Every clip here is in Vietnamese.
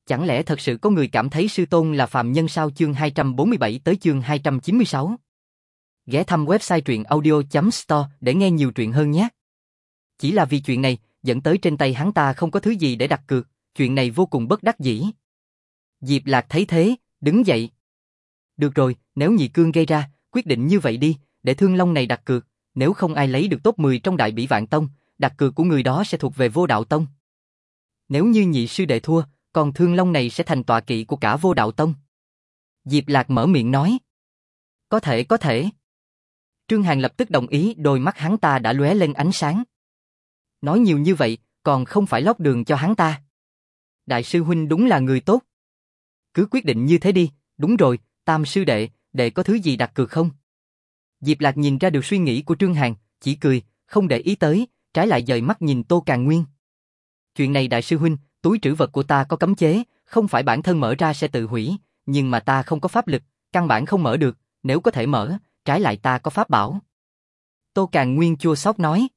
Chẳng lẽ thật sự có người cảm thấy sư tôn là phàm nhân sao? Chương 247 tới chương 296. Ghé thăm website truyệnaudio.store để nghe nhiều truyện hơn nhé. Chỉ là vì chuyện này, dẫn tới trên tay hắn ta không có thứ gì để đặt cược, chuyện này vô cùng bất đắc dĩ. Diệp Lạc thấy thế, đứng dậy. Được rồi, nếu Nhị Cương gây ra, quyết định như vậy đi, để Thương Long này đặt cược, nếu không ai lấy được top 10 trong Đại Bỉ Vạn Tông, đặt cược của người đó sẽ thuộc về Vô Đạo Tông. Nếu như nhị sư đệ thua, còn Thương Long này sẽ thành tọa kỵ của cả Vô Đạo Tông. Diệp Lạc mở miệng nói. Có thể. Trương Hàn lập tức đồng ý, đôi mắt hắn ta đã lóe lên ánh sáng. Nói nhiều như vậy, còn không phải lót đường cho hắn ta. Đại sư huynh đúng là người tốt. Cứ quyết định như thế đi, đúng rồi, Tam sư đệ có thứ gì đặt cược không? Diệp Lạc nhìn ra được suy nghĩ của Trương Hàn, chỉ cười, không để ý tới, trái lại dời mắt nhìn Tô Càn Nguyên. Chuyện này đại sư huynh, túi trữ vật của ta có cấm chế, không phải bản thân mở ra sẽ tự hủy, nhưng mà ta không có pháp lực, căn bản không mở được, nếu có thể mở, trái lại ta có pháp bảo. Tô Càn Nguyên chua xót nói.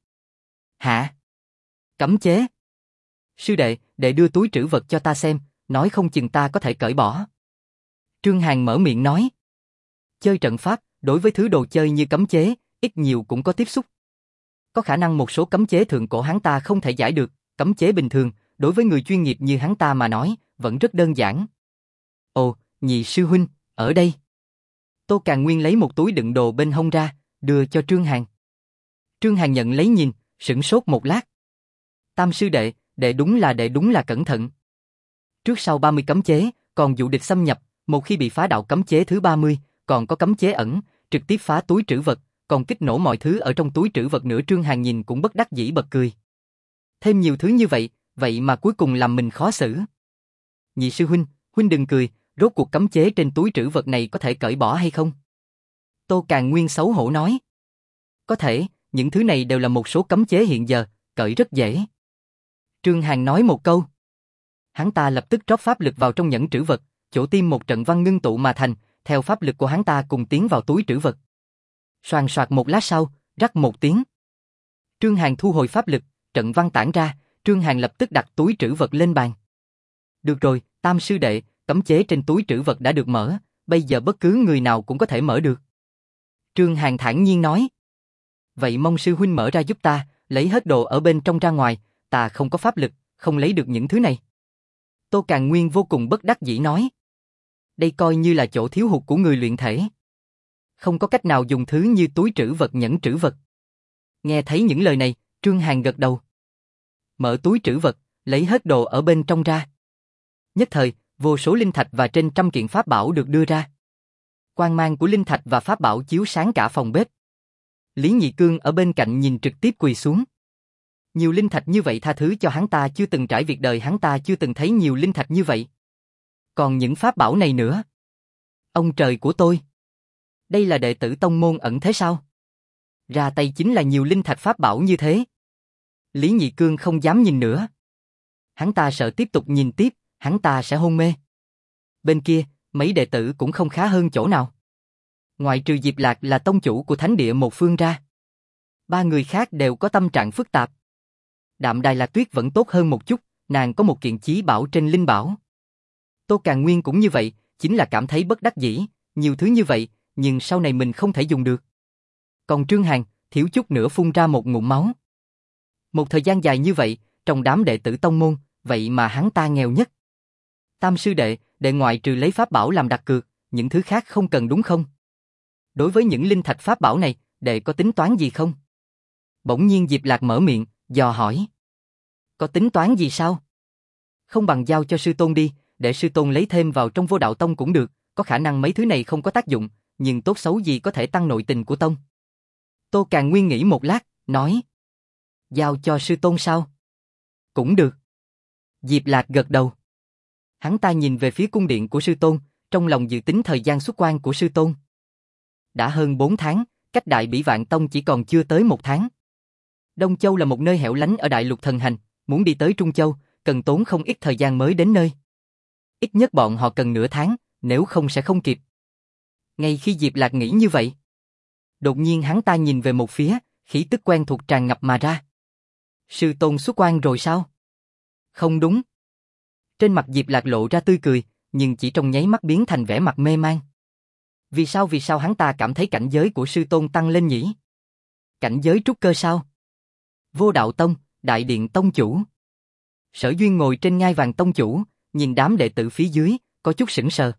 Hả? Cấm chế? Sư đệ đưa túi trữ vật cho ta xem, nói không chừng ta có thể cởi bỏ. Trương Hàn mở miệng nói. Chơi trận pháp, đối với thứ đồ chơi như cấm chế, ít nhiều cũng có tiếp xúc. Có khả năng một số cấm chế thượng cổ hắn ta không thể giải được, cấm chế bình thường, đối với người chuyên nghiệp như hắn ta mà nói, vẫn rất đơn giản. Ồ, nhị sư huynh, ở đây. Tô Càn Nguyên lấy một túi đựng đồ bên hông ra, đưa cho Trương Hàn. Trương Hàn nhận lấy nhìn, sửng sốt một lát. Tam sư đệ đúng là cẩn thận. Trước sau 30 cấm chế, còn dụ địch xâm nhập, một khi bị phá đạo cấm chế thứ 30, còn có cấm chế ẩn, trực tiếp phá túi trữ vật, còn kích nổ mọi thứ ở trong túi trữ vật nữa. Trương Hàn nhìn cũng bất đắc dĩ bật cười. Thêm nhiều thứ như vậy, vậy mà cuối cùng làm mình khó xử. Nhị sư huynh đừng cười, rốt cuộc cấm chế trên túi trữ vật này có thể cởi bỏ hay không? Tô Càn Nguyên xấu hổ nói. Có thể, những thứ này đều là một số cấm chế hiện giờ, cởi rất dễ. Trương Hàn nói một câu. Hắn ta lập tức rót pháp lực vào trong nhẫn trữ vật, chỗ tim một trận văn ngưng tụ mà thành, theo pháp lực của hắn ta cùng tiến vào túi trữ vật. Xoàn xoạt một lát sau, rắc một tiếng. Trương Hàn thu hồi pháp lực, trận văn tản ra, Trương Hàn lập tức đặt túi trữ vật lên bàn. Được rồi, Tam sư đệ, cấm chế trên túi trữ vật đã được mở, bây giờ bất cứ người nào cũng có thể mở được. Trương Hàn thản nhiên nói. Vậy mong sư huynh mở ra giúp ta, lấy hết đồ ở bên trong ra ngoài, ta không có pháp lực, không lấy được những thứ này. Tô Càn Nguyên vô cùng bất đắc dĩ nói. Đây coi như là chỗ thiếu hụt của người luyện thể. Không có cách nào dùng thứ như túi trữ vật nhẫn trữ vật. Nghe thấy những lời này, Trương Hàn gật đầu. Mở túi trữ vật, lấy hết đồ ở bên trong ra. Nhất thời, vô số linh thạch và trên trăm kiện pháp bảo được đưa ra. Quang mang của linh thạch và pháp bảo chiếu sáng cả phòng bếp. Lý Nhị Cương ở bên cạnh nhìn trực tiếp quỳ xuống. Nhiều linh thạch như vậy tha thứ cho hắn ta chưa từng trải, việc đời hắn ta chưa từng thấy nhiều linh thạch như vậy. Còn những pháp bảo này nữa. Ông trời của tôi. Đây là đệ tử tông môn ẩn thế sao? Ra tay chính là nhiều linh thạch pháp bảo như thế. Lý Nhị Cương không dám nhìn nữa. Hắn ta sợ tiếp tục nhìn tiếp, hắn ta sẽ hôn mê. Bên kia, mấy đệ tử cũng không khá hơn chỗ nào. Ngoại trừ Diệp Lạc là tông chủ của thánh địa một phương ra. Ba người khác đều có tâm trạng phức tạp. Đạm Đài Lạc Tuyết vẫn tốt hơn một chút, nàng có một kiện chí bảo trên linh bảo. Tô Càn Nguyên cũng như vậy, chính là cảm thấy bất đắc dĩ, nhiều thứ như vậy, nhưng sau này mình không thể dùng được. Còn Trương Hàn, thiếu chút nữa phun ra một ngụm máu. Một thời gian dài như vậy, trong đám đệ tử tông môn, vậy mà hắn ta nghèo nhất. Tam sư đệ ngoại trừ lấy pháp bảo làm đặt cược, những thứ khác không cần đúng không? Đối với những linh thạch pháp bảo này, đệ có tính toán gì không? Bỗng nhiên Diệp Lạc mở miệng, dò hỏi. Có tính toán gì sao? Không bằng giao cho sư tôn đi, để sư tôn lấy thêm vào trong Vô Đạo Tông cũng được, có khả năng mấy thứ này không có tác dụng, nhưng tốt xấu gì có thể tăng nội tình của tông. Tô Càn Nguyên nghĩ một lát, nói. Giao cho sư tôn sao? Cũng được. Diệp Lạc gật đầu. Hắn ta nhìn về phía cung điện của sư tôn, trong lòng dự tính thời gian xuất quan của sư tôn. Đã hơn 4 tháng, cách Đại Bỉ Vạn Tông chỉ còn chưa tới 1 tháng. Đông Châu là một nơi hẻo lánh ở Đại Lục Thần Hành, muốn đi tới Trung Châu, cần tốn không ít thời gian mới đến nơi. Ít nhất bọn họ cần nửa tháng, nếu không sẽ không kịp. Ngay khi Diệp Lạc nghĩ như vậy, đột nhiên hắn ta nhìn về một phía, khí tức quen thuộc tràn ngập mà ra. Sư tôn xuất quan rồi sao? Không đúng. Trên mặt Diệp Lạc lộ ra tươi cười, nhưng chỉ trong nháy mắt biến thành vẻ mặt mê man. Vì sao hắn ta cảm thấy cảnh giới của sư tôn tăng lên nhỉ? Cảnh giới trúc cơ sao? Vô Đạo Tông, Đại Điện Tông Chủ. Sở Duyên ngồi trên ngai vàng tông chủ, nhìn đám đệ tử phía dưới, có chút sững sờ.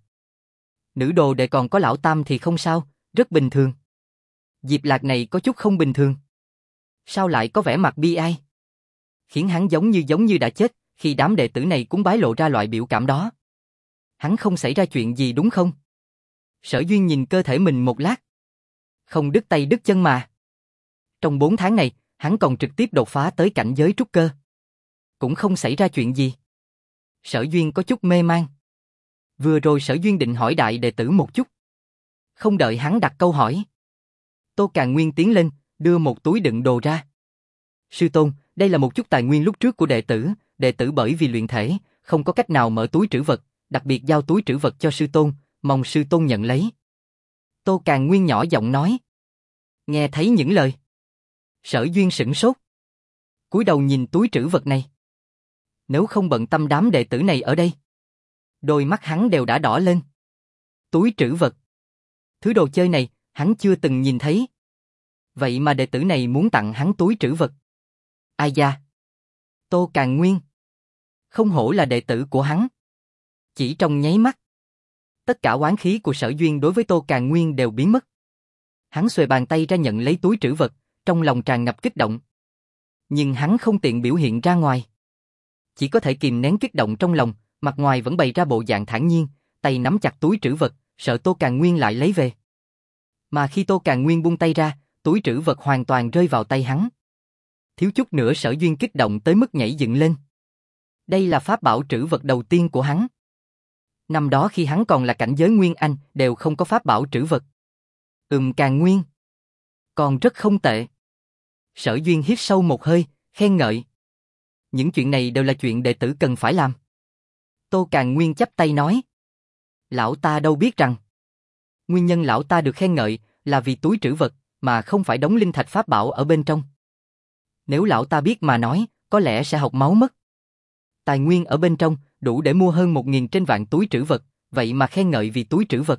Nữ đồ đệ còn có lão tam thì không sao, rất bình thường. Diệp Lạc này có chút không bình thường. Sao lại có vẻ mặt bi ai? Khiến hắn giống như đã chết, khi đám đệ tử này cúng bái lộ ra loại biểu cảm đó. Hắn không xảy ra chuyện gì đúng không? Sở Duyên nhìn cơ thể mình một lát. Không đứt tay đứt chân mà. Trong 4 tháng này, hắn còn trực tiếp đột phá tới cảnh giới trúc cơ. Cũng không xảy ra chuyện gì. Sở Duyên có chút mê man. Vừa rồi Sở Duyên định hỏi đại đệ tử một chút. Không đợi hắn đặt câu hỏi. Tô Càn Nguyên tiến lên, đưa một túi đựng đồ ra. Sư tôn, đây là một chút tài nguyên lúc trước của đệ tử bởi vì luyện thể, không có cách nào mở túi trữ vật, đặc biệt giao túi trữ vật cho sư tôn, mong sư tôn nhận lấy. Tô Càn Nguyên nhỏ giọng nói. Nghe thấy những lời. Sở Duyên sửng sốt. Cúi đầu nhìn túi trữ vật này. Nếu không bận tâm đám đệ tử này ở đây. Đôi mắt hắn đều đã đỏ lên. Túi trữ vật. Thứ đồ chơi này, hắn chưa từng nhìn thấy. Vậy mà đệ tử này muốn tặng hắn túi trữ vật. Ai da? Tô Càn Nguyên. Không hổ là đệ tử của hắn. Chỉ trong nháy mắt. Tất cả oán khí của Sở Duyên đối với Tô Càn Nguyên đều biến mất. Hắn xuề bàn tay ra nhận lấy túi trữ vật, trong lòng tràn ngập kích động. Nhưng hắn không tiện biểu hiện ra ngoài. Chỉ có thể kìm nén kích động trong lòng, mặt ngoài vẫn bày ra bộ dạng thản nhiên, tay nắm chặt túi trữ vật, sợ Tô Càn Nguyên lại lấy về. Mà khi Tô Càn Nguyên buông tay ra, túi trữ vật hoàn toàn rơi vào tay hắn. Thiếu chút nữa Sở Duyên kích động tới mức nhảy dựng lên. Đây là pháp bảo trữ vật đầu tiên của hắn. Năm đó khi hắn còn là cảnh giới Nguyên Anh đều không có pháp bảo trữ vật. Càn Nguyên. Còn rất không tệ. Sở Duyên hít sâu một hơi, khen ngợi. Những chuyện này đều là chuyện đệ tử cần phải làm. Tô Càn Nguyên chắp tay nói. Lão ta đâu biết rằng. Nguyên nhân lão ta được khen ngợi là vì túi trữ vật, mà không phải đống linh thạch pháp bảo ở bên trong. Nếu lão ta biết mà nói, có lẽ sẽ học máu mất. Tài nguyên ở bên trong đủ để mua hơn 1.000 trên vạn túi trữ vật, vậy mà khen ngợi vì túi trữ vật.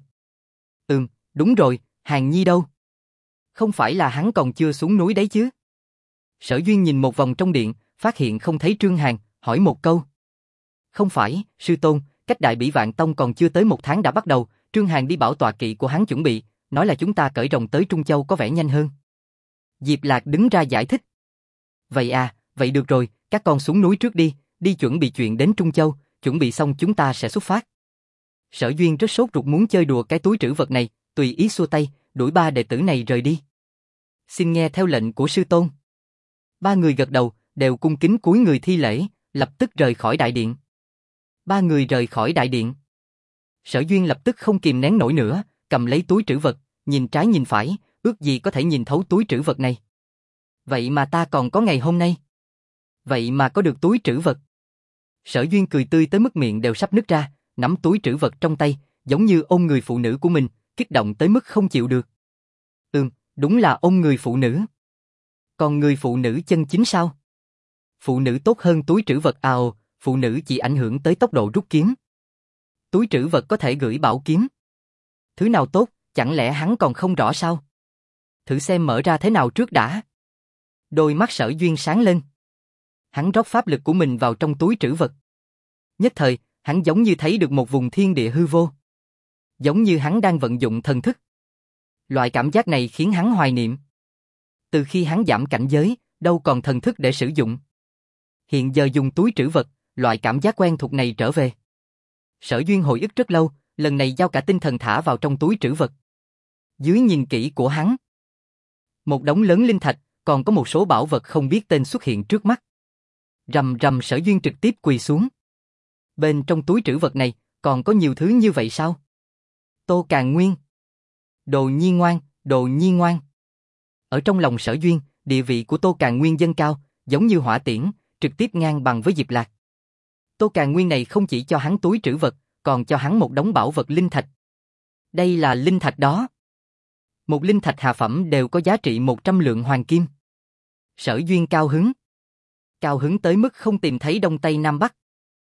Đúng rồi, Hàn Nhi đâu? Không phải là hắn còn chưa xuống núi đấy chứ? Sở Duyên nhìn một vòng trong điện, phát hiện không thấy Trương Hàn, hỏi một câu. Không phải, sư tôn, cách Đại Bỉ Vạn Tông còn chưa tới 1 tháng đã bắt đầu, Trương Hàn đi bảo tọa kỵ của hắn chuẩn bị, nói là chúng ta cởi rồng tới Trung Châu có vẻ nhanh hơn. Diệp Lạc đứng ra giải thích. Vậy à, vậy được rồi, các con xuống núi trước đi chuẩn bị chuyện đến Trung Châu, chuẩn bị xong chúng ta sẽ xuất phát. Sở Duyên rất sốt ruột muốn chơi đùa cái túi trữ vật này, tùy ý xua tay, đuổi 3 đệ tử này rời đi. Xin nghe theo lệnh của sư tôn. 3 người gật đầu, đều cung kính cúi người thi lễ, lập tức rời khỏi đại điện. 3 người rời khỏi đại điện. Sở Duyên lập tức không kìm nén nổi nữa, cầm lấy túi trữ vật, nhìn trái nhìn phải, ước gì có thể nhìn thấu túi trữ vật này. Vậy mà ta còn có ngày hôm nay. Vậy mà có được túi trữ vật. Sở Duyên cười tươi tới mức miệng đều sắp nứt ra, nắm túi trữ vật trong tay, giống như ôm người phụ nữ của mình, kích động tới mức không chịu được. Đúng là ôm người phụ nữ. Còn người phụ nữ chân chính sao? Phụ nữ tốt hơn túi trữ vật phụ nữ chỉ ảnh hưởng tới tốc độ rút kiếm. Túi trữ vật có thể gửi bảo kiếm. Thứ nào tốt, chẳng lẽ hắn còn không rõ sao? Thử xem mở ra thế nào trước đã. Đôi mắt Sở Duyên sáng lên. Hắn rót pháp lực của mình vào trong túi trữ vật. Nhất thời, hắn giống như thấy được một vùng thiên địa hư vô. Giống như hắn đang vận dụng thần thức. Loại cảm giác này khiến hắn hoài niệm. Từ khi hắn giảm cảnh giới, đâu còn thần thức để sử dụng. Hiện giờ dùng túi trữ vật, loại cảm giác quen thuộc này trở về. Sở Duyên hồi ức rất lâu, lần này giao cả tinh thần thả vào trong túi trữ vật. Dưới nhìn kỹ của hắn, một đống lớn linh thạch, còn có một số bảo vật không biết tên xuất hiện trước mắt. Rầm rầm Sở Duyên trực tiếp quỳ xuống. Bên trong túi trữ vật này, còn có nhiều thứ như vậy sao? Tô Càn Nguyên. Đồ nhi ngoan, đồ nhi ngoan. Ở trong lòng Sở Duyên, địa vị của Tô Càn Nguyên dâng cao, giống như hỏa tiễn, trực tiếp ngang bằng với Diệp Lạc. Tô Càn Nguyên này không chỉ cho hắn túi trữ vật, còn cho hắn một đống bảo vật linh thạch. Đây là linh thạch đó. Một linh thạch hạ phẩm đều có giá trị 100 lượng hoàng kim. Sở Duyên cao hứng. Cao hứng tới mức không tìm thấy Đông Tây Nam Bắc.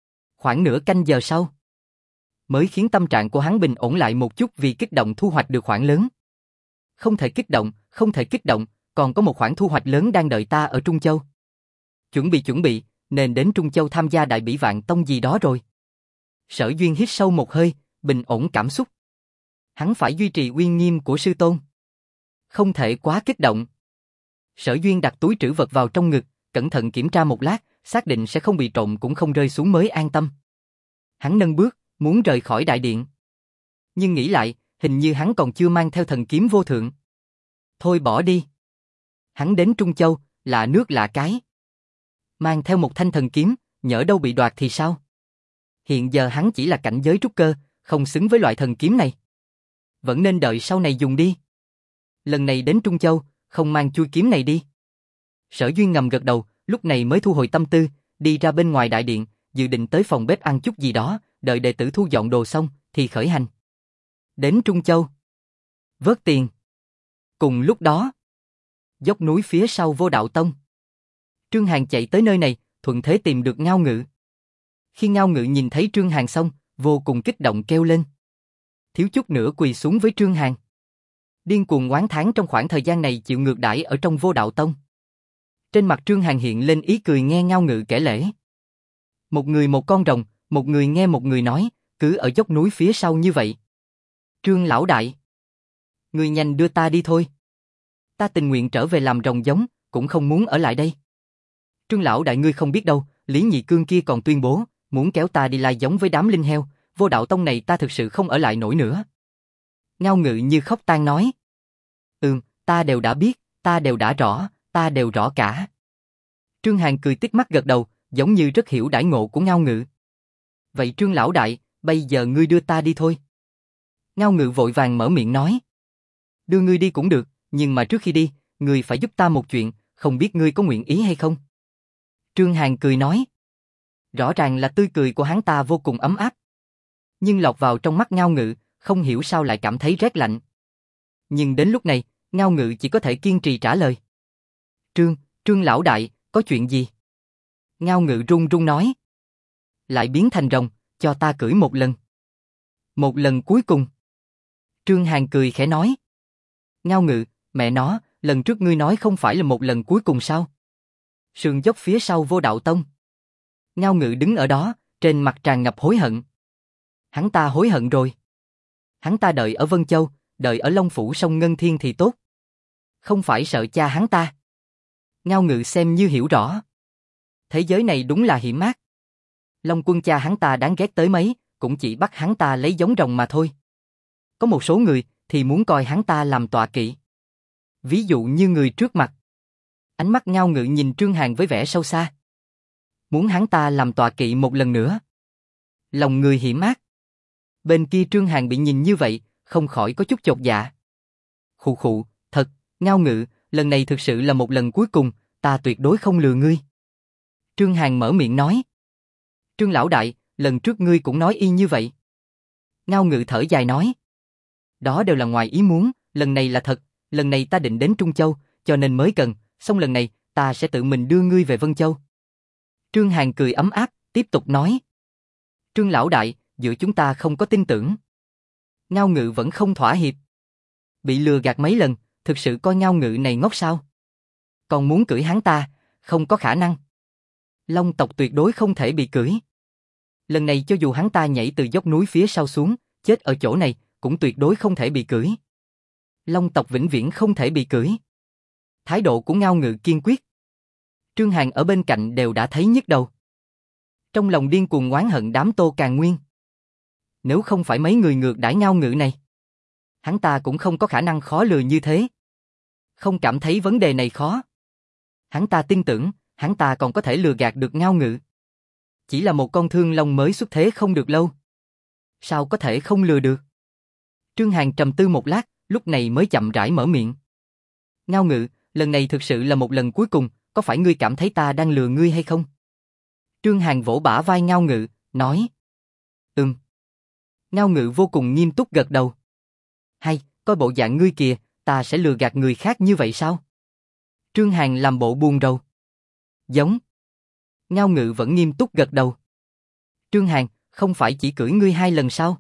Khoảng nửa canh giờ sau, mới khiến tâm trạng của hắn bình ổn lại một chút vì kích động thu hoạch được khoản lớn. Không thể kích động, không thể kích động, còn có một khoản thu hoạch lớn đang đợi ta ở Trung Châu. Chuẩn bị, nên đến Trung Châu tham gia Đại Bỉ Vạn Tông gì đó rồi. Sở Duyên hít sâu một hơi, bình ổn cảm xúc. Hắn phải duy trì uy nghiêm của sư tôn. Không thể quá kích động. Sở Duyên đặt túi trữ vật vào trong ngực, cẩn thận kiểm tra một lát, xác định sẽ không bị trộm cũng không rơi xuống mới an tâm. Hắn nâng bước, muốn rời khỏi đại điện. Nhưng nghĩ lại, hình như hắn còn chưa mang theo thần kiếm vô thượng. Thôi bỏ đi. Hắn đến Trung Châu, lạ nước lạ cái. Mang theo một thanh thần kiếm, nhỡ đâu bị đoạt thì sao? Hiện giờ hắn chỉ là cảnh giới trúc cơ, không xứng với loại thần kiếm này. Vẫn nên đợi sau này dùng đi. Lần này đến Trung Châu, không mang chui kiếm này đi. Sở Duyên ngầm gật đầu, lúc này mới thu hồi tâm tư, đi ra bên ngoài đại điện, dự định tới phòng bếp ăn chút gì đó, đợi đệ tử thu dọn đồ xong, thì khởi hành. Đến Trung Châu. Vớt tiền. Cùng lúc đó, dốc núi phía sau Vô Đạo Tông. Trương Hàn chạy tới nơi này, thuận thế tìm được Ngao Ngự. Khi Ngao Ngự nhìn thấy Trương Hàn xong, vô cùng kích động kêu lên. Thiếu chút nữa quỳ xuống với Trương Hàn. Điên cuồng oán thán trong khoảng thời gian này chịu ngược đãi ở trong Vô Đạo Tông. Trên mặt Trương Hàn hiện lên ý cười nghe Ngao Ngự kể lễ. Một người một con rồng, một người nghe một người nói, cứ ở dốc núi phía sau như vậy. Trương lão đại, người nhanh đưa ta đi thôi. Ta tình nguyện trở về làm rồng giống, cũng không muốn ở lại đây. Trương lão đại ngươi không biết đâu, Lý Nhị Cương kia còn tuyên bố, muốn kéo ta đi lai giống với đám linh heo, Vô Đạo Tông này ta thực sự không ở lại nổi nữa. Ngao Ngự như khóc tang nói. Ta đều đã biết, ta đều đã rõ, ta đều rõ cả. Trương Hàn cười tít mắt gật đầu, giống như rất hiểu đãi ngộ của Ngao Ngự. Vậy Trương lão đại, bây giờ ngươi đưa ta đi thôi. Ngao Ngự vội vàng mở miệng nói. Đưa ngươi đi cũng được, nhưng mà trước khi đi, ngươi phải giúp ta một chuyện, không biết ngươi có nguyện ý hay không? Trương Hàn cười nói. Rõ ràng là tươi cười của hắn ta vô cùng ấm áp. Nhưng lọt vào trong mắt Ngao Ngự, không hiểu sao lại cảm thấy rét lạnh. Nhưng đến lúc này, Ngao Ngự chỉ có thể kiên trì trả lời. Trương lão đại, có chuyện gì? Ngao Ngự run run nói. Lại biến thành rồng, cho ta cưỡi một lần. Một lần cuối cùng. Trương Hàn cười khẽ nói. Ngao Ngự, mẹ nó, lần trước ngươi nói không phải là một lần cuối cùng sao? Sườn dốc phía sau Vô Đạo Tông. Ngao Ngự đứng ở đó, trên mặt tràn ngập hối hận. Hắn ta hối hận rồi. Hắn ta đợi ở Vân Châu, đợi ở Long Phủ sông Ngân Thiên thì tốt. Không phải sợ cha hắn ta. Ngao Ngự xem như hiểu rõ. Thế giới này đúng là hiểm ác. Long Quân cha hắn ta đáng ghét tới mấy, cũng chỉ bắt hắn ta lấy giống rồng mà thôi. Có một số người thì muốn coi hắn ta làm tọa kỵ. Ví dụ như người trước mặt. Ánh mắt Ngao Ngự nhìn Trương Hàn với vẻ sâu xa. Muốn hắn ta làm tọa kỵ một lần nữa. Lòng người hiểm ác. Bên kia Trương Hàn bị nhìn như vậy, không khỏi có chút chột dạ. Khụ khụ, thật, Ngao Ngự, lần này thực sự là một lần cuối cùng, ta tuyệt đối không lừa ngươi. Trương Hàn mở miệng nói. Trương lão đại, lần trước ngươi cũng nói y như vậy. Ngao Ngự thở dài nói. Đó đều là ngoài ý muốn, lần này là thật, lần này ta định đến Trung Châu, cho nên mới cần, xong lần này, ta sẽ tự mình đưa ngươi về Vân Châu. Trương Hàn cười ấm áp, tiếp tục nói. Trương lão đại, giữa chúng ta không có tin tưởng. Ngao Ngự vẫn không thỏa hiệp. Bị lừa gạt mấy lần, thực sự coi Ngao Ngự này ngốc sao? Còn muốn cưỡi hắn ta, không có khả năng. Long tộc tuyệt đối không thể bị cưỡi. Lần này cho dù hắn ta nhảy từ dốc núi phía sau xuống, chết ở chỗ này, cũng tuyệt đối không thể bị cưỡi. Long tộc vĩnh viễn không thể bị cưỡi. Thái độ của Ngao Ngự kiên quyết. Trương Hàn ở bên cạnh đều đã thấy nhức đầu. Trong lòng điên cuồng oán hận đám Tô Càn Nguyên. Nếu không phải mấy người ngược đãi Ngao Ngự này, hắn ta cũng không có khả năng khó lừa như thế. Không cảm thấy vấn đề này khó. Hắn ta tin tưởng, hắn ta còn có thể lừa gạt được Ngao Ngự. Chỉ là một con thương long mới xuất thế không được lâu. Sao có thể không lừa được? Trương Hàn trầm tư một lát, lúc này mới chậm rãi mở miệng. Ngao Ngự, lần này thực sự là một lần cuối cùng, có phải ngươi cảm thấy ta đang lừa ngươi hay không? Trương Hàn vỗ bả vai Ngao Ngự, nói. Ngao Ngự vô cùng nghiêm túc gật đầu. Hay, coi bộ dạng ngươi kìa, ta sẽ lừa gạt người khác như vậy sao? Trương Hàn làm bộ buồn rầu. Giống. Ngao Ngự vẫn nghiêm túc gật đầu. Trương Hàn, không phải chỉ cưỡi ngươi 2 lần sao?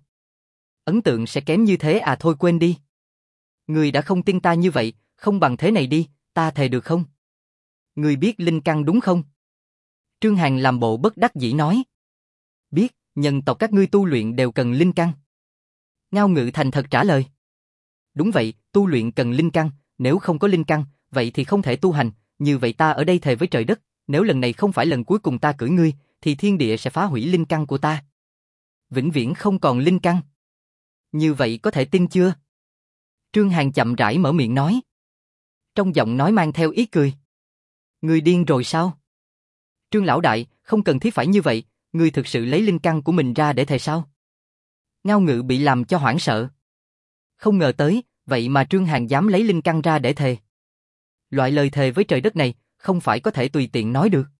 Ấn tượng sẽ kém như thế à, thôi quên đi. Ngươi đã không tin ta như vậy, không bằng thế này đi, ta thề được không? Ngươi biết linh căn đúng không? Trương Hàn làm bộ bất đắc dĩ nói. Biết, nhân tộc các ngươi tu luyện đều cần linh căn. Ngao Ngự thành thật trả lời. Đúng vậy, tu luyện cần linh căn, nếu không có linh căn, vậy thì không thể tu hành, như vậy ta ở đây thề với trời đất, nếu lần này không phải lần cuối cùng ta cưỡi ngươi, thì thiên địa sẽ phá hủy linh căn của ta. Vĩnh viễn không còn linh căn. Như vậy có thể tin chưa? Trương Hàn chậm rãi mở miệng nói. Trong giọng nói mang theo ý cười. Ngươi điên rồi sao? Trương lão đại, không cần thiết phải như vậy, ngươi thực sự lấy linh căn của mình ra để thề sao? Ngao Ngự bị làm cho hoảng sợ. Không ngờ tới, vậy mà Trương Hàn dám lấy linh căn ra để thề. Loại lời thề với trời đất này, không phải có thể tùy tiện nói được.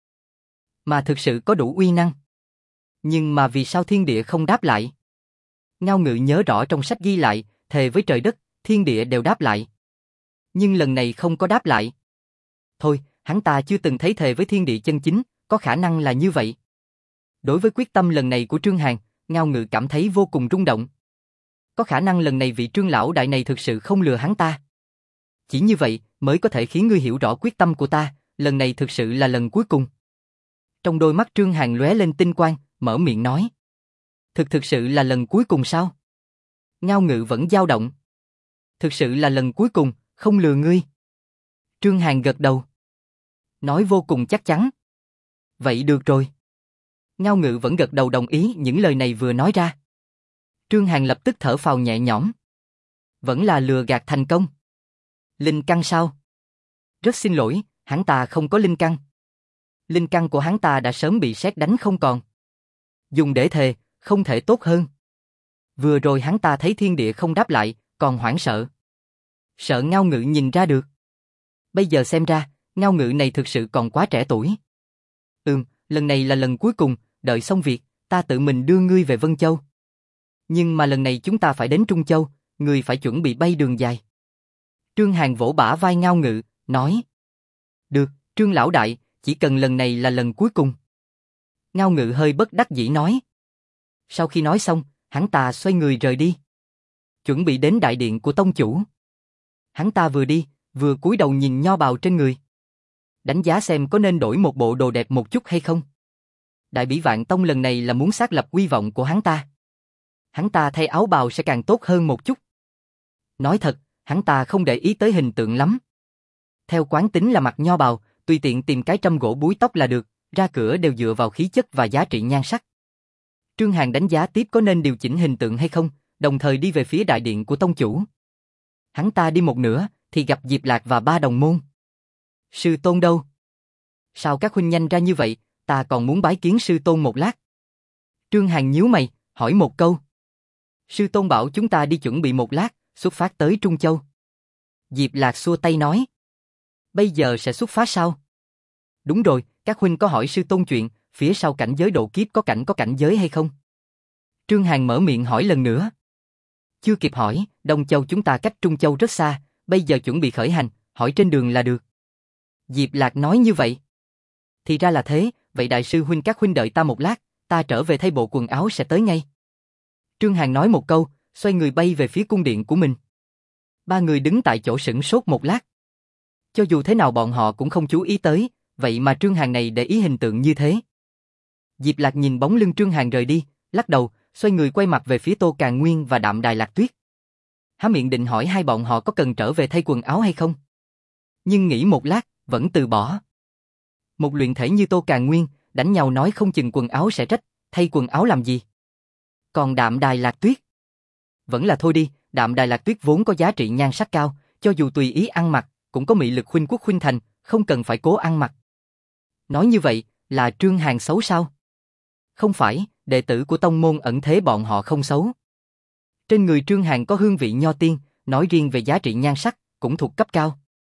Mà thực sự có đủ uy năng. Nhưng mà vì sao thiên địa không đáp lại? Ngao Ngự nhớ rõ trong sách ghi lại, thề với trời đất, thiên địa đều đáp lại. Nhưng lần này không có đáp lại. Thôi, hắn ta chưa từng thấy thề với thiên địa chân chính, có khả năng là như vậy. Đối với quyết tâm lần này của Trương Hàn, Ngao Ngự cảm thấy vô cùng rung động. Có khả năng lần này vị Trương lão đại này thực sự không lừa hắn ta. Chỉ như vậy mới có thể khiến ngươi hiểu rõ quyết tâm của ta, lần này thực sự là lần cuối cùng. Trong đôi mắt Trương Hàn lóe lên tinh quang, mở miệng nói. Thực sự là lần cuối cùng sao? Ngao Ngự vẫn dao động. Thực sự là lần cuối cùng, không lừa ngươi. Trương Hàn gật đầu. Nói vô cùng chắc chắn. Vậy được rồi. Ngao Ngự vẫn gật đầu đồng ý những lời này vừa nói ra. Trương Hàn lập tức thở phào nhẹ nhõm. Vẫn là lừa gạt thành công. Linh căn sao? Rất xin lỗi, hắn ta không có linh căn. Linh căn của hắn ta đã sớm bị sét đánh không còn. Dùng để thề, không thể tốt hơn. Vừa rồi hắn ta thấy thiên địa không đáp lại, còn hoảng sợ. Sợ Ngao Ngự nhìn ra được. Bây giờ xem ra, Ngao Ngự này thực sự còn quá trẻ tuổi. Lần này là lần cuối cùng, đợi xong việc, ta tự mình đưa ngươi về Vân Châu. Nhưng mà lần này chúng ta phải đến Trung Châu, ngươi phải chuẩn bị bay đường dài. Trương Hàn vỗ bả vai Ngao Ngự, nói. Được, Trương lão đại, chỉ cần lần này là lần cuối cùng. Ngao Ngự hơi bất đắc dĩ nói. Sau khi nói xong, hắn ta xoay người rời đi. Chuẩn bị đến đại điện của tông chủ. Hắn ta vừa đi, vừa cúi đầu nhìn nho bào trên người. Đánh giá xem có nên đổi một bộ đồ đẹp một chút hay không. Đại Bỉ Vạn Tông lần này là muốn xác lập uy vọng của hắn ta. Hắn ta thay áo bào sẽ càng tốt hơn một chút. Nói thật, hắn ta không để ý tới hình tượng lắm. Theo quán tính là mặc nho bào, tùy tiện tìm cái trâm gỗ búi tóc là được, ra cửa đều dựa vào khí chất và giá trị nhan sắc. Trương Hàn đánh giá tiếp có nên điều chỉnh hình tượng hay không, đồng thời đi về phía đại điện của tông chủ. Hắn ta đi một nửa, thì gặp Diệp Lạc và ba đồng môn. Sư tôn đâu? Sao các huynh nhanh ra như vậy, ta còn muốn bái kiến sư tôn một lát. Trương Hàn nhíu mày, hỏi một câu. Sư tôn bảo chúng ta đi chuẩn bị một lát, xuất phát tới Trung Châu. Diệp Lạc xua tay nói. Bây giờ sẽ xuất phát sao? Đúng rồi, các huynh có hỏi sư tôn chuyện, phía sau cảnh giới độ kiếp có cảnh giới hay không? Trương Hàn mở miệng hỏi lần nữa. Chưa kịp hỏi, Đông Châu chúng ta cách Trung Châu rất xa, bây giờ chuẩn bị khởi hành, hỏi trên đường là được. Diệp Lạc nói như vậy. Thì ra là thế, vậy đại sư huynh các huynh đợi ta một lát, ta trở về thay bộ quần áo sẽ tới ngay. Trương Hàn nói một câu, xoay người bay về phía cung điện của mình. Ba người đứng tại chỗ sửng sốt một lát. Cho dù thế nào bọn họ cũng không chú ý tới, vậy mà Trương Hàn này để ý hình tượng như thế. Diệp Lạc nhìn bóng lưng Trương Hàn rời đi, lắc đầu, xoay người quay mặt về phía Tô Càn Nguyên và Đạm Đài Lạc Tuyết. Há miệng định hỏi hai bọn họ có cần trở về thay quần áo hay không. Nhưng nghĩ một lát, vẫn từ bỏ. Một luyện thể như Tô Càn Nguyên, đánh nhau nói không chừng quần áo sẽ rách, thay quần áo làm gì. Còn Đạm Đài Lạc Tuyết, vẫn là thôi đi, Đạm Đài Lạc Tuyết vốn có giá trị nhan sắc cao, cho dù tùy ý ăn mặc, cũng có mị lực khuynh quốc khuynh thành, không cần phải cố ăn mặc. Nói như vậy, là Trương Hàn xấu sao? Không phải, đệ tử của tông môn ẩn thế bọn họ không xấu. Trên người Trương Hàn có hương vị nho tiên, nói riêng về giá trị nhan sắc, cũng thuộc cấp cao.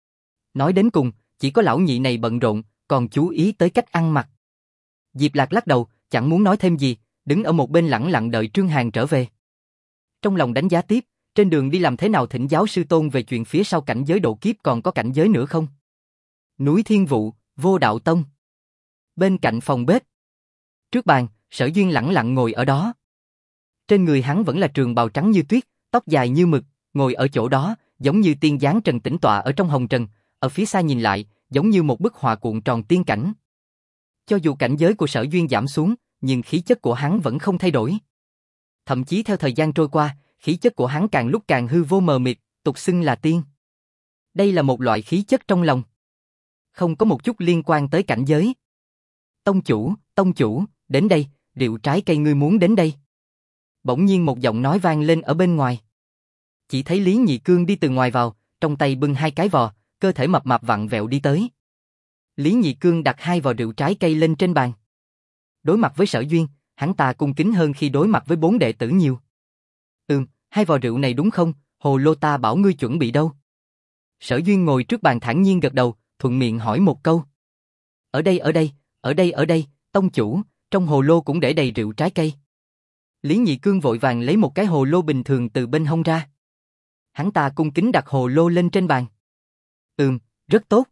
Nói đến cùng, chỉ có lão nhị này bận rộn, còn chú ý tới cách ăn mặc. Diệp Lạc lắc đầu, chẳng muốn nói thêm gì, đứng ở một bên lẳng lặng đợi Trương Hàn trở về. Trong lòng đánh giá tiếp, trên đường đi làm thế nào thỉnh giáo sư tôn về chuyện phía sau cảnh giới độ kiếp còn có cảnh giới nữa không? Núi Thiên Vụ, Vô Đạo Tông. Bên cạnh phòng bếp. Trước bàn, Sở Duyên lẳng lặng ngồi ở đó. Trên người hắn vẫn là trường bào trắng như tuyết, tóc dài như mực, ngồi ở chỗ đó, giống như tiên dáng trần tĩnh tọa ở trong hồng trần, ở phía xa nhìn lại, giống như một bức họa cuộn tròn tiên cảnh. Cho dù cảnh giới của Sở Duyên giảm xuống, nhưng khí chất của hắn vẫn không thay đổi. Thậm chí theo thời gian trôi qua, khí chất của hắn càng lúc càng hư vô mờ mịt, tục xưng là tiên. Đây là một loại khí chất trong lòng, không có một chút liên quan tới cảnh giới. Tông chủ, đến đây, rượu trái cây ngươi muốn đến đây. Bỗng nhiên một giọng nói vang lên ở bên ngoài. Chỉ thấy Lý Nhị Cương đi từ ngoài vào, trong tay bưng hai cái vò, cơ thể mập mạp vặn vẹo đi tới. Lý Nhị Cương đặt hai vò rượu trái cây lên trên bàn. Đối mặt với Sở Duyên, hắn ta cung kính hơn khi đối mặt với 4 đệ tử nhiều. Hai vò rượu này đúng không, hồ lô ta bảo ngươi chuẩn bị đâu? Sở Duyên ngồi trước bàn thản nhiên gật đầu, thuận miệng hỏi một câu. Ở đây, tông chủ, trong hồ lô cũng để đầy rượu trái cây. Lý Nhị Cương vội vàng lấy một cái hồ lô bình thường từ bên hông ra. Hắn ta cung kính đặt hồ lô lên trên bàn. Rất tốt.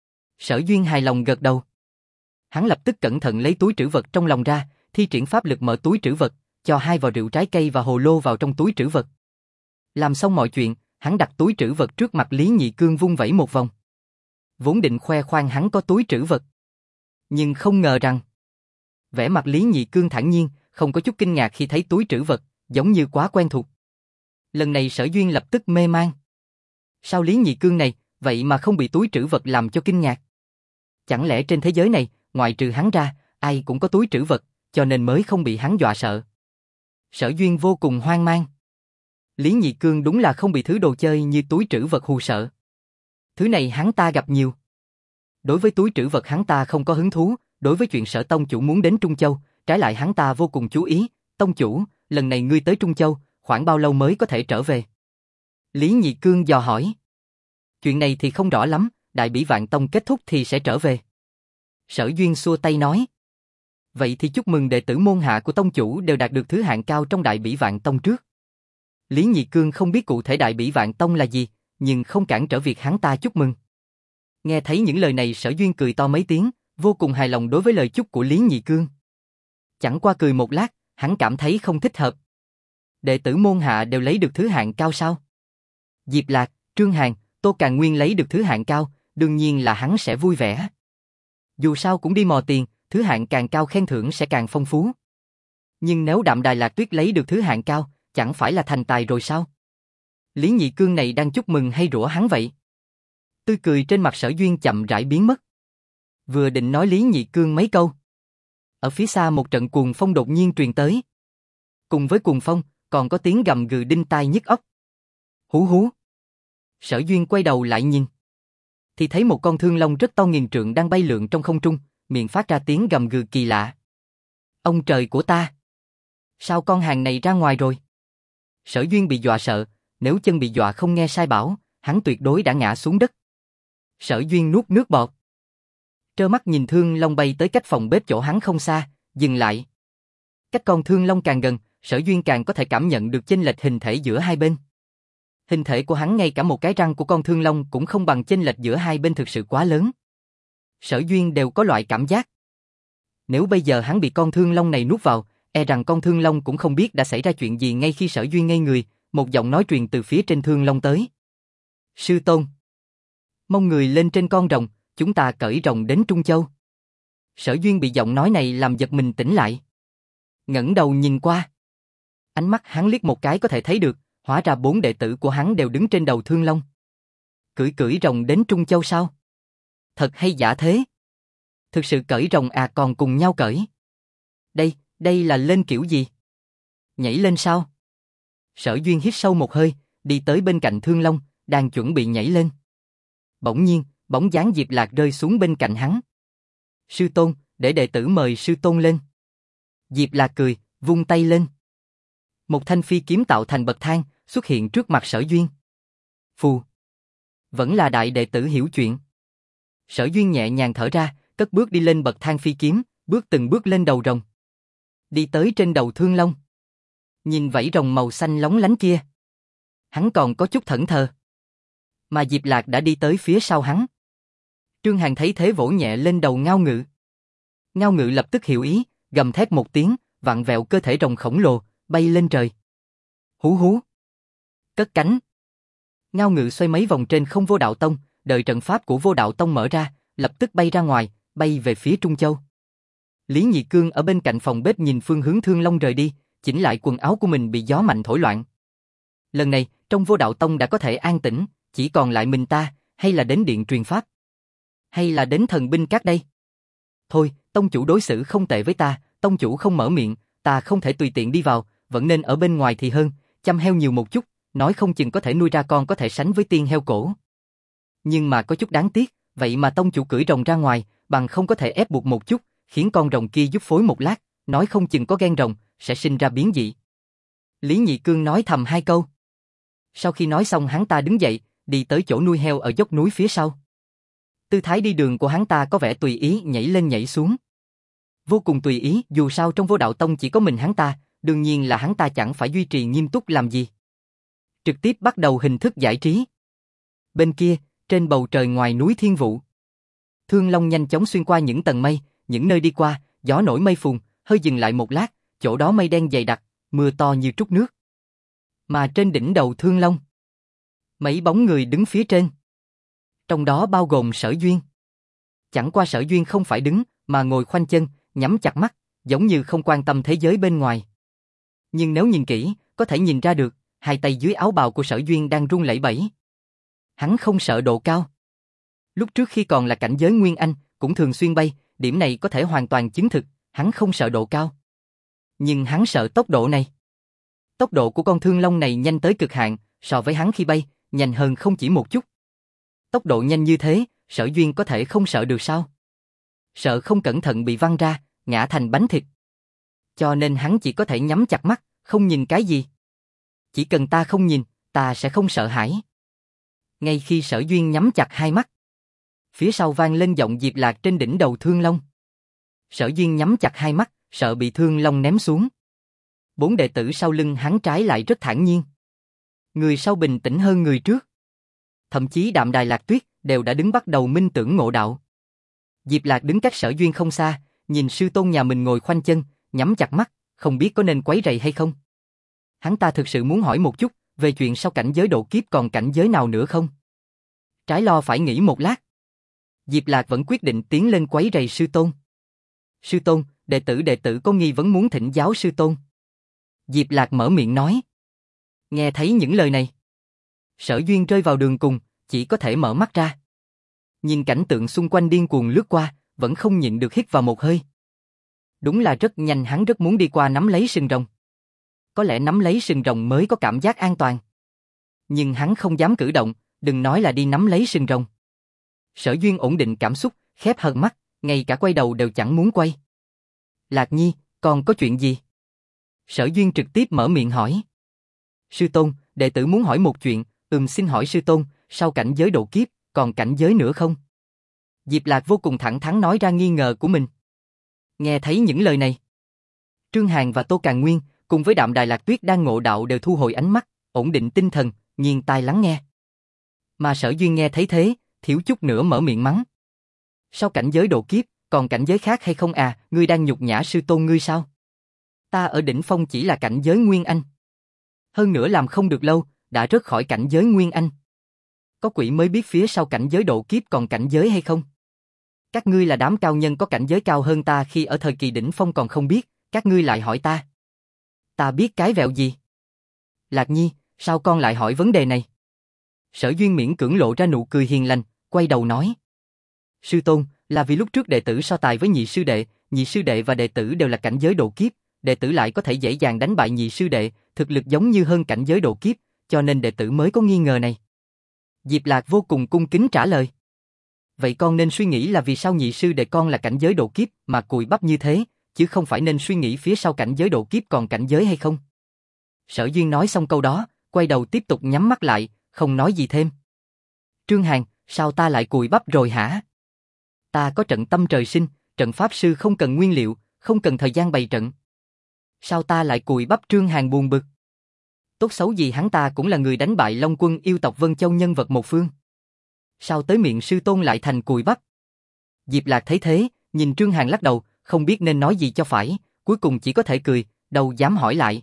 Sở Duyên hài lòng gật đầu. Hắn lập tức cẩn thận lấy túi trữ vật trong lòng ra, thi triển pháp lực mở túi trữ vật, cho hai vò rượu trái cây và hồ lô vào trong túi trữ vật. Làm xong mọi chuyện, hắn đặt túi trữ vật trước mặt Lý Nhị Cương vung vẩy một vòng. Vốn định khoe khoang hắn có túi trữ vật, nhưng không ngờ rằng vẻ mặt Lý Nhị Cương thản nhiên, không có chút kinh ngạc khi thấy túi trữ vật, giống như quá quen thuộc. Lần này Sở Duyên lập tức mê man. Sao Lý Nhị Cương này, vậy mà không bị túi trữ vật làm cho kinh ngạc? Chẳng lẽ trên thế giới này, ngoại trừ hắn ra, ai cũng có túi trữ vật, cho nên mới không bị hắn dọa sợ? Sở Duyên vô cùng hoang mang. Lý Nhị Cương đúng là không bị thứ đồ chơi như túi trữ vật hù sợ. Thứ này hắn ta gặp nhiều. Đối với túi trữ vật hắn ta không có hứng thú, đối với chuyện Sở tông chủ muốn đến Trung Châu, trái lại hắn ta vô cùng chú ý. Tông chủ, lần này ngươi tới Trung Châu, khoảng bao lâu mới có thể trở về? Lý Nhị Cương dò hỏi. Chuyện này thì không rõ lắm, Đại Bỉ Vạn Tông kết thúc thì sẽ trở về. Sở Duyên xua tay nói. Vậy thì chúc mừng đệ tử môn hạ của tông chủ đều đạt được thứ hạng cao trong Đại Bỉ Vạn Tông trước. Lý Nhị Cương không biết cụ thể Đại Bỉ Vạn Tông là gì, nhưng không cản trở việc hắn ta chúc mừng. Nghe thấy những lời này Sở Duyên cười to mấy tiếng, vô cùng hài lòng đối với lời chúc của Lý Nhị Cương. Chẳng qua cười một lát, hắn cảm thấy không thích hợp. Đệ tử môn hạ đều lấy được thứ hạng cao sao? Diệp Lạc, Trương Hàn, Tô Càn Nguyên lấy được thứ hạng cao, đương nhiên là hắn sẽ vui vẻ. Dù sao cũng đi mò tiền, thứ hạng càng cao khen thưởng sẽ càng phong phú. Nhưng nếu Đạm Đài Lạc Tuyết lấy được thứ hạng cao, chẳng phải là thành tài rồi sao? Lý Nhị Cương này đang chúc mừng hay rủa hắn vậy? Tươi cười trên mặt Sở Duyên chậm rãi biến mất. Vừa định nói Lý Nhị Cương mấy câu, ở phía xa một trận cuồng phong đột nhiên truyền tới. Cùng với cuồng phong, còn có tiếng gầm gừ đinh tai nhức óc. Hú hú. Sở Duyên quay đầu lại nhìn, thì thấy một con thương long rất to nghìn trượng đang bay lượn trong không trung, miệng phát ra tiếng gầm gừ kỳ lạ. Ông trời của ta! Sao con hàng này ra ngoài rồi? Sở Duyên bị dọa sợ, nếu chân bị dọa không nghe sai bảo, hắn tuyệt đối đã ngã xuống đất. Sở Duyên nuốt nước bọt. Trơ mắt nhìn thương long bay tới cách phòng bếp chỗ hắn không xa, dừng lại. Cách con thương long càng gần, Sở Duyên càng có thể cảm nhận được chênh lệch hình thể giữa hai bên. Hình thể của hắn ngay cả một cái răng của con thương long cũng không bằng chênh lệch giữa hai bên thực sự quá lớn. Sở Duyên đều có loại cảm giác. Nếu bây giờ hắn bị con thương long này nuốt vào, e rằng con thương long cũng không biết đã xảy ra chuyện gì. Ngay khi Sở Duyên ngây người, một giọng nói truyền từ phía trên thương long tới. Sư tôn, mong người lên trên con rồng, chúng ta cởi rồng đến Trung Châu. Sở Duyên bị giọng nói này làm giật mình tỉnh lại. Ngẩng đầu nhìn qua. Ánh mắt hắn liếc một cái có thể thấy được, hóa ra 4 đệ tử của hắn đều đứng trên đầu thương long. Cưỡi rồng đến Trung Châu sao? Thật hay giả thế? Thực sự cởi rồng à, còn cùng nhau cởi. Đây là lên kiểu gì? Nhảy lên sao? Sở Duyên hít sâu một hơi, đi tới bên cạnh thương long, đang chuẩn bị nhảy lên. Bỗng nhiên, bóng dáng Diệp Lạc rơi xuống bên cạnh hắn. Sư tôn, để đệ tử mời sư tôn lên. Diệp Lạc cười, vung tay lên. Một thanh phi kiếm tạo thành bậc thang, xuất hiện trước mặt Sở Duyên. Phù. Vẫn là đại đệ tử hiểu chuyện. Sở Duyên nhẹ nhàng thở ra, cất bước đi lên bậc thang phi kiếm, bước từng bước lên đầu rồng. Đi tới trên đầu thương long. Nhìn vảy rồng màu xanh lóng lánh kia. Hắn còn có chút thẫn thờ. Mà Diệp Lạc đã đi tới phía sau hắn. Trương Hàn thấy thế vỗ nhẹ lên đầu Ngao Ngự. Ngao Ngự lập tức hiểu ý, gầm thét một tiếng, vặn vẹo cơ thể rồng khổng lồ, bay lên trời. Hú hú. Cất cánh. Ngao Ngự xoay mấy vòng trên không Vô Đạo Tông, đợi trận pháp của Vô Đạo Tông mở ra, lập tức bay ra ngoài, bay về phía Trung Châu. Lý Nhị Cương ở bên cạnh phòng bếp nhìn phương hướng Thương Long rời đi, chỉnh lại quần áo của mình bị gió mạnh thổi loạn. Lần này, trong Vô Đạo Tông đã có thể an tĩnh, chỉ còn lại mình ta, hay là đến điện truyền pháp? Hay là đến thần binh các đây? Thôi, tông chủ đối xử không tệ với ta, tông chủ không mở miệng, ta không thể tùy tiện đi vào, vẫn nên ở bên ngoài thì hơn, chăm heo nhiều một chút, nói không chừng có thể nuôi ra con có thể sánh với tiên heo cổ. Nhưng mà có chút đáng tiếc, vậy mà tông chủ cưỡi rồng ra ngoài, bằng không có thể ép buộc một chút, khiến con rồng kia giúp phối một lát, nói không chừng có ghen rồng, sẽ sinh ra biến dị. Lý Nhị Cương nói thầm hai câu. Sau khi nói xong hắn ta đứng dậy, đi tới chỗ nuôi heo ở dốc núi phía sau. Tư thái đi đường của hắn ta có vẻ tùy ý nhảy lên nhảy xuống. Vô cùng tùy ý, dù sao trong Vô Đạo Tông chỉ có mình hắn ta, đương nhiên là hắn ta chẳng phải duy trì nghiêm túc làm gì. Trực tiếp bắt đầu hình thức giải trí. Bên kia, trên bầu trời ngoài núi Thiên Vũ, Thương Long nhanh chóng xuyên qua những tầng mây, những nơi đi qua, gió nổi mây phùn, hơi dừng lại một lát, chỗ đó mây đen dày đặc, mưa to như trút nước. Mà trên đỉnh đầu Thương Long, mấy bóng người đứng phía trên. Trong đó bao gồm Sở Duyên. Chẳng qua Sở Duyên không phải đứng, mà ngồi khoanh chân, nhắm chặt mắt, giống như không quan tâm thế giới bên ngoài. Nhưng nếu nhìn kỹ, có thể nhìn ra được, hai tay dưới áo bào của Sở Duyên đang run lẩy bẩy. Hắn không sợ độ cao. Lúc trước khi còn là cảnh giới Nguyên Anh, cũng thường xuyên bay, điểm này có thể hoàn toàn chứng thực, hắn không sợ độ cao. Nhưng hắn sợ tốc độ này. Tốc độ của con Thương Long này nhanh tới cực hạn, so với hắn khi bay, nhanh hơn không chỉ một chút. Tốc độ nhanh như thế, Sở Duyên có thể không sợ được sao? Sợ không cẩn thận bị văng ra, ngã thành bánh thịt. Cho nên hắn chỉ có thể nhắm chặt mắt, không nhìn cái gì. Chỉ cần ta không nhìn, ta sẽ không sợ hãi. Ngay khi Sở Duyên nhắm chặt hai mắt, phía sau vang lên giọng Diệp Lạc trên đỉnh đầu Thương Long. Sở Duyên nhắm chặt hai mắt, sợ bị Thương Long ném xuống. 4 đệ tử sau lưng hắn trái lại rất thản nhiên. Người sau bình tĩnh hơn người trước. Thậm chí Đạm Đài Lạc Tuyết đều đã đứng bắt đầu minh tưởng ngộ đạo. Diệp Lạc đứng cách Sở Duyên không xa, nhìn sư tôn nhà mình ngồi khoanh chân, nhắm chặt mắt, không biết có nên quấy rầy hay không. Hắn ta thực sự muốn hỏi một chút, về chuyện sau cảnh giới độ kiếp còn cảnh giới nào nữa không? Trái lo phải nghĩ một lát. Diệp Lạc vẫn quyết định tiến lên quấy rầy sư tôn. Sư tôn, đệ tử có nghi vấn muốn thỉnh giáo sư tôn. Diệp Lạc mở miệng nói. Nghe thấy những lời này, Sở Duyên rơi vào đường cùng, chỉ có thể mở mắt ra. Nhìn cảnh tượng xung quanh điên cuồng lướt qua, vẫn không nhịn được hít vào một hơi. Đúng là rất nhanh, hắn rất muốn đi qua nắm lấy sừng rồng. Có lẽ nắm lấy sừng rồng mới có cảm giác an toàn. Nhưng hắn không dám cử động, đừng nói là đi nắm lấy sừng rồng. Sở Duyên ổn định cảm xúc, khép hờ mắt, ngay cả quay đầu đều chẳng muốn quay. Lạc Nhi, còn có chuyện gì? Sở Duyên trực tiếp mở miệng hỏi. Sư tôn, đệ tử muốn hỏi một chuyện, xin hỏi sư tôn, sau cảnh giới độ kiếp, còn cảnh giới nữa không? Diệp Lạc vô cùng thẳng thắn nói ra nghi ngờ của mình. Nghe thấy những lời này, Trương Hàn và Tô Càn Nguyên, cùng với Đạm Đài Lạc Tuyết đang ngộ đạo đều thu hồi ánh mắt, ổn định tinh thần, nghiêng tai lắng nghe. Mà Sở Duyên nghe thấy thế, thiếu chút nữa mở miệng mắng. Sau cảnh giới độ kiếp, còn cảnh giới khác hay không à, ngươi đang nhục nhã sư tôn ngươi sao? Ta ở đỉnh phong chỉ là cảnh giới Nguyên Anh. Hơn nữa làm không được lâu, đã rớt khỏi cảnh giới Nguyên Anh. Có quỷ mới biết phía sau cảnh giới độ kiếp còn cảnh giới hay không? Các ngươi là đám cao nhân có cảnh giới cao hơn ta khi ở thời kỳ đỉnh phong còn không biết, các ngươi lại hỏi ta. Ta biết cái vẹo gì? Lạc Nhi, sao con lại hỏi vấn đề này? Sở Duyên miễn cưỡng lộ ra nụ cười hiền lành, quay đầu nói. Sư tôn, là vì lúc trước đệ tử so tài với nhị sư đệ và đệ tử đều là cảnh giới độ kiếp, đệ tử lại có thể dễ dàng đánh bại nhị sư đệ, thực lực giống như hơn cảnh giới độ kiếp, cho nên đệ tử mới có nghi ngờ này. Diệp Lạc vô cùng cung kính trả lời. Vậy con nên suy nghĩ là vì sao nhị sư đệ con là cảnh giới độ kiếp mà cùi bắp như thế, chứ không phải nên suy nghĩ phía sau cảnh giới độ kiếp còn cảnh giới hay không? Sở Duyên nói xong câu đó, quay đầu tiếp tục nhắm mắt lại, không nói gì thêm. Trương Hàn, sao ta lại cùi bắp rồi hả? Ta có trận tâm trời sinh, trận pháp sư không cần nguyên liệu, không cần thời gian bày trận. Sao ta lại cùi bắp? Trương Hàn buồn bực. Tốt xấu gì hắn ta cũng là người đánh bại Long Quân yêu tộc Vân Châu nhân vật một phương. Sao tới miệng sư tôn lại thành cùi bắp? Diệp Lạc thấy thế, nhìn Trương Hàn lắc đầu, không biết nên nói gì cho phải, cuối cùng chỉ có thể cười, đâu dám hỏi lại.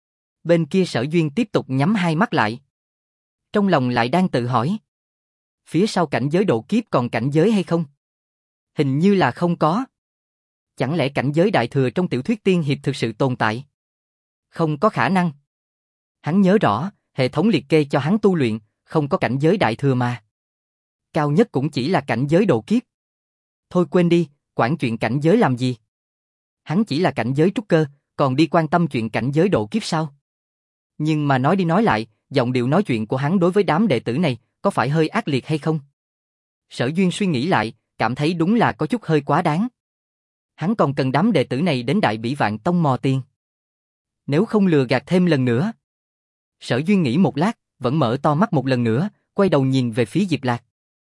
Bên kia Sở Duyên tiếp tục nhắm hai mắt lại. Trong lòng lại đang tự hỏi. Phía sau cảnh giới độ kiếp còn cảnh giới hay không? Hình như là không có. Chẳng lẽ cảnh giới đại thừa trong tiểu thuyết tiên hiệp thực sự tồn tại? Không có khả năng. Hắn nhớ rõ, hệ thống liệt kê cho hắn tu luyện, không có cảnh giới đại thừa mà. Cao nhất cũng chỉ là cảnh giới độ kiếp. Thôi quên đi, quản chuyện cảnh giới làm gì? Hắn chỉ là cảnh giới trúc cơ, còn đi quan tâm chuyện cảnh giới độ kiếp sao? Nhưng mà nói đi nói lại, giọng điệu nói chuyện của hắn đối với đám đệ tử này, có phải hơi ác liệt hay không? Sở Duyên suy nghĩ lại, cảm thấy đúng là có chút hơi quá đáng. Hắn còn cần đám đệ tử này đến Đại Bỉ Vạn Tông mò tiền. Nếu không lừa gạt thêm lần nữa. Sở Duyên nghĩ một lát, vẫn mở to mắt một lần nữa, quay đầu nhìn về phía Diệp Lạc.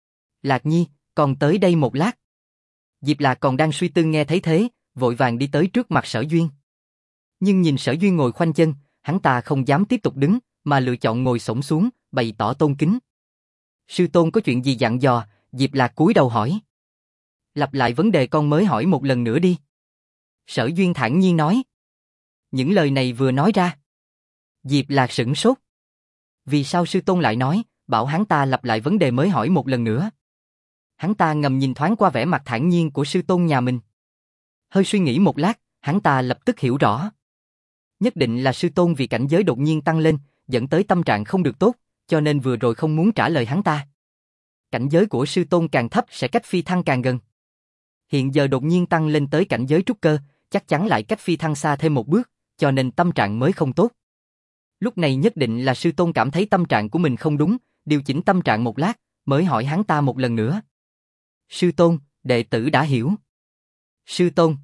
Lạc Nhi, còn tới đây một lát. Diệp Lạc còn đang suy tư nghe thấy thế, vội vàng đi tới trước mặt Sở Duyên. Nhưng nhìn Sở Duyên ngồi khoanh chân, hắn ta không dám tiếp tục đứng, mà lựa chọn ngồi xổm xuống, bày tỏ tôn kính. Sư tôn có chuyện gì dặn dò? Diệp Lạc cúi đầu hỏi. Lặp lại vấn đề con mới hỏi một lần nữa đi. Sở Duyên thản nhiên nói. Những lời này vừa nói ra, Diệp Lạc sửng sốt. Vì sao sư tôn lại nói, bảo hắn ta lặp lại vấn đề mới hỏi một lần nữa? Hắn ta ngầm nhìn thoáng qua vẻ mặt thản nhiên của sư tôn nhà mình. Hơi suy nghĩ một lát, hắn ta lập tức hiểu rõ. Nhất định là sư tôn vì cảnh giới đột nhiên tăng lên, dẫn tới tâm trạng không được tốt, cho nên vừa rồi không muốn trả lời hắn ta. Cảnh giới của sư tôn càng thấp sẽ cách phi thăng càng gần. Hiện giờ đột nhiên tăng lên tới cảnh giới trúc cơ, chắc chắn lại cách phi thăng xa thêm một bước, cho nên tâm trạng mới không tốt. Lúc này nhất định là sư tôn cảm thấy tâm trạng của mình không đúng, điều chỉnh tâm trạng một lát, mới hỏi hắn ta một lần nữa. Sư tôn, đệ tử đã hiểu. Sư tôn,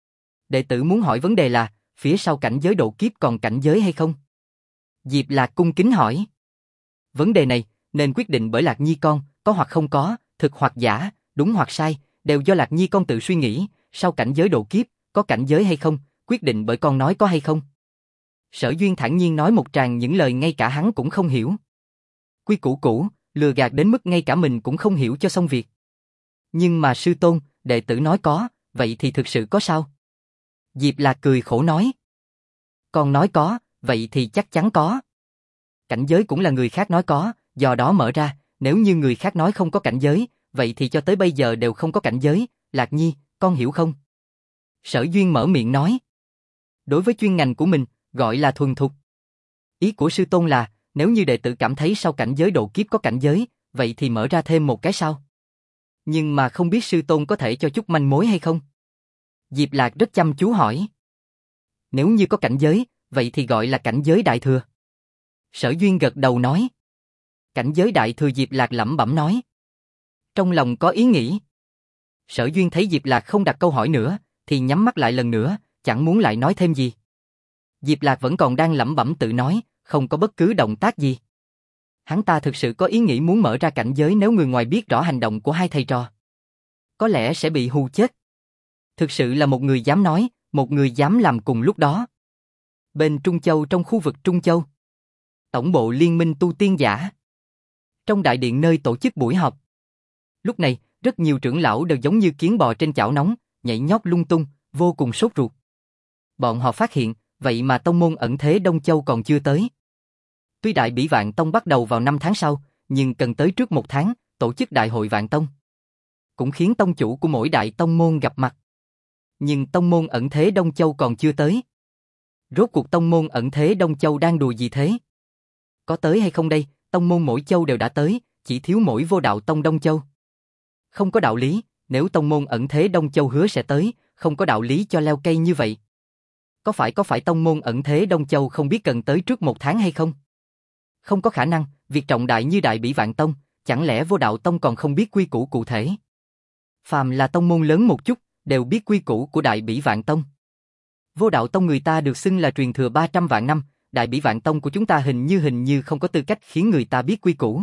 đệ tử muốn hỏi vấn đề là, phía sau cảnh giới độ kiếp còn cảnh giới hay không? Diệp Lạc cung kính hỏi. Vấn đề này, nên quyết định bởi Lạc Nhi con, có hoặc không có, thực hoặc giả, đúng hoặc sai, đều do Lạc Nhi con tự suy nghĩ, sau cảnh giới độ kiếp, có cảnh giới hay không, quyết định bởi con nói có hay không. Sở Duyên thản nhiên nói một tràng những lời ngay cả hắn cũng không hiểu. Quy củ cũ, lừa gạt đến mức ngay cả mình cũng không hiểu cho xong việc. Nhưng mà sư tôn, đệ tử nói có, vậy thì thực sự có sao? Diệp Lạc cười khổ nói. Con nói có, vậy thì chắc chắn có. Cảnh giới cũng là người khác nói có, do đó mở ra, nếu như người khác nói không có cảnh giới, vậy thì cho tới bây giờ đều không có cảnh giới, Lạc Nhi, con hiểu không? Sở Duyên mở miệng nói. Đối với chuyên ngành của mình, gọi là thuần thục. Ý của sư tôn là, nếu như đệ tử cảm thấy sau cảnh giới độ kiếp có cảnh giới, vậy thì mở ra thêm một cái sao? Nhưng mà không biết sư tôn có thể cho chút manh mối hay không? Diệp Lạc rất chăm chú hỏi. Nếu như có cảnh giới, vậy thì gọi là cảnh giới đại thừa. Sở Duyên gật đầu nói. Cảnh giới đại thừa Diệp Lạc lẩm bẩm nói. Trong lòng có ý nghĩ. Sở Duyên thấy Diệp Lạc không đặt câu hỏi nữa, thì nhắm mắt lại lần nữa, chẳng muốn lại nói thêm gì. Diệp Lạc vẫn còn đang lẩm bẩm tự nói, không có bất cứ động tác gì. Hắn ta thực sự có ý nghĩ muốn mở ra cảnh giới nếu người ngoài biết rõ hành động của hai thầy trò. Có lẽ sẽ bị hù chết. Thực sự là một người dám nói, một người dám làm cùng lúc đó. Bên Trung Châu trong khu vực Trung Châu. Tổng bộ Liên minh tu tiên giả. Trong đại điện nơi tổ chức buổi họp. Lúc này, rất nhiều trưởng lão đều giống như kiến bò trên chảo nóng, nhảy nhót lung tung, vô cùng sốt ruột. Bọn họ phát hiện, vậy mà tông môn ẩn thế Đông Châu còn chưa tới. Tuy Đại Bỉ Vạn Tông bắt đầu vào 5 tháng sau, nhưng cần tới trước 1 tháng, tổ chức Đại hội Vạn Tông. Cũng khiến tông chủ của mỗi đại tông môn gặp mặt. Nhưng tông môn ẩn thế Đông Châu còn chưa tới. Rốt cuộc tông môn ẩn thế Đông Châu đang đùa gì thế? Có tới hay không đây, tông môn mỗi châu đều đã tới, chỉ thiếu mỗi Vô Đạo Tông Đông Châu. Không có đạo lý, nếu tông môn ẩn thế Đông Châu hứa sẽ tới, không có đạo lý cho leo cây như vậy. Có phải tông môn ẩn thế Đông Châu không biết cần tới trước 1 tháng hay không? Không có khả năng, việc trọng đại như Đại Bỉ Vạn Tông, chẳng lẽ Vô Đạo Tông còn không biết quy củ cụ thể? Phàm là tông môn lớn một chút, đều biết quy củ của Đại Bỉ Vạn Tông. Vô Đạo Tông người ta được xưng là truyền thừa 300 vạn năm, Đại Bỉ Vạn Tông của chúng ta hình như không có tư cách khiến người ta biết quy củ.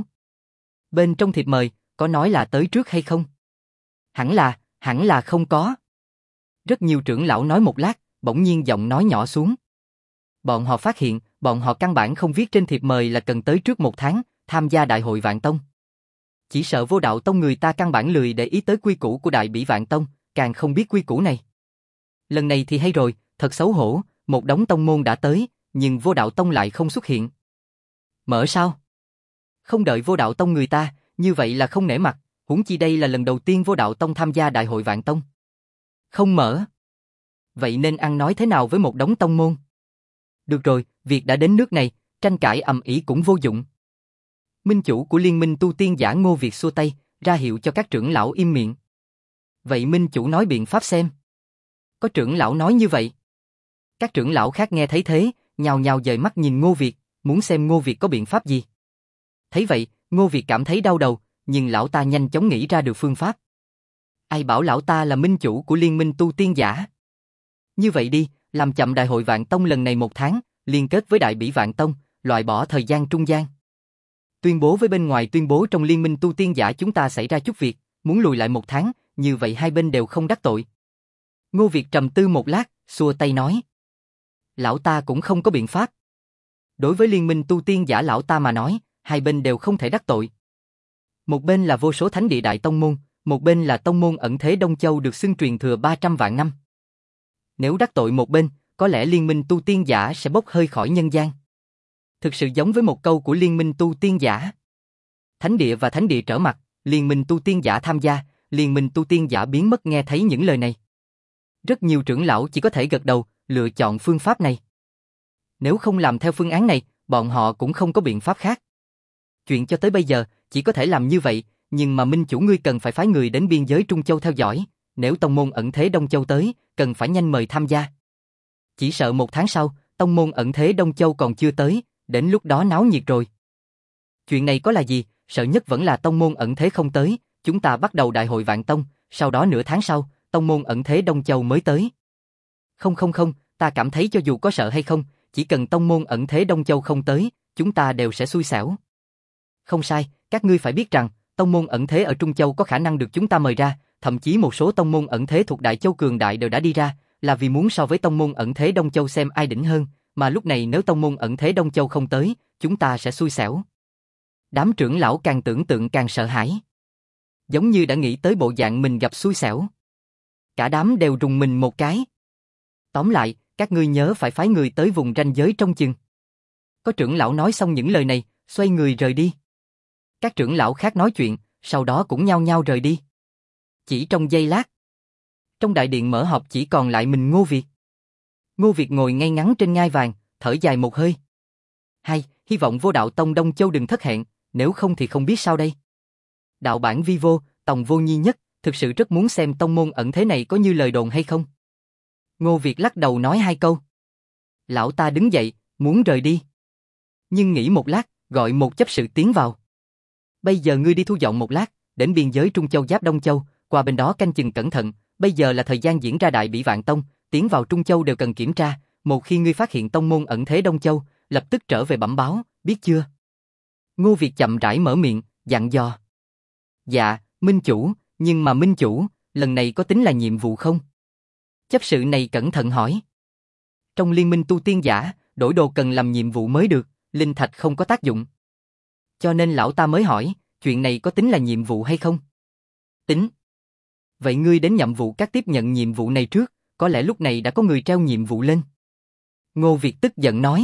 Bên trong thiệp mời, có nói là tới trước hay không? Hẳn là không có. Rất nhiều trưởng lão nói một lát, bỗng nhiên giọng nói nhỏ xuống. Bọn họ phát hiện, bọn họ căn bản không viết trên thiệp mời là cần tới trước 1 tháng, tham gia Đại hội Vạn Tông. Chỉ sợ Vô Đạo Tông người ta căn bản lười để ý tới quy củ của Đại Bỉ Vạn Tông, càng không biết quy củ này. Lần này thì hay rồi, Thật xấu hổ, một đống tông môn đã tới, nhưng Vô Đạo Tông lại không xuất hiện. Mở sao? Không đợi Vô Đạo Tông người ta, như vậy là không nể mặt, huống chi đây là lần đầu tiên Vô Đạo Tông tham gia Đại hội Vạn Tông. Không mở. Vậy nên ăn nói thế nào với một đống tông môn? Được rồi, việc đã đến nước này, tranh cãi ầm ĩ cũng vô dụng. Minh chủ của Liên minh tu tiên giả Ngô Việt xua tay, ra hiệu cho các trưởng lão im miệng. Vậy minh chủ nói biện pháp xem. Có trưởng lão nói như vậy. Các trưởng lão khác nghe thấy thế, nhào nhào dời mắt nhìn Ngô Việt, muốn xem Ngô Việt có biện pháp gì. Thấy vậy, Ngô Việt cảm thấy đau đầu, nhưng lão ta nhanh chóng nghĩ ra được phương pháp. Ai bảo lão ta là minh chủ của Liên minh tu tiên giả? Như vậy đi, làm chậm Đại hội Vạn Tông lần này 1 tháng, liên kết với Đại Bỉ Vạn Tông, loại bỏ thời gian trung gian. Tuyên bố với bên ngoài tuyên bố trong Liên minh tu tiên giả chúng ta xảy ra chút việc, muốn lùi lại 1 tháng, như vậy hai bên đều không đắc tội. Ngô Việt trầm tư một lát, xua tay nói. Lão ta cũng không có biện pháp. Đối với Liên minh tu tiên giả lão ta mà nói, hai bên đều không thể đắc tội. Một bên là vô số thánh địa đại tông môn, một bên là tông môn ẩn thế Đông Châu được xưng truyền thừa 300 vạn năm. Nếu đắc tội một bên, có lẽ Liên minh tu tiên giả sẽ bốc hơi khỏi nhân gian. Thực sự giống với một câu của Liên minh tu tiên giả. Thánh địa và thánh địa trở mặt, Liên minh tu tiên giả tham gia, Liên minh tu tiên giả biến mất nghe thấy những lời này. Rất nhiều trưởng lão chỉ có thể gật đầu, lựa chọn phương pháp này. Nếu không làm theo phương án này, bọn họ cũng không có biện pháp khác. Chuyện cho tới bây giờ, chỉ có thể làm như vậy, nhưng mà minh chủ ngươi cần phải phái người đến biên giới Trung Châu theo dõi, nếu tông môn ẩn thế Đông Châu tới, cần phải nhanh mời tham gia. Chỉ sợ 1 tháng sau, tông môn ẩn thế Đông Châu còn chưa tới, đến lúc đó náo nhiệt rồi. Chuyện này có là gì, sợ nhất vẫn là tông môn ẩn thế không tới, chúng ta bắt đầu Đại hội Vạn Tông, sau đó nửa tháng sau, tông môn ẩn thế Đông Châu mới tới. Không, ta cảm thấy cho dù có sợ hay không, chỉ cần tông môn ẩn thế Đông Châu không tới, chúng ta đều sẽ xui xẻo. Không sai, các ngươi phải biết rằng, tông môn ẩn thế ở Trung Châu có khả năng được chúng ta mời ra, thậm chí một số tông môn ẩn thế thuộc Đại Châu cường đại đều đã đi ra, là vì muốn so với tông môn ẩn thế Đông Châu xem ai đỉnh hơn, mà lúc này nếu tông môn ẩn thế Đông Châu không tới, chúng ta sẽ xui xẻo. Đám trưởng lão càng tưởng tượng càng sợ hãi. Giống như đã nghĩ tới bộ dạng mình gặp xui xẻo. Cả đám đều rùng mình một cái. Tóm lại, các ngươi nhớ phải phái người tới vùng ranh giới trông chừng. Có trưởng lão nói xong những lời này, xoay người rời đi. Các trưởng lão khác nói chuyện, sau đó cũng nhao nhao rời đi. Chỉ trong giây lát, trong đại điện mở họp chỉ còn lại mình Ngô Việt. Ngô Việt ngồi ngay ngắn trên ngai vàng, thở dài một hơi. Hay, hy vọng Vô Đạo Tông Đông Châu đừng thất hẹn, nếu không thì không biết sao đây. Đạo bản vi vô, Tòng vô nhi nhất, thực sự rất muốn xem tông môn ẩn thế này có như lời đồn hay không. Ngô Việt lắc đầu nói 2 câu. Lão ta đứng dậy, muốn rời đi. Nhưng nghĩ một lát, gọi một chấp sự tiến vào. Bây giờ ngươi đi thu dọn một lát, đến biên giới Trung Châu giáp Đông Châu, qua bên đó canh chừng cẩn thận, bây giờ là thời gian diễn ra Đại Bỉ Vạn Tông, tiến vào Trung Châu đều cần kiểm tra, một khi ngươi phát hiện tông môn ẩn thế Đông Châu, lập tức trở về bẩm báo, biết chưa? Ngô Việt chậm rãi mở miệng, dặn dò. Dạ, minh chủ, nhưng mà minh chủ, lần này có tính là nhiệm vụ không? Chấp sự này cẩn thận hỏi. Trong liên minh tu tiên giả, đổi đồ cần làm nhiệm vụ mới được, linh thạch không có tác dụng. Cho nên lão ta mới hỏi, chuyện này có tính là nhiệm vụ hay không? Tính. Vậy ngươi đến nhậm vụ các tiếp nhận nhiệm vụ này trước, có lẽ lúc này đã có người treo nhiệm vụ lên. Ngô Việt tức giận nói.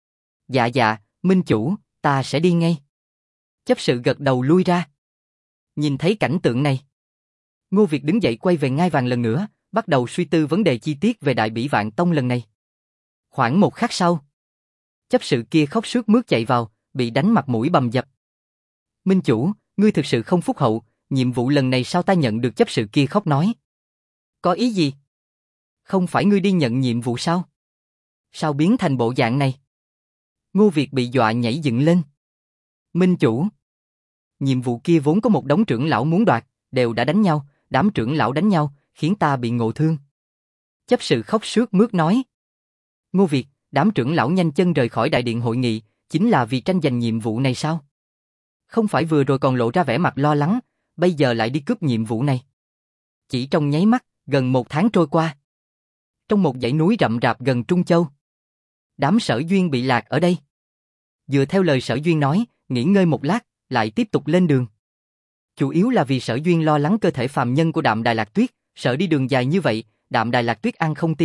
Dạ, minh chủ, ta sẽ đi ngay. Chấp sự gật đầu lui ra. Nhìn thấy cảnh tượng này, Ngô Việt đứng dậy quay về ngai vàng lần nữa, bắt đầu suy tư vấn đề chi tiết về Đại Bỉ Vạn Tông lần này. Khoảng 1 khắc sau, chấp sự kia khóc sướt mướt chạy vào, bị đánh mặt mũi bầm dập. Minh chủ, ngươi thực sự không phúc hậu, nhiệm vụ lần này sao ta nhận được? Chấp sự kia khóc nói. Có ý gì? Không phải ngươi đi nhận nhiệm vụ sao? Sao biến thành bộ dạng này? Ngô Việt bị dọa nhảy dựng lên. Minh chủ, nhiệm vụ kia vốn có một đống trưởng lão muốn đoạt, đều đã đánh nhau, đám trưởng lão đánh nhau, khiến ta bị ngộ thương. Chấp sự khóc sướt mướt nói. Ngô Việt, đám trưởng lão nhanh chân rời khỏi đại điện hội nghị, chính là vì tranh giành nhiệm vụ này sao? Không phải vừa rồi còn lộ ra vẻ mặt lo lắng, bây giờ lại đi cướp nhiệm vụ này. Chỉ trong nháy mắt, gần 1 tháng trôi qua. Trong một dãy núi rậm rạp gần Trung Châu, đám Sở Duyên bị lạc ở đây. Dựa theo lời Sở Duyên nói, nghỉ ngơi một lát, lại tiếp tục lên đường. Chủ yếu là vì Sở Duyên lo lắng cơ thể phàm nhân của Đạm Đài Lạc Tuyết, sợ đi đường dài như vậy, Đạm Đài Lạc Tuyết ăn không tiêu,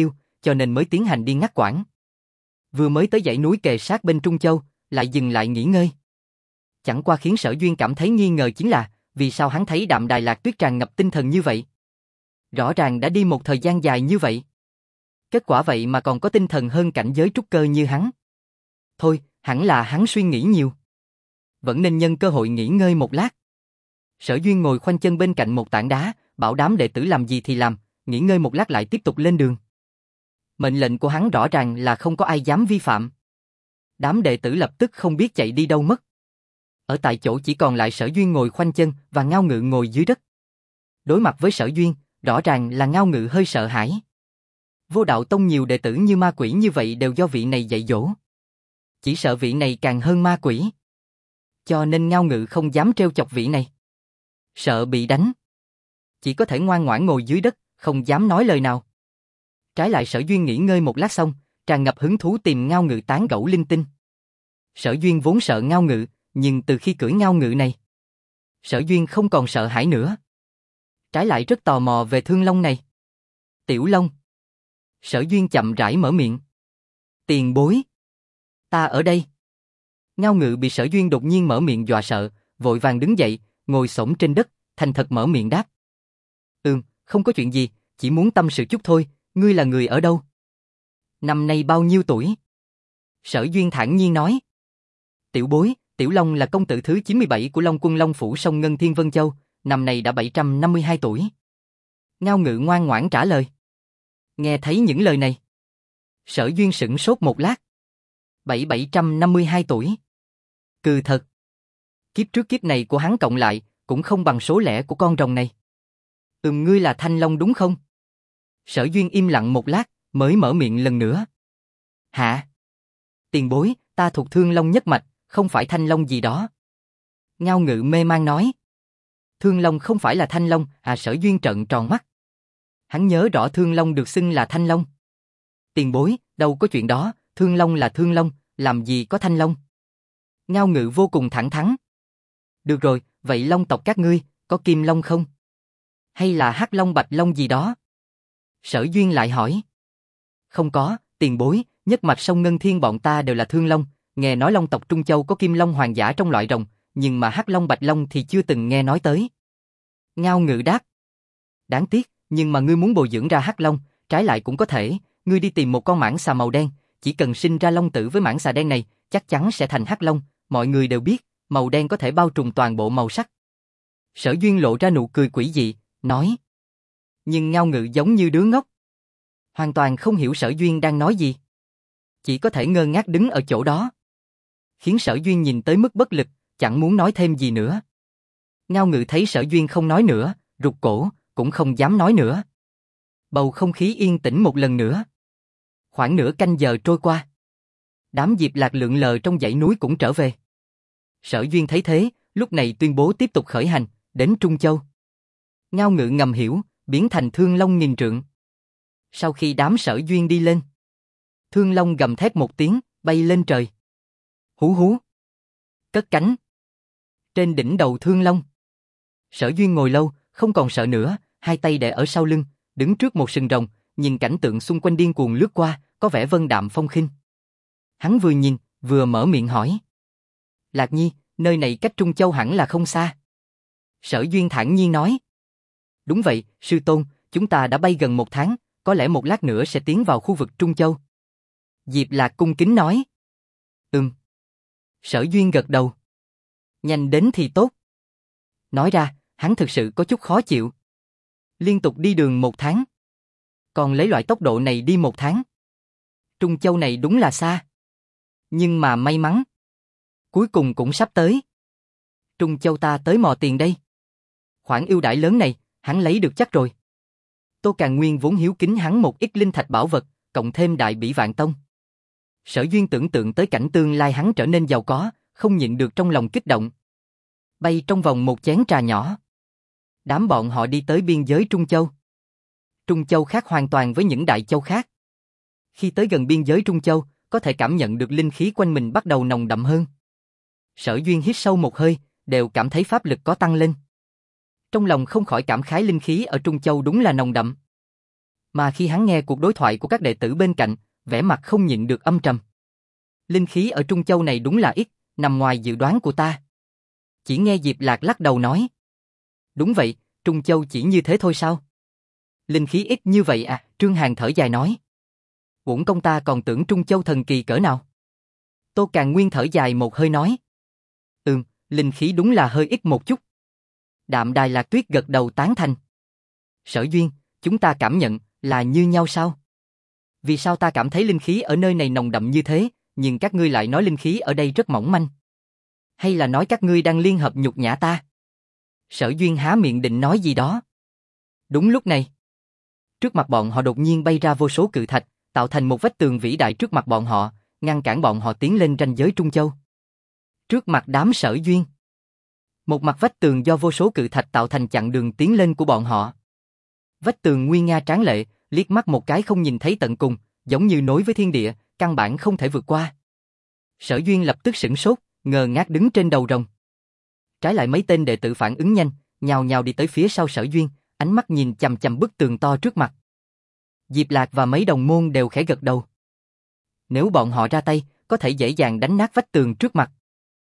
cho nên mới tiến hành đi ngắt quãng. Vừa mới tới dãy núi kề sát bên Trung Châu, lại dừng lại nghỉ ngơi. Chẳng qua khiến Sở Duyên cảm thấy nghi ngờ chính là, vì sao hắn thấy Đạm Đài Lạc Tuyết tràn ngập tinh thần như vậy? Rõ ràng đã đi một thời gian dài như vậy. Kết quả vậy mà còn có tinh thần hơn cảnh giới trúc cơ như hắn. Thôi, hẳn là hắn suy nghĩ nhiều. Vẫn nên nhân cơ hội nghỉ ngơi một lát. Sở Duyên ngồi khoanh chân bên cạnh một tảng đá, bảo đám đệ tử làm gì thì làm, nghỉ ngơi một lát lại tiếp tục lên đường. Mệnh lệnh của hắn rõ ràng là không có ai dám vi phạm. Đám đệ tử lập tức không biết chạy đi đâu mất. Ở tại chỗ chỉ còn lại Sở Duyên ngồi khoanh chân và Ngao Ngự ngồi dưới đất. Đối mặt với Sở Duyên, rõ ràng là Ngao Ngự hơi sợ hãi. Vô Đạo Tông nhiều đệ tử như ma quỷ như vậy đều do vị này dạy dỗ. Chỉ sợ vị này càng hơn ma quỷ. Cho nên Ngao Ngự không dám trêu chọc vị này. Sợ bị đánh. Chỉ có thể ngoan ngoãn ngồi dưới đất, không dám nói lời nào. Trái lại Sở Duyên nghỉ ngơi một lát xong, tràn ngập hứng thú tìm Ngao Ngự tán gẫu linh tinh. Sở Duyên vốn sợ Ngao Ngự, nhưng từ khi cưỡi Ngao Ngự này, Sở Duyên không còn sợ hãi nữa. Trái lại rất tò mò về Thương Long này. Tiểu Long. Sở Duyên chậm rãi mở miệng. Tiền bối. Ta ở đây. Ngao Ngự bị Sở Duyên đột nhiên mở miệng dọa sợ, vội vàng đứng dậy, ngồi xổm trên đất, thành thật mở miệng đáp. Không có chuyện gì, chỉ muốn tâm sự chút thôi, ngươi là người ở đâu? Năm nay bao nhiêu tuổi? Sở Duyên thản nhiên nói. Tiểu bối, Tiểu Long là công tử thứ 97 của Long Quân Long Phủ Sông Ngân Thiên Vân Châu, năm nay đã 752 tuổi. Ngao Ngự ngoan ngoãn trả lời. Nghe thấy những lời này, Sở Duyên sửng sốt một lát. 752 tuổi. Cừ thật. Kiếp trước kiếp này của hắn cộng lại, cũng không bằng số lẻ của con rồng này. Ngươi là Thanh Long đúng không? Sở Duyên im lặng một lát, mới mở miệng lần nữa. Hả? Tiền bối, ta thuộc Thương Long nhất mạch, không phải Thanh Long gì đó. Ngao Ngự mê man nói. Thương Long không phải là Thanh Long, Sở Duyên trợn tròn mắt. Hắn nhớ rõ Thương Long được xưng là Thanh Long. Tiền bối, đâu có chuyện đó, Thương Long là Thương Long, làm gì có Thanh Long. Ngao Ngự vô cùng thẳng thắn. Được rồi, vậy Long tộc các ngươi, có Kim Long không? Hay là Hắc Long Bạch Long gì đó? Sở Duyên lại hỏi. Không có, tiền bối, nhất mạch sông Ngân Thiên bọn ta đều là Thương Long, nghe nói Long tộc Trung Châu có Kim Long hoàng giả trong loại rồng, nhưng mà Hắc Long Bạch Long thì chưa từng nghe nói tới. Ngao Ngự đáp. Đáng tiếc, nhưng mà ngươi muốn bồi dưỡng ra Hắc Long, trái lại cũng có thể, ngươi đi tìm một con mãng xà màu đen, chỉ cần sinh ra long tử với mãng xà đen này, chắc chắn sẽ thành Hắc Long, mọi người đều biết, màu đen có thể bao trùm toàn bộ màu sắc. Sở Duyên lộ ra nụ cười quỷ dị, nói. Nhưng Ngao Ngự giống như đứa ngốc. Hoàn toàn không hiểu Sở Duyên đang nói gì. Chỉ có thể ngơ ngác đứng ở chỗ đó. Khiến Sở Duyên nhìn tới mức bất lực, chẳng muốn nói thêm gì nữa. Ngao Ngự thấy Sở Duyên không nói nữa, rụt cổ, cũng không dám nói nữa. Bầu không khí yên tĩnh một lần nữa. Khoảng nửa canh giờ trôi qua. Đám Diệp Lạc lượn lờ trong dãy núi cũng trở về. Sở Duyên thấy thế, lúc này tuyên bố tiếp tục khởi hành, đến Trung Châu. Ngao Ngự ngầm hiểu, biến thành Thương Long nghìn trượng. Sau khi đám Sở Duyên đi lên, Thương Long gầm thét một tiếng, bay lên trời. Hú hú. Cất cánh. Trên đỉnh đầu Thương Long, Sở Duyên ngồi lâu, không còn sợ nữa, hai tay để ở sau lưng, đứng trước một sừng rồng, nhìn cảnh tượng xung quanh điên cuồng lướt qua, có vẻ vân đạm phong khinh. Hắn vừa nhìn, vừa mở miệng hỏi. Lạc Nhi, nơi này cách Trung Châu hẳn là không xa. Sở Duyên thản nhiên nói. Đúng vậy, sư tôn, chúng ta đã bay gần 1 tháng, có lẽ một lát nữa sẽ tiến vào khu vực Trung Châu. Diệp Lạc cung kính nói. Sở Duyên gật đầu. Nhanh đến thì tốt. Nói ra, hắn thực sự có chút khó chịu. Liên tục đi đường 1 tháng. Còn lấy loại tốc độ này đi 1 tháng. Trung Châu này đúng là xa. Nhưng mà may mắn. Cuối cùng cũng sắp tới. Trung Châu ta tới mò tiền đây. Khoản ưu đãi lớn này, hắn lấy được chắc rồi. Tô Càn Nguyên vốn hiếu kính hắn một ít linh thạch bảo vật, cộng thêm Đại Bỉ Vạn Tông. Sở Duyên tưởng tượng tới cảnh tương lai hắn trở nên giàu có, không nhịn được trong lòng kích động. Bay trong vòng một chén trà nhỏ. Đám bọn họ đi tới biên giới Trung Châu. Trung Châu khác hoàn toàn với những đại châu khác. Khi tới gần biên giới Trung Châu, có thể cảm nhận được linh khí quanh mình bắt đầu nồng đậm hơn. Sở Duyên hít sâu một hơi, đều cảm thấy pháp lực có tăng lên. Trong lòng không khỏi cảm khái linh khí ở Trung Châu đúng là nồng đậm. Mà khi hắn nghe cuộc đối thoại của các đệ tử bên cạnh, vẻ mặt không nhịn được âm trầm. Linh khí ở Trung Châu này đúng là ít, nằm ngoài dự đoán của ta. Chỉ nghe Diệp Lạc lắc đầu nói. Đúng vậy, Trung Châu chỉ như thế thôi sao? Linh khí ít như vậy à? Trương Hàn thở dài nói. Uổng công ta còn tưởng Trung Châu thần kỳ cỡ nào. Tô Càn Nguyên thở dài một hơi nói. Linh khí đúng là hơi ít một chút. Đạm Đài Lạc Tuyết gật đầu tán thành. Sở Duyên, chúng ta cảm nhận là như nhau sao? Vì sao ta cảm thấy linh khí ở nơi này nồng đậm như thế, nhưng các ngươi lại nói linh khí ở đây rất mỏng manh? Hay là nói các ngươi đang liên hợp nhục nhã ta? Sở Duyên há miệng định nói gì đó. Đúng lúc này, trước mặt bọn họ đột nhiên bay ra vô số cự thạch, tạo thành một vách tường vĩ đại trước mặt bọn họ, ngăn cản bọn họ tiến lên ranh giới Trung Châu. Trước mặt đám Sở Duyên, một mặt vách tường do vô số cự thạch tạo thành chặn đường tiến lên của bọn họ. Vách tường nguy nga tráng lệ, liếc mắt một cái không nhìn thấy tận cùng, giống như nối với thiên địa, căn bản không thể vượt qua. Sở Duyên lập tức sửng sốt, ngơ ngác đứng trên đầu rồng. Trái lại mấy tên đệ tử phản ứng nhanh, nhào nhào đi tới phía sau Sở Duyên, ánh mắt nhìn chằm chằm bức tường to trước mặt. Diệp Lạc và mấy đồng môn đều khẽ gật đầu. Nếu bọn họ ra tay, có thể dễ dàng đánh nát vách tường trước mặt.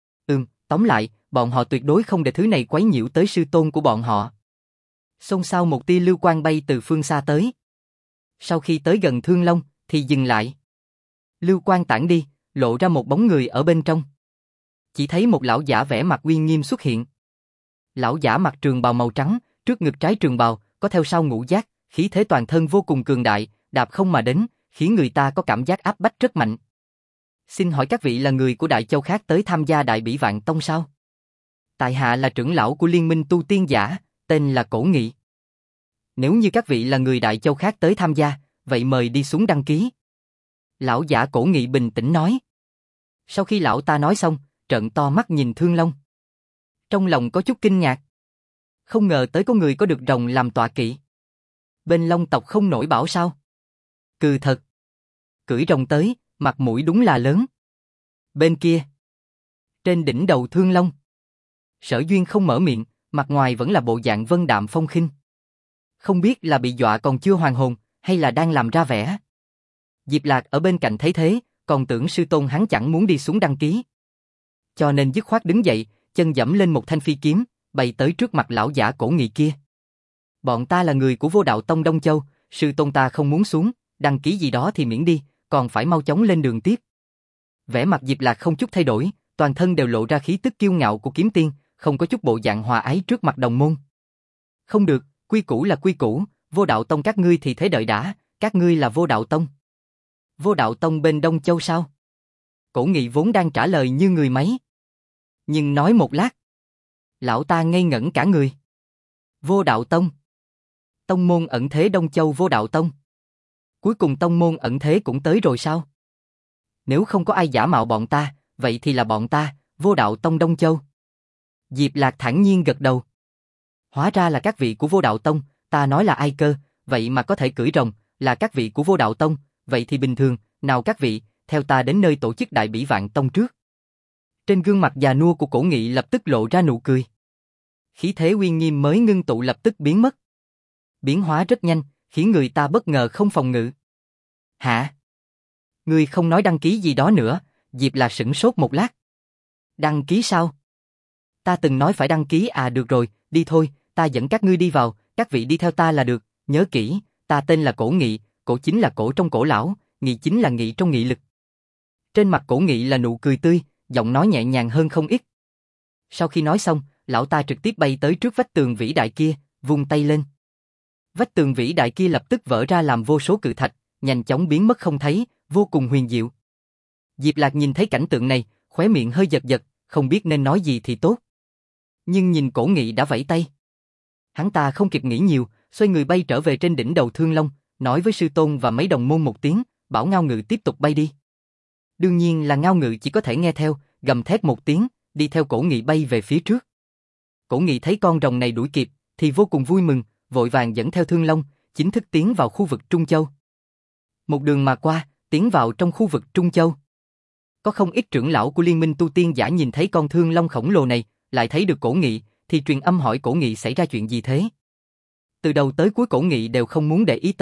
Tóm lại, bọn họ tuyệt đối không để thứ này quấy nhiễu tới sư tôn của bọn họ. Xôn xao một tia lưu quang bay từ phương xa tới. Sau khi tới gần Thương Long, thì dừng lại. Lưu quang tản đi, lộ ra một bóng người ở bên trong. Chỉ thấy một lão giả vẻ mặt uy nghiêm xuất hiện. Lão giả mặc trường bào màu trắng, trước ngực trái trường bào, có theo sau ngũ giác, khí thế toàn thân vô cùng cường đại, đạp không mà đến, khiến người ta có cảm giác áp bách rất mạnh. Xin hỏi các vị là người của Đại Châu khác tới tham gia Đại Bỉ Vạn Tông sao? Tại hạ là trưởng lão của Liên minh tu tiên giả, tên là Cổ Nghị. Nếu như các vị là người Đại Châu khác tới tham gia, vậy mời đi xuống đăng ký. Lão giả Cổ Nghị bình tĩnh nói. Sau khi lão ta nói xong, trợn to mắt nhìn Thương Long. Trong lòng có chút kinh ngạc. Không ngờ tới có người có được rồng làm tọa kỵ. Bên Long tộc không nổi bảo sao? Cừ thật. Cưỡi rồng tới, mặt mũi đúng là lớn. Bên kia, trên đỉnh đầu Thương Long, Sở Duyên không mở miệng, mặt ngoài vẫn là bộ dạng vân đạm phong khinh. Không biết là bị dọa còn chưa hoàn hồn, hay là đang làm ra vẻ. Diệp Lạc ở bên cạnh thấy thế, còn tưởng sư tôn hắn chẳng muốn đi xuống đăng ký. Cho nên dứt khoát đứng dậy, chân dẫm lên một thanh phi kiếm, bay tới trước mặt lão giả Cổ Nghị kia. Bọn ta là người của Vô Đạo Tông Đông Châu, sư tôn ta không muốn xuống, đăng ký gì đó thì miễn đi, còn phải mau chóng lên đường tiếp. Vẻ mặt Diệp Lạc không chút thay đổi, toàn thân đều lộ ra khí tức kiêu ngạo của kiếm tiên, không có chút bộ dạng hòa ái trước mặt đồng môn. Không được, quy củ là quy củ, Vô Đạo Tông các ngươi thì thế đợi đã, các ngươi là Vô Đạo Tông. Vô Đạo Tông bên Đông Châu sao? Cổ Nghị vốn đang trả lời như người máy. Nhưng nói một lát, lão ta ngây ngẩn cả người. Vô Đạo Tông. Tông môn ẩn thế Đông Châu Vô Đạo Tông. Cuối cùng tông môn ẩn thế cũng tới rồi sao? Nếu không có ai giả mạo bọn ta, vậy thì là bọn ta, Vô Đạo Tông Đông Châu. Diệp Lạc thản nhiên gật đầu. Hóa ra là các vị của Vô Đạo Tông, ta nói là ai cơ, vậy mà có thể cưỡi rồng, là các vị của Vô Đạo Tông, vậy thì bình thường, nào các vị, theo ta đến nơi tổ chức Đại Bỉ Vạn Tông trước. Trên gương mặt già nua của Cổ Nghị lập tức lộ ra nụ cười. Khí thế uy nghiêm mới ngưng tụ lập tức biến mất. Biến hóa rất nhanh, khiến người ta bất ngờ không phòng ngự. Hả? Ngươi không nói đăng ký gì đó nữa, Diệp Lạc sửng sốt một lát. Đăng ký sao? Ta từng nói phải đăng ký à, được rồi, đi thôi, ta dẫn các ngươi đi vào, các vị đi theo ta là được, nhớ kỹ, ta tên là Cổ Nghị, cổ chính là cổ trong cổ lão, nghị chính là nghị trong nghị lực. Trên mặt Cổ Nghị là nụ cười tươi, giọng nói nhẹ nhàng hơn không ít. Sau khi nói xong, lão ta trực tiếp bay tới trước vách tường vĩ đại kia, vung tay lên. Vách tường vĩ đại kia lập tức vỡ ra làm vô số cự thạch, nhanh chóng biến mất không thấy, vô cùng huyền diệu. Diệp Lạc nhìn thấy cảnh tượng này, khóe miệng hơi giật giật, không biết nên nói gì thì tốt. Nhưng nhìn Cổ Nghị đã vẫy tay. Hắn ta không kịp nghĩ nhiều, xoay người bay trở về trên đỉnh đầu Thương Long, nói với sư tôn và mấy đồng môn một tiếng, bảo Ngao Ngự tiếp tục bay đi. Đương nhiên là Ngao Ngự chỉ có thể nghe theo, gầm thét một tiếng, đi theo Cổ Nghị bay về phía trước. Cổ Nghị thấy con rồng này đuổi kịp, thì vô cùng vui mừng, vội vàng dẫn theo Thương Long, chính thức tiến vào khu vực Trung Châu. Một đường mà qua, tiến vào trong khu vực Trung Châu. Có không ít trưởng lão của Liên minh tu tiên giả nhìn thấy con Thương Long khổng lồ này, lại thấy được Cổ Nghị, thì truyền âm hỏi Cổ Nghị xảy ra chuyện gì thế. Từ đầu tới cuối Cổ Nghị đều không muốn để ý tới,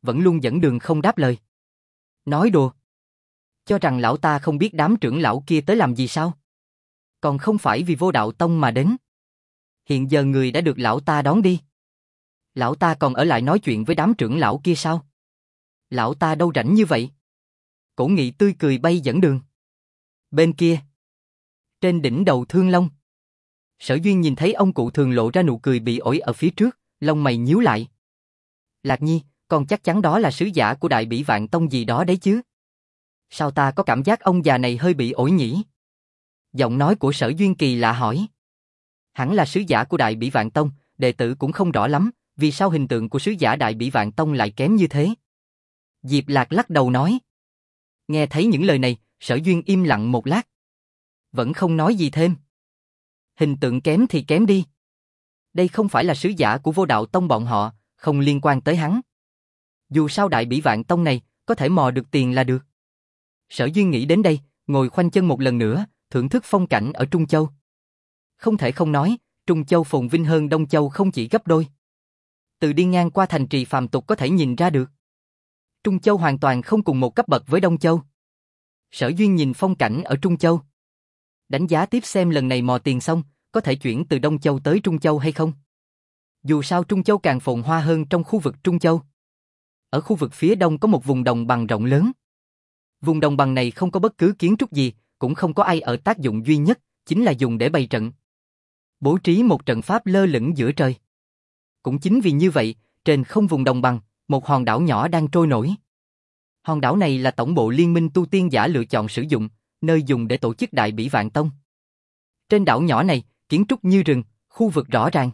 vẫn luôn dẫn đường không đáp lời. Nói đùa. Cho rằng lão ta không biết đám trưởng lão kia tới làm gì sao? Còn không phải vì Vô Đạo Tông mà đến. Hiện giờ người đã được lão ta đón đi. Lão ta còn ở lại nói chuyện với đám trưởng lão kia sao? Lão ta đâu rảnh như vậy? Cổ Nghị tươi cười bay dẫn đường. Bên kia, trên đỉnh đầu Thương Long, Sở Duyên nhìn thấy ông cụ thường lộ ra nụ cười bị ổi ở phía trước, lông mày nhíu lại. Lạc Nhi, con chắc chắn đó là sứ giả của Đại Bỉ Vạn Tông gì đó đấy chứ? Sao ta có cảm giác ông già này hơi bị ổi nhỉ? Giọng nói của Sở Duyên kỳ lạ hỏi. Hẳn là sứ giả của Đại Bỉ Vạn Tông, đệ tử cũng không rõ lắm, vì sao hình tượng của sứ giả Đại Bỉ Vạn Tông lại kém như thế? Diệp Lạc lắc đầu nói. Nghe thấy những lời này, Sở Duyên im lặng một lát. Vẫn không nói gì thêm. Hình tượng kém thì kém đi. Đây không phải là sứ giả của Vô Đạo Tông bọn họ, không liên quan tới hắn. Dù sao Đại Bỉ Vạn Tông này, có thể mò được tiền là được. Sở Duyên nghĩ đến đây, ngồi khoanh chân một lần nữa, thưởng thức phong cảnh ở Trung Châu. Không thể không nói, Trung Châu phồn vinh hơn Đông Châu không chỉ gấp đôi. Từ đi ngang qua thành trì phàm tục có thể nhìn ra được. Trung Châu hoàn toàn không cùng một cấp bậc với Đông Châu. Sở Duyên nhìn phong cảnh ở Trung Châu. Đánh giá tiếp xem lần này mò tiền xong, có thể chuyển từ Đông Châu tới Trung Châu hay không. Dù sao Trung Châu càng phồn hoa hơn trong khu vực Trung Châu. Ở khu vực phía đông có một vùng đồng bằng rộng lớn. Vùng đồng bằng này không có bất cứ kiến trúc gì, cũng không có ai ở, tác dụng duy nhất, chính là dùng để bày trận. Bố trí một trận pháp lơ lửng giữa trời. Cũng chính vì như vậy, trên không vùng đồng bằng, một hòn đảo nhỏ đang trôi nổi. Hòn đảo này là tổng bộ liên minh tu tiên giả lựa chọn sử dụng, nơi dùng để tổ chức Đại Bỉ Vạn Tông. Trên đảo nhỏ này, kiến trúc như rừng, khu vực rõ ràng.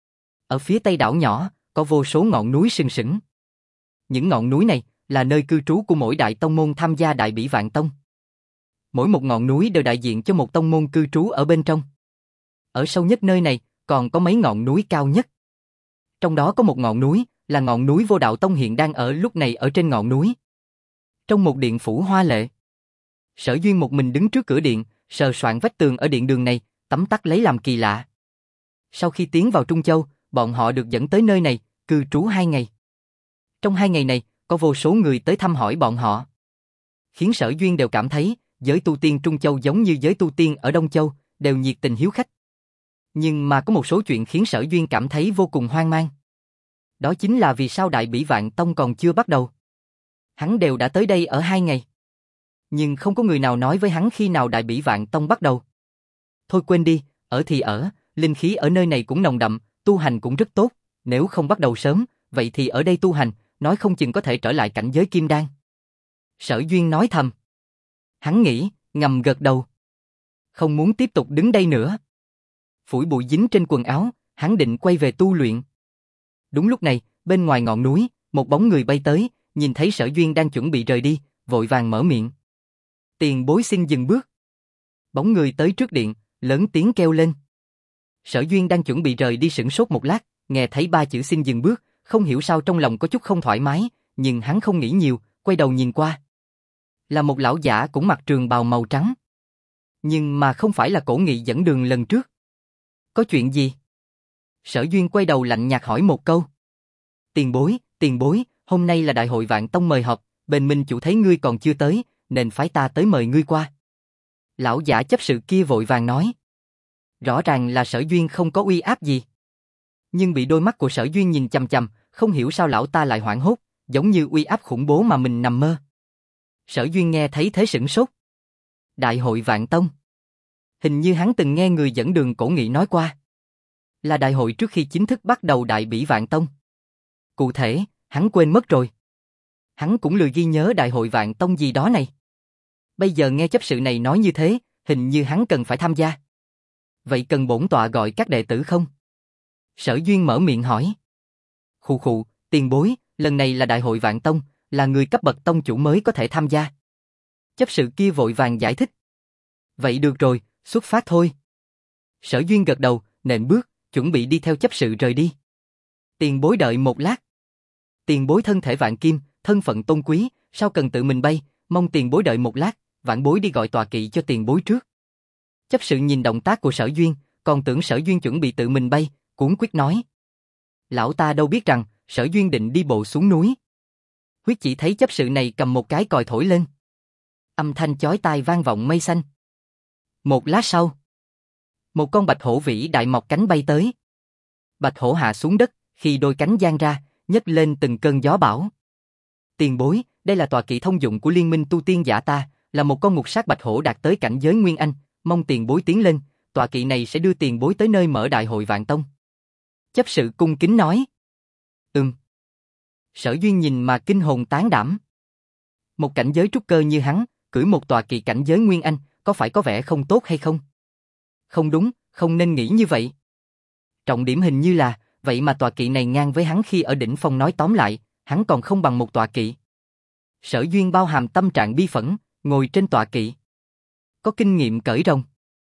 Ở phía tây đảo nhỏ, có vô số ngọn núi sừng sững. Những ngọn núi này là nơi cư trú của mỗi đại tông môn tham gia Đại Bỉ Vạn Tông. Mỗi một ngọn núi đều đại diện cho một tông môn cư trú ở bên trong. Ở sâu nhất nơi này, còn có mấy ngọn núi cao nhất. Trong đó có một ngọn núi, là ngọn núi Vô Đạo Tông hiện đang ở lúc này ở trên ngọn núi. Trong một điện phủ hoa lệ. Sở Duyên một mình đứng trước cửa điện, sờ soạn vách tường ở điện đường này, tấm tắc lấy làm kỳ lạ. Sau khi tiến vào Trung Châu, bọn họ được dẫn tới nơi này, cư trú 2 ngày. Trong 2 ngày này, có vô số người tới thăm hỏi bọn họ. Khiến Sở Duyên đều cảm thấy, giới tu tiên Trung Châu giống như giới tu tiên ở Đông Châu, đều nhiệt tình hiếu khách. Nhưng mà có một số chuyện khiến Sở Duyên cảm thấy vô cùng hoang mang. Đó chính là vì sao Đại Bỉ Vạn Tông còn chưa bắt đầu. Hắn đều đã tới đây ở 2 ngày. Nhưng không có người nào nói với hắn khi nào Đại Bỉ Vạn Tông bắt đầu. Thôi quên đi, ở thì ở, linh khí ở nơi này cũng nồng đậm, tu hành cũng rất tốt, nếu không bắt đầu sớm, vậy thì ở đây tu hành, nói không chừng có thể trở lại cảnh giới kim đan. Sở Duyên nói thầm. Hắn nghĩ, ngầm gật đầu. Không muốn tiếp tục đứng đây nữa. Phủi bụi dính trên quần áo, hắn định quay về tu luyện. Đúng lúc này, bên ngoài ngọn núi, một bóng người bay tới, nhìn thấy Sở Duyên đang chuẩn bị rời đi, vội vàng mở miệng. Tiền bối xin dừng bước. Bóng người tới trước điện, lớn tiếng kêu lên. Sở Duyên đang chuẩn bị rời đi sửng sốt một lát, nghe thấy 3 chữ xin dừng bước, không hiểu sao trong lòng có chút không thoải mái, nhưng hắn không nghĩ nhiều, quay đầu nhìn qua. Là một lão giả cũng mặc trường bào màu trắng. Nhưng mà không phải là Cổ Nghị dẫn đường lần trước. Có chuyện gì? Sở Duyên quay đầu lạnh nhạt hỏi một câu. Tiền bối, hôm nay là đại hội Vạn Tông mời họp, bên minh chủ thấy ngươi còn chưa tới, nên phái ta tới mời ngươi qua. Lão giả chấp sự kia vội vàng nói. Rõ ràng là Sở Duyên không có uy áp gì. Nhưng bị đôi mắt của Sở Duyên nhìn chằm chằm, không hiểu sao lão ta lại hoảng hốt, giống như uy áp khủng bố mà mình nằm mơ. Sở Duyên nghe thấy thế sửng sốt. Đại hội Vạn Tông. Hình như hắn từng nghe người dẫn đường Cổ Nghị nói qua. Là đại hội trước khi chính thức bắt đầu Đại Bỉ Vạn Tông. Cụ thể, hắn quên mất rồi. Hắn cũng lười ghi nhớ đại hội Vạn Tông gì đó này. Bây giờ nghe chấp sự này nói như thế, hình như hắn cần phải tham gia. Vậy cần bổn tọa gọi các đệ tử không? Sở Duyên mở miệng hỏi. Khụ khụ, tiền bối, lần này là đại hội Vạn Tông, là người cấp bậc tông chủ mới có thể tham gia. Chấp sự kia vội vàng giải thích. Vậy được rồi, xuất phát thôi. Sở Duyên gật đầu, nện bước, chuẩn bị đi theo chấp sự rời đi. Tiền bối đợi một lát. Tiền bối thân thể vạn kim, thân phận tôn quý, sao cần tự mình bay, mong tiền bối đợi một lát, vãn bối đi gọi tọa kỵ cho tiền bối trước. Chấp sự nhìn động tác của Sở Duyên, còn tưởng Sở Duyên chuẩn bị tự mình bay, cuống quyết nói. Lão ta đâu biết rằng, Sở Duyên định đi bộ xuống núi. Huyết chỉ thấy chấp sự này cầm một cái còi thổi lên. Âm thanh chói tai vang vọng mây xanh. Một lát sau, một con bạch hổ vĩ đại mọc cánh bay tới. Bạch hổ hạ xuống đất, khi đôi cánh dang ra, nhấc lên từng cơn gió bão. Tiền bối, đây là tọa kỵ thông dụng của liên minh tu tiên giả ta, là một con ngục sát bạch hổ đạt tới cảnh giới Nguyên Anh, mong tiền bối tiến lên, tọa kỵ này sẽ đưa tiền bối tới nơi mở đại hội vạn tông. Chấp sự cung kính nói. Sở Duyên nhìn mà kinh hồn tán đảm. Một cảnh giới trúc cơ như hắn, cưỡi một tọa kỵ cảnh giới Nguyên Anh, có phải có vẻ không tốt hay không? Không đúng, không nên nghĩ như vậy. Trọng điểm hình như là, vậy mà tọa kỵ này ngang với hắn khi ở đỉnh phong, nói tóm lại, hắn còn không bằng một tọa kỵ. Sở Duyên bao hàm tâm trạng bi phẫn, ngồi trên tọa kỵ. Có kinh nghiệm cởi rồng.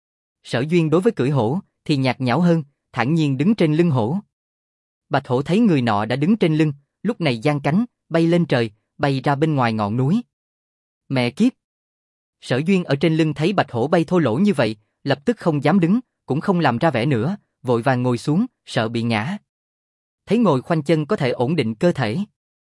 Sở Duyên đối với cưỡi hổ thì nhạt nhẽo hơn, thản nhiên đứng trên lưng hổ. Bạch hổ thấy người nọ đã đứng trên lưng, lúc này giang cánh, bay lên trời, bay ra bên ngoài ngọn núi. Mẹ kiếp! Sở Duyên ở trên lưng thấy bạch hổ bay thô lỗ như vậy, lập tức không dám đứng, cũng không làm ra vẻ nữa, vội vàng ngồi xuống, sợ bị ngã. Thấy ngồi khoanh chân có thể ổn định cơ thể.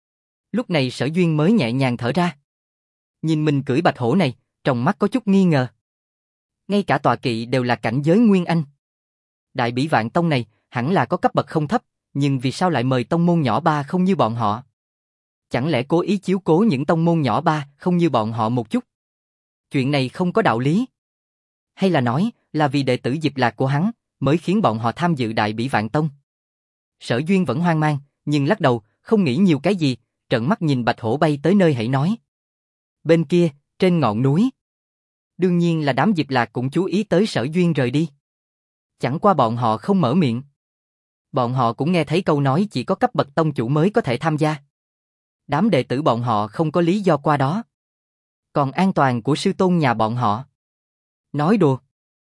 Lúc này Sở Duyên mới nhẹ nhàng thở ra. Nhìn mình cưỡi bạch hổ này, trong mắt có chút nghi ngờ. Ngay cả tọa kỵ đều là cảnh giới Nguyên Anh. Đại Bỉ Vạn Tông này hẳn là có cấp bậc không thấp, nhưng vì sao lại mời tông môn nhỏ ba không như bọn họ? Chẳng lẽ cố ý chiếu cố những tông môn nhỏ ba không như bọn họ một chút? Chuyện này không có đạo lý. Hay là nói là vì đệ tử Diệp Lạc của hắn mới khiến bọn họ tham dự Đại Bỉ Vạn Tông? Sở Duyên vẫn hoang mang, nhưng lắc đầu, không nghĩ nhiều cái gì, trợn mắt nhìn bạch hổ bay tới nơi hãy nói. Bên kia, trên ngọn núi. Đương nhiên là đám Diệp Lạc cũng chú ý tới Sở Duyên rời đi. Chẳng qua bọn họ không mở miệng. Bọn họ cũng nghe thấy câu nói chỉ có cấp bậc tông chủ mới có thể tham gia. Đám đệ tử bọn họ không có lý do qua đó. Còn an toàn của sư tôn nhà bọn họ? Nói đùa.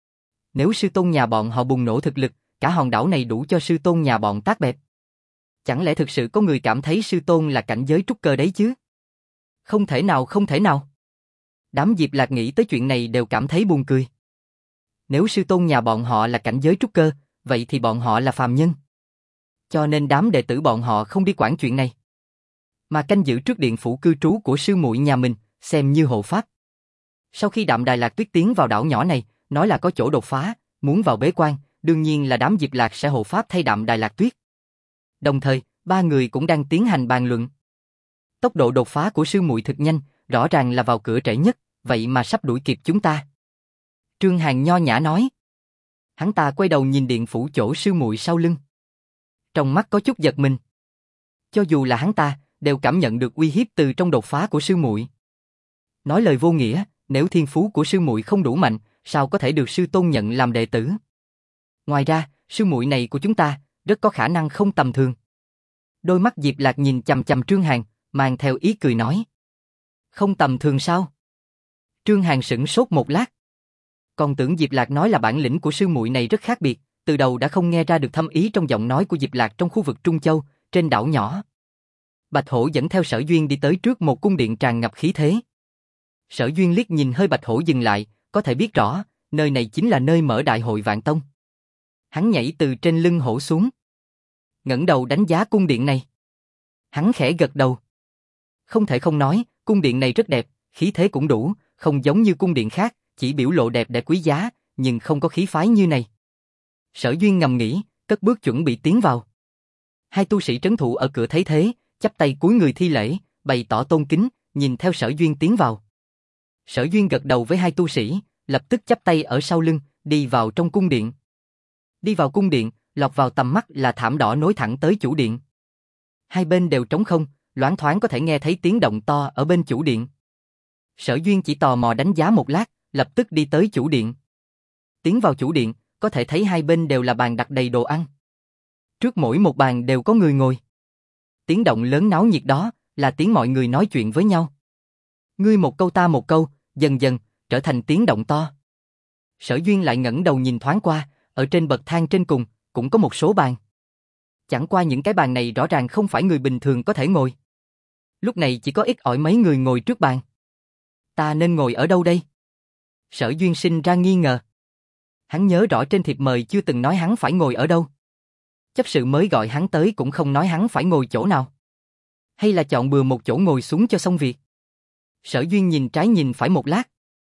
Nếu sư tôn nhà bọn họ bùng nổ thực lực, cả hòn đảo này đủ cho sư tôn nhà bọn tát bẹp. Chẳng lẽ thực sự có người cảm thấy sư tôn là cảnh giới trúc cơ đấy chứ? Không thể nào, không thể nào. Đám Diệp Lạc nghĩ tới chuyện này đều cảm thấy buồn cười. Nếu sư tôn nhà bọn họ là cảnh giới trúc cơ, vậy thì bọn họ là phàm nhân. Cho nên đám đệ tử bọn họ không đi quản chuyện này, mà canh giữ trước điện phủ cư trú của sư muội nhà mình, xem như hộ pháp. Sau khi Đạm Đài Lạc Tuyết tiến vào đảo nhỏ này, nói là có chỗ đột phá, muốn vào bế quan, đương nhiên là đám Diệp Lạc sẽ hộ pháp thay Đạm Đài Lạc Tuyết. Đồng thời, ba người cũng đang tiến hành bàn luận. Tốc độ đột phá của sư muội thực nhanh, rõ ràng là vào cửa trễ nhất, vậy mà sắp đuổi kịp chúng ta. Trương Hàn nho nhã nói. Hắn ta quay đầu nhìn điện phủ chỗ sư muội sau lưng. Trong mắt có chút giật mình. Cho dù là hắn ta, đều cảm nhận được uy hiếp từ trong đột phá của sư muội. Nói lời vô nghĩa, nếu thiên phú của sư muội không đủ mạnh, sao có thể được sư tôn nhận làm đệ tử? Ngoài ra, sư muội này của chúng ta rất có khả năng không tầm thường. Đôi mắt Diệp Lạc nhìn chằm chằm Trương Hàn, mang theo ý cười nói. Không tầm thường sao? Trương Hàn sững sốt một lát. Còn tưởng Diệp Lạc nói là bản lĩnh của sư muội này rất khác biệt, từ đầu đã không nghe ra được thâm ý trong giọng nói của Diệp Lạc trong khu vực Trung Châu, trên đảo nhỏ. Bạch Hổ dẫn theo Sở Duyên đi tới trước một cung điện tràn ngập khí thế. Sở Duyên liếc nhìn hơi Bạch Hổ dừng lại, có thể biết rõ, nơi này chính là nơi mở đại hội Vạn Tông. Hắn nhảy từ trên lưng hổ xuống, ngẩng đầu đánh giá cung điện này. Hắn khẽ gật đầu. Không thể không nói, cung điện này rất đẹp, khí thế cũng đủ, không giống như cung điện khác, chỉ biểu lộ đẹp để quý giá, nhưng không có khí phái như này. Sở Duyên ngầm nghĩ, cất bước chuẩn bị tiến vào. Hai tu sĩ trấn thủ ở cửa thấy thế, chắp tay cúi người thi lễ, bày tỏ tôn kính, nhìn theo Sở Duyên tiến vào. Sở Duyên gật đầu với hai tu sĩ, lập tức chắp tay ở sau lưng, đi vào trong cung điện. Đi vào cung điện, lọt vào tầm mắt là thảm đỏ nối thẳng tới chủ điện. Hai bên đều trống không, loáng thoáng có thể nghe thấy tiếng động to ở bên chủ điện. Sở Duyên chỉ tò mò đánh giá một lát, lập tức đi tới chủ điện. Tiến vào chủ điện, có thể thấy hai bên đều là bàn đặt đầy đồ ăn. Trước mỗi một bàn đều có người ngồi. Tiếng động lớn náo nhiệt đó là tiếng mọi người nói chuyện với nhau. Ngươi một câu ta một câu, dần dần trở thành tiếng động to. Sở Duyên lại ngẩng đầu nhìn thoáng qua, ở trên bậc thang trên cùng cũng có một số bàn. Chẳng qua những cái bàn này rõ ràng không phải người bình thường có thể ngồi. Lúc này chỉ có ít ỏi mấy người ngồi trước bàn. Ta nên ngồi ở đâu đây? Sở Duyên sinh ra nghi ngờ. Hắn nhớ rõ trên thiệp mời chưa từng nói hắn phải ngồi ở đâu. Chấp sự mới gọi hắn tới cũng không nói hắn phải ngồi chỗ nào. Hay là chọn bừa một chỗ ngồi xuống cho xong việc? Sở Duyên nhìn trái nhìn phải một lát.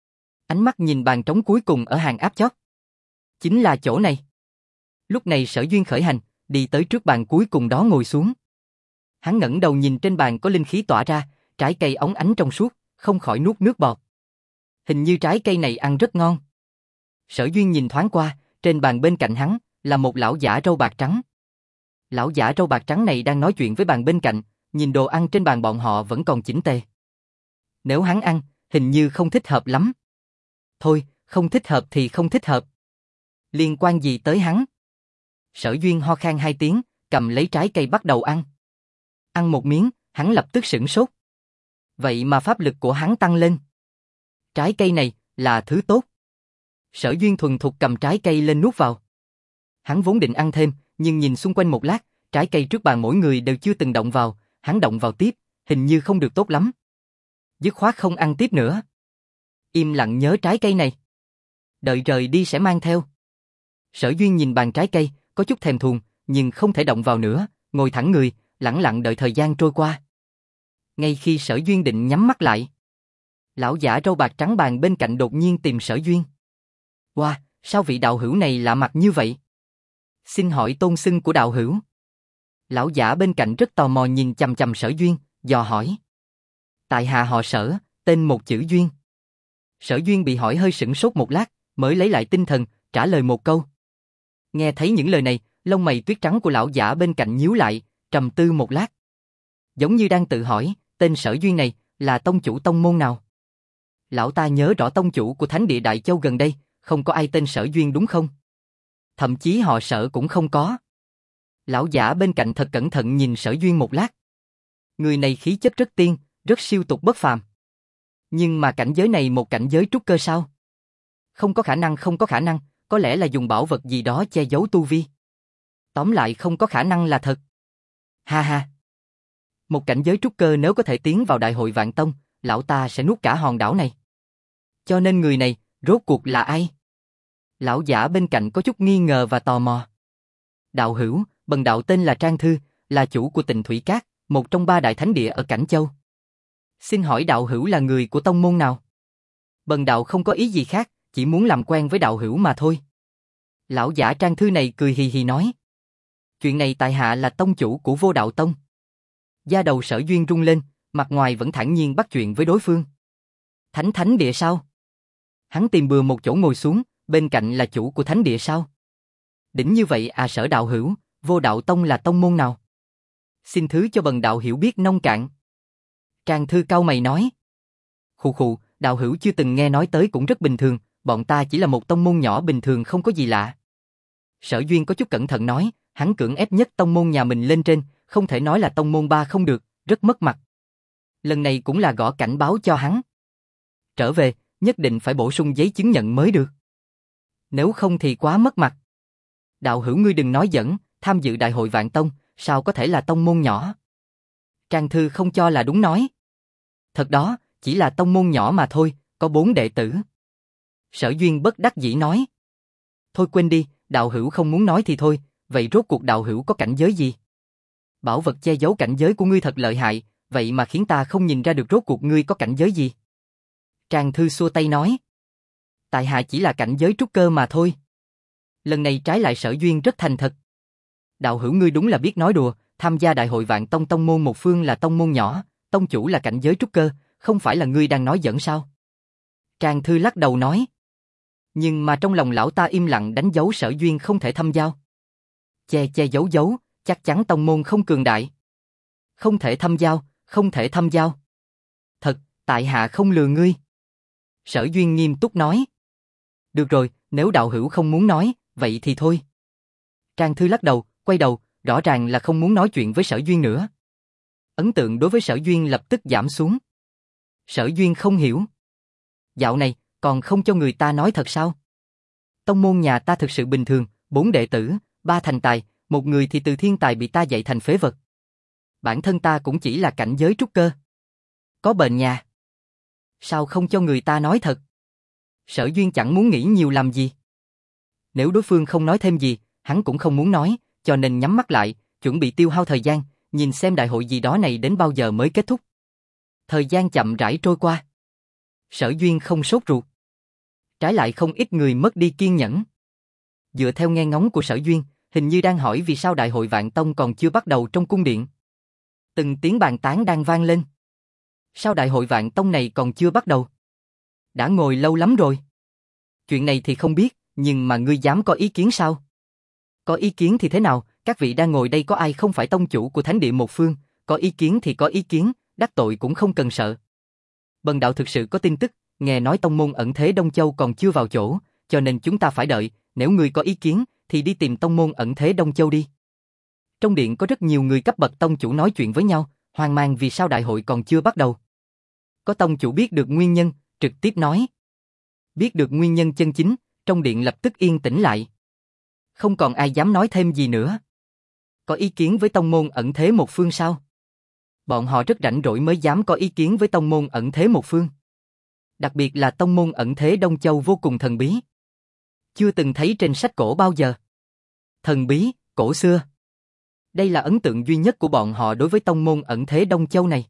Ánh mắt nhìn bàn trống cuối cùng ở hàng áp chót. Chính là chỗ này. Lúc này Sở Duyên khởi hành, đi tới trước bàn cuối cùng đó ngồi xuống. Hắn ngẩng đầu nhìn trên bàn có linh khí tỏa ra, trái cây óng ánh trong suốt, không khỏi nuốt nước bọt. Hình như trái cây này ăn rất ngon. Sở Duyên nhìn thoáng qua, trên bàn bên cạnh hắn là một lão giả râu bạc trắng. Lão giả râu bạc trắng này đang nói chuyện với bàn bên cạnh, nhìn đồ ăn trên bàn bọn họ vẫn còn chỉnh tề. Nếu hắn ăn, hình như không thích hợp lắm. Thôi, không thích hợp thì không thích hợp. Liên quan gì tới hắn? Sở Duyên ho khan 2 tiếng, cầm lấy trái cây bắt đầu ăn. Ăn một miếng, hắn lập tức sửng sốt. Vậy mà pháp lực của hắn tăng lên. Trái cây này là thứ tốt. Sở Duyên thuần thục cầm trái cây lên nuốt vào. Hắn vốn định ăn thêm, nhưng nhìn xung quanh một lát, trái cây trước bàn mỗi người đều chưa từng động vào, hắn động vào tiếp, hình như không được tốt lắm. Dứt khoát không ăn tiếp nữa. Im lặng nhớ trái cây này. Đợi rời đi sẽ mang theo. Sở Duyên nhìn bàn trái cây, có chút thèm thuồng, nhưng không thể động vào nữa, ngồi thẳng người, lẳng lặng đợi thời gian trôi qua. Ngay khi Sở Duyên định nhắm mắt lại, lão giả râu bạc trắng bàn bên cạnh đột nhiên tìm Sở Duyên. Wow, sao vị đạo hữu này lạ mặt như vậy? Xin hỏi tôn xưng của đạo hữu. Lão giả bên cạnh rất tò mò nhìn chằm chằm Sở Duyên, dò hỏi. Tại hạ họ Sở, tên một chữ Duyên. Sở Duyên bị hỏi hơi sửng sốt một lát, mới lấy lại tinh thần, trả lời một câu. Nghe thấy những lời này, lông mày tuyết trắng của lão giả bên cạnh nhíu lại, trầm tư một lát. Giống như đang tự hỏi, tên Sở Duyên này là tông chủ tông môn nào? Lão ta nhớ rõ tông chủ của Thánh Địa Đại Châu gần đây, không có ai tên Sở Duyên đúng không? Thậm chí họ Sở cũng không có. Lão giả bên cạnh thật cẩn thận nhìn Sở Duyên một lát. Người này khí chất rất tiên, rất siêu tục bất phàm. Nhưng mà cảnh giới này một cảnh giới trúc cơ sao? Không có khả năng, không có khả năng, có lẽ là dùng bảo vật gì đó che giấu tu vi. Tóm lại không có khả năng là thật. Ha ha. Một cảnh giới trúc cơ nếu có thể tiến vào đại hội Vạn Tông, lão ta sẽ nuốt cả hòn đảo này. Cho nên người này, rốt cuộc là ai? Lão giả bên cạnh có chút nghi ngờ và tò mò. Đạo hữu, bần đạo tên là Trang Thư, là chủ của Tịnh Thủy Cát, một trong 3 đại thánh địa ở Cảnh Châu. Xin hỏi đạo hữu là người của tông môn nào? Bần đạo không có ý gì khác, chỉ muốn làm quen với đạo hữu mà thôi. Lão giả Trang Thư này cười hì hì nói. Chuyện này tại hạ là tông chủ của Vô Đạo Tông. Da đầu Sở Duyên rung lên, mặt ngoài vẫn thản nhiên bắt chuyện với đối phương. Thánh địa sao? Hắn tìm bừa một chỗ ngồi xuống, bên cạnh là chủ của thánh địa sao? Đỉnh như vậy à Sở đạo hữu, Vô Đạo Tông là tông môn nào? Xin thứ cho bần đạo hiểu biết nông cạn. Trang Thư cau mày nói. Khụ khụ, đạo hữu chưa từng nghe nói tới cũng rất bình thường, bọn ta chỉ là một tông môn nhỏ bình thường không có gì lạ. Sở Duyên có chút cẩn thận nói, hắn cưỡng ép nhất tông môn nhà mình lên trên, không thể nói là tông môn 3 không được, rất mất mặt. Lần này cũng là gõ cảnh báo cho hắn. Trở về, nhất định phải bổ sung giấy chứng nhận mới được. Nếu không thì quá mất mặt. Đạo hữu ngươi đừng nói giỡn, tham dự đại hội Vạn Tông, sao có thể là tông môn nhỏ? Trang Thư không cho là đúng nói. Thật đó, chỉ là tông môn nhỏ mà thôi, có 4 đệ tử. Sở Duyên bất đắc dĩ nói. Thôi quên đi, đạo hữu không muốn nói thì thôi, vậy rốt cuộc đạo hữu có cảnh giới gì? Bảo vật che giấu cảnh giới của ngươi thật lợi hại, vậy mà khiến ta không nhìn ra được rốt cuộc ngươi có cảnh giới gì. Trang Thư xua tay nói. Tại hạ chỉ là cảnh giới trúc cơ mà thôi. Lần này trái lại Sở Duyên rất thành thật. Đạo hữu ngươi đúng là biết nói đùa, tham gia đại hội Vạn Tông tông môn một phương là tông môn nhỏ, tông chủ là cảnh giới trúc cơ, không phải là ngươi đang nói giỡn sao? Trang Thư lắc đầu nói. Nhưng mà trong lòng lão ta im lặng đánh dấu Sở Duyên không thể thâm giao. Che giấu, chắc chắn tông môn không cường đại. Không thể thâm giao, không thể thâm giao. Thật, tại hạ không lừa ngươi. Sở Duyên nghiêm túc nói. Được rồi, nếu đạo hữu không muốn nói, vậy thì thôi. Trang Thư lắc đầu, quay đầu, rõ ràng là không muốn nói chuyện với Sở Duyên nữa. Ấn tượng đối với Sở Duyên lập tức giảm xuống. Sở Duyên không hiểu. Dạo này, còn không cho người ta nói thật sao? Tông môn nhà ta thực sự bình thường, 4 đệ tử, 3 thành tài, một người thì từ thiên tài bị ta dạy thành phế vật. Bản thân ta cũng chỉ là cảnh giới trúc cơ. Có bệnh nhà. Sao không cho người ta nói thật? Sở Duyên chẳng muốn nghĩ nhiều làm gì. Nếu đối phương không nói thêm gì, hắn cũng không muốn nói, cho nên nhắm mắt lại, chuẩn bị tiêu hao thời gian, nhìn xem đại hội gì đó này đến bao giờ mới kết thúc. Thời gian chậm rãi trôi qua. Sở Duyên không sốt ruột. Trái lại không ít người mất đi kiên nhẫn. Dựa theo nghe ngóng của Sở Duyên, hình như đang hỏi vì sao đại hội Vạn Tông còn chưa bắt đầu trong cung điện. Từng tiếng bàn tán đang vang lên. Sao đại hội Vạn Tông này còn chưa bắt đầu? Đã ngồi lâu lắm rồi. Chuyện này thì không biết, nhưng mà ngươi dám có ý kiến sao? Có ý kiến thì thế nào, các vị đang ngồi đây có ai không phải tông chủ của thánh địa một phương, có ý kiến thì có ý kiến, đắc tội cũng không cần sợ. Bần đạo thực sự có tin tức, nghe nói tông môn ẩn thế Đông Châu còn chưa vào chỗ, cho nên chúng ta phải đợi, nếu ngươi có ý kiến, thì đi tìm tông môn ẩn thế Đông Châu đi. Trong điện có rất nhiều người cấp bậc tông chủ nói chuyện với nhau, hoang mang vì sao đại hội còn chưa bắt đầu. Có tông chủ biết được nguyên nhân, trực tiếp nói. Biết được nguyên nhân chân chính, trong điện lập tức yên tĩnh lại. Không còn ai dám nói thêm gì nữa. Có ý kiến với tông môn ẩn thế một phương sao? Bọn họ rất rảnh rỗi mới dám có ý kiến với tông môn ẩn thế một phương. Đặc biệt là tông môn ẩn thế Đông Châu vô cùng thần bí. Chưa từng thấy trên sách cổ bao giờ. Thần bí, cổ xưa. Đây là ấn tượng duy nhất của bọn họ đối với tông môn ẩn thế Đông Châu này.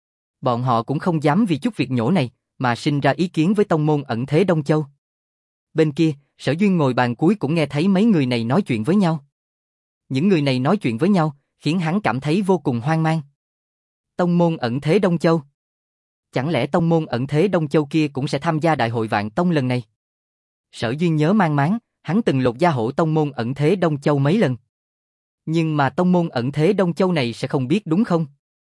Bọn họ cũng không dám vì chút việc nhổ này, mà sinh ra ý kiến với tông môn ẩn thế Đông Châu. Bên kia, Sở Duyên ngồi bàn cuối cũng nghe thấy mấy người này nói chuyện với nhau. Những người này nói chuyện với nhau, khiến hắn cảm thấy vô cùng hoang mang. Tông môn ẩn thế Đông Châu. Chẳng lẽ tông môn ẩn thế Đông Châu kia cũng sẽ tham gia đại hội Vạn Tông lần này? Sở Duyên nhớ mang máng, hắn từng lột da hổ tông môn ẩn thế Đông Châu mấy lần. Nhưng mà tông môn ẩn thế Đông Châu này sẽ không biết đúng không?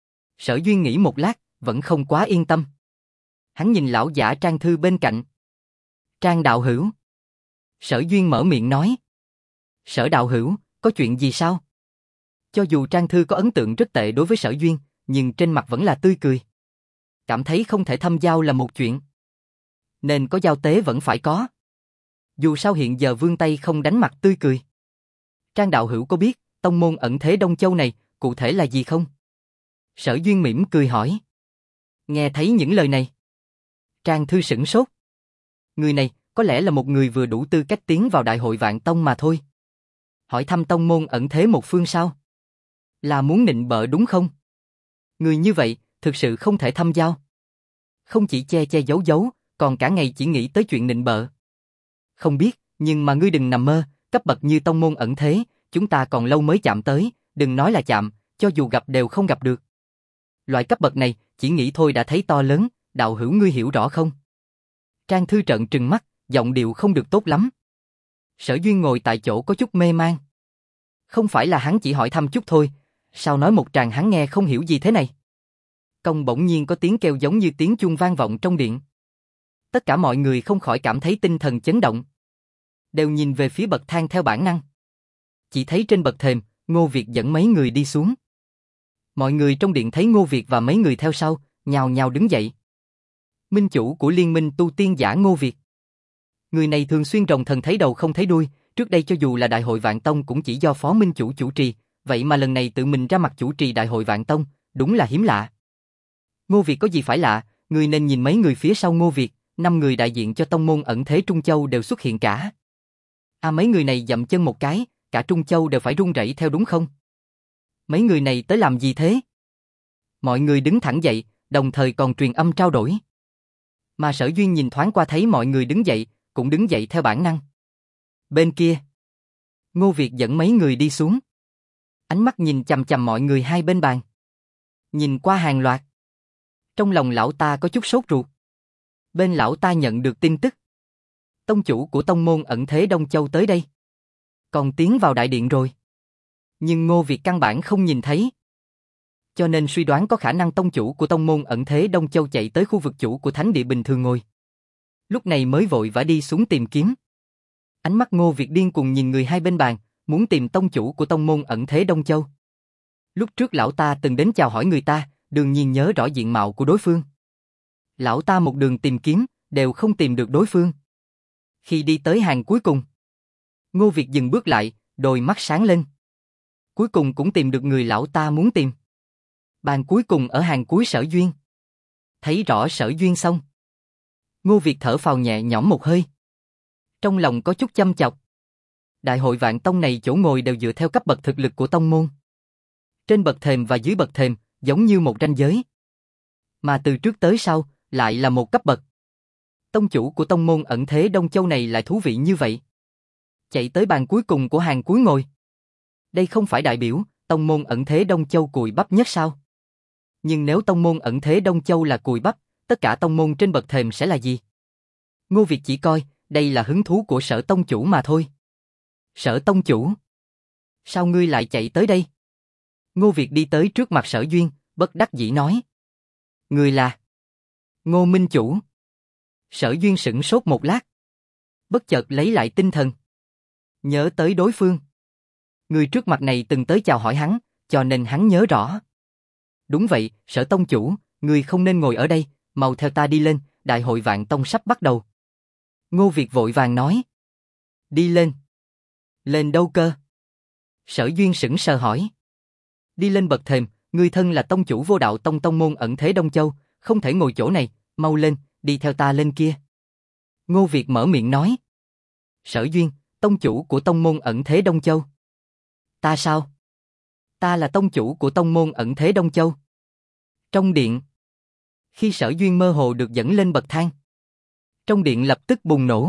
Sở Duyên nghĩ một lát, vẫn không quá yên tâm. Hắn nhìn lão giả Trang Thư bên cạnh. Trang đạo hữu. Sở Duyên mở miệng nói. Sở đạo hữu, có chuyện gì sao? Cho dù Trang Thư có ấn tượng rất tệ đối với Sở Duyên, nhưng trên mặt vẫn là tươi cười. Cảm thấy không thể thâm giao là một chuyện. Nên có giao tế vẫn phải có. Dù sao hiện giờ vương tay không đánh mặt tươi cười. Trang đạo hữu có biết, tông môn ẩn thế Đông Châu này, cụ thể là gì không? Sở Duyên mỉm cười hỏi. Nghe thấy những lời này. Trang Thư sửng sốt. Người này, có lẽ là một người vừa đủ tư cách tiến vào đại hội Vạn Tông mà thôi. Hỏi thăm tông môn ẩn thế một phương sao? Là muốn nịnh bợ đúng không? Người như vậy, thực sự không thể thâm giao. Không chỉ che che giấu giấu, còn cả ngày chỉ nghĩ tới chuyện nịnh bợ. Không biết, nhưng mà ngươi đừng nằm mơ, cấp bậc như tông môn ẩn thế, chúng ta còn lâu mới chạm tới, đừng nói là chạm, cho dù gặp đều không gặp được. Loại cấp bậc này, chỉ nghĩ thôi đã thấy to lớn, đạo hữu ngươi hiểu rõ không? Trang Thư trợn trừng mắt, giọng điệu không được tốt lắm. Sở Duyên ngồi tại chỗ có chút mê man. Không phải là hắn chỉ hỏi thăm chút thôi, sao nói một tràng hắn nghe không hiểu gì thế này? Công bỗng nhiên có tiếng kêu giống như tiếng chuông vang vọng trong điện. Tất cả mọi người không khỏi cảm thấy tinh thần chấn động. Đều nhìn về phía bậc thang theo bản năng. Chỉ thấy trên bậc thềm, Ngô Việt dẫn mấy người đi xuống. Mọi người trong điện thấy Ngô Việt và mấy người theo sau, nhào nhào đứng dậy. Minh chủ của liên minh tu tiên giả Ngô Việt. Người này thường xuyên rồng thần thấy đầu không thấy đuôi, trước đây cho dù là đại hội Vạn Tông cũng chỉ do phó minh chủ chủ trì, vậy mà lần này tự mình ra mặt chủ trì đại hội Vạn Tông, đúng là hiếm lạ. Ngô Việt có gì phải lạ, người nên nhìn mấy người phía sau Ngô Việt, 5 người đại diện cho tông môn ẩn thế Trung Châu đều xuất hiện cả. Mấy người này dậm chân một cái, cả Trung Châu đều phải run rẩy theo đúng không? Mấy người này tới làm gì thế? Mọi người đứng thẳng dậy, đồng thời còn truyền âm trao đổi. Mà Sở Duyên nhìn thoáng qua thấy mọi người đứng dậy, cũng đứng dậy theo bản năng. Bên kia, Ngô Việt dẫn mấy người đi xuống. Ánh mắt nhìn chằm chằm mọi người hai bên bàn. Nhìn qua hàng loạt. Trong lòng lão ta có chút sốt ruột. Bên lão ta nhận được tin tức. Tông chủ của tông môn ẩn thế Đông Châu tới đây. Còn tiến vào đại điện rồi. Nhưng Ngô Việt căn bản không nhìn thấy. Cho nên suy đoán có khả năng tông chủ của tông môn ẩn thế Đông Châu chạy tới khu vực chủ của thánh địa bình thường ngồi. Lúc này mới vội vã đi xuống tìm kiếm. Ánh mắt Ngô Việt điên cuồng nhìn người hai bên bàn, muốn tìm tông chủ của tông môn ẩn thế Đông Châu. Lúc trước lão ta từng đến chào hỏi người ta, đương nhiên nhớ rõ diện mạo của đối phương. Lão ta một đường tìm kiếm, đều không tìm được đối phương. Khi đi tới hàng cuối cùng, Ngô Việt dừng bước lại, đôi mắt sáng lên. Cuối cùng cũng tìm được người lão ta muốn tìm. Bàn cuối cùng ở hàng cuối Sở Duyên. Thấy rõ Sở Duyên xong, Ngô Việt thở phào nhẹ nhõm một hơi. Trong lòng có chút chăm chọc. Đại hội Vạn Tông này chỗ ngồi đều dựa theo cấp bậc thực lực của tông môn. Trên bậc thềm và dưới bậc thềm, giống như một ranh giới. Mà từ trước tới sau, lại là một cấp bậc. Tông chủ của tông môn ẩn thế Đông Châu này lại thú vị như vậy. Chạy tới bàn cuối cùng của hàng cuối ngồi. Đây không phải đại biểu, tông môn ẩn thế Đông Châu cùi bắp nhất sao? Nhưng nếu tông môn ẩn thế Đông Châu là cùi bắp, tất cả tông môn trên bậc thềm sẽ là gì? Ngô Việt chỉ coi, đây là hứng thú của Sở tông chủ mà thôi. Sở tông chủ? Sao ngươi lại chạy tới đây? Ngô Việt đi tới trước mặt Sở Duyên, bất đắc dĩ nói. Người là Ngô Minh Chủ. Sở Duyên sửng sốt một lát. Bất chợt lấy lại tinh thần. Nhớ tới đối phương. Người trước mặt này từng tới chào hỏi hắn, cho nên hắn nhớ rõ. Đúng vậy, Sở tông chủ, người không nên ngồi ở đây, mau theo ta đi lên, đại hội vạn tông sắp bắt đầu. Ngô Việt vội vàng nói. Đi lên. Lên đâu cơ? Sở Duyên sững sờ hỏi. Đi lên bậc thềm, người thân là tông chủ Vô Đạo Tông tông môn ẩn thế Đông Châu, không thể ngồi chỗ này, mau lên, đi theo ta lên kia. Ngô Việt mở miệng nói. Sở Duyên, tông chủ của tông môn ẩn thế Đông Châu. Ta sao? Ta là tông chủ của tông môn ẩn thế Đông Châu. Trong điện. Khi Sở Duyên mơ hồ được dẫn lên bậc thang, trong điện lập tức bùng nổ.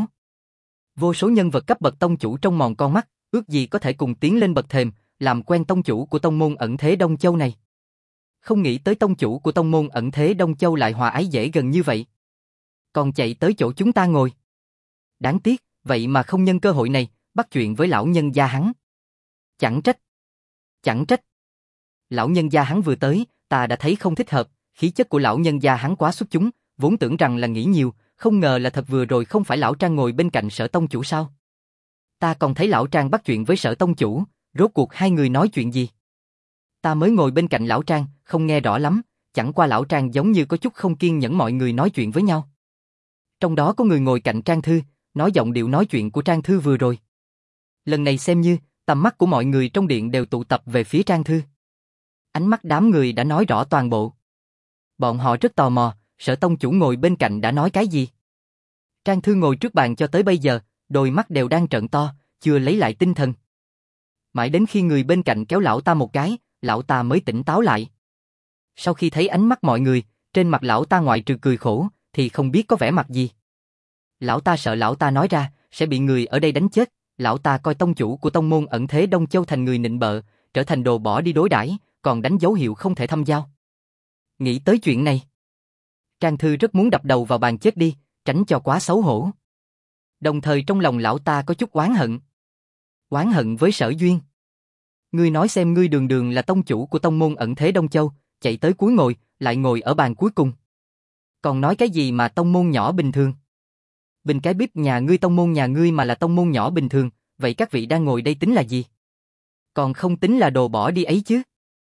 Vô số nhân vật cấp bậc tông chủ trong mòn con mắt, ước gì có thể cùng tiến lên bậc thềm, làm quen tông chủ của tông môn ẩn thế Đông Châu này. Không nghĩ tới tông chủ của tông môn ẩn thế Đông Châu lại hòa ái dễ gần như vậy. Còn chạy tới chỗ chúng ta ngồi. Đáng tiếc, vậy mà không nhân cơ hội này, bắt chuyện với lão nhân gia hắn. Chẳng trách. Chẳng trách. Lão nhân gia hắn vừa tới, ta đã thấy không thích hợp, khí chất của lão nhân gia hắn quá xuất chúng, vốn tưởng rằng là nghĩ nhiều, không ngờ là thật vừa rồi không phải lão Trang ngồi bên cạnh Sở tông chủ sao? Ta còn thấy lão Trang bắt chuyện với Sở tông chủ, rốt cuộc hai người nói chuyện gì? Ta mới ngồi bên cạnh lão Trang, không nghe rõ lắm, chẳng qua lão Trang giống như có chút không kiên nhẫn mọi người nói chuyện với nhau. Trong đó có người ngồi cạnh Trang Thư, nói giọng điệu nói chuyện của Trang Thư vừa rồi. Lần này xem như, tầm mắt của mọi người trong điện đều tụ tập về phía Trang Thư. Ánh mắt đám người đã nói rõ toàn bộ. Bọn họ rất tò mò, Sở tông chủ ngồi bên cạnh đã nói cái gì. Trang Thư ngồi trước bàn cho tới bây giờ, đôi mắt đều đang trợn to, chưa lấy lại tinh thần. Mãi đến khi người bên cạnh kéo lão ta một cái, lão ta mới tỉnh táo lại. Sau khi thấy ánh mắt mọi người, trên mặt lão ta ngoại trừ cười khổ, thì không biết có vẻ mặt gì. Lão ta sợ lão ta nói ra, sẽ bị người ở đây đánh chết. Lão ta coi tông chủ của tông môn ẩn thế Đông Châu thành người nịnh bợ, trở thành đồ bỏ đi đối đãi, còn đánh dấu hiệu không thể thăm giao. Nghĩ tới chuyện này, Trang Thư rất muốn đập đầu vào bàn chết đi, tránh cho quá xấu hổ. Đồng thời trong lòng lão ta có chút oán hận. Oán hận với Sở Duyên. Ngươi nói xem, ngươi đường đường là tông chủ của tông môn ẩn thế Đông Châu, chạy tới cuối ngồi, lại ngồi ở bàn cuối cùng. Còn nói cái gì mà tông môn nhỏ bình thường? Bình cái bíp nhà ngươi tông môn nhà ngươi mà là tông môn nhỏ bình thường, vậy các vị đang ngồi đây tính là gì? Còn không tính là đồ bỏ đi ấy chứ?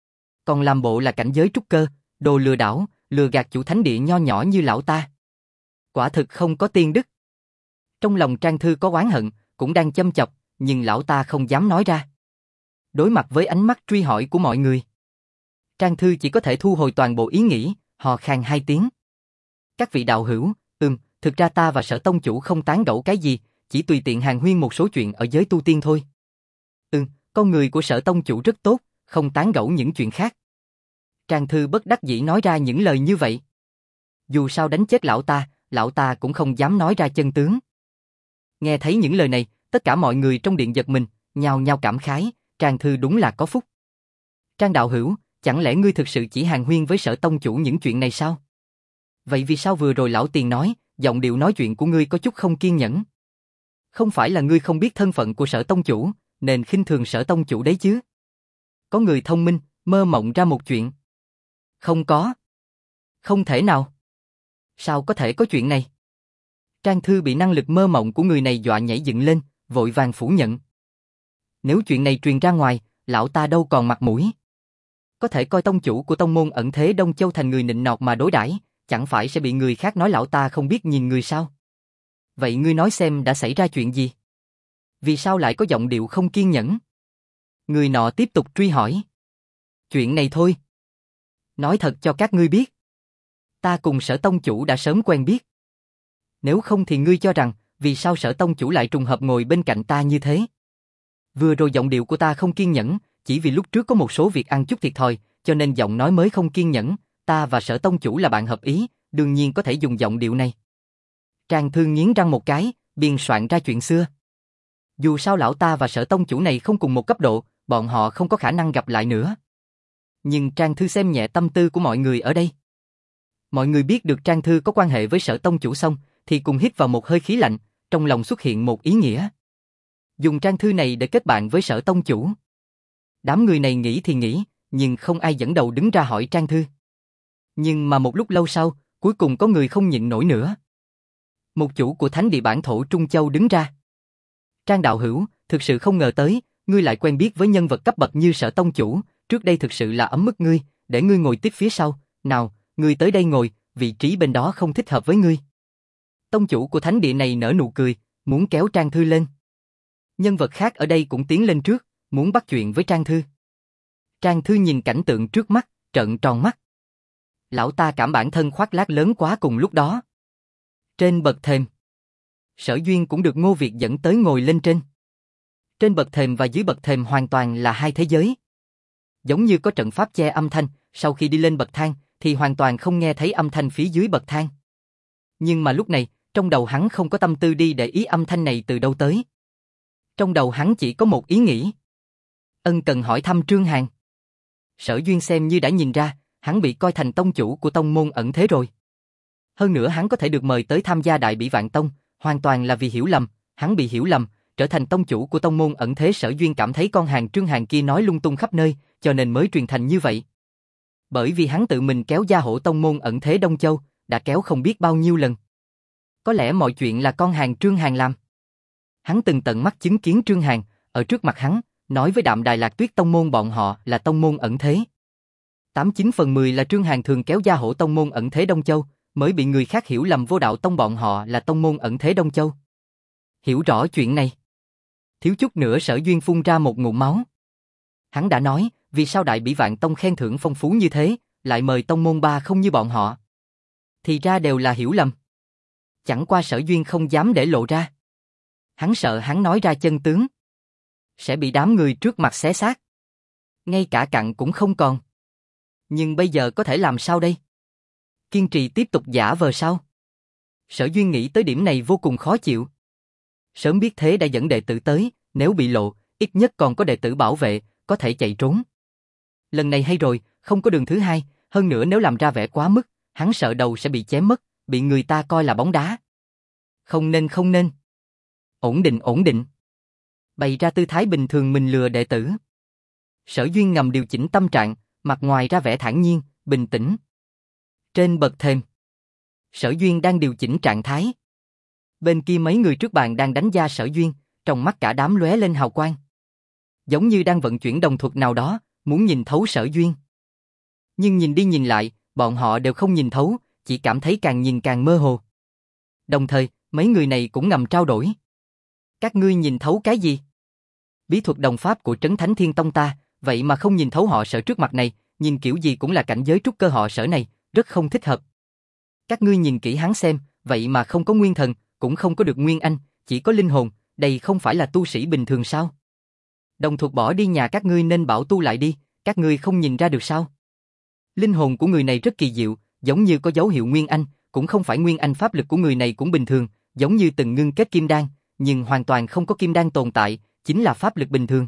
Còn làm bộ là cảnh giới trúc cơ, đồ lừa đảo, lừa gạt chủ thánh địa nho nhỏ như lão ta. Quả thực không có tiên đức. Trong lòng Trang Thư có oán hận, cũng đang châm chọc, nhưng lão ta không dám nói ra. Đối mặt với ánh mắt truy hỏi của mọi người, Trang Thư chỉ có thể thu hồi toàn bộ ý nghĩ, hò khan hai tiếng. Các vị đạo hữu, thực ra ta và Sở tông chủ không tán gẫu cái gì, chỉ tùy tiện hàn huyên một số chuyện ở giới tu tiên thôi. Con người của Sở tông chủ rất tốt, không tán gẫu những chuyện khác. Trang Thư bất đắc dĩ nói ra những lời như vậy. Dù sao đánh chết lão ta cũng không dám nói ra chân tướng. Nghe thấy những lời này, tất cả mọi người trong điện giật mình, nhao nhao cảm khái, Trang Thư đúng là có phúc. Trang đạo hữu, chẳng lẽ ngươi thực sự chỉ hàn huyên với Sở tông chủ những chuyện này sao? Vậy vì sao vừa rồi lão tiền nói, giọng điệu nói chuyện của ngươi có chút không kiên nhẫn? Không phải là ngươi không biết thân phận của Sở tông chủ, nên khinh thường Sở tông chủ đấy chứ? Có người thông minh, mơ mộng ra một chuyện. Không có. Không thể nào. Sao có thể có chuyện này? Trang Thư bị năng lực mơ mộng của người này dọa nhảy dựng lên, vội vàng phủ nhận. Nếu chuyện này truyền ra ngoài, lão ta đâu còn mặt mũi. Có thể coi tông chủ của tông môn ẩn thế Đông Châu thành người nịnh nọt mà đối đãi, chẳng phải sẽ bị người khác nói lão ta không biết nhìn người sao? Vậy ngươi nói xem đã xảy ra chuyện gì? Vì sao lại có giọng điệu không kiên nhẫn? Người nọ tiếp tục truy hỏi. Chuyện này thôi. Nói thật cho các ngươi biết. Ta cùng Sở tông chủ đã sớm quen biết. Nếu không thì ngươi cho rằng, vì sao Sở tông chủ lại trùng hợp ngồi bên cạnh ta như thế? Vừa rồi giọng điệu của ta không kiên nhẫn, chỉ vì lúc trước có một số việc ăn chút thiệt thòi, cho nên giọng nói mới không kiên nhẫn, ta và Sở tông chủ là bạn hợp ý, đương nhiên có thể dùng giọng điệu này. Trang Thư nghiến răng một cái, biên soạn ra chuyện xưa. Dù sao lão ta và Sở tông chủ này không cùng một cấp độ, bọn họ không có khả năng gặp lại nữa. Nhưng Trang Thư xem nhẹ tâm tư của mọi người ở đây. Mọi người biết được Trang Thư có quan hệ với Sở tông chủ xong, thì cùng hít vào một hơi khí lạnh, trong lòng xuất hiện một ý nghĩa. Dùng Trang Thư này để kết bạn với Sở tông chủ. Đám người này nghĩ thì nghĩ, nhưng không ai dẫn đầu đứng ra hỏi Trang Thư. Nhưng mà một lúc lâu sau, cuối cùng có người không nhịn nổi nữa. Một chủ của thánh địa bản thổ Trung Châu đứng ra. Trang đạo hữu, thực sự không ngờ tới, ngươi lại quen biết với nhân vật cấp bậc như Sở tông chủ, trước đây thực sự là ấm ức ngươi, để ngươi ngồi tiếp phía sau, nào, ngươi tới đây ngồi, vị trí bên đó không thích hợp với ngươi. Tông chủ của thánh địa này nở nụ cười, muốn kéo Trang Thư lên. Nhân vật khác ở đây cũng tiến lên trước, muốn bắt chuyện với Trang Thư. Trang Thư nhìn cảnh tượng trước mắt, trợn tròn mắt. Lão ta cảm bản thân khoác lác lớn quá cùng lúc đó. Trên bậc thềm, Sở Duyên cũng được Ngô Việt dẫn tới ngồi lên trên. Trên bậc thềm và dưới bậc thềm hoàn toàn là hai thế giới. Giống như có trận pháp che âm thanh, sau khi đi lên bậc thang, thì hoàn toàn không nghe thấy âm thanh phía dưới bậc thang. Nhưng mà lúc này, trong đầu hắn không có tâm tư đi để ý âm thanh này từ đâu tới. Trong đầu hắn chỉ có một ý nghĩ. Ân cần hỏi thăm Trương Hàn. Sở Duyên xem như đã nhìn ra, hắn bị coi thành tông chủ của tông môn ẩn thế rồi. Hơn nữa hắn có thể được mời tới tham gia Đại Bỉ Vạn Tông, hoàn toàn là vì hiểu lầm, hắn bị hiểu lầm, trở thành tông chủ của tông môn ẩn thế. Sở Duyên cảm thấy con hàng Trương Hàn kia nói lung tung khắp nơi, cho nên mới truyền thành như vậy. Bởi vì hắn tự mình kéo gia hổ tông môn ẩn thế Đông Châu, đã kéo không biết bao nhiêu lần. Có lẽ mọi chuyện là con hàng Trương Hàn làm. Hắn từng tận mắt chứng kiến Trương Hàn, ở trước mặt hắn, nói với Đạm Đài Lạc Tuyết tông môn bọn họ là tông môn ẩn thế. 89/10 là Trương Hàn thường kéo gia hổ tông môn ẩn thế Đông Châu, mới bị người khác hiểu lầm Vô Đạo Tông bọn họ là tông môn ẩn thế Đông Châu. Hiểu rõ chuyện này, thiếu chút nữa Sở Duyên phun ra một ngụm máu. Hắn đã nói, vì sao Đại Bỉ Vạn Tông khen thưởng phong phú như thế, lại mời tông môn ba không như bọn họ. Thì ra đều là hiểu lầm. Chẳng qua Sở Duyên không dám để lộ ra. Hắn sợ hắn nói ra chân tướng, sẽ bị đám người trước mặt xé xác. Ngay cả cặn cũng không còn. Nhưng bây giờ có thể làm sao đây? Kiên trì tiếp tục giả vờ sao? Sở Duyên nghĩ tới điểm này vô cùng khó chịu. Sớm biết thế đã dẫn đệ tử tới, nếu bị lộ, ít nhất còn có đệ tử bảo vệ, có thể chạy trốn. Lần này hay rồi, không có đường thứ hai, hơn nữa nếu làm ra vẻ quá mức, hắn sợ đầu sẽ bị chém mất, bị người ta coi là bóng đá. Không nên. Ổn định. Bày ra tư thái bình thường mình lừa đệ tử. Sở Duyên ngầm điều chỉnh tâm trạng, mặt ngoài ra vẻ thản nhiên, bình tĩnh. Trên bậc thềm, Sở Duyên đang điều chỉnh trạng thái. Bên kia mấy người trước bàn đang đánh giá Sở Duyên, trong mắt cả đám lóe lên hào quang. Giống như đang vận chuyển đồng thuật nào đó, muốn nhìn thấu Sở Duyên. Nhưng nhìn đi nhìn lại, bọn họ đều không nhìn thấu, chỉ cảm thấy càng nhìn càng mơ hồ. Đồng thời, mấy người này cũng ngầm trao đổi. Các ngươi nhìn thấu cái gì? Bí thuật đồng pháp của Trấn Thánh Thiên Tông ta, vậy mà không nhìn thấu họ Sở trước mặt này, nhìn kiểu gì cũng là cảnh giới trúc cơ họ Sở này, rất không thích hợp. Các ngươi nhìn kỹ hắn xem, vậy mà không có nguyên thần, cũng không có được nguyên anh, chỉ có linh hồn, đây không phải là tu sĩ bình thường sao? Đồng thuật bỏ đi nhà các ngươi nên bảo tu lại đi, các ngươi không nhìn ra được sao? Linh hồn của người này rất kỳ diệu, giống như có dấu hiệu nguyên anh, cũng không phải nguyên anh. Pháp lực của người này cũng bình thường, giống như từng ngưng kết kim đan, nhưng hoàn toàn không có kim đan tồn tại, chính là pháp lực bình thường.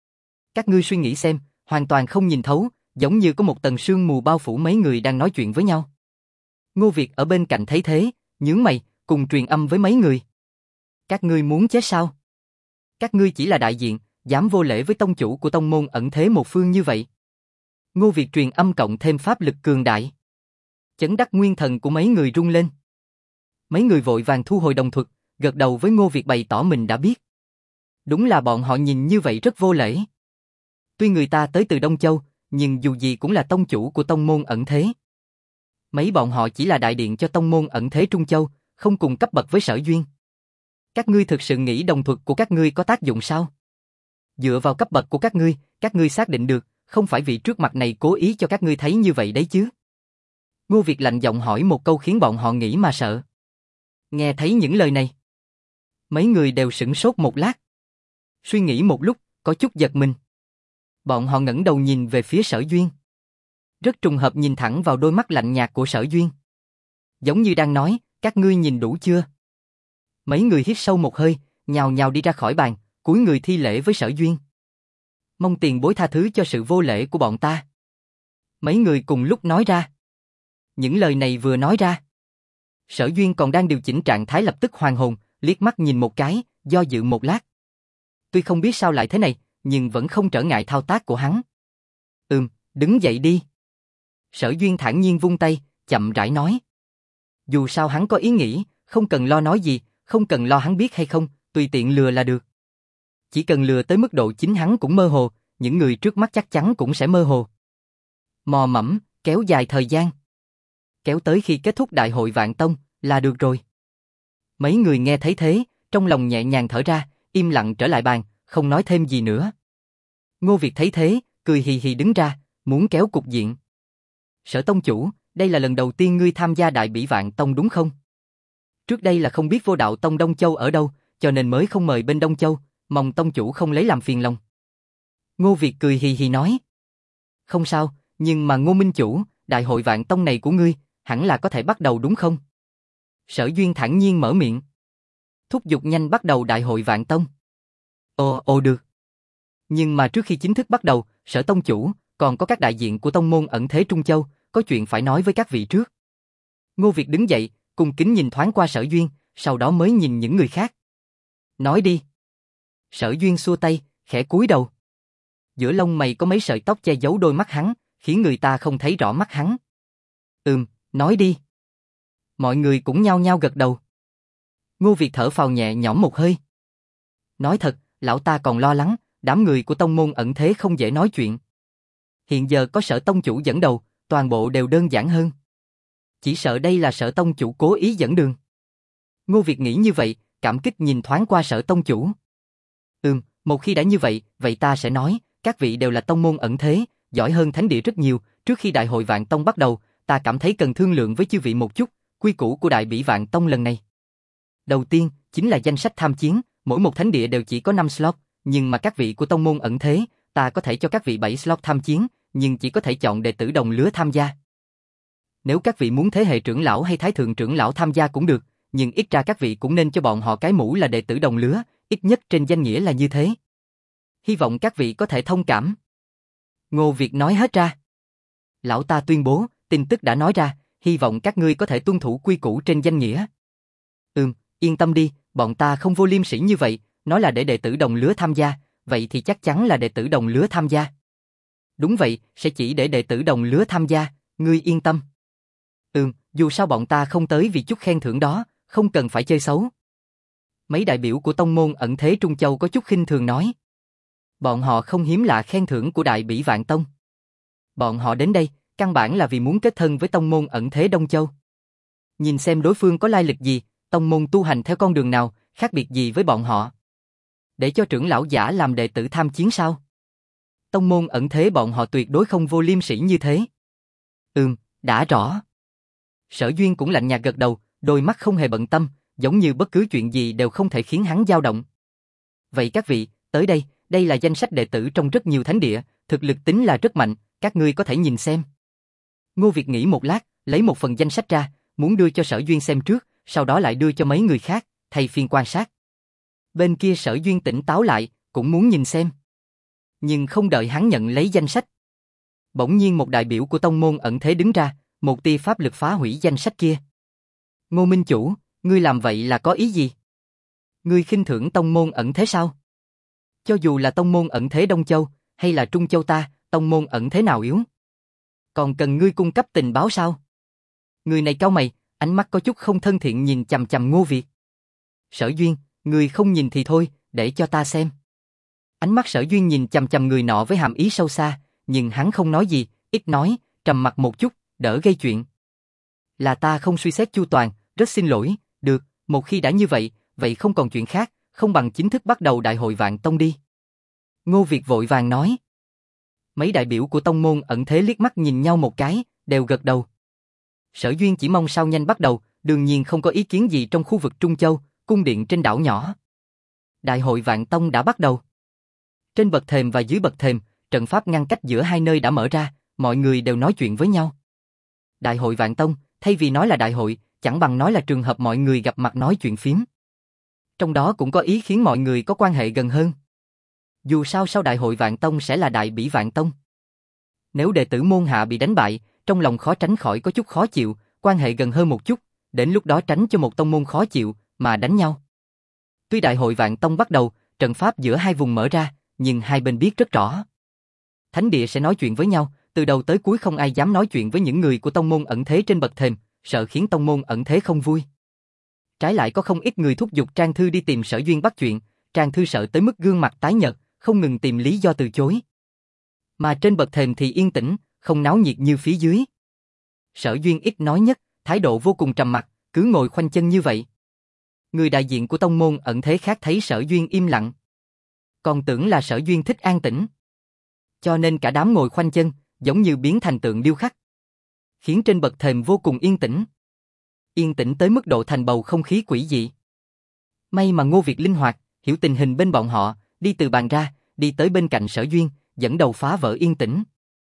Các ngươi suy nghĩ xem, hoàn toàn không nhìn thấu, giống như có một tầng sương mù bao phủ mấy người đang nói chuyện với nhau. Ngô Việt ở bên cạnh thấy thế, nhướng mày, cùng truyền âm với mấy người. Các ngươi muốn chết sao? Các ngươi chỉ là đại diện, dám vô lễ với tông chủ của tông môn ẩn thế một phương như vậy. Ngô Việt truyền âm cộng thêm pháp lực cường đại. Chấn đắc nguyên thần của mấy người rung lên. Mấy người vội vàng thu hồi đồng thuật, gật đầu với Ngô Việt bày tỏ mình đã biết. Đúng là bọn họ nhìn như vậy rất vô lễ. Tuy người ta tới từ Đông Châu, nhưng dù gì cũng là tông chủ của tông môn ẩn thế. Mấy bọn họ chỉ là đại điện cho tông môn ẩn thế Trung Châu, không cùng cấp bậc với Sở Duyên. Các ngươi thực sự nghĩ đồng thuật của các ngươi có tác dụng sao? Dựa vào cấp bậc của các ngươi xác định được, không phải vị trước mặt này cố ý cho các ngươi thấy như vậy đấy chứ? Ngô Việt lạnh giọng hỏi một câu khiến bọn họ nghĩ mà sợ. Nghe thấy những lời này, mấy người đều sửng sốt một lát. Suy nghĩ một lúc, có chút giật mình. Bọn họ ngẩng đầu nhìn về phía Sở Duyên. Rất trùng hợp nhìn thẳng vào đôi mắt lạnh nhạt của Sở Duyên. Giống như đang nói, các ngươi nhìn đủ chưa? Mấy người hít sâu một hơi, nhào nhào đi ra khỏi bàn, cúi người thi lễ với Sở Duyên. Mong tiền bối tha thứ cho sự vô lễ của bọn ta. Mấy người cùng lúc nói ra. Những lời này vừa nói ra, Sở Duyên còn đang điều chỉnh trạng thái lập tức hoàn hồn, liếc mắt nhìn một cái, do dự một lát. Tuy không biết sao lại thế này, nhưng vẫn không trở ngại thao tác của hắn. Đứng dậy đi. Sở Duyên thản nhiên vung tay, chậm rãi nói. Dù sao hắn có ý nghĩ, không cần lo nói gì, không cần lo hắn biết hay không, tùy tiện lừa là được. Chỉ cần lừa tới mức độ chính hắn cũng mơ hồ, những người trước mắt chắc chắn cũng sẽ mơ hồ. Mò mẫm, kéo dài thời gian. Kéo tới khi kết thúc đại hội Vạn Tông, là được rồi. Mấy người nghe thấy thế, trong lòng nhẹ nhàng thở ra, im lặng trở lại bàn, không nói thêm gì nữa. Ngô Việt thấy thế, cười hì hì đứng ra, muốn kéo cục diện. Sở tông chủ, đây là lần đầu tiên ngươi tham gia đại bỉ Vạn Tông đúng không? Trước đây là không biết Vô Đạo Tông Đông Châu ở đâu, cho nên mới không mời bên Đông Châu, mong tông chủ không lấy làm phiền lòng. Ngô Việt cười hì hì nói. Không sao, nhưng mà Ngô Minh Chủ, đại hội Vạn Tông này của ngươi, hẳn là có thể bắt đầu đúng không? Sở Duyên thản nhiên mở miệng. Thúc giục nhanh bắt đầu đại hội Vạn Tông. Ồ được. Nhưng mà trước khi chính thức bắt đầu, Sở tông chủ, còn có các đại diện của tông môn ẩn thế Trung Châu, có chuyện phải nói với các vị trước. Ngô Việt đứng dậy, cung kính nhìn thoáng qua Sở Duyên, sau đó mới nhìn những người khác. Nói đi. Sở Duyên xua tay, khẽ cúi đầu. Giữa lông mày có mấy sợi tóc che giấu đôi mắt hắn, khiến người ta không thấy rõ mắt hắn. Nói đi. Mọi người cũng nhao nhao gật đầu. Ngô Việt thở phào nhẹ nhõm một hơi. Nói thật, lão ta còn lo lắng, đám người của tông môn ẩn thế không dễ nói chuyện. Hiện giờ có Sở tông chủ dẫn đầu, toàn bộ đều đơn giản hơn. Chỉ sợ đây là Sở tông chủ cố ý dẫn đường. Ngô Việt nghĩ như vậy, cảm kích nhìn thoáng qua Sở tông chủ. Một khi đã như vậy, vậy ta sẽ nói, các vị đều là tông môn ẩn thế, giỏi hơn thánh địa rất nhiều, trước khi đại hội Vạn Tông bắt đầu, ta cảm thấy cần thương lượng với chư vị một chút, quy củ của đại bỉ Vạn Tông lần này. Đầu tiên, chính là danh sách tham chiến, mỗi một thánh địa đều chỉ có 5 slot, nhưng mà các vị của tông môn ẩn thế, ta có thể cho các vị 7 slot tham chiến, nhưng chỉ có thể chọn đệ tử đồng lứa tham gia. Nếu các vị muốn thế hệ trưởng lão hay thái thượng trưởng lão tham gia cũng được, nhưng ít ra các vị cũng nên cho bọn họ cái mũ là đệ tử đồng lứa, ít nhất trên danh nghĩa là như thế. Hy vọng các vị có thể thông cảm. Ngô Việt nói hết ra. Lão ta tuyên bố, tin tức đã nói ra, hy vọng các ngươi có thể tuân thủ quy củ trên danh nghĩa. Yên tâm đi, bọn ta không vô liêm sỉ như vậy, nói là để đệ tử đồng lứa tham gia, vậy thì chắc chắn là đệ tử đồng lứa tham gia. Đúng vậy, sẽ chỉ để đệ tử đồng lứa tham gia, ngươi yên tâm. Dù sao bọn ta không tới vì chút khen thưởng đó, không cần phải chơi xấu. Mấy đại biểu của tông môn ẩn thế Trung Châu có chút khinh thường nói. Bọn họ không hiếm lạ khen thưởng của đại bỉ Vạn Tông. Bọn họ đến đây, căn bản là vì muốn kết thân với tông môn ẩn thế Đông Châu. Nhìn xem đối phương có lai lịch gì, tông môn tu hành theo con đường nào, khác biệt gì với bọn họ. Để cho trưởng lão giả làm đệ tử tham chiến sao? Tông môn ẩn thế bọn họ tuyệt đối không vô liêm sỉ như thế. Đã rõ. Sở Duyên cũng lạnh nhạt gật đầu, đôi mắt không hề bận tâm, giống như bất cứ chuyện gì đều không thể khiến hắn dao động. Vậy các vị, tới đây, đây là danh sách đệ tử trong rất nhiều thánh địa, thực lực tính là rất mạnh, các ngươi có thể nhìn xem. Ngô Việt nghĩ một lát, lấy một phần danh sách ra, muốn đưa cho Sở Duyên xem trước, sau đó lại đưa cho mấy người khác, thay phiên quan sát. Bên kia Sở Duyên tỉnh táo lại, cũng muốn nhìn xem. Nhưng không đợi hắn nhận lấy danh sách. Bỗng nhiên một đại biểu của tông môn ẩn thế đứng ra, một tia pháp lực phá hủy danh sách kia. Ngô Minh Chủ, ngươi làm vậy là có ý gì? Ngươi khinh thường tông môn ẩn thế sao? Cho dù là tông môn ẩn thế Đông Châu, hay là Trung Châu ta, tông môn ẩn thế nào yếu? Còn cần ngươi cung cấp tình báo sao? Người này cau mày, ánh mắt có chút không thân thiện nhìn chằm chằm Ngô Việt. Sở Duyên, ngươi không nhìn thì thôi, để cho ta xem. Ánh mắt Sở Duyên nhìn chằm chằm người nọ với hàm ý sâu xa, nhưng hắn không nói gì, ít nói, trầm mặc một chút, đỡ gây chuyện. Là ta không suy xét chu toàn, rất xin lỗi, được, một khi đã như vậy, vậy không còn chuyện khác, không bằng chính thức bắt đầu đại hội Vạn Tông đi. Ngô Việt vội vàng nói. Mấy đại biểu của tông môn ẩn thế liếc mắt nhìn nhau một cái, đều gật đầu. Sở Duyên chỉ mong sao nhanh bắt đầu, đương nhiên không có ý kiến gì trong khu vực Trung Châu, cung điện trên đảo nhỏ. Đại hội Vạn Tông đã bắt đầu. Trên bậc thềm và dưới bậc thềm, trận pháp ngăn cách giữa hai nơi đã mở ra, mọi người đều nói chuyện với nhau. Đại hội Vạn Tông, thay vì nói là đại hội, chẳng bằng nói là trường hợp mọi người gặp mặt nói chuyện phiếm. Trong đó cũng có ý khiến mọi người có quan hệ gần hơn. Dù sao sau Đại hội Vạn Tông sẽ là Đại Bỉ Vạn Tông. Nếu đệ tử môn hạ bị đánh bại, trong lòng khó tránh khỏi có chút khó chịu, quan hệ gần hơn một chút, đến lúc đó tránh cho một tông môn khó chịu, mà đánh nhau. Tuy Đại hội Vạn Tông bắt đầu, trận pháp giữa hai vùng mở ra, nhưng hai bên biết rất rõ. Thánh địa sẽ nói chuyện với nhau, từ đầu tới cuối không ai dám nói chuyện với những người của tông môn ẩn thế trên bậc thềm, sợ khiến tông môn ẩn thế không vui. Trái lại có không ít người thúc giục Trang Thư đi tìm Sở Duyên bắt chuyện, Trang Thư sợ tới mức gương mặt tái nhợt, không ngừng tìm lý do từ chối. Mà trên bậc thềm thì yên tĩnh, không náo nhiệt như phía dưới. Sở Duyên ít nói nhất, thái độ vô cùng trầm mặc, cứ ngồi khoanh chân như vậy. Người đại diện của tông môn ẩn thế khác thấy Sở Duyên im lặng, còn tưởng là Sở Duyên thích an tĩnh. Cho nên cả đám ngồi khoanh chân, giống như biến thành tượng điêu khắc. Khiến trên bậc thềm vô cùng yên tĩnh. Yên tĩnh tới mức độ thành bầu không khí quỷ dị. May mà Ngô Việt linh hoạt, hiểu tình hình bên bọn họ, đi từ bàn ra, đi tới bên cạnh Sở Duyên, dẫn đầu phá vỡ yên tĩnh.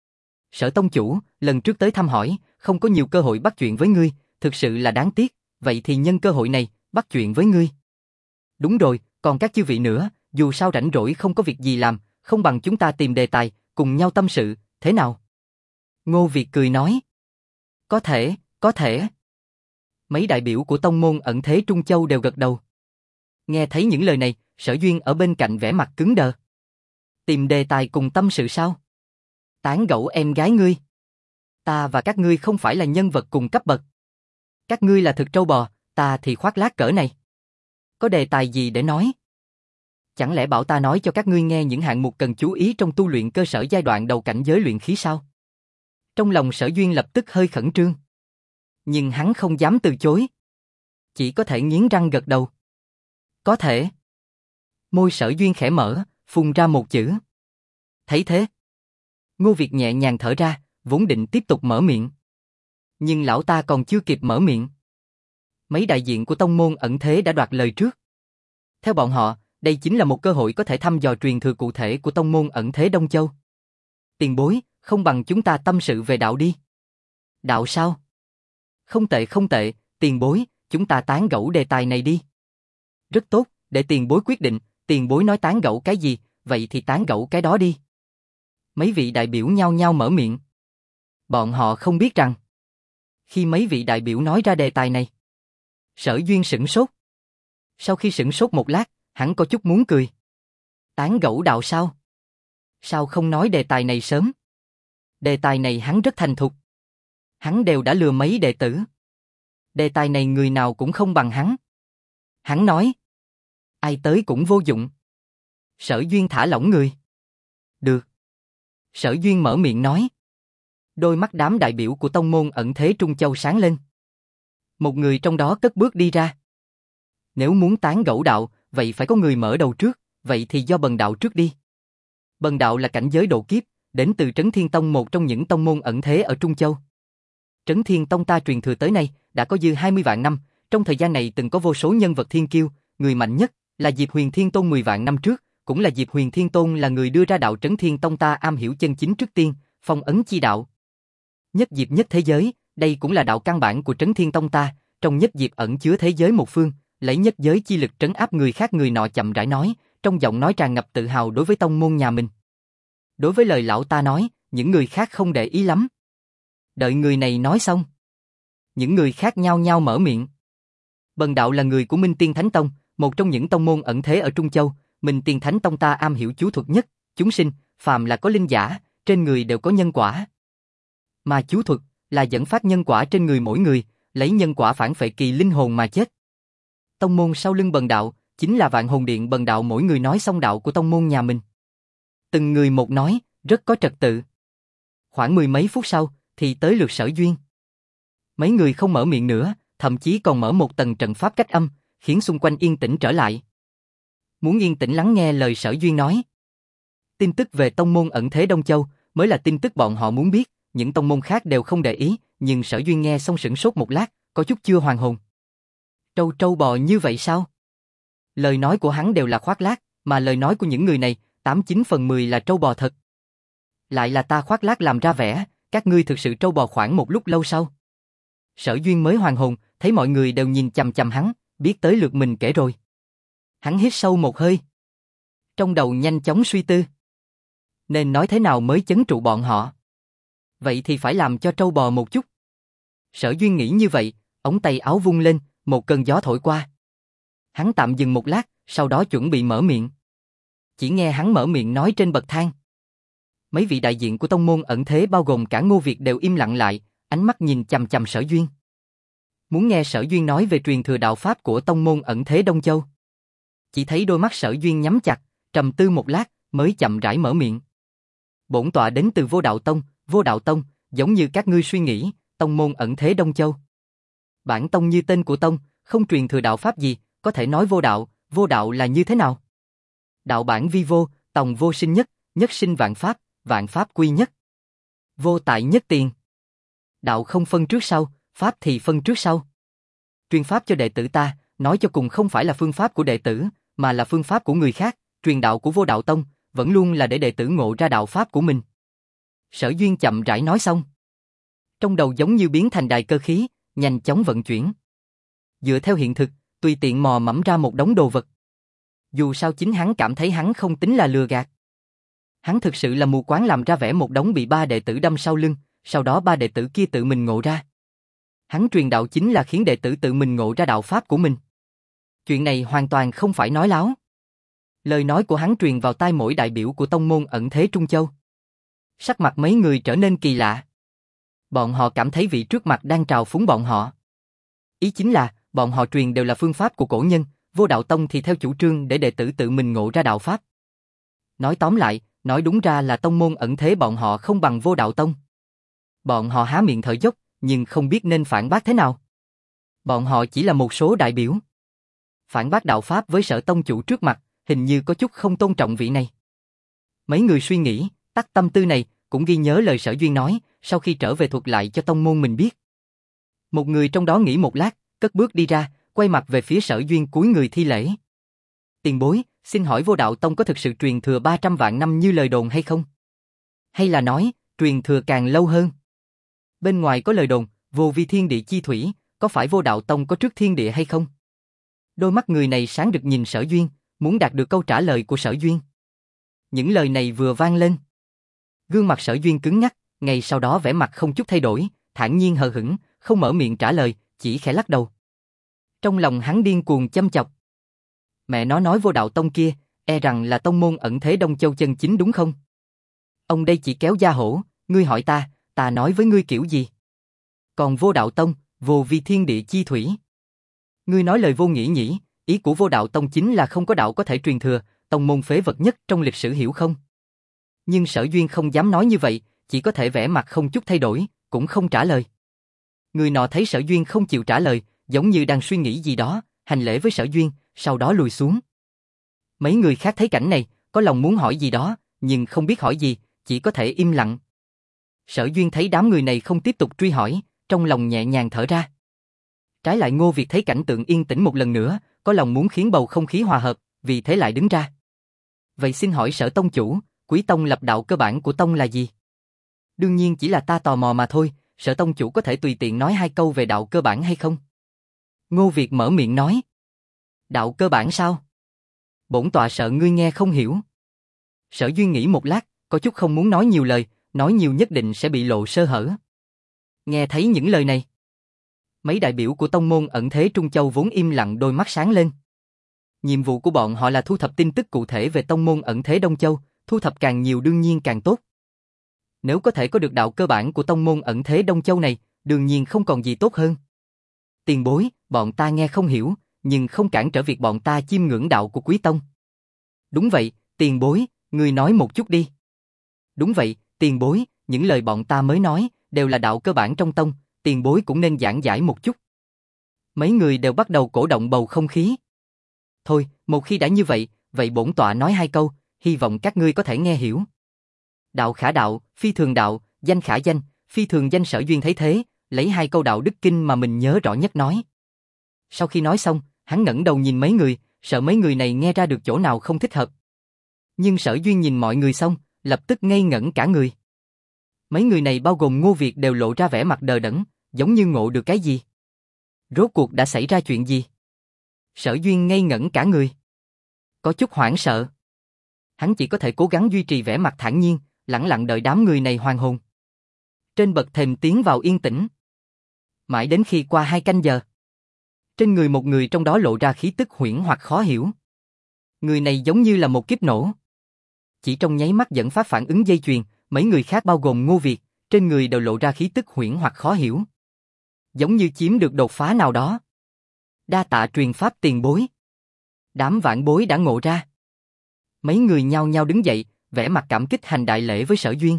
Sở tông chủ, lần trước tới thăm hỏi, không có nhiều cơ hội bắt chuyện với ngươi, thực sự là đáng tiếc, vậy thì nhân cơ hội này, bắt chuyện với ngươi. Đúng rồi, còn các chư vị nữa, dù sao rảnh rỗi không có việc gì làm, không bằng chúng ta tìm đề tài, cùng nhau tâm sự, thế nào? Ngô Việt cười nói. Có thể, có thể. Mấy đại biểu của tông môn ẩn thế Trung Châu đều gật đầu. Nghe thấy những lời này, Sở Duyên ở bên cạnh vẻ mặt cứng đờ. Tìm đề tài cùng tâm sự sao? Tán gẫu em gái ngươi. Ta và các ngươi không phải là nhân vật cùng cấp bậc. Các ngươi là thực trâu bò, ta thì khoác lác cỡ này. Có đề tài gì để nói? Chẳng lẽ bảo ta nói cho các ngươi nghe những hạng mục cần chú ý trong tu luyện cơ sở giai đoạn đầu cảnh giới luyện khí sao? Trong lòng Sở Duyên lập tức hơi khẩn trương. Nhưng hắn không dám từ chối. Chỉ có thể nghiến răng gật đầu. Có thể. Môi Sở Duyên khẽ mở, phun ra một chữ. Thấy thế. Ngô Việt nhẹ nhàng thở ra, vốn định tiếp tục mở miệng. Nhưng lão ta còn chưa kịp mở miệng. Mấy đại diện của tông môn ẩn thế đã đoạt lời trước. Theo bọn họ, đây chính là một cơ hội có thể thăm dò truyền thừa cụ thể của tông môn ẩn thế Đông Châu. Tiền bối, không bằng chúng ta tâm sự về đạo đi. Đạo sao? Không tệ không tệ, tiền bối, chúng ta tán gẫu đề tài này đi. Rất tốt, để tiền bối quyết định, tiền bối nói tán gẫu cái gì, vậy thì tán gẫu cái đó đi. Mấy vị đại biểu nhao nhao mở miệng. Bọn họ không biết rằng, khi mấy vị đại biểu nói ra đề tài này, Sở Duyên sửng sốt. Sau khi sửng sốt một lát, hắn có chút muốn cười. Tán gẫu đạo sao? Sao không nói đề tài này sớm? Đề tài này hắn rất thành thục. Hắn đều đã lừa mấy đệ tử. Đề tài này người nào cũng không bằng hắn. Hắn nói, ai tới cũng vô dụng. Sở Duyên thả lỏng người. Được. Sở Duyên mở miệng nói. Đôi mắt đám đại biểu của tông môn ẩn thế Trung Châu sáng lên. Một người trong đó cất bước đi ra. Nếu muốn tán gẫu đạo, vậy phải có người mở đầu trước, vậy thì do Bần đạo trước đi. Bần đạo là cảnh giới độ kiếp, đến từ Trấn Thiên Tông, một trong những tông môn ẩn thế ở Trung Châu. Trấn Thiên Tông ta truyền thừa tới nay, đã có dư 20 vạn năm, trong thời gian này từng có vô số nhân vật thiên kiêu, người mạnh nhất là Diệp Huyền Thiên Tôn 10 vạn năm trước, cũng là Diệp Huyền Thiên Tôn là người đưa ra đạo Trấn Thiên Tông ta am hiểu chân chính trước tiên, phong ấn chi đạo. Nhất Diệp nhất thế giới, đây cũng là đạo căn bản của Trấn Thiên Tông ta, trong nhất Diệp ẩn chứa thế giới một phương, lấy nhất giới chi lực trấn áp người khác. Người nọ chậm rãi nói, trong giọng nói tràn ngập tự hào đối với tông môn nhà mình. Đối với lời lão ta nói, những người khác không để ý lắm. Đợi người này nói xong, những người khác nhao nhao mở miệng. Bần đạo là người của Minh Tiên Thánh Tông, một trong những tông môn ẩn thế ở Trung Châu. Minh Tiên Thánh Tông ta am hiểu chú thuật nhất, chúng sinh, phàm là có linh giả, trên người đều có nhân quả. Mà chú thuật là dẫn phát nhân quả trên người mỗi người, lấy nhân quả phản phệ kỳ linh hồn mà chết. Tông môn sau lưng bần đạo chính là Vạn Hồn Điện. Bần đạo mỗi người nói xong đạo của tông môn nhà mình. Từng người một nói, rất có trật tự. Khoảng 10 mấy phút sau, thì tới lượt Sở Duyên. Mấy người không mở miệng nữa, thậm chí còn mở một tầng trận pháp cách âm, khiến xung quanh yên tĩnh trở lại. Muốn yên tĩnh lắng nghe lời Sở Duyên nói. Tin tức về tông môn ẩn thế Đông Châu mới là tin tức bọn họ muốn biết, những tông môn khác đều không để ý, nhưng Sở Duyên nghe xong sửng sốt một lát, có chút chưa hoàn hồn. Trâu bò như vậy sao? Lời nói của hắn đều là khoác lác, mà lời nói của những người này, 89 phần 10 là trâu bò thật. Lại là ta khoác lác làm ra vẻ, các ngươi thực sự trâu bò khoảng một lúc lâu sau. Sở Duyên mới hoàn hồn, thấy mọi người đều nhìn chằm chằm hắn, biết tới lượt mình kể rồi. Hắn hít sâu một hơi. Trong đầu nhanh chóng suy tư. Nên nói thế nào mới chấn trụ bọn họ? Vậy thì phải làm cho trâu bò một chút. Sở Duyên nghĩ như vậy, ống tay áo vung lên, một cơn gió thổi qua. Hắn tạm dừng một lát, sau đó chuẩn bị mở miệng. Chỉ nghe hắn mở miệng nói trên bậc thang. Mấy vị đại diện của tông môn ẩn thế bao gồm cả Ngô Việt đều im lặng lại, ánh mắt nhìn chằm chằm Sở Duyên. Muốn nghe Sở Duyên nói về truyền thừa đạo pháp của tông môn ẩn thế Đông Châu. Chỉ thấy đôi mắt Sở Duyên nhắm chặt, trầm tư một lát, mới chậm rãi mở miệng. Bổn tọa đến từ Vô Đạo Tông, giống như các ngươi suy nghĩ, tông môn ẩn thế Đông Châu. Bản tông như tên của tông, không truyền thừa đạo pháp gì, có thể nói vô đạo là như thế nào? Đạo bản vi vô, tòng vô sinh nhất, nhất sinh vạn pháp quy nhất. Vô tại nhất tiền. Đạo không phân trước sau, pháp thì phân trước sau. Truyền pháp cho đệ tử ta, nói cho cùng không phải là phương pháp của đệ tử, mà là phương pháp của người khác, truyền đạo của Vô Đạo Tông, vẫn luôn là để đệ tử ngộ ra đạo pháp của mình. Sở Duyên chậm rãi nói xong. Trong đầu giống như biến thành đài cơ khí, nhanh chóng vận chuyển. Dựa theo hiện thực, tùy tiện mò mẫm ra một đống đồ vật. Dù sao chính hắn cảm thấy hắn không tính là lừa gạt. Hắn thực sự là mù quáng làm ra vẻ một đống bị 3 đệ tử đâm sau lưng, sau đó 3 đệ tử kia tự mình ngộ ra. Hắn truyền đạo chính là khiến đệ tử tự mình ngộ ra đạo pháp của mình. Chuyện này hoàn toàn không phải nói láo. Lời nói của hắn truyền vào tai mỗi đại biểu của tông môn ẩn thế Trung Châu. Sắc mặt mấy người trở nên kỳ lạ. Bọn họ cảm thấy vị trước mặt đang trào phúng bọn họ. Ý chính là, bọn họ truyền đều là phương pháp của cổ nhân, Vô Đạo Tông thì theo chủ trương để đệ tử tự mình ngộ ra đạo pháp. Nói tóm lại, nói đúng ra là tông môn ẩn thế bọn họ không bằng Vô Đạo Tông. Bọn họ há miệng thở dốc, nhưng không biết nên phản bác thế nào. Bọn họ chỉ là một số đại biểu. Phản bác đạo pháp với Sở tông chủ trước mặt, hình như có chút không tôn trọng vị này. Mấy người suy nghĩ, tắt tâm tư này, cũng ghi nhớ lời Sở Duyên nói, sau khi trở về thuật lại cho tông môn mình biết. Một người trong đó nghĩ một lát, cất bước đi ra, quay mặt về phía Sở Duyên cúi người thi lễ. Tiền bối, xin hỏi Vô Đạo Tông có thực sự truyền thừa 300 vạn năm như lời đồn hay không? Hay là nói, truyền thừa càng lâu hơn? Bên ngoài có lời đồn, vô vi thiên địa chi thủy, có phải Vô Đạo Tông có trước thiên địa hay không? Đôi mắt người này sáng rực nhìn Sở Duyên, muốn đạt được câu trả lời của Sở Duyên. Những lời này vừa vang lên. Gương mặt Sở Duyên cứng ngắc, ngay sau đó vẻ mặt không chút thay đổi, thản nhiên hờ hững, không mở miệng trả lời, chỉ khẽ lắc đầu. Trong lòng hắn điên cuồng châm chọc. Mẹ nó nói Vô Đạo Tông kia, e rằng là tông môn ẩn thế Đông Châu chân chính đúng không? Ông đây chỉ kéo da hổ, ngươi hỏi ta nói với ngươi kiểu gì? Còn Vô Đạo Tông, vô vi thiên địa chi thủy. Ngươi nói lời vô nghĩa nhỉ, ý của Vô Đạo Tông chính là không có đạo có thể truyền thừa, tông môn phế vật nhất trong lịch sử hiểu không? Nhưng Sở Duyên không dám nói như vậy, chỉ có thể vẻ mặt không chút thay đổi, cũng không trả lời. Người nọ thấy Sở Duyên không chịu trả lời, giống như đang suy nghĩ gì đó, hành lễ với Sở Duyên, sau đó lùi xuống. Mấy người khác thấy cảnh này, có lòng muốn hỏi gì đó, nhưng không biết hỏi gì, chỉ có thể im lặng. Sở Duyên thấy đám người này không tiếp tục truy hỏi, trong lòng nhẹ nhàng thở ra. Trái lại Ngô Việt thấy cảnh tượng yên tĩnh một lần nữa, có lòng muốn khiến bầu không khí hòa hợp, vì thế lại đứng ra. Vậy xin hỏi Sở tông chủ, Quý tông lập đạo cơ bản của tông là gì? Đương nhiên chỉ là ta tò mò mà thôi, Sở tông chủ có thể tùy tiện nói 2 câu về đạo cơ bản hay không? Ngô Việt mở miệng nói. Đạo cơ bản sao? Bổn tọa sợ ngươi nghe không hiểu. Sở Duyên nghĩ một lát, có chút không muốn nói nhiều lời, nói nhiều nhất định sẽ bị lộ sơ hở. Nghe thấy những lời này, mấy đại biểu của tông môn ẩn thế Trung Châu vốn im lặng đôi mắt sáng lên. Nhiệm vụ của bọn họ là thu thập tin tức cụ thể về tông môn ẩn thế Đông Châu, thu thập càng nhiều đương nhiên càng tốt. Nếu có thể có được đạo cơ bản của tông môn ẩn thế Đông Châu này, đương nhiên không còn gì tốt hơn. Tiền bối, bọn ta nghe không hiểu, nhưng không cản trở việc bọn ta chiêm ngưỡng đạo của Quý tông. Đúng vậy, tiền bối, ngươi nói một chút đi. Đúng vậy, tiền bối, những lời bọn ta mới nói, đều là đạo cơ bản trong tông, tiền bối cũng nên giảng giải một chút. Mấy người đều bắt đầu cổ động bầu không khí. Thôi, một khi đã như vậy, vậy bổn tọa nói 2 câu, hy vọng các ngươi có thể nghe hiểu. Đạo khả đạo, phi thường đạo, danh khả danh, phi thường danh. Sở Duyên thấy thế, lấy 2 câu đạo đức kinh mà mình nhớ rõ nhất nói. Sau khi nói xong, hắn ngẩng đầu nhìn mấy người, sợ mấy người này nghe ra được chỗ nào không thích hợp. Nhưng Sở Duyên nhìn mọi người xong, lập tức ngây ngẩn cả người. Mấy người này bao gồm Ngô Việt đều lộ ra vẻ mặt đờ đẫn, giống như ngộ được cái gì. Rốt cuộc đã xảy ra chuyện gì? Sở Duyên ngây ngẩn cả người. Có chút hoảng sợ. Hắn chỉ có thể cố gắng duy trì vẻ mặt thản nhiên, lẳng lặng đợi đám người này hoàn hồn. Trên bậc thềm tiến vào yên tĩnh. Mãi đến khi qua 2 canh giờ. Trên người một người trong đó lộ ra khí tức huyễn hoặc khó hiểu. Người này giống như là một kiếp nổ. Chỉ trong nháy mắt dẫn phát phản ứng dây chuyền, mấy người khác bao gồm Ngô Việt, trên người đều lộ ra khí tức huyễn hoặc khó hiểu. Giống như chiếm được đột phá nào đó. Đa tạ truyền pháp tiền bối. Đám vãn bối đã ngộ ra. Mấy người nhao nhao đứng dậy, vẻ mặt cảm kích hành đại lễ với Sở Duyên.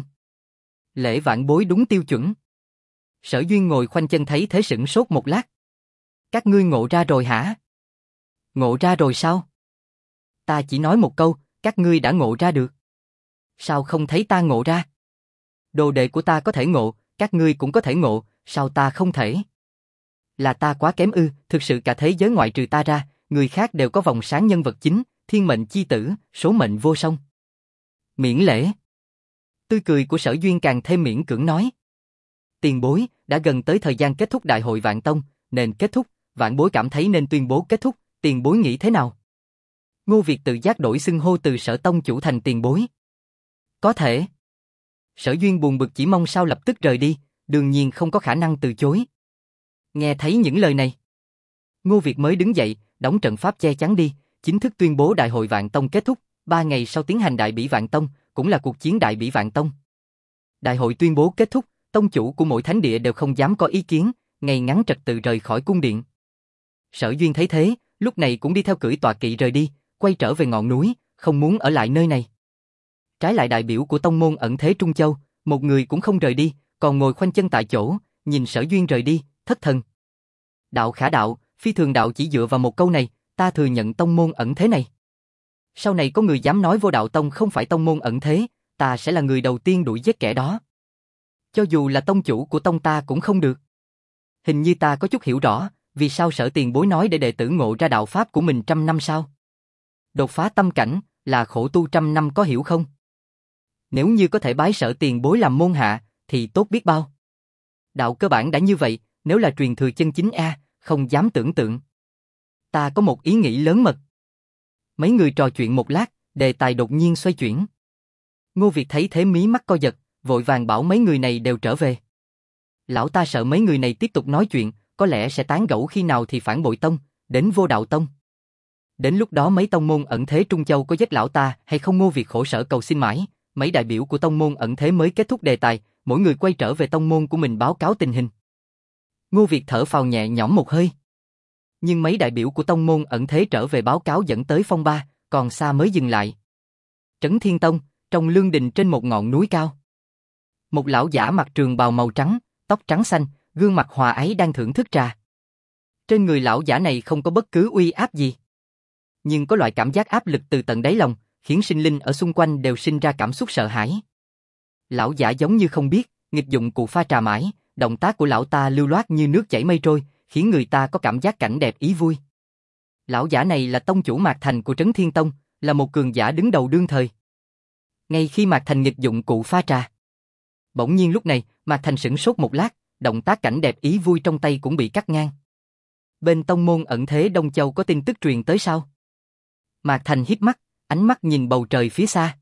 Lễ vãn bối đúng tiêu chuẩn. Sở Duyên ngồi khoanh chân thấy thế sửng sốt một lát. Các ngươi ngộ ra rồi hả? Ngộ ra rồi sao? Ta chỉ nói một câu, các ngươi đã ngộ ra được. Sao không thấy ta ngộ ra? Đồ đệ của ta có thể ngộ, các ngươi cũng có thể ngộ, sao ta không thể? Là ta quá kém ư? Thực sự cả thế giới ngoại trừ ta ra, người khác đều có vòng sáng nhân vật chính, thiên mệnh chi tử, số mệnh vô song. Miễn lễ. Tươi cười của Sở Duyên càng thêm miễn cưỡng nói. Tiền bối, đã gần tới thời gian kết thúc đại hội Vạn Tông, nên kết thúc, vãn bối cảm thấy nên tuyên bố kết thúc, tiền bối nghĩ thế nào? Ngô Việt tự giác đổi xưng hô từ Sở Tông chủ thành tiền bối. Có thể. Sở Duyên buồn bực chỉ mong sao lập tức rời đi, đương nhiên không có khả năng từ chối. Nghe thấy những lời này, Ngô Việt mới đứng dậy, đóng trận pháp che chắn đi, chính thức tuyên bố đại hội Vạn Tông kết thúc, 3 ngày sau tiến hành đại bỉ Vạn Tông, cũng là cuộc chiến đại bỉ Vạn Tông. Đại hội tuyên bố kết thúc, tông chủ của mỗi thánh địa đều không dám có ý kiến, ngay ngắn trật tự rời khỏi cung điện. Sở Duyên thấy thế, lúc này cũng đi theo cưỡi tọa kỵ rời đi, quay trở về ngọn núi, không muốn ở lại nơi này. Trái lại đại biểu của tông môn ẩn thế Trung Châu, một người cũng không rời đi, còn ngồi khoanh chân tại chỗ, nhìn Sở Duyên rời đi, thất thần. Đạo khả đạo, phi thường đạo chỉ dựa vào một câu này, ta thừa nhận tông môn ẩn thế này. Sau này có người dám nói Vô Đạo Tông không phải tông môn ẩn thế, ta sẽ là người đầu tiên đuổi giết kẻ đó. Cho dù là tông chủ của tông ta cũng không được. Hình như ta có chút hiểu rõ, vì sao Sở tiền bối nói để đệ tử ngộ ra đạo pháp của mình 100 năm sau. Đột phá tâm cảnh, là khổ tu 100 năm có hiểu không? Nếu như có thể bái Sở tiền bối làm môn hạ, thì tốt biết bao. Đạo cơ bản đã như vậy, nếu là truyền thừa chân chính không dám tưởng tượng. Ta có một ý nghĩ lớn mật. Mấy người trò chuyện một lát, đề tài đột nhiên xoay chuyển. Ngô Việt thấy thế mí mắt co giật, vội vàng bảo mấy người này đều trở về. Lão ta sợ mấy người này tiếp tục nói chuyện, có lẽ sẽ tán gẫu khi nào thì phản bội tông, đến Vô Đạo Tông. Đến lúc đó mấy tông môn ẩn thế Trung Châu có giết lão ta hay không? Ngô Việt khổ sở cầu xin mãi, mấy đại biểu của tông môn ẩn thế mới kết thúc đề tài, mỗi người quay trở về tông môn của mình báo cáo tình hình. Ngô Việt thở phào nhẹ nhõm một hơi. Nhưng mấy đại biểu của tông môn ẩn thế trở về báo cáo dẫn tới phong ba, còn xa mới dừng lại. Trấn Thiên Tông, trong lương đình trên một ngọn núi cao. Một lão giả mặc trường bào màu trắng, tóc trắng xanh, gương mặt hòa ái đang thưởng thức trà. Trên người lão giả này không có bất cứ uy áp gì. Nhưng có loại cảm giác áp lực từ tận đáy lòng, khiến sinh linh ở xung quanh đều sinh ra cảm xúc sợ hãi. Lão giả giống như không biết, nghịch dụng cụ pha trà mãi, động tác của lão ta lưu loát như nước chảy mây trôi, khiến người ta có cảm giác cảnh đẹp ý vui. Lão giả này là tông chủ Mạc Thành của Trấn Thiên Tông, là một cường giả đứng đầu đương thời. Ngay khi Mạc Thành nghịch dụng cụ pha trà, bỗng nhiên lúc này, Mạc Thành sửng sốt một lát, động tác cảnh đẹp ý vui trong tay cũng bị cắt ngang. Bên tông môn ẩn thế Đông Châu có tin tức truyền tới sao? Mạc Thành híp mắt, ánh mắt nhìn bầu trời phía xa.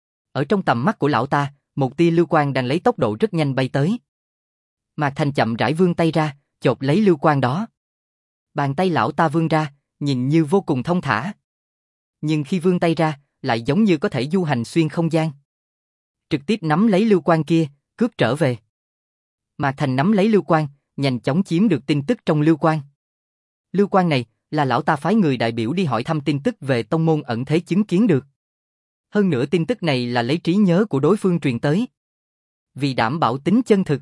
Ở trong tầm mắt của lão ta, một tia lưu quang đang lấy tốc độ rất nhanh bay tới. Mạc Thành chậm rãi vươn tay ra, chộp lấy lưu quang đó. Bàn tay lão ta vươn ra, nhìn như vô cùng thông thả. Nhưng khi vươn tay ra, lại giống như có thể du hành xuyên không gian. Trực tiếp nắm lấy lưu quang kia, cướp trở về. Mạc Thành nắm lấy lưu quang, nhanh chóng chiếm được tin tức trong lưu quang. Lưu quang này là lão ta phái người đại biểu đi hỏi thăm tin tức về tông môn ẩn thế chứng kiến được. Hơn nữa tin tức này là lấy trí nhớ của đối phương truyền tới. Vì đảm bảo tính chân thực,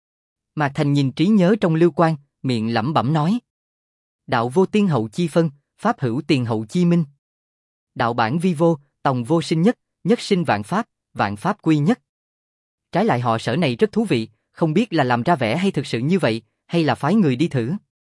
Mạc Thành nhìn trí nhớ trong lưu quang, miệng lẩm bẩm nói: đạo vô tiên hậu chi phân, pháp hữu tiền hậu chi minh. Đạo bản vi vô, tòng vô sinh nhất, nhất sinh vạn pháp quy nhất. Trái lại họ Sở này rất thú vị, không biết là làm ra vẻ hay thực sự như vậy, hay là phái người đi thử.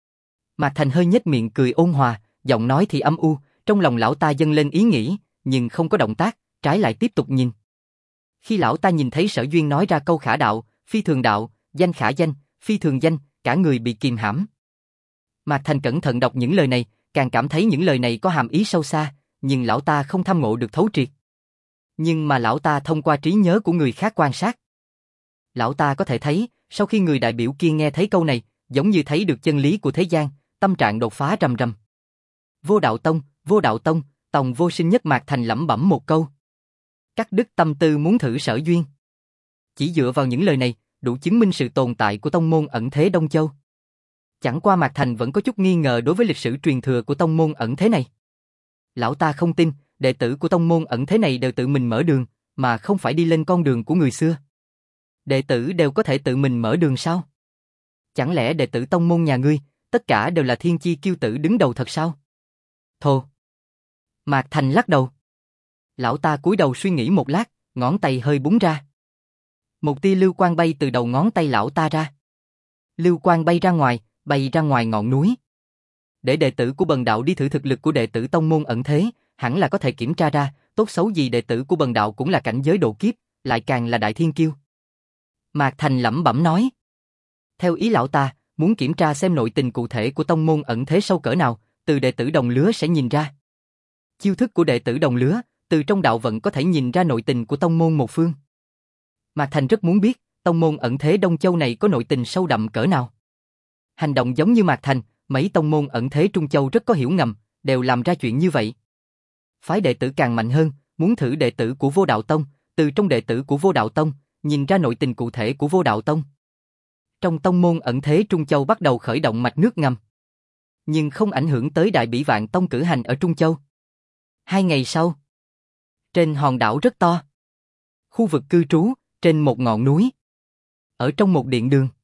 Mạc Thành hơi nhếch miệng cười ôn hòa, giọng nói thì âm u, trong lòng lão ta dâng lên ý nghĩ, nhưng không có động tác, trái lại tiếp tục nhìn. Khi lão ta nhìn thấy Sở Duyên nói ra câu khả đạo, phi thường đạo, danh khả danh, phi thường danh, cả người bị kìm hãm. Mạc Thành cẩn thận đọc những lời này, càng cảm thấy những lời này có hàm ý sâu xa, nhưng lão ta không thăm ngộ được thấu triệt. Nhưng mà lão ta thông qua trí nhớ của người khác quan sát. Lão ta có thể thấy, sau khi người đại biểu kia nghe thấy câu này, giống như thấy được chân lý của thế gian, tâm trạng đột phá rầm rầm. Vô đạo tông, tòng vô sinh nhất. Mạc Thành lẩm bẩm một câu. Cắt đứt tâm tư muốn thử Sở Duyên. Chỉ dựa vào những lời này, đủ chứng minh sự tồn tại của tông môn ẩn thế Đông Châu. Chẳng qua Mạc Thành vẫn có chút nghi ngờ đối với lịch sử truyền thừa của tông môn ẩn thế này. Lão ta không tin, đệ tử của tông môn ẩn thế này đều tự mình mở đường, mà không phải đi lên con đường của người xưa. Đệ tử đều có thể tự mình mở đường sao? Chẳng lẽ đệ tử tông môn nhà ngươi, tất cả đều là thiên chi kiêu tử đứng đầu thật sao? Thô. Mạc Thành lắc đầu. Lão ta cúi đầu suy nghĩ một lát, ngón tay hơi búng ra. Một tia lưu quang bay từ đầu ngón tay lão ta ra. Lưu quang bay ra ngoài ngọn núi. Để đệ tử của Bần Đạo đi thử thực lực của đệ tử tông môn ẩn thế, hẳn là có thể kiểm tra ra, tốt xấu gì đệ tử của Bần Đạo cũng là cảnh giới độ kiếp, lại càng là đại thiên kiêu. Mạc Thành lẩm bẩm nói. Theo ý lão ta, muốn kiểm tra xem nội tình cụ thể của tông môn ẩn thế sâu cỡ nào, từ đệ tử đồng lứa sẽ nhìn ra. Chiêu thức của đệ tử đồng lứa, từ trong đạo vận có thể nhìn ra nội tình của tông môn một phương. Mạc Thành rất muốn biết, tông môn ẩn thế Đông Châu này có nội tình sâu đậm cỡ nào. Hành động giống như Mạc Thành, mấy tông môn ẩn thế Trung Châu rất có hiểu ngầm, đều làm ra chuyện như vậy. Phái đệ tử càng mạnh hơn, muốn thử đệ tử của Vô Đạo Tông, từ trong đệ tử của Vô Đạo Tông, nhìn ra nội tình cụ thể của Vô Đạo Tông. Trong tông môn ẩn thế Trung Châu bắt đầu khởi động mạch nước ngầm. Nhưng không ảnh hưởng tới Đại Bỉ Vạn Tông cử hành ở Trung Châu. 2 ngày sau, trên hòn đảo rất to, khu vực cư trú, trên một ngọn núi, ở trong một điện đường.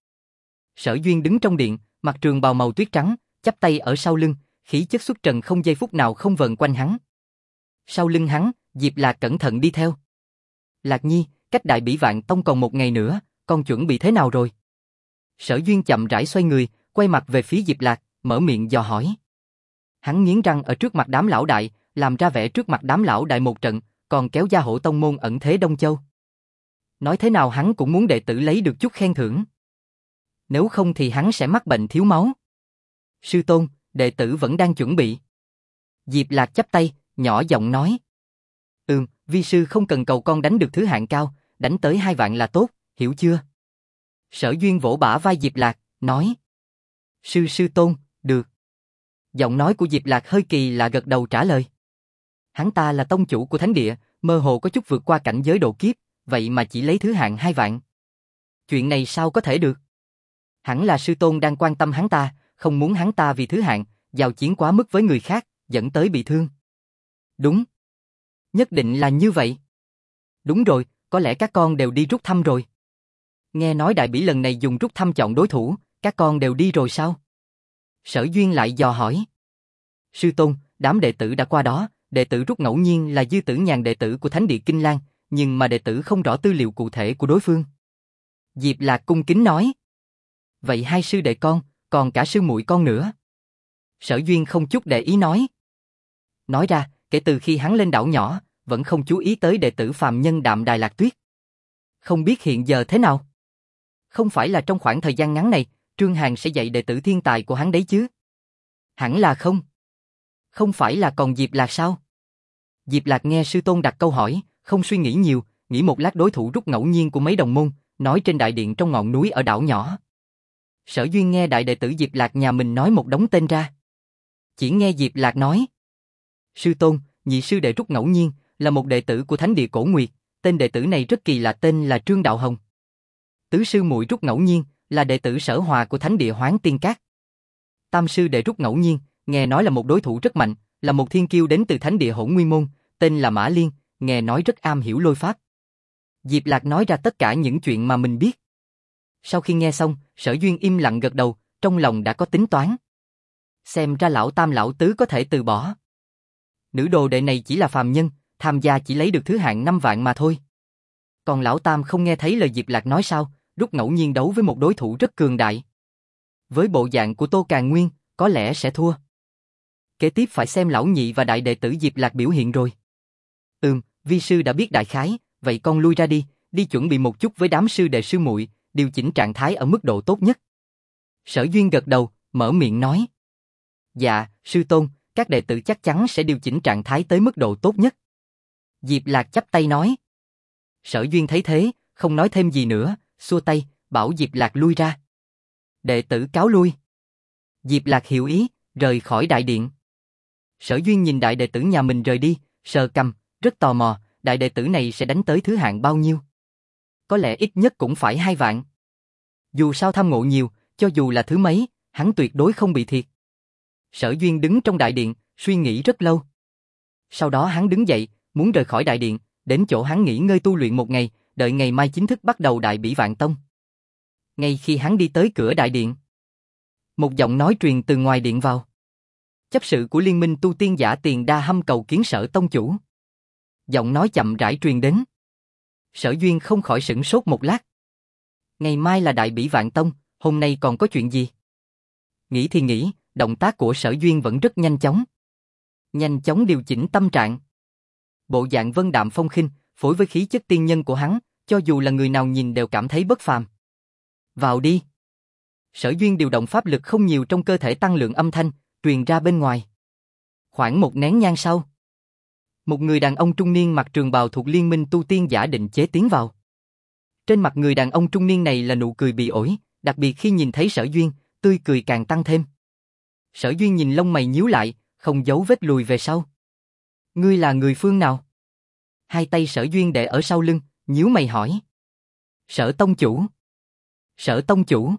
Sở Duyên đứng trong điện, mặc trường bào màu tuyết trắng, chắp tay ở sau lưng, khí chất xuất trần không giây phút nào không vờn quanh hắn. Sau lưng hắn, Diệp Lạc cẩn thận đi theo. Lạc Nhi, cách Đại Bỉ Vạn Tông còn 1 ngày nữa, con chuẩn bị thế nào rồi? Sở Duyên chậm rãi xoay người, quay mặt về phía Diệp Lạc, mở miệng dò hỏi. Hắn nghiến răng ở trước mặt đám lão đại, làm ra vẻ trước mặt đám lão đại một trận, còn kéo gia hộ tông môn ẩn thế Đông Châu. Nói thế nào hắn cũng muốn đệ tử lấy được chút khen thưởng. Nếu không thì hắn sẽ mắc bệnh thiếu máu. Sư tôn, đệ tử vẫn đang chuẩn bị. Diệp Lạc chắp tay, nhỏ giọng nói. Vi sư không cần cầu con đánh được thứ hạng cao, đánh tới 2 vạn là tốt, hiểu chưa? Sở Duyên vỗ bả vai Diệp Lạc, nói. Sư tôn, được. Giọng nói của Diệp Lạc hơi kỳ lạ gật đầu trả lời. Hắn ta là tông chủ của thánh địa, mơ hồ có chút vượt qua cảnh giới độ kiếp, vậy mà chỉ lấy thứ hạng 2 vạn. Chuyện này sao có thể được? Hẳn là sư tôn đang quan tâm hắn ta, không muốn hắn ta vì thứ hạng, giao chiến quá mức với người khác, dẫn tới bị thương. Đúng. Nhất định là như vậy. Đúng rồi, có lẽ các con đều đi rút thăm rồi. Nghe nói Đại Bỉ lần này dùng rút thăm chọn đối thủ, các con đều đi rồi sao? Sở Duyên lại dò hỏi. Sư tôn, đám đệ tử đã qua đó, đệ tử rút ngẫu nhiên là Dư Tử Nhàn đệ tử của Thánh địa Kinh Lan, nhưng mà đệ tử không rõ tư liệu cụ thể của đối phương. Diệp Lạc cung kính nói. Vậy 2 sư đệ con, còn cả sư muội con nữa. Sở Duyên không chút để ý nói. Nói ra, kể từ khi hắn lên đảo nhỏ, vẫn không chú ý tới đệ tử phàm nhân Đạm Đài Lạc Tuyết. Không biết hiện giờ thế nào? Không phải là trong khoảng thời gian ngắn này, Trương Hàn sẽ dạy đệ tử thiên tài của hắn đấy chứ? Hẳn là không. Không phải là còn Diệp Lạc sao? Diệp Lạc nghe sư tôn đặt câu hỏi, không suy nghĩ nhiều, nghĩ một lát đối thủ rút ngẫu nhiên của mấy đồng môn, nói trên đại điện trong ngọn núi ở đảo nhỏ. Sở Duyên nghe đại đệ tử Diệp Lạc nhà mình nói một đống tên ra. Chỉ nghe Diệp Lạc nói. Sư tôn, nhị sư đệ rút ngẫu nhiên, là một đệ tử của Thánh địa Cổ Nguyệt, tên đệ tử này rất kỳ lạ, tên là Trương Đạo Hồng. Tứ sư muội rút ngẫu nhiên, là đệ tử Sở Hòa của Thánh địa Hoáng Tiên Cát. Tam sư đệ rút ngẫu nhiên, nghe nói là một đối thủ rất mạnh, là một thiên kiêu đến từ Thánh địa Hỗn Nguyên Môn, tên là Mã Liên, nghe nói rất am hiểu lôi pháp. Diệp Lạc nói ra tất cả những chuyện mà mình biết. Sau khi nghe xong, Sở Duyên im lặng gật đầu, trong lòng đã có tính toán. Xem ra lão tam lão tứ có thể từ bỏ. Nữ đồ đệ này chỉ là phàm nhân, tham gia chỉ lấy được thứ hạng 5 vạn mà thôi. Còn lão tam không nghe thấy lời Diệp Lạc nói sao, rút ngẫu nhiên đấu với một đối thủ rất cường đại. Với bộ dạng của Tô Càn Nguyên, có lẽ sẽ thua. Kế tiếp phải xem lão nhị và đại đệ tử Diệp Lạc biểu hiện rồi. Vi sư đã biết đại khái, vậy con lui ra đi, đi chuẩn bị một chút với đám sư đệ sư muội, điều chỉnh trạng thái ở mức độ tốt nhất. Sở Duyên gật đầu, mở miệng nói. Dạ, sư tôn, các đệ tử chắc chắn sẽ điều chỉnh trạng thái tới mức độ tốt nhất. Diệp Lạc chắp tay nói. Sở Duyên thấy thế, không nói thêm gì nữa, xua tay, bảo Diệp Lạc lui ra. Đệ tử cáo lui. Diệp Lạc hiểu ý, rời khỏi đại điện. Sở Duyên nhìn đại đệ tử nhà mình rời đi, sờ cằm, rất tò mò, đại đệ tử này sẽ đánh tới thứ hạng bao nhiêu? Có lẽ ít nhất cũng phải 2 vạn. Dù sao tham ngộ nhiều, cho dù là thứ mấy, hắn tuyệt đối không bị thiệt. Sở Duyên đứng trong đại điện, suy nghĩ rất lâu. Sau đó hắn đứng dậy, muốn rời khỏi đại điện, đến chỗ hắn nghỉ ngơi tu luyện một ngày, đợi ngày mai chính thức bắt đầu Đại Bỉ Vạn Tông. Ngay khi hắn đi tới cửa đại điện, một giọng nói truyền từ ngoài điện vào. Chấp sự của Liên minh tu tiên giả Tiền Đa Hâm cầu kiến Sở tông chủ. Giọng nói chậm rãi truyền đến. Sở Duyên không khỏi sửng sốt một lát. Ngày mai là Đại Bỉ Vạn Tông, hôm nay còn có chuyện gì? Nghĩ thì nghĩ, động tác của Sở Duyên vẫn rất nhanh chóng. Nhanh chóng điều chỉnh tâm trạng. Bộ dạng vân đạm phong khinh, phối với khí chất tiên nhân của hắn, cho dù là người nào nhìn đều cảm thấy bất phàm. Vào đi. Sở Duyên điều động pháp lực không nhiều trong cơ thể tăng lượng âm thanh, truyền ra bên ngoài. Khoảng một nén nhang sau, một người đàn ông trung niên mặc trường bào thuộc Liên minh tu tiên giả định chế tiến vào. Trên mặt người đàn ông trung niên này là nụ cười bị ổi, đặc biệt khi nhìn thấy Sở Duyên, tươi cười càng tăng thêm. Sở Duyên nhìn lông mày nhíu lại, không giấu vết lùi về sau. Ngươi là người phương nào? Hai tay Sở Duyên để ở sau lưng, nhíu mày hỏi. Sở tông chủ. Sở tông chủ.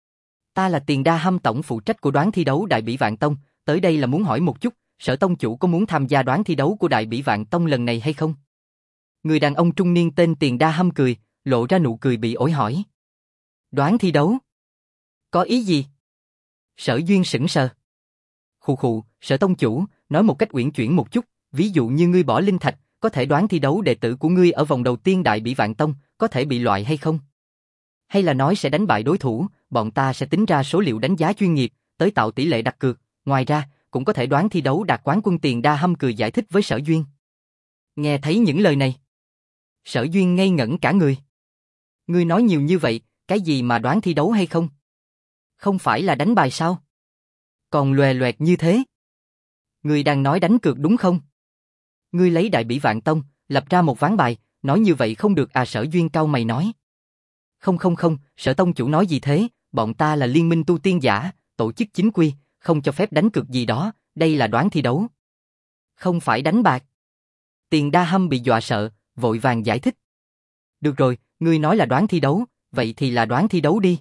Ta là Tiền Đa Hâm tổng phụ trách của đoán thi đấu Đại Bỉ Vạn Tông, tới đây là muốn hỏi một chút, Sở tông chủ có muốn tham gia đoán thi đấu của Đại Bỉ Vạn Tông lần này hay không? Người đàn ông trung niên tên Tiền Đa Hâm cười, lộ ra nụ cười bị ổi hỏi. Đoán thi đấu? Có ý gì? Sở Duyên sững sờ. Khụ khụ, Sở tông chủ, nói một cách uyển chuyển một chút, ví dụ như ngươi bỏ linh thạch, có thể đoán thi đấu đệ tử của ngươi ở vòng đầu tiên Đại Bỉ Vạn Tông, có thể bị loại hay không? Hay là nói sẽ đánh bại đối thủ, bọn ta sẽ tính ra số liệu đánh giá chuyên nghiệp, tới tạo tỷ lệ đặt cược, ngoài ra, cũng có thể đoán thi đấu đạt quán quân. Tiền Đa Hâm cười giải thích với Sở Duyên. Nghe thấy những lời này, Sở Duyên ngây ngẩn cả người. Ngươi nói nhiều như vậy, cái gì mà đoán thi đấu hay không? Không phải là đánh bài sao? Còn loè loẹt như thế. Ngươi đang nói đánh cược đúng không? Ngươi lấy Đại Bỉ Vạn Tông, lập ra một ván bài, nói như vậy không được à? Sở Duyên cau mày nói. Không, Sở tông chủ nói gì thế, bọn ta là Liên minh tu tiên giả, tổ chức chính quy, không cho phép đánh cược gì đó, đây là đoán thi đấu. Không phải đánh bạc. Tiền Đa Hâm bị dọa sợ, vội vàng giải thích. Được rồi, ngươi nói là đoán thi đấu, vậy thì là đoán thi đấu đi.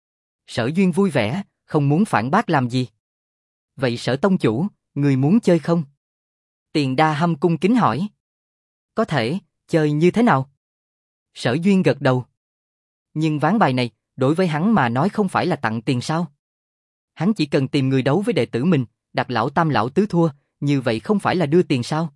Sở Duyên vui vẻ, không muốn phản bác làm gì. Vậy Sở tông chủ, ngươi muốn chơi không? Tiền Đa Hâm cung kính hỏi. Có thể, chơi như thế nào? Sở Duyên gật đầu. Nhưng ván bài này, đối với hắn mà nói không phải là tặng tiền sao? Hắn chỉ cần tìm người đấu với đệ tử mình, đặt lão tam lão tứ thua, như vậy không phải là đưa tiền sao?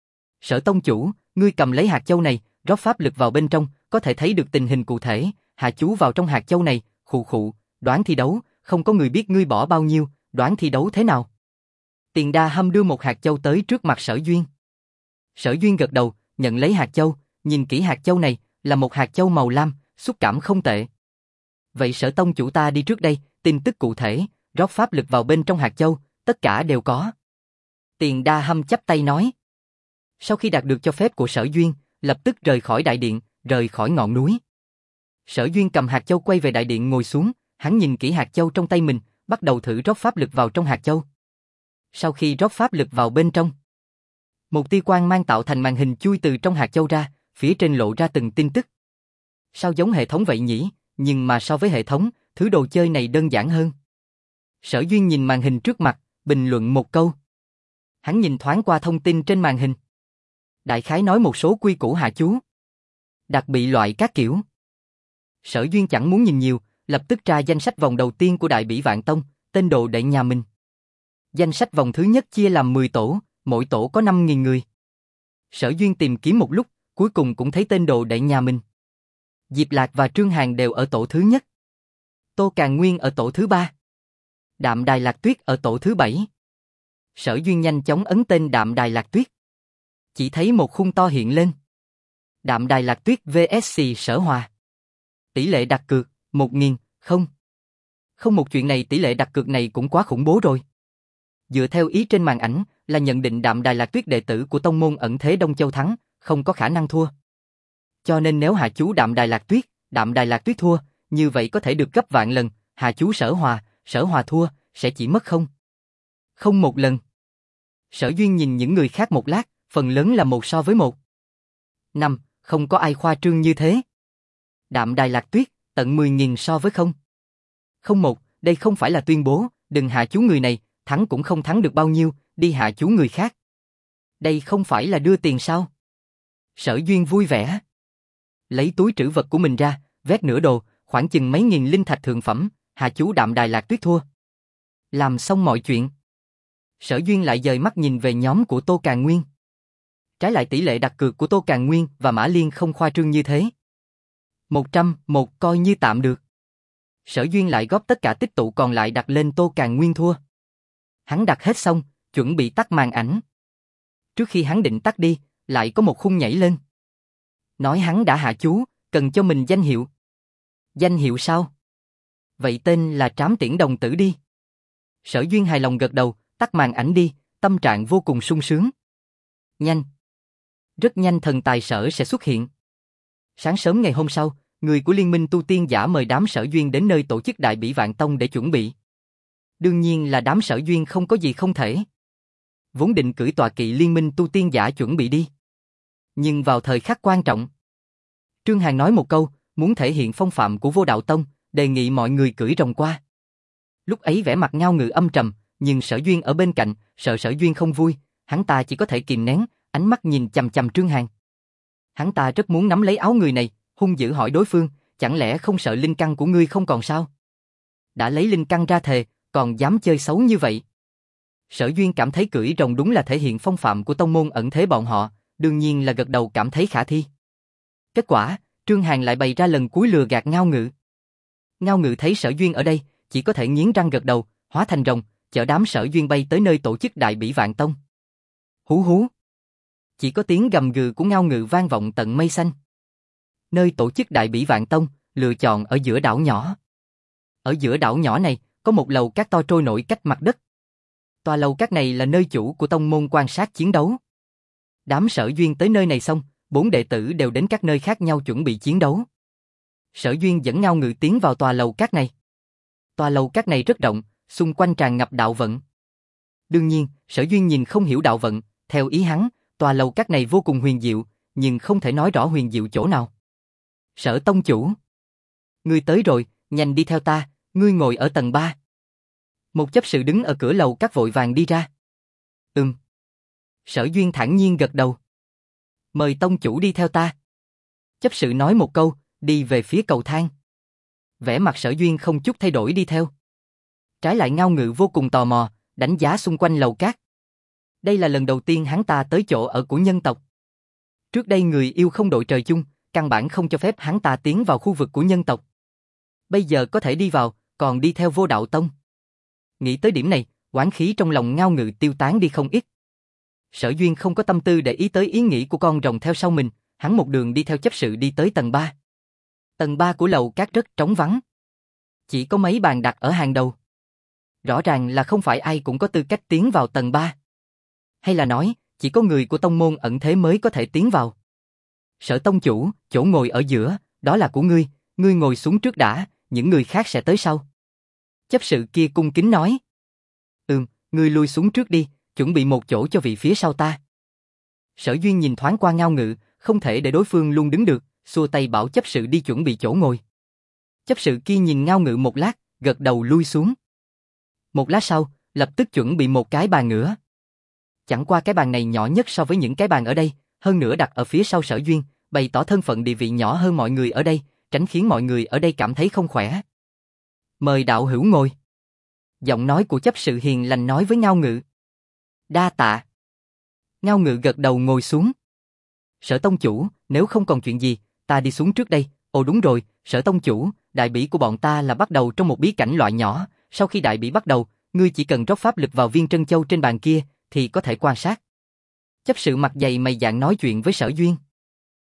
Sở tông chủ, ngươi cầm lấy hạt châu này, rót pháp lực vào bên trong, có thể thấy được tình hình cụ thể, hạ chú vào trong hạt châu này, khụ khụ, đoán thi đấu, không có người biết ngươi bỏ bao nhiêu, đoán thi đấu thế nào? Tiền Đa Hâm đưa một hạt châu tới trước mặt Sở Duyên. Sở Duyên gật đầu, nhận lấy hạt châu, nhìn kỹ hạt châu này, là một hạt châu màu lam, xúc cảm không tệ. Vậy Sở tông chủ ta đi trước đây, tin tức cụ thể, rót pháp lực vào bên trong hạt châu, tất cả đều có. Tiền Đa Hâm chắp tay nói. Sau khi đạt được cho phép của Sở Duyên, lập tức rời khỏi đại điện, rời khỏi ngọn núi. Sở Duyên cầm hạt châu quay về đại điện ngồi xuống, hắn nhìn kỹ hạt châu trong tay mình, bắt đầu thử rót pháp lực vào trong hạt châu. Sau khi rót pháp lực vào bên trong, một tia quang mang tạo thành màn hình chui từ trong hạt châu ra, phía trên lộ ra từng tin tức. Sao giống hệ thống vậy nhỉ, nhưng mà so với hệ thống, thứ đồ chơi này đơn giản hơn. Sở Duyên nhìn màn hình trước mặt, bình luận một câu. Hắn nhìn thoáng qua thông tin trên màn hình. Đại khái nói một số quy củ hạ chú. Đặc bị loại các kiểu. Sở Duyên chẳng muốn nhìn nhiều, lập tức tra danh sách vòng đầu tiên của Đại Bỉ Vạn Tông, tên đồ đệ nhà mình. Danh sách vòng thứ nhất chia làm 10 tổ, mỗi tổ có 5.000 người. Sở Duyên tìm kiếm một lúc, cuối cùng cũng thấy tên đồ đệ nhà mình. Diệp Lạc và Trương Hàn đều ở tổ thứ nhất. Tô Càn Nguyên ở tổ thứ 3. Đạm Đài Lạc Tuyết ở tổ thứ 7. Sở Duyên nhanh chóng ấn tên Đạm Đài Lạc Tuyết. Chỉ thấy một khung to hiện lên. Đạm Đài Lạc Tuyết vs Sở Hòa. Tỷ lệ đặt cược 1.000, không. Không, một chuyện này tỷ lệ đặt cược này cũng quá khủng bố rồi. Dựa theo ý trên màn ảnh là nhận định Đạm Đài Lạc Tuyết đệ tử của tông môn ẩn thế Đông Châu thắng, không có khả năng thua. Cho nên nếu hạ chú Đạm Đài Lạc Tuyết thua, như vậy có thể được gấp vạn lần, hạ chú Sở Hòa thua, sẽ chỉ mất không một lần. Sở Duyên nhìn những người khác một lát, phần lớn là 1 so với 1. 5, không có ai khoa trương như thế. Đạm Đài Lạc Tuyết, tận 10.000 so với 0. 1, đây không phải là tuyên bố, đừng hạ chú người này, thắng cũng không thắng được bao nhiêu, đi hạ chú người khác. Đây không phải là đưa tiền sao? Sở Duyên vui vẻ. Lấy túi trữ vật của mình ra, vét nửa đồ, khoảng chừng mấy nghìn linh thạch thượng phẩm, hạ chú Đạm Đài Lạc Tuyết thua. Làm xong mọi chuyện. Sở Duyên lại dời mắt nhìn về nhóm của Tô Càn Nguyên. Trái lại tỷ lệ đặt cược của Tô Càn Nguyên và Mã Liên không khoa trương như thế. 101 coi như tạm được. Sở Duyên lại góp tất cả tích tụ còn lại đặt lên Tô Càn Nguyên thua. Hắn đặt hết xong, chuẩn bị tắt màn ảnh. Trước khi hắn định tắt đi, lại có một khung nhảy lên. Nói hắn đã hạ chú, cần cho mình danh hiệu. Danh hiệu sao? Vậy tên là Trám Tiễn Đồng Tử đi. Sở Duyên hài lòng gật đầu, tắt màn ảnh đi, tâm trạng vô cùng sung sướng. Nhanh. Rất nhanh thần tài sở sẽ xuất hiện. Sáng sớm ngày hôm sau, người của Liên minh tu tiên giả mời đám Sở Duyên đến nơi tổ chức Đại Bỉ Vạn Tông để chuẩn bị. Đương nhiên là đám Sở Duyên không có gì không thể. Vốn định cưỡi tọa kỵ Liên minh tu tiên giả chuẩn bị đi. Nhưng vào thời khắc quan trọng, Trương Hàn nói một câu, muốn thể hiện phong phạm của Vô Đạo Tông, đề nghị mọi người cưỡi rồng qua. Lúc ấy vẻ mặt Ngao Ngự âm trầm, nhưng Sở Duyên ở bên cạnh, sợ Sở Duyên không vui, hắn ta chỉ có thể kìm nén, ánh mắt nhìn chằm chằm Trương Hàn. Hắn ta rất muốn nắm lấy áo người này, hung dữ hỏi đối phương, chẳng lẽ không sợ linh căn của ngươi không còn sao? Đã lấy linh căn ra thề, còn dám chơi xấu như vậy? Sở Duyên cảm thấy cưỡi rồng đúng là thể hiện phong phạm của tông môn ẩn thế bọn họ, đương nhiên là gật đầu cảm thấy khả thi. Kết quả, Trương Hàn lại bày ra lần cuối lừa gạt Ngao Ngự. Ngao Ngự thấy Sở Duyên ở đây, chỉ có thể nghiến răng gật đầu, hóa thành rồng, chở đám Sở Duyên bay tới nơi tổ chức Đại Bỉ Vạn Tông. Hú hú. Chỉ có tiếng gầm gừ của Ngao Ngự vang vọng tận mây xanh. Nơi tổ chức Đại Bỉ Vạn Tông, lựa chọn ở giữa đảo nhỏ. Ở giữa đảo nhỏ này, có một lầu cát to trôi nổi cách mặt đất. Tòa lầu cát này là nơi chủ của tông môn quan sát chiến đấu. Đám Sở Duyên tới nơi này xong, 4 đệ tử đều đến các nơi khác nhau chuẩn bị chiến đấu. Sở Duyên dẫn Ngao Ngự tiến vào tòa lầu cát này. Tòa lầu cát này rất rộng, xung quanh tràn ngập đạo vận. Đương nhiên, Sở Duyên nhìn không hiểu đạo vận, theo ý hắn, tòa lầu cát này vô cùng huyền diệu, nhưng không thể nói rõ huyền diệu chỗ nào. Sở tông chủ, ngươi tới rồi, nhanh đi theo ta, ngươi ngồi ở tầng 3. Một chấp sự đứng ở cửa lầu cát vội vàng đi ra. Sở Duyên thản nhiên gật đầu. Mời tông chủ đi theo ta. Chấp sự nói một câu, đi về phía cầu thang. Vẻ mặt Sở Duyên không chút thay đổi đi theo. Trái lại Ngao Ngự vô cùng tò mò, đánh giá xung quanh lầu cát. Đây là lần đầu tiên hắn ta tới chỗ ở của nhân tộc. Trước đây người yêu không đội trời chung, căn bản không cho phép hắn ta tiến vào khu vực của nhân tộc. Bây giờ có thể đi vào, còn đi theo Vô Đạo Tông. Nghĩ tới điểm này, oán khí trong lòng Ngao Ngự tiêu tán đi không ít. Sở Duyên không có tâm tư để ý tới ý nghĩ của con rồng theo sau mình, hắn một đường đi theo chấp sự đi tới tầng 3. Tầng 3 của lầu cát rất trống vắng. Chỉ có mấy bàn đặt ở hàng đầu. Rõ ràng là không phải ai cũng có tư cách tiến vào tầng 3. Hay là nói, chỉ có người của tông môn ẩn thế mới có thể tiến vào. Sở tông chủ, chỗ ngồi ở giữa, đó là của ngươi, ngươi ngồi xuống trước đã, những người khác sẽ tới sau. Chấp sự kia cung kính nói. Ngươi lui xuống trước đi, chuẩn bị một chỗ cho vị phía sau ta. Sở Duyên nhìn thoáng qua Ngao Ngự, không thể để đối phương luôn đứng được, xua tay bảo chấp sự đi chuẩn bị chỗ ngồi. Chấp sự kia nhìn Ngao Ngự một lát, gật đầu lui xuống. Một lát sau, lập tức chuẩn bị một cái bàn nữa. Chẳng qua cái bàn này nhỏ nhất so với những cái bàn ở đây, hơn nữa đặt ở phía sau Sở Duyên, bày tỏ thân phận địa vị nhỏ hơn mọi người ở đây, tránh khiến mọi người ở đây cảm thấy không khỏe. Mời đạo hữu ngồi. Giọng nói của chấp sự hiền lành nói với Ngao Ngự. Đa tạ. Ngao Ngự gật đầu ngồi xuống. Sở tông chủ, nếu không còn chuyện gì, ta đi xuống trước đây. Ồ đúng rồi, Sở tông chủ, đại bỉ của bọn ta là bắt đầu trong một bí cảnh loại nhỏ, sau khi đại bỉ bắt đầu, ngươi chỉ cần rót pháp lực vào viên trân châu trên bàn kia, thì có thể quan sát. Chấp sự mặt dày mày dạn nói chuyện với Sở Duyên.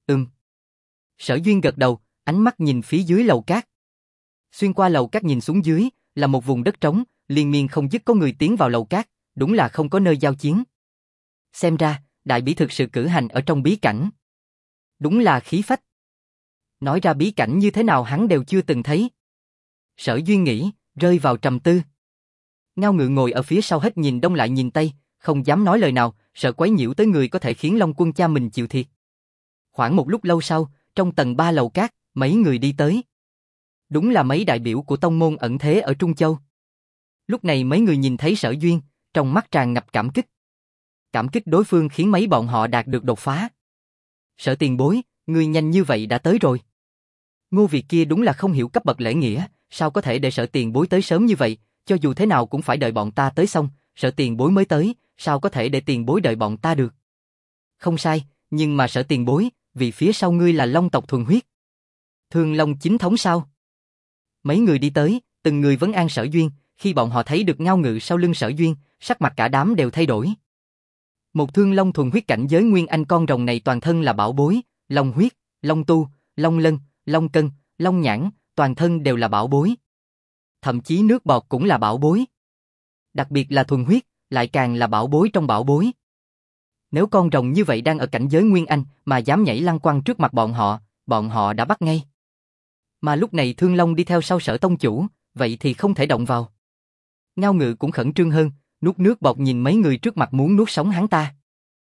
Sở Duyên gật đầu, ánh mắt nhìn phía dưới lầu cát. Xuyên qua lầu cát nhìn xuống dưới, là một vùng đất trống, liên miên không dứt có người tiến vào lầu cát, đúng là không có nơi giao chiến. Xem ra, đại bỉ thực sự cử hành ở trong bí cảnh. Đúng là khí phách. Nói ra bí cảnh như thế nào hắn đều chưa từng thấy. Sở Duyên nghĩ, rơi vào trầm tư. Ngao Ngự ngồi ở phía sau hết nhìn đông lại nhìn tây, không dám nói lời nào, sợ quấy nhiễu tới người có thể khiến Long Quân cha mình chịu thiệt. Khoảng một lúc lâu sau, trong tầng 3 lầu cát, mấy người đi tới. Đúng là mấy đại biểu của tông môn ẩn thế ở Trung Châu. Lúc này mấy người nhìn thấy Sở Duyên, trong mắt tràn ngập cảm kích. Cảm kích đối phương khiến mấy bọn họ đạt được đột phá. Sở tiền bối, người nhanh như vậy đã tới rồi. Ngô Việt kia đúng là không hiểu cấp bậc lễ nghĩa, sao có thể để Sở tiền bối tới sớm như vậy, cho dù thế nào cũng phải đợi bọn ta tới xong, Sở tiền bối mới tới, sao có thể để tiền bối đợi bọn ta được. Không sai, nhưng mà Sở tiền bối, vì phía sau ngươi là Long tộc thuần huyết. Thương Long chính thống sao? Mấy người đi tới, từng người vấn an Sở Duyên, khi bọn họ thấy được Ngao Ngự sau lưng Sở Duyên, sắc mặt cả đám đều thay đổi. Một Thương Long thuần huyết cảnh giới nguyên anh con rồng này toàn thân là bảo bối, Long huyết, Long tu, Long lân, Long cân, Long nhãn, toàn thân đều là bảo bối. Thậm chí nước bọt cũng là bảo bối. Đặc biệt là thuần huyết, lại càng là bảo bối trong bảo bối. Nếu con rồng như vậy đang ở cảnh giới nguyên anh mà dám nhảy lăng quăng trước mặt bọn họ đã bắt ngay. Mà lúc này Thương Long đi theo sau Sở tông chủ, vậy thì không thể động vào. Ngao Ngự cũng khẩn trương hơn, nuốt nước bọt nhìn mấy người trước mặt muốn nuốt sống hắn ta.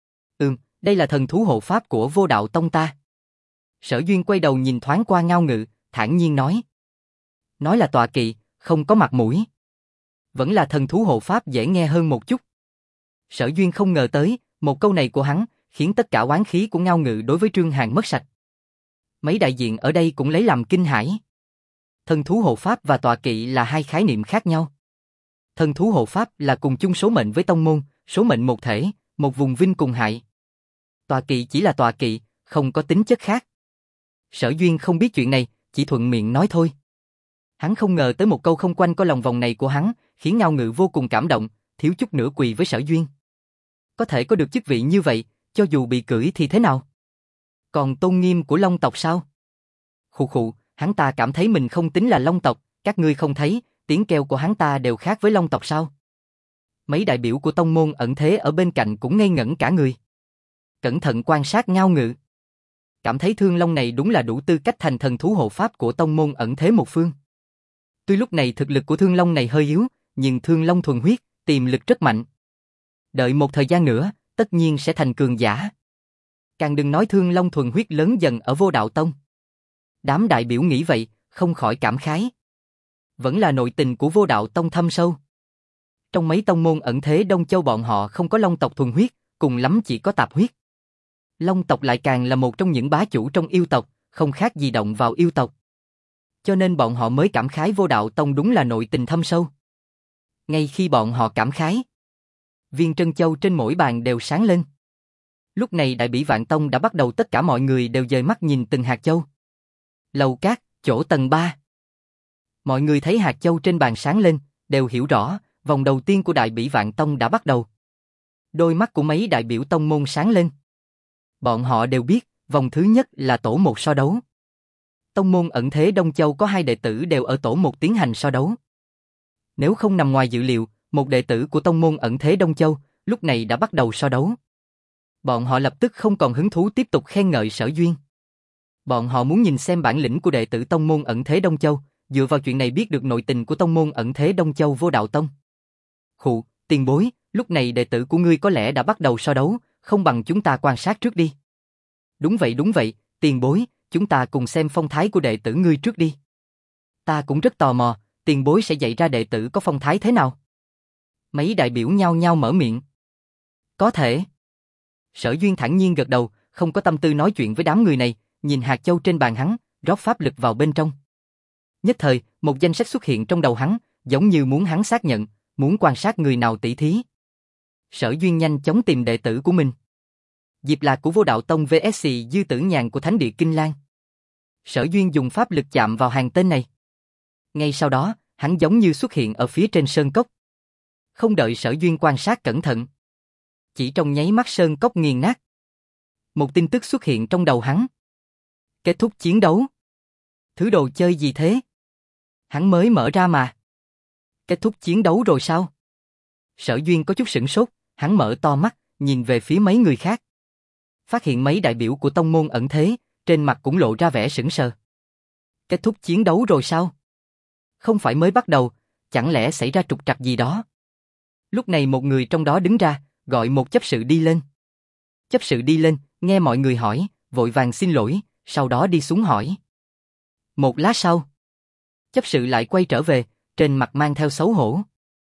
Đây là thần thú hộ pháp của Vô Đạo Tông ta. Sở Duyên quay đầu nhìn thoáng qua Ngao Ngự, thản nhiên nói. Nói là tọa kỵ, không có mặt mũi. Vẫn là thần thú hộ pháp dễ nghe hơn một chút. Sở Duyên không ngờ tới, một câu này của hắn, khiến tất cả oán khí của Ngao Ngự đối với Trương Hàn mất sạch. Mấy đại diện ở đây cũng lấy làm kinh hãi. Thần thú hộ pháp và tọa kỵ là hai khái niệm khác nhau. Thần thú hộ pháp là cùng chung số mệnh với tông môn, số mệnh một thể, một vùng vinh cùng hại. Tọa kỵ chỉ là tọa kỵ, không có tính chất khác. Sở Duyên không biết chuyện này, chỉ thuận miệng nói thôi. Hắn không ngờ tới một câu không quanh co lòng vòng này của hắn, khiến Ngao Ngự vô cùng cảm động, thiếu chút nữa quỳ với Sở Duyên. Có thể có được chức vị như vậy, cho dù bị cưỡi thì thế nào? Còn tôn nghiêm của Long tộc sao? Khụ khụ, hắn ta cảm thấy mình không tính là Long tộc, các ngươi không thấy, tiếng kêu của hắn ta đều khác với Long tộc sao? Mấy đại biểu của tông môn ẩn thế ở bên cạnh cũng ngây ngẩn cả người. Cẩn thận quan sát Ngao Ngự. Cảm thấy Thương Long này đúng là đủ tư cách thành thần thú hộ pháp của tông môn ẩn thế một phương. Tuy lúc này thực lực của Thương Long này hơi yếu, nhưng Thương Long thuần huyết, tiềm lực rất mạnh. Đợi một thời gian nữa, tất nhiên sẽ thành cường giả. Càng đừng nói Thương Long thuần huyết lớn dần ở Vô Đạo Tông. Đám đại biểu nghĩ vậy, không khỏi cảm khái. Vẫn là nội tình của Vô Đạo Tông thâm sâu. Trong mấy tông môn ẩn thế Đông Châu bọn họ không có Long tộc thuần huyết, cùng lắm chỉ có tạp huyết. Long tộc lại càng là một trong những bá chủ trong yêu tộc, không khác gì động vào yêu tộc. Cho nên bọn họ mới cảm khái Vô Đạo Tông đúng là nội tình thâm sâu. Ngay khi bọn họ cảm khái, viên trân châu trên mỗi bàn đều sáng lên. Lúc này Đại Bỉ Vạn Tông đã bắt đầu, tất cả mọi người đều dời mắt nhìn từng hạt châu. Lầu cát, chỗ tầng 3. Mọi người thấy hạt châu trên bàn sáng lên, đều hiểu rõ, vòng đầu tiên của Đại Bỉ Vạn Tông đã bắt đầu. Đôi mắt của mấy đại biểu tông môn sáng lên. Bọn họ đều biết, vòng thứ nhất là tổ 1 so đấu. Tông môn ẩn thế Đông Châu có 2 đệ tử đều ở tổ 1 tiến hành so đấu. Nếu không nằm ngoài dự liệu, một đệ tử của tông môn ẩn thế Đông Châu, lúc này đã bắt đầu so đấu. Bọn họ lập tức không còn hứng thú tiếp tục khen ngợi Sở Duyên. Bọn họ muốn nhìn xem bản lĩnh của đệ tử tông môn ẩn thế Đông Châu, dựa vào chuyện này biết được nội tình của tông môn ẩn thế Đông Châu Vô Đạo Tông. Khụ, tiền bối, lúc này đệ tử của ngươi có lẽ đã bắt đầu so đấu, không bằng chúng ta quan sát trước đi. Đúng vậy, tiền bối, chúng ta cùng xem phong thái của đệ tử ngươi trước đi. Ta cũng rất tò mò, tiền bối sẽ dạy ra đệ tử có phong thái thế nào? Mấy đại biểu nhao nhao mở miệng. Có thể. Sở Duyên thản nhiên gật đầu, không có tâm tư nói chuyện với đám người này, nhìn hạt châu trên bàn hắn, rót pháp lực vào bên trong. Nhất thời, một danh sách xuất hiện trong đầu hắn, giống như muốn hắn xác nhận, muốn quan sát người nào tỷ thí. Sở Duyên nhanh chóng tìm đệ tử của mình. Diệp Lạc của Vô Đạo Tông vs Dư Tử Nhàn của Thánh Địa Kinh Lan. Sở Duyên dùng pháp lực chạm vào hàng tên này. Ngay sau đó, hắn giống như xuất hiện ở phía trên sơn cốc. Không đợi Sở Duyên quan sát cẩn thận, chỉ trong nháy mắt sơn cốc nghiền nát. Một tin tức xuất hiện trong đầu hắn. Kết thúc chiến đấu. Thứ đồ chơi gì thế? Hắn mới mở ra mà. Kết thúc chiến đấu rồi sao? Sở Duyên có chút sửng sốt, hắn mở to mắt, nhìn về phía mấy người khác. Phát hiện mấy đại biểu của tông môn ẩn thế, trên mặt cũng lộ ra vẻ sững sờ. Kết thúc chiến đấu rồi sao? Không phải mới bắt đầu, chẳng lẽ xảy ra trục trặc gì đó? Lúc này một người trong đó đứng ra, gọi một chấp sự đi lên. Chấp sự đi lên, nghe mọi người hỏi, vội vàng xin lỗi, sau đó đi xuống hỏi. Một lát sau, chấp sự lại quay trở về, trên mặt mang theo xấu hổ.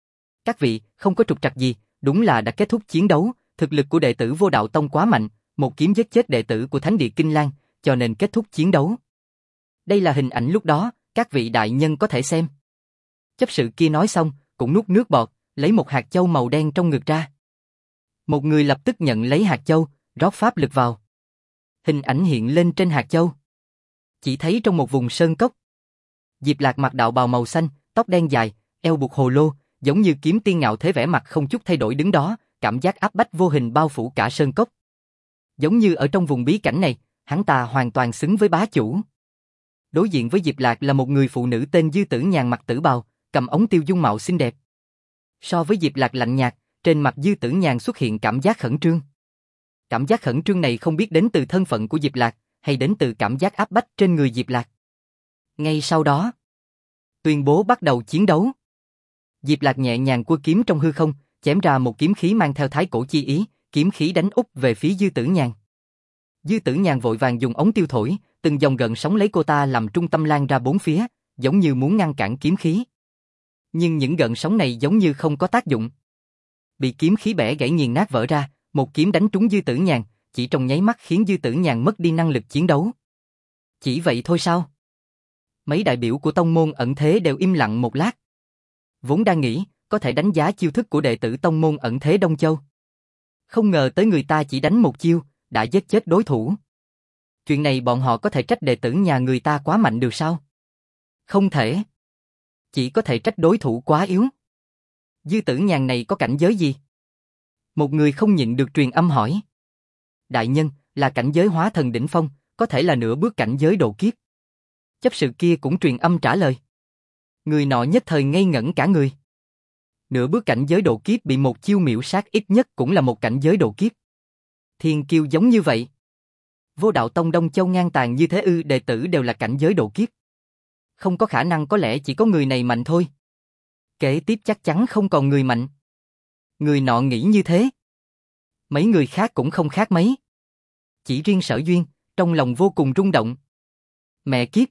Các vị, không có trục trặc gì, đúng là đã kết thúc chiến đấu, thực lực của đệ tử Vô Đạo Tông quá mạnh, một kiếm giết chết đệ tử của Thánh địa Kinh Lan, cho nên kết thúc chiến đấu. Đây là hình ảnh lúc đó, các vị đại nhân có thể xem. Chấp sự kia nói xong, cũng nuốt nước bọt, lấy một hạt châu màu đen trong ngực ra. Một người lập tức nhận lấy hạt châu, rót pháp lực vào. Hình ảnh hiện lên trên hạt châu. Chỉ thấy trong một vùng sơn cốc, Diệp Lạc mặc đạo bào màu xanh, tóc đen dài, eo buộc hồ lô, giống như kiếm tiên ngạo thế, vẻ mặt không chút thay đổi đứng đó, cảm giác áp bách vô hình bao phủ cả sơn cốc. Giống như ở trong vùng bí cảnh này, hắn ta hoàn toàn xứng với bá chủ. Đối diện với Diệp Lạc là một người phụ nữ tên Dư Tử Nhàn, mặc tử bào, cầm ống tiêu, dung mạo xinh đẹp. So với Diệp Lạc lạnh nhạt, trên mặt Dư Tử Nhàn xuất hiện cảm giác khẩn trương. Cảm giác khẩn trương này không biết đến từ thân phận của Diệp Lạc, hay đến từ cảm giác áp bách trên người Diệp Lạc. Ngay sau đó, tuyên bố bắt đầu chiến đấu. Diệp Lạc nhẹ nhàng quơ kiếm trong hư không, chém ra một kiếm khí mang theo thái cổ chi ý, kiếm khí đánh úp về phía Dư Tử Nhàn. Dư Tử Nhàn vội vàng dùng ống tiêu thổi, từng dòng gợn sóng lấy cô ta làm trung tâm lan ra bốn phía, giống như muốn ngăn cản kiếm khí. Nhưng những gợn sóng này giống như không có tác dụng. Bị kiếm khí bẻ gãy, nghiền nát, vỡ ra, một kiếm đánh trúng Dư Tử Nhàn, chỉ trong nháy mắt khiến Dư Tử Nhàn mất đi năng lực chiến đấu. Chỉ vậy thôi sao? Mấy đại biểu của tông môn ẩn thế đều im lặng một lát. Vốn đang nghĩ, có thể đánh giá chiêu thức của đệ tử tông môn ẩn thế Đông Châu. Không ngờ tới người ta chỉ đánh một chiêu, đã giết chết đối thủ. Chuyện này bọn họ có thể trách đệ tử nhà người ta quá mạnh được sao? Không thể. Chỉ có thể trách đối thủ quá yếu. Dư Tử Nhàn này có cảnh giới gì? Một người không nhịn được truyền âm hỏi. Đại nhân, là cảnh giới hóa thần đỉnh phong, có thể là nửa bước cảnh giới độ kiếp. Chấp sự kia cũng truyền âm trả lời. Người nọ nhất thời ngây ngẩn cả người. Nửa bước cảnh giới độ kiếp bị một chiêu miểu sát ít nhất cũng là một cảnh giới độ kiếp. Thiên kiêu giống như vậy. Vô Đạo Tông Đông Châu ngang tàn như thế ư? Đệ tử đều là cảnh giới độ kiếp. Không có khả năng, có lẽ chỉ có người này mạnh thôi. Kế tiếp chắc chắn không còn người mạnh. Người nọ nghĩ như thế. Mấy người khác cũng không khác mấy. Chỉ riêng Sở Duyên, trong lòng vô cùng rung động. Mẹ kiếp!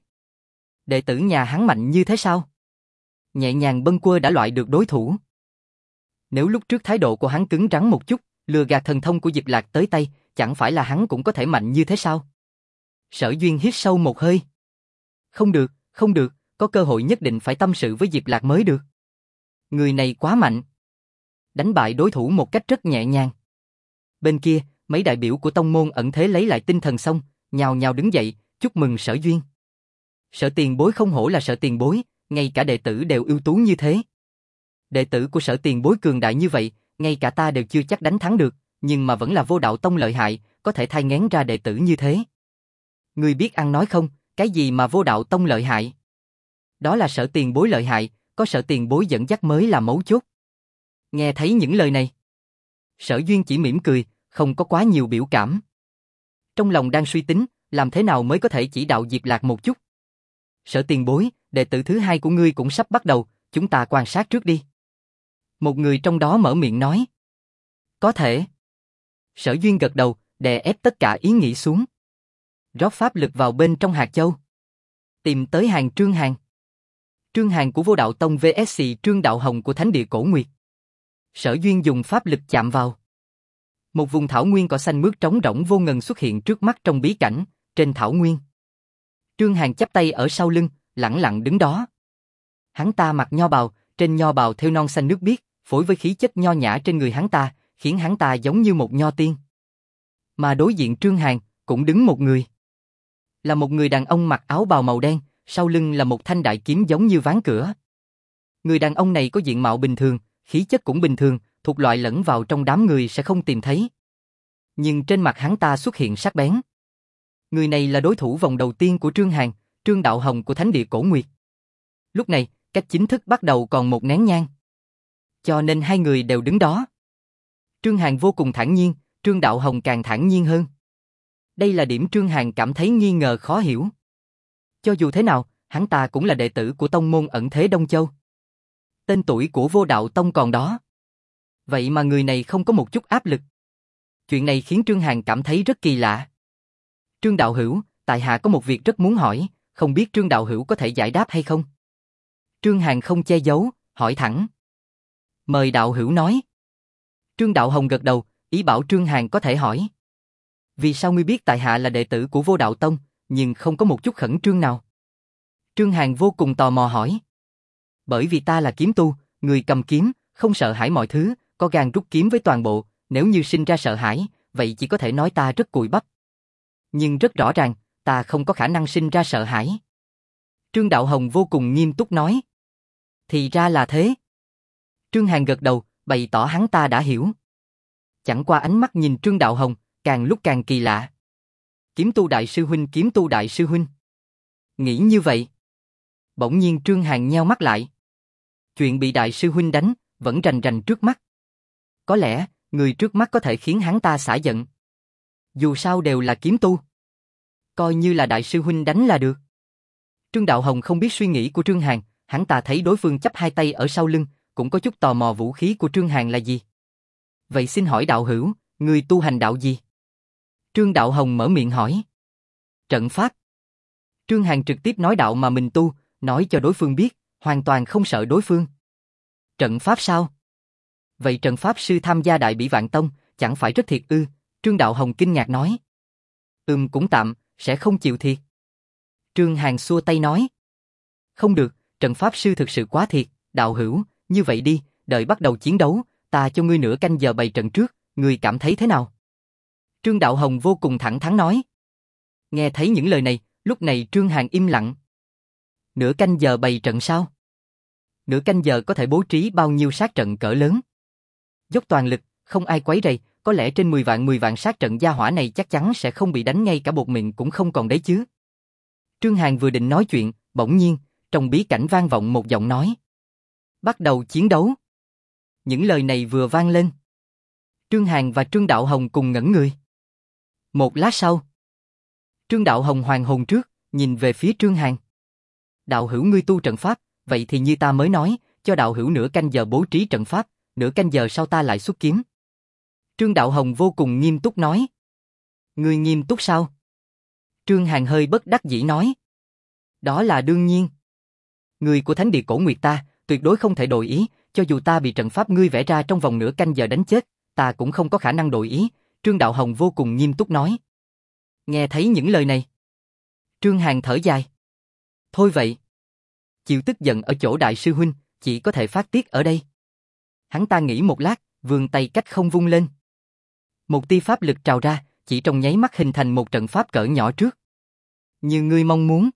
Đệ tử nhà hắn mạnh như thế sao? Nhẹ nhàng bâng quơ đã loại được đối thủ. Nếu lúc trước thái độ của hắn cứng rắn một chút, lừa gạt thần thông của Diệp Lạc tới tay, chẳng phải là hắn cũng có thể mạnh như thế sao? Sở Duyên hít sâu một hơi. Không được, không được, có cơ hội nhất định phải tâm sự với Diệp Lạc mới được. Người này quá mạnh. Đánh bại đối thủ một cách rất nhẹ nhàng. Bên kia, mấy đại biểu của tông môn ẩn thế lấy lại tinh thần xong, nhào nhào đứng dậy, chúc mừng Sở Duyên. Sở tiền bối không hổ là Sở tiền bối, ngay cả đệ tử đều ưu tú như thế. Đệ tử của Sở tiền bối cường đại như vậy, ngay cả ta đều chưa chắc đánh thắng được, nhưng mà vẫn là Vô Đạo Tông lợi hại, có thể thai nghén ra đệ tử như thế. Ngươi biết ăn nói không, cái gì mà Vô Đạo Tông lợi hại? Đó là Sở tiền bối lợi hại, có Sở tiền bối dẫn dắt mới là mấu chốt. Nghe thấy những lời này, Sở Duyên chỉ mỉm cười, không có quá nhiều biểu cảm. Trong lòng đang suy tính, làm thế nào mới có thể chỉ đạo Diệp Lạc một chút. Sở tiền bối, đệ tử thứ hai của ngươi cũng sắp bắt đầu, chúng ta quan sát trước đi. Một người trong đó mở miệng nói. Có thể. Sở Duyên gật đầu, đè ép tất cả ý nghĩ xuống. Rót pháp lực vào bên trong hạt châu. Tìm tới hàng Trương Hàn. Trương Hàn của Vô Đạo Tông vs Trương Đạo Hồng của Thánh địa Cổ Nguyệt. Sở Duyên dùng pháp lực chạm vào. Một vùng thảo nguyên cỏ xanh mướt trống rỗng vô ngần xuất hiện trước mắt trong bí cảnh, trên thảo nguyên. Trương Hàn chắp tay ở sau lưng, lẳng lặng đứng đó. Hắn ta mặc nho bào, trên nho bào thêu non xanh nước biếc, phối với khí chất nho nhã trên người hắn ta, khiến hắn ta giống như một nho tiên. Mà đối diện Trương Hàn, cũng đứng một người. Là một người đàn ông mặc áo bào màu đen, sau lưng là một thanh đại kiếm giống như ván cửa. Người đàn ông này có diện mạo bình thường, khí chất cũng bình thường, thuộc loại lẫn vào trong đám người sẽ không tìm thấy. Nhưng trên mặt hắn ta xuất hiện sắc bén. Người này là đối thủ vòng đầu tiên của Trương Hàn, Trương Đạo Hồng của Thánh Địa Cổ Nguyệt. Lúc này, cách chính thức bắt đầu còn một nén nhang. Cho nên hai người đều đứng đó. Trương Hàn vô cùng thản nhiên, Trương Đạo Hồng càng thản nhiên hơn. Đây là điểm Trương Hàn cảm thấy nghi ngờ khó hiểu. Cho dù thế nào, hắn ta cũng là đệ tử của tông môn ẩn thế Đông Châu. Tên tuổi của Vô Đạo Tông còn đó. Vậy mà người này không có một chút áp lực. Chuyện này khiến Trương Hàn cảm thấy rất kỳ lạ. Trương Đạo Hữu, tại hạ có một việc rất muốn hỏi, không biết Trương Đạo Hữu có thể giải đáp hay không? Trương Hàn không che giấu, hỏi thẳng. Mời Đạo Hữu nói. Trương Đạo Hồng gật đầu, ý bảo Trương Hàn có thể hỏi. Vì sao ngươi biết tại hạ là đệ tử của Vô Đạo Tông, nhưng không có một chút khẩn trương nào? Trương Hàn vô cùng tò mò hỏi. Bởi vì ta là kiếm tu, người cầm kiếm, không sợ hãi mọi thứ, có gan rút kiếm với toàn bộ, nếu như sinh ra sợ hãi, vậy chỉ có thể nói ta rất cùi bắp. Nhưng rất rõ ràng, ta không có khả năng sinh ra sợ hãi. Trương Đạo Hồng vô cùng nghiêm túc nói. Thì ra là thế. Trương Hàn gật đầu, bày tỏ hắn ta đã hiểu. Chẳng qua ánh mắt nhìn Trương Đạo Hồng, càng lúc càng kỳ lạ. Kiếm tu đại sư huynh, kiếm tu đại sư huynh. Nghĩ như vậy. Bỗng nhiên Trương Hàn nheo mắt lại. Chuyện bị đại sư huynh đánh, vẫn rành rành trước mắt. Có lẽ, người trước mắt có thể khiến hắn ta xả giận. Dù sao đều là kiếm tu. Coi như là đại sư huynh đánh là được. Trương Đạo Hồng không biết suy nghĩ của Trương Hàn, hắn ta thấy đối phương chắp hai tay ở sau lưng, cũng có chút tò mò vũ khí của Trương Hàn là gì. Vậy xin hỏi đạo hữu, người tu hành đạo gì? Trương Đạo Hồng mở miệng hỏi. Trận pháp. Trương Hàn trực tiếp nói đạo mà mình tu, nói cho đối phương biết, hoàn toàn không sợ đối phương. Trận pháp sao? Vậy trận pháp sư tham gia Đại Bỉ Vạn Tông, chẳng phải rất thiệt ư? Trương Đạo Hồng kinh ngạc nói. Cũng tạm, sẽ không chịu thiệt. Trương Hàn xua tay nói. Không được, trận pháp sư thực sự quá thiệt, đạo hữu, như vậy đi, đợi bắt đầu chiến đấu, ta cho ngươi nửa canh giờ bày trận trước, ngươi cảm thấy thế nào? Trương Đạo Hồng vô cùng thẳng thắn nói. Nghe thấy những lời này, lúc này Trương Hàn im lặng. Nửa canh giờ bày trận sao? Nửa canh giờ có thể bố trí bao nhiêu sát trận cỡ lớn? Dốc toàn lực, không ai quấy rầy, có lẽ trên 10 vạn sát trận gia hỏa này chắc chắn sẽ không bị đánh ngay cả bột mịn cũng không còn đấy chứ. Trương Hàn vừa định nói chuyện, bỗng nhiên, trong bí cảnh vang vọng một giọng nói. Bắt đầu chiến đấu. Những lời này vừa vang lên. Trương Hàn và Trương Đạo Hồng cùng ngẩn người. Một lát sau, Trương Đạo Hồng hoàn hồn trước, nhìn về phía Trương Hàn. Đạo hữu ngươi tu trận pháp, vậy thì như ta mới nói, cho đạo hữu nửa canh giờ bố trí trận pháp, nửa canh giờ sau ta lại xuất kiếm. Trương Đạo Hồng vô cùng nghiêm túc nói. Ngươi nghiêm túc sao? Trương Hàn hơi bất đắc dĩ nói. Đó là đương nhiên. Người của Thánh Địa Cổ Nguyệt ta, tuyệt đối không thể đổi ý, cho dù ta bị trận pháp ngươi vẽ ra trong vòng nửa canh giờ đánh chết, ta cũng không có khả năng đổi ý, Trương Đạo Hồng vô cùng nghiêm túc nói. Nghe thấy những lời này, Trương Hàn thở dài. Thôi vậy. Chịu tức giận ở chỗ đại sư huynh, chỉ có thể phát tiết ở đây. Hắn ta nghĩ một lát, vươn tay cách không vung lên. Một tia pháp lực trào ra, chỉ trong nháy mắt hình thành một trận pháp cỡ nhỏ trước. Như ngươi mong muốn.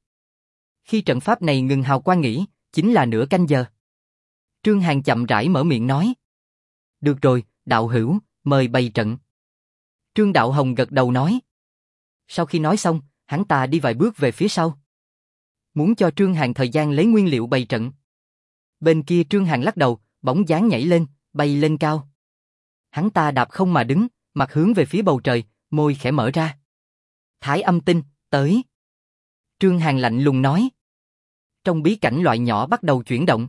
Khi trận pháp này ngừng hào quang nghỉ, chính là nửa canh giờ. Trương Hàn chậm rãi mở miệng nói. Được rồi, đạo hữu, mời bày trận. Trương Đạo Hồng gật đầu nói. Sau khi nói xong, hắn ta đi vài bước về phía sau. Muốn cho Trương Hàn thời gian lấy nguyên liệu bày trận. Bên kia Trương Hàn lắc đầu, bóng dáng nhảy lên, bay lên cao. Hắn ta đạp không mà đứng, mặt hướng về phía bầu trời, môi khẽ mở ra. Thái âm tinh, tới. Trương Hàn lạnh lùng nói. Trong bí cảnh loại nhỏ bắt đầu chuyển động.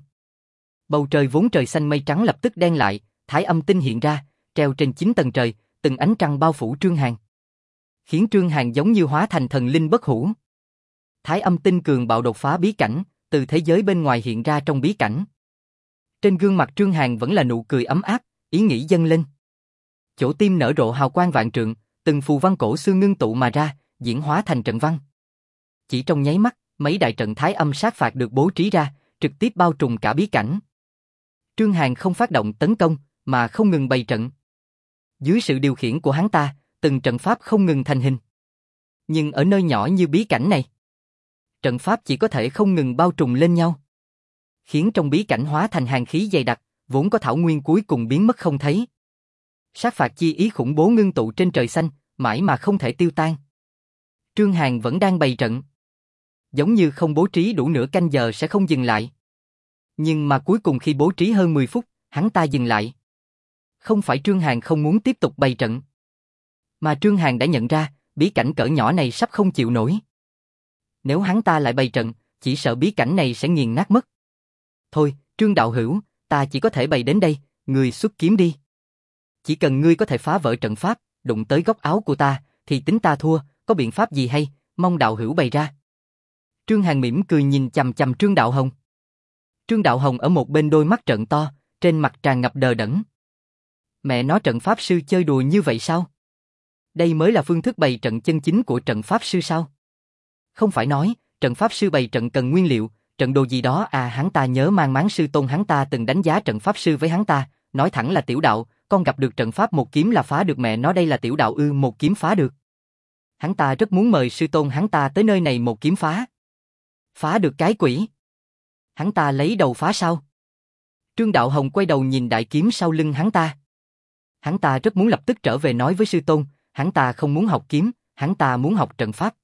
Bầu trời vốn trời xanh mây trắng lập tức đen lại, thái âm tinh hiện ra, treo trên 9 tầng trời, từng ánh trăng bao phủ Trương Hàn. Khiến Trương Hàn giống như hóa thành thần linh bất hủ. Thái âm tinh cường bạo đột phá bí cảnh, từ thế giới bên ngoài hiện ra trong bí cảnh. Trên gương mặt Trương Hàn vẫn là nụ cười ấm áp, ý nghĩ dâng lên. Chỗ tim nở rộ hào quang vạn trượng, từng phù văn cổ xưa ngưng tụ mà ra, diễn hóa thành trận văn. Chỉ trong nháy mắt, mấy đại trận thái âm sát phạt được bố trí ra, trực tiếp bao trùm cả bí cảnh. Trương Hàn không phát động tấn công, mà không ngừng bày trận. Dưới sự điều khiển của hắn ta, từng trận pháp không ngừng thành hình. Nhưng ở nơi nhỏ như bí cảnh này, trận pháp chỉ có thể không ngừng bao trùm lên nhau. Khiến trong bí cảnh hóa thành hàn khí dày đặc, vốn có thảo nguyên cuối cùng biến mất không thấy. Sát phạt chi ý khủng bố ngưng tụ trên trời xanh, mãi mà không thể tiêu tan. Trương Hàn vẫn đang bày trận. Giống như không bố trí đủ nửa canh giờ sẽ không dừng lại. Nhưng mà cuối cùng khi bố trí hơn 10 phút, hắn ta dừng lại. Không phải Trương Hàn không muốn tiếp tục bày trận, mà Trương Hàn đã nhận ra, bí cảnh cỡ nhỏ này sắp không chịu nổi. Nếu hắn ta lại bày trận, chỉ sợ bí cảnh này sẽ nghiền nát mất. Thôi, Trương đạo hữu, ta chỉ có thể bày đến đây, ngươi xuất kiếm đi. Chỉ cần ngươi có thể phá vỡ trận pháp, đụng tới góc áo của ta, thì tính ta thua, có biện pháp gì hay, mong đạo hữu bày ra. Trương Hàn mỉm cười nhìn chằm chằm Trương Đạo Hồng. Trương Đạo Hồng ở một bên đôi mắt trợn to, trên mặt tràn ngập đờ đẫn. Mẹ nói trận pháp sư chơi đùa như vậy sao? Đây mới là phương thức bày trận chân chính của trận pháp sư sao? Không phải nói, trận pháp sư bày trận cần nguyên liệu, trận đồ gì đó à, hắn ta nhớ mang máng sư tôn hắn ta từng đánh giá trận pháp sư với hắn ta, nói thẳng là tiểu đạo, con gặp được trận pháp một kiếm là phá được, mẹ nó đây là tiểu đạo ư, một kiếm phá được. Hắn ta rất muốn mời sư tôn hắn ta tới nơi này một kiếm phá. Phá được cái quỷ. Hắn ta lấy đầu phá sao? Trương Đạo Hồng quay đầu nhìn đại kiếm sau lưng hắn ta. Hắn ta rất muốn lập tức trở về nói với sư tôn, hắn ta không muốn học kiếm, hắn ta muốn học trận pháp.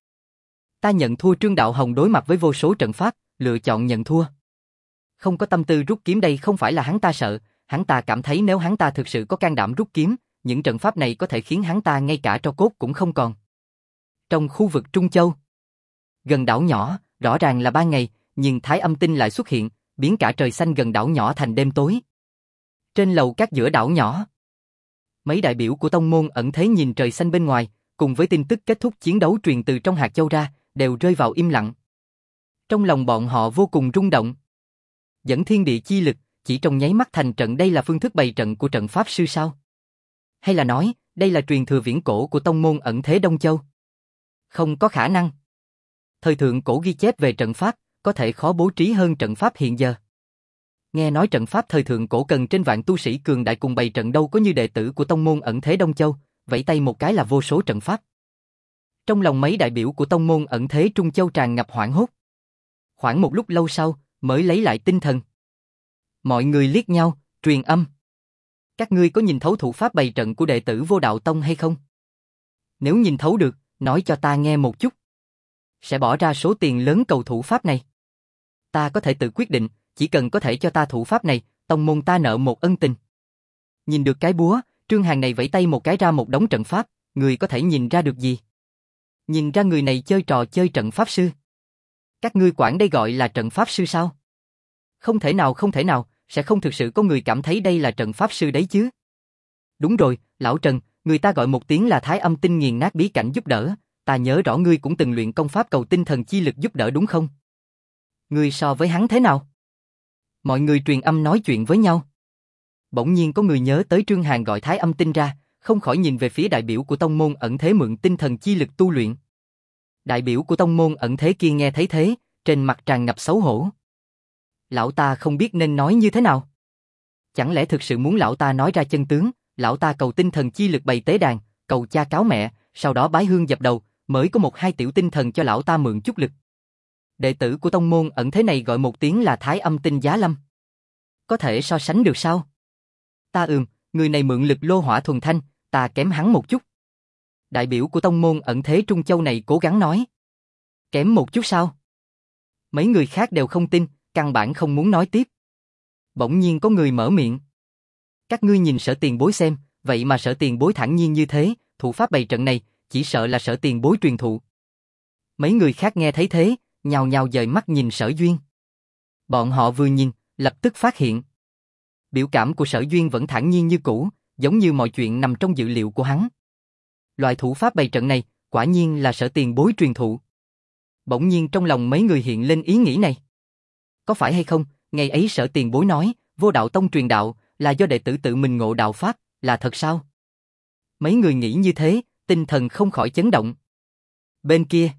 Ta nhận thua. Trương Đạo Hồng đối mặt với vô số trận pháp, lựa chọn nhận thua. Không có tâm tư rút kiếm, đây không phải là hắn ta sợ, hắn ta cảm thấy nếu hắn ta thực sự có can đảm rút kiếm, những trận pháp này có thể khiến hắn ta ngay cả tro cốt cũng không còn. Trong khu vực Trung Châu, gần đảo nhỏ, rõ ràng là ban ngày, nhưng thái âm tinh lại xuất hiện, biến cả trời xanh gần đảo nhỏ thành đêm tối. Trên lầu các giữa đảo nhỏ, mấy đại biểu của tông môn ẩn thế nhìn trời xanh bên ngoài, cùng với tin tức kết thúc chiến đấu truyền từ trong hạt châu ra, đều rơi vào im lặng. Trong lòng bọn họ vô cùng rung động. Dẫn thiên địa chi lực, chỉ trong nháy mắt thành trận, đây là phương thức bày trận của trận pháp sư sao? Hay là nói, đây là truyền thừa viễn cổ của tông môn ẩn thế Đông Châu? Không có khả năng. Thời thượng cổ ghi chép về trận pháp, có thể khó bố trí hơn trận pháp hiện giờ. Nghe nói trận pháp thời thượng cổ cần trên vạn tu sĩ cường đại cùng bày trận, đâu có như đệ tử của tông môn ẩn thế Đông Châu, vẫy tay một cái là vô số trận pháp. Trong lòng mấy đại biểu của tông môn ẩn thế Trung Châu tràn ngập hoảng hốt. Khoảng một lúc lâu sau, mới lấy lại tinh thần. Mọi người liếc nhau, truyền âm. Các ngươi có nhìn thấu thủ pháp bày trận của đệ tử Vô Đạo Tông hay không? Nếu nhìn thấu được, nói cho ta nghe một chút. Sẽ bỏ ra số tiền lớn cầu thủ pháp này. Ta có thể tự quyết định, chỉ cần có thể cho ta thủ pháp này, tông môn ta nợ một ân tình. Nhìn được cái búa, Trương Hàn này vẫy tay một cái ra một đống trận pháp, người có thể nhìn ra được gì? Nhìn ra người này chơi trò chơi trận pháp sư. Các ngươi quản đây gọi là trận pháp sư sao? Không thể nào, không thể nào, sẽ không thực sự có người cảm thấy đây là trận pháp sư đấy chứ. Đúng rồi, lão Trần, người ta gọi một tiếng là thái âm tinh nghiền nát bí cảnh giúp đỡ, ta nhớ rõ ngươi cũng từng luyện công pháp cầu tinh thần chi lực giúp đỡ đúng không? Ngươi so với hắn thế nào? Mọi người truyền âm nói chuyện với nhau. Bỗng nhiên có người nhớ tới Trương Hàn gọi thái âm tinh ra, không khỏi nhìn về phía đại biểu của tông môn ẩn thế mượn tinh thần chi lực tu luyện. Đại biểu của tông môn ẩn thế kia nghe thấy thế, trên mặt tràn ngập xấu hổ. Lão ta không biết nên nói như thế nào. Chẳng lẽ thực sự muốn lão ta nói ra chân tướng, lão ta cầu tinh thần chi lực bày tế đàn, cầu cha cáo mẹ, sau đó bái hương dập đầu, mới có một hai tiểu tinh thần cho lão ta mượn chút lực. Đệ tử của tông môn ẩn thế này gọi một tiếng là thái âm tinh giá lâm. Có thể so sánh được sao? Ta người này mượn lực lô hỏa thuần thanh, ta kém hắn một chút. Đại biểu của tông môn ẩn thế Trung Châu này cố gắng nói. Kém một chút sao? Mấy người khác đều không tin, căn bản không muốn nói tiếp. Bỗng nhiên có người mở miệng. Các ngươi nhìn Sở tiền bối xem, vậy mà Sở tiền bối thản nhiên như thế, thủ pháp bày trận này, chỉ sợ là Sở tiền bối truyền thụ. Mấy người khác nghe thấy thế, nhào nhào dời mắt nhìn Sở Duyên. Bọn họ vừa nhìn, lập tức phát hiện. Biểu cảm của Sở Duyên vẫn thản nhiên như cũ, giống như mọi chuyện nằm trong dự liệu của hắn. Loại thủ pháp bày trận này, quả nhiên là Sở tiền bối truyền thụ. Bỗng nhiên trong lòng mấy người hiện lên ý nghĩ này. Có phải hay không, ngày ấy Sở tiền bối nói, Vô Đạo Tông truyền đạo, là do đệ tử tự mình ngộ đạo pháp, là thật sao? Mấy người nghĩ như thế, tinh thần không khỏi chấn động. Bên kia,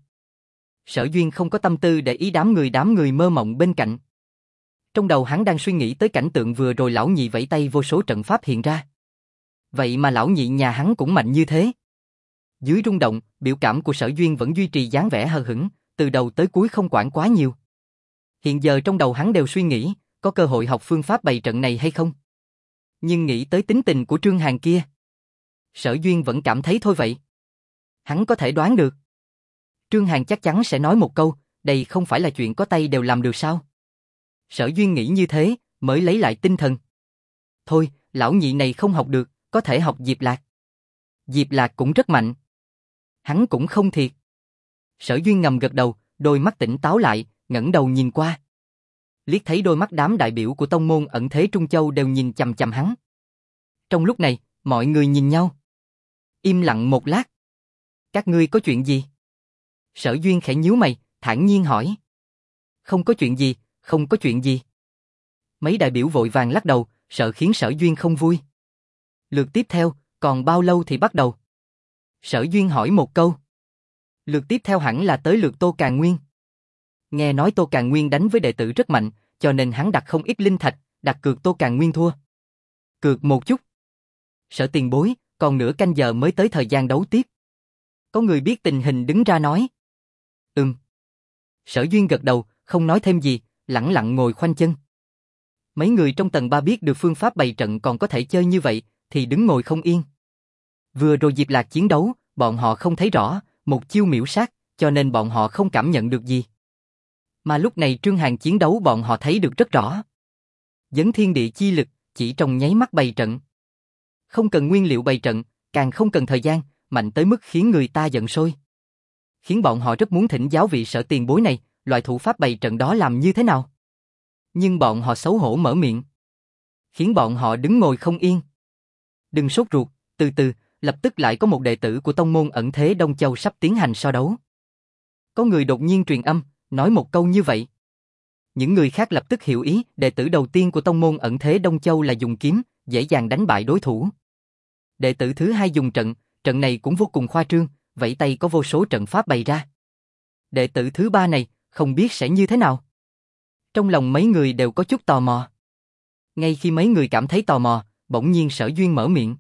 Sở Duyên không có tâm tư để ý đám người mơ mộng bên cạnh. Trong đầu hắn đang suy nghĩ tới cảnh tượng vừa rồi lão nhị vẫy tay vô số trận pháp hiện ra. Vậy mà lão nhị nhà hắn cũng mạnh như thế. Dưới rung động, biểu cảm của Sở Duyên vẫn duy trì dáng vẻ hờ hững, từ đầu tới cuối không quản quá nhiều. Hiện giờ trong đầu hắn đều suy nghĩ, có cơ hội học phương pháp bày trận này hay không? Nhưng nghĩ tới tính tình của Trương Hàn kia, Sở Duyên vẫn cảm thấy thôi vậy. Hắn có thể đoán được. Trương Hàn chắc chắn sẽ nói một câu, đây không phải là chuyện có tay đều làm được sao? Sở Duyên nghĩ như thế, mới lấy lại tinh thần. Thôi, lão nhị này không học được, có thể học Diệp Lạc. Diệp Lạc cũng rất mạnh. Hắn cũng không thiệt. Sở Duyên ngầm gật đầu, đôi mắt tỉnh táo lại, ngẩng đầu nhìn qua. Liếc thấy đôi mắt đám đại biểu của tông môn ẩn thế Trung Châu đều nhìn chằm chằm hắn. Trong lúc này, mọi người nhìn nhau. Im lặng một lát. Các ngươi có chuyện gì? Sở Duyên khẽ nhíu mày, thản nhiên hỏi. Không có chuyện gì, không có chuyện gì. Mấy đại biểu vội vàng lắc đầu, sợ khiến Sở Duyên không vui. Lượt tiếp theo, còn bao lâu thì bắt đầu? Sở Duyên hỏi một câu. Lượt tiếp theo hẳn là tới lượt Tô Càn Nguyên. Nghe nói Tô Càn Nguyên đánh với đệ tử rất mạnh, cho nên hắn đặt không ít linh thạch, đặt cược Tô Càn Nguyên thua. Cược một chút. Sở tiền bối, còn nửa canh giờ mới tới thời gian đấu tiếp. Có người biết tình hình đứng ra nói. Sở Duyên gật đầu, không nói thêm gì, lẳng lặng ngồi khoanh chân. Mấy người trong tầng 3 biết được phương pháp bày trận còn có thể chơi như vậy, thì đứng ngồi không yên. Vừa rồi Diệp Lạc chiến đấu, bọn họ không thấy rõ, một chiêu miểu sát, cho nên bọn họ không cảm nhận được gì. Mà lúc này Trương Hàn chiến đấu bọn họ thấy được rất rõ. Dấn thiên địa chi lực, chỉ trong nháy mắt bày trận. Không cần nguyên liệu bày trận, càng không cần thời gian, mạnh tới mức khiến người ta giận sôi. Khiến bọn họ rất muốn thỉnh giáo vị Sở tiền bối này, loại thủ pháp bày trận đó làm như thế nào. Nhưng bọn họ xấu hổ mở miệng. Khiến bọn họ đứng ngồi không yên. Đừng sốt ruột, từ từ, lập tức lại có một đệ tử của tông môn ẩn thế Đông Châu sắp tiến hành so đấu. Có người đột nhiên truyền âm, nói một câu như vậy. Những người khác lập tức hiểu ý, đệ tử đầu tiên của tông môn ẩn thế Đông Châu là dùng kiếm, dễ dàng đánh bại đối thủ. Đệ tử thứ hai dùng trận, trận này cũng vô cùng khoa trương, vẫy tay có vô số trận pháp bày ra. Đệ tử thứ ba này, không biết sẽ như thế nào. Trong lòng mấy người đều có chút tò mò. Ngay khi mấy người cảm thấy tò mò, bỗng nhiên Sở Duyên mở miệng.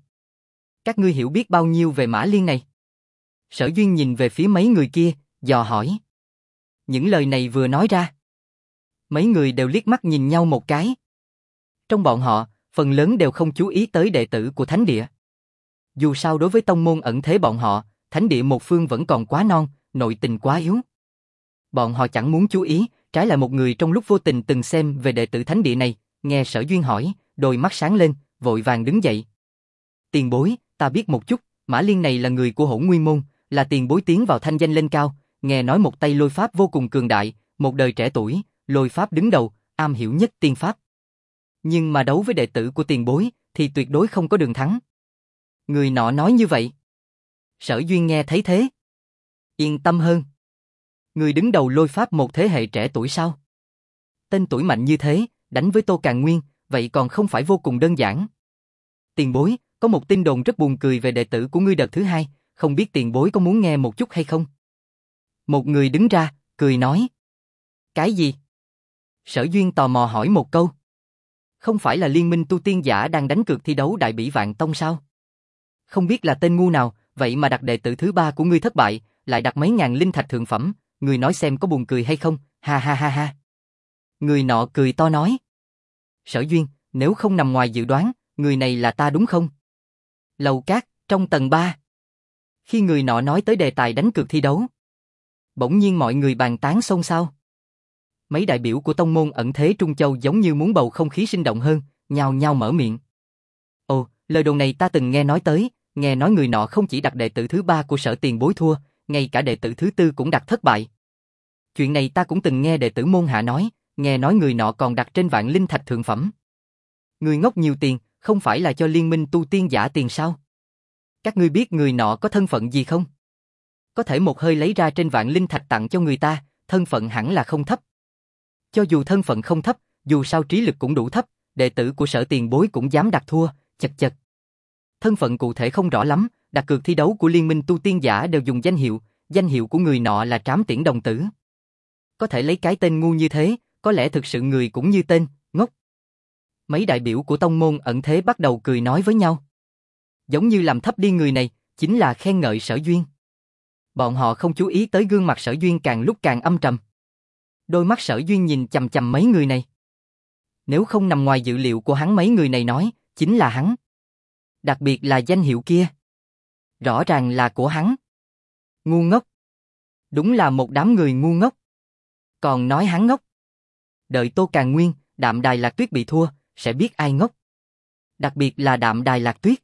Các ngươi hiểu biết bao nhiêu về Mã Liên này? Sở Duyên nhìn về phía mấy người kia, dò hỏi. Những lời này vừa nói ra. Mấy người đều liếc mắt nhìn nhau một cái. Trong bọn họ, phần lớn đều không chú ý tới đệ tử của Thánh Địa. Dù sao đối với tông môn ẩn thế bọn họ, Thánh Địa một phương vẫn còn quá non, nội tình quá yếu. Bọn họ chẳng muốn chú ý, trái lại một người trong lúc vô tình từng xem về đệ tử Thánh Địa này, nghe Sở Duyên hỏi, đôi mắt sáng lên, vội vàng đứng dậy. Tiền bối, ta biết một chút, Mã Liên này là người của Hỗn Nguyên Môn, là tiền bối tiến vào thanh danh lên cao, nghe nói một tay lôi pháp vô cùng cường đại, một đời trẻ tuổi, lôi pháp đứng đầu, am hiểu nhất tiên pháp. Nhưng mà đấu với đệ tử của tiền bối, thì tuyệt đối không có đường thắng. Người nọ nói như vậy. Sở Duyên nghe thấy thế. Yên tâm hơn. Người đứng đầu lôi pháp một thế hệ trẻ tuổi sao? Tên tuổi mạnh như thế, đánh với Tô Càn Nguyên, vậy còn không phải vô cùng đơn giản. Tiền bối, có một tin đồn rất buồn cười về đệ tử của ngươi đợt thứ hai, không biết tiền bối có muốn nghe một chút hay không? Một người đứng ra, cười nói. Cái gì? Sở Duyên tò mò hỏi một câu. Không phải là liên minh tu tiên giả đang đánh cược thi đấu Đại Bỉ Vạn Tông sao? Không biết là tên ngu nào, vậy mà đặt đệ tử thứ ba của ngươi thất bại, lại đặt mấy ngàn linh thạch thượng phẩm, ngươi nói xem có buồn cười hay không, ha ha ha ha. Người nọ cười to nói. Sở Duyên, nếu không nằm ngoài dự đoán, người này là ta đúng không? Lầu Cát, trong tầng 3. Khi người nọ nói tới đề tài đánh cược thi đấu, bỗng nhiên mọi người bàn tán xôn xao. Mấy đại biểu của tông môn ẩn thế Trung Châu giống như muốn bầu không khí sinh động hơn, nhao nhao mở miệng. Ồ, lời đồn này ta từng nghe nói tới, nghe nói người nọ không chỉ đặt đệ tử thứ ba của Sở tiền bối thua, ngay cả đệ tử thứ tư cũng đặt thất bại. Chuyện này ta cũng từng nghe đệ tử môn hạ nói, nghe nói người nọ còn đặt trên vạn linh thạch thượng phẩm. Người ngốc nhiều tiền, không phải là cho liên minh tu tiên giả tiền sao? Các ngươi biết người nọ có thân phận gì không? Có thể một hơi lấy ra trên vạn linh thạch tặng cho người ta, thân phận hẳn là không thấp. Cho dù thân phận không thấp, dù sao trí lực cũng đủ thấp, đệ tử của Sở tiền bối cũng dám đặt thua, chật chật. Thân phận cụ thể không rõ lắm, đặt cược thi đấu của liên minh tu tiên giả đều dùng danh hiệu của người nọ là Trám Tiễn Đồng Tử. Có thể lấy cái tên ngu như thế, có lẽ thực sự người cũng như tên, ngốc. Mấy đại biểu của tông môn ẩn thế bắt đầu cười nói với nhau. Giống như làm thấp đi người này, chính là khen ngợi Sở Duyên. Bọn họ không chú ý tới gương mặt Sở Duyên càng lúc càng âm trầm. Đôi mắt Sở Duyên nhìn chằm chằm mấy người này. Nếu không nằm ngoài dự liệu của hắn mấy người này nói, chính là hắn. Đặc biệt là danh hiệu kia. Rõ ràng là của hắn. Ngu ngốc. Đúng là một đám người ngu ngốc. Còn nói hắn ngốc. Đợi Tô Càn Nguyên, Đạm Đài Lạc Tuyết bị thua, sẽ biết ai ngốc. Đặc biệt là Đạm Đài Lạc Tuyết.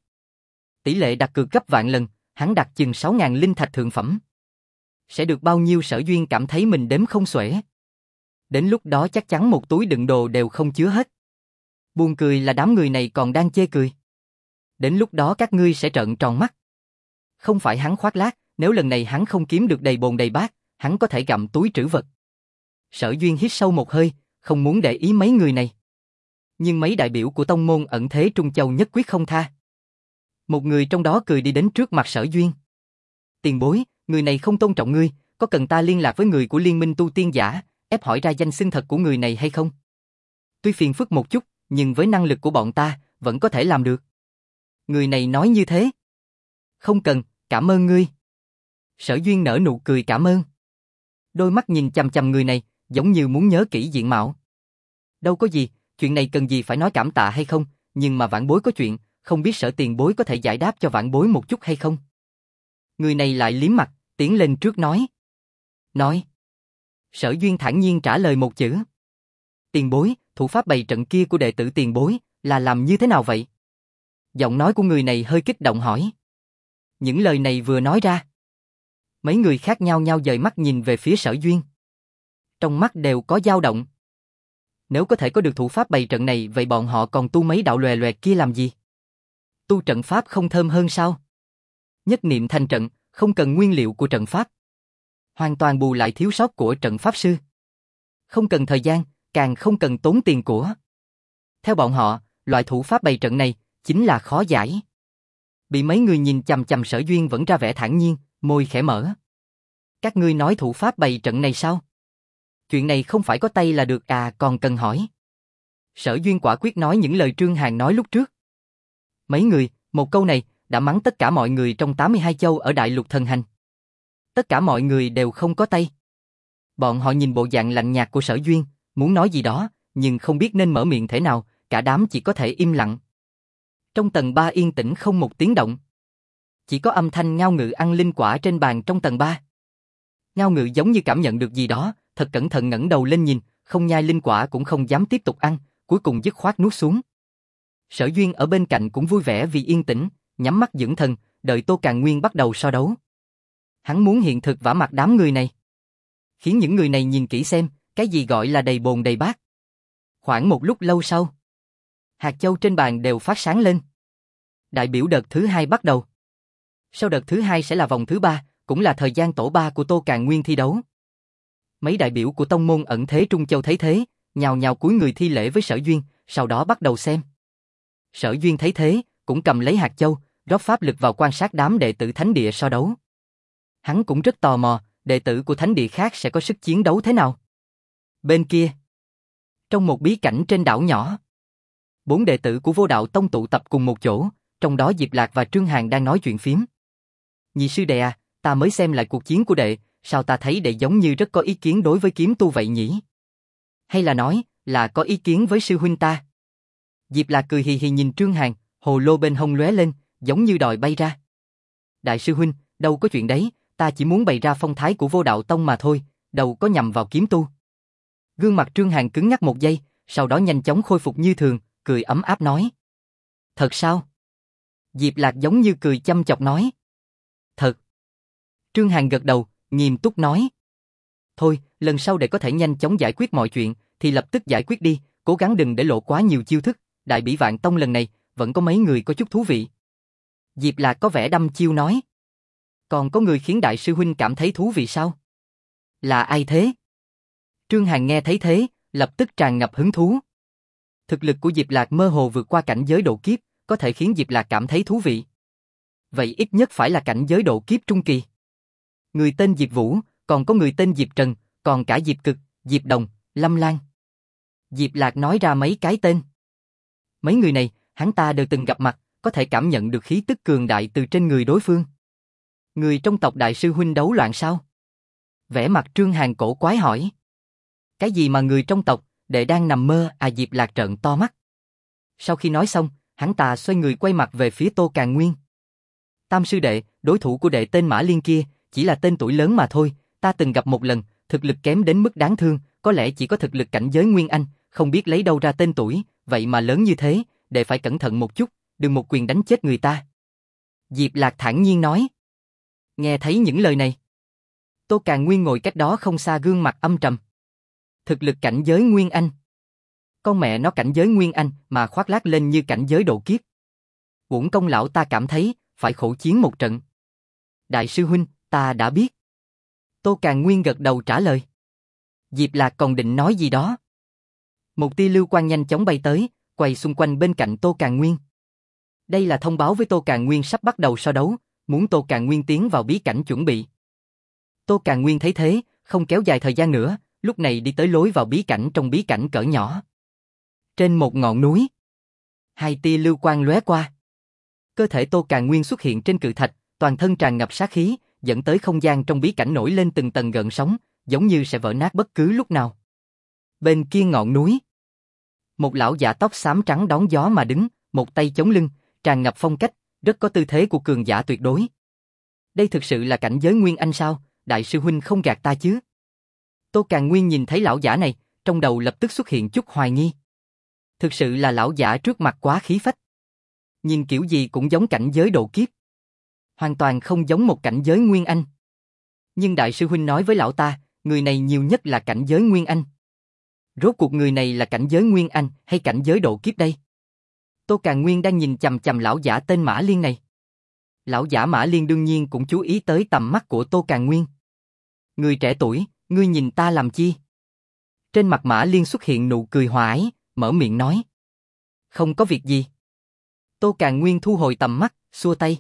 Tỷ lệ đặt cược gấp vạn lần, hắn đặt chừng 6.000 linh thạch thượng phẩm. Sẽ được bao nhiêu Sở Duyên cảm thấy mình đếm không xuể. Đến lúc đó chắc chắn một túi đựng đồ đều không chứa hết. Buồn cười là đám người này còn đang chê cười. Đến lúc đó các ngươi sẽ trợn tròn mắt. Không phải hắn khoác lác, nếu lần này hắn không kiếm được đầy bồn đầy bát, hắn có thể gặm túi trữ vật. Sở Duyên hít sâu một hơi, không muốn để ý mấy người này. Nhưng mấy đại biểu của tông môn ẩn thế Trung Châu nhất quyết không tha. Một người trong đó cười đi đến trước mặt Sở Duyên. Tiền bối, người này không tôn trọng ngươi, có cần ta liên lạc với người của Liên minh tu tiên giả, ép hỏi ra danh xưng thật của người này hay không? Tuy phiền phức một chút, nhưng với năng lực của bọn ta, vẫn có thể làm được. Người này nói như thế. Không cần, cảm ơn ngươi. Sở Duyên nở nụ cười cảm ơn. Đôi mắt nhìn chằm chằm người này, giống như muốn nhớ kỹ diện mạo. Đâu có gì, chuyện này cần gì phải nói cảm tạ hay không, nhưng mà vãn bối có chuyện, không biết Sở tiền bối có thể giải đáp cho vãn bối một chút hay không? Người này lại liếm mặt, tiến lên trước nói. Nói. Sở Duyên thản nhiên trả lời một chữ. Tiền bối, thủ pháp bày trận kia của đệ tử tiền bối, là làm như thế nào vậy? Giọng nói của người này hơi kích động hỏi. Những lời này vừa nói ra. Mấy người khác nhau nhau dời mắt nhìn về phía Sở Duyên. Trong mắt đều có dao động. Nếu có thể có được thủ pháp bày trận này, vậy bọn họ còn tu mấy đạo lòe lòe kia làm gì? Tu trận pháp không thơm hơn sao? Nhất niệm thành trận, không cần nguyên liệu của trận pháp. Hoàn toàn bù lại thiếu sót của trận pháp sư. Không cần thời gian, càng không cần tốn tiền của. Theo bọn họ, loại thủ pháp bày trận này chính là khó giải. Bị mấy người nhìn chằm chằm Sở Duyên vẫn ra vẻ thản nhiên, môi khẽ mở. Các ngươi nói thủ pháp bày trận này sao? Chuyện này không phải có tay là được à, còn cần hỏi. Sở Duyên quả quyết nói những lời Trương Hàn nói lúc trước. Mấy người, một câu này, đã mắng tất cả mọi người trong 82 châu ở Đại Lục Thần Hành. Tất cả mọi người đều không có tay. Bọn họ nhìn bộ dạng lạnh nhạt của Sở Duyên, muốn nói gì đó, nhưng không biết nên mở miệng thế nào, cả đám chỉ có thể im lặng. Trong tầng 3 yên tĩnh không một tiếng động. Chỉ có âm thanh Ngao Ngự ăn linh quả trên bàn trong tầng 3. Ngao Ngự giống như cảm nhận được gì đó, thật cẩn thận ngẩng đầu lên nhìn, không nhai linh quả cũng không dám tiếp tục ăn, cuối cùng dứt khoát nuốt xuống. Sở Duyên ở bên cạnh cũng vui vẻ vì yên tĩnh, nhắm mắt dưỡng thần, đợi Tô Càn Nguyên bắt đầu so đấu. Hắn muốn hiện thực vả mặt đám người này. Khiến những người này nhìn kỹ xem, cái gì gọi là đầy bồn đầy bát. Khoảng một lúc lâu sau, hạt châu trên bàn đều phát sáng lên. Đại biểu đợt thứ 2 bắt đầu. Sau đợt thứ 2 sẽ là vòng thứ 3, cũng là thời gian tổ 3 của Tô Càn Nguyên thi đấu. Mấy đại biểu của tông môn ẩn thế Trung Châu thấy thế, nhào nhào cúi người thi lễ với Sở Duyên, sau đó bắt đầu xem. Sở Duyên thấy thế, cũng cầm lấy hạt châu, rót pháp lực vào quan sát đám đệ tử thánh địa so đấu. Hắn cũng rất tò mò, đệ tử của thánh địa khác sẽ có sức chiến đấu thế nào. Bên kia, trong một bí cảnh trên đảo nhỏ, 4 đệ tử của Vô Đạo Tông tụ tập cùng một chỗ, trong đó Diệp Lạc và Trương Hàn đang nói chuyện phiếm. Nhị sư đệ à, ta mới xem lại cuộc chiến của đệ, sao ta thấy đệ giống như rất có ý kiến đối với kiếm tu vậy nhỉ? Hay là nói, là có ý kiến với sư huynh ta? Diệp Lạc cười hì hì nhìn Trương Hàn, hồ lô bên hông lóe lên, giống như đòi bay ra. Đại sư huynh, đâu có chuyện đấy, ta chỉ muốn bày ra phong thái của Vô Đạo Tông mà thôi, đâu có nhằm vào kiếm tu. Gương mặt Trương Hàn cứng ngắc một giây, sau đó nhanh chóng khôi phục như thường, cười ấm áp nói. Thật sao? Diệp Lạc giống như cười chăm chọc nói. Thật. Trương Hàn gật đầu, nghiêm túc nói. Thôi, lần sau để có thể nhanh chóng giải quyết mọi chuyện, thì lập tức giải quyết đi, cố gắng đừng để lộ quá nhiều chiêu thức, Đại Bỉ Vạn Tông lần này, vẫn có mấy người có chút thú vị. Diệp Lạc có vẻ đăm chiêu nói. Còn có người khiến đại sư huynh cảm thấy thú vị sao? Là ai thế? Trương Hàn nghe thấy thế, lập tức tràn ngập hứng thú. Thực lực của Diệp Lạc mơ hồ vượt qua cảnh giới độ kiếp, có thể khiến Diệp Lạc cảm thấy thú vị. Vậy ít nhất phải là cảnh giới độ kiếp trung kỳ. Người tên Diệp Vũ, còn có người tên Diệp Trần, còn cả Diệp Cực, Diệp Đồng, Lâm Lan. Diệp Lạc nói ra mấy cái tên. Mấy người này, hắn ta đều từng gặp mặt, có thể cảm nhận được khí tức cường đại từ trên người đối phương. Người trong tộc đại sư huynh đấu loạn sao? Vẻ mặt Trương Hàn cổ quái hỏi. Cái gì mà người trong tộc, đệ đang nằm mơ à? Diệp Lạc trợn to mắt. Sau khi nói xong, hắn ta xoay người quay mặt về phía Tô Càn Nguyên. Tam sư đệ, đối thủ của đệ tên Mã Liên kia, chỉ là tên tuổi lớn mà thôi, ta từng gặp một lần, thực lực kém đến mức đáng thương, có lẽ chỉ có thực lực cảnh giới Nguyên Anh, không biết lấy đâu ra tên tuổi, vậy mà lớn như thế, để phải cẩn thận một chút, đừng một quyền đánh chết người ta. Diệp Lạc thản nhiên nói. Nghe thấy những lời này, Tô Càn Nguyên ngồi cách đó không xa gương mặt âm trầm. Thực lực cảnh giới Nguyên Anh. Con mẹ nó cảnh giới Nguyên Anh mà khoác lác lên như cảnh giới độ kiếp. Uổng công lão ta cảm thấy, phải khổ chiến một trận. Đại sư huynh, ta đã biết. Tô Càn Nguyên gật đầu trả lời. Diệp Lạc còn định nói gì đó. Một tia lưu quang nhanh chóng bay tới, quay xung quanh bên cạnh Tô Càn Nguyên. Đây là thông báo với Tô Càn Nguyên sắp bắt đầu so đấu, muốn Tô Càn Nguyên tiến vào bí cảnh chuẩn bị. Tô Càn Nguyên thấy thế, không kéo dài thời gian nữa, lúc này đi tới lối vào bí cảnh trong bí cảnh cỡ nhỏ. Trên một ngọn núi, hai tia lưu quang lóe qua. Cơ thể Tô Càn Nguyên xuất hiện trên cự thạch, toàn thân tràn ngập sát khí, dẫn tới không gian trong bí cảnh nổi lên từng tầng gợn sóng, giống như sẽ vỡ nát bất cứ lúc nào. Bên kia ngọn núi, một lão giả tóc xám trắng đón gió mà đứng, một tay chống lưng, tràn ngập phong cách, rất có tư thế của cường giả tuyệt đối. Đây thực sự là cảnh giới Nguyên Anh sao? Đại sư huynh không gạt ta chứ? Tô Càn Nguyên nhìn thấy lão giả này, trong đầu lập tức xuất hiện chút hoài nghi. Thực sự là lão giả trước mặt quá khí phách. Nhìn kiểu gì cũng giống cảnh giới độ kiếp. Hoàn toàn không giống một cảnh giới Nguyên Anh. Nhưng đại sư huynh nói với lão ta, người này nhiều nhất là cảnh giới Nguyên Anh. Rốt cuộc người này là cảnh giới Nguyên Anh hay cảnh giới độ kiếp đây? Tô Càn Nguyên đang nhìn chằm chằm lão giả tên Mã Liên này. Lão giả Mã Liên đương nhiên cũng chú ý tới tầm mắt của Tô Càn Nguyên. Người trẻ tuổi, ngươi nhìn ta làm chi? Trên mặt Mã Liên xuất hiện nụ cười hòa ái, mở miệng nói. Không có việc gì. Tô Càn Nguyên thu hồi tầm mắt, xua tay.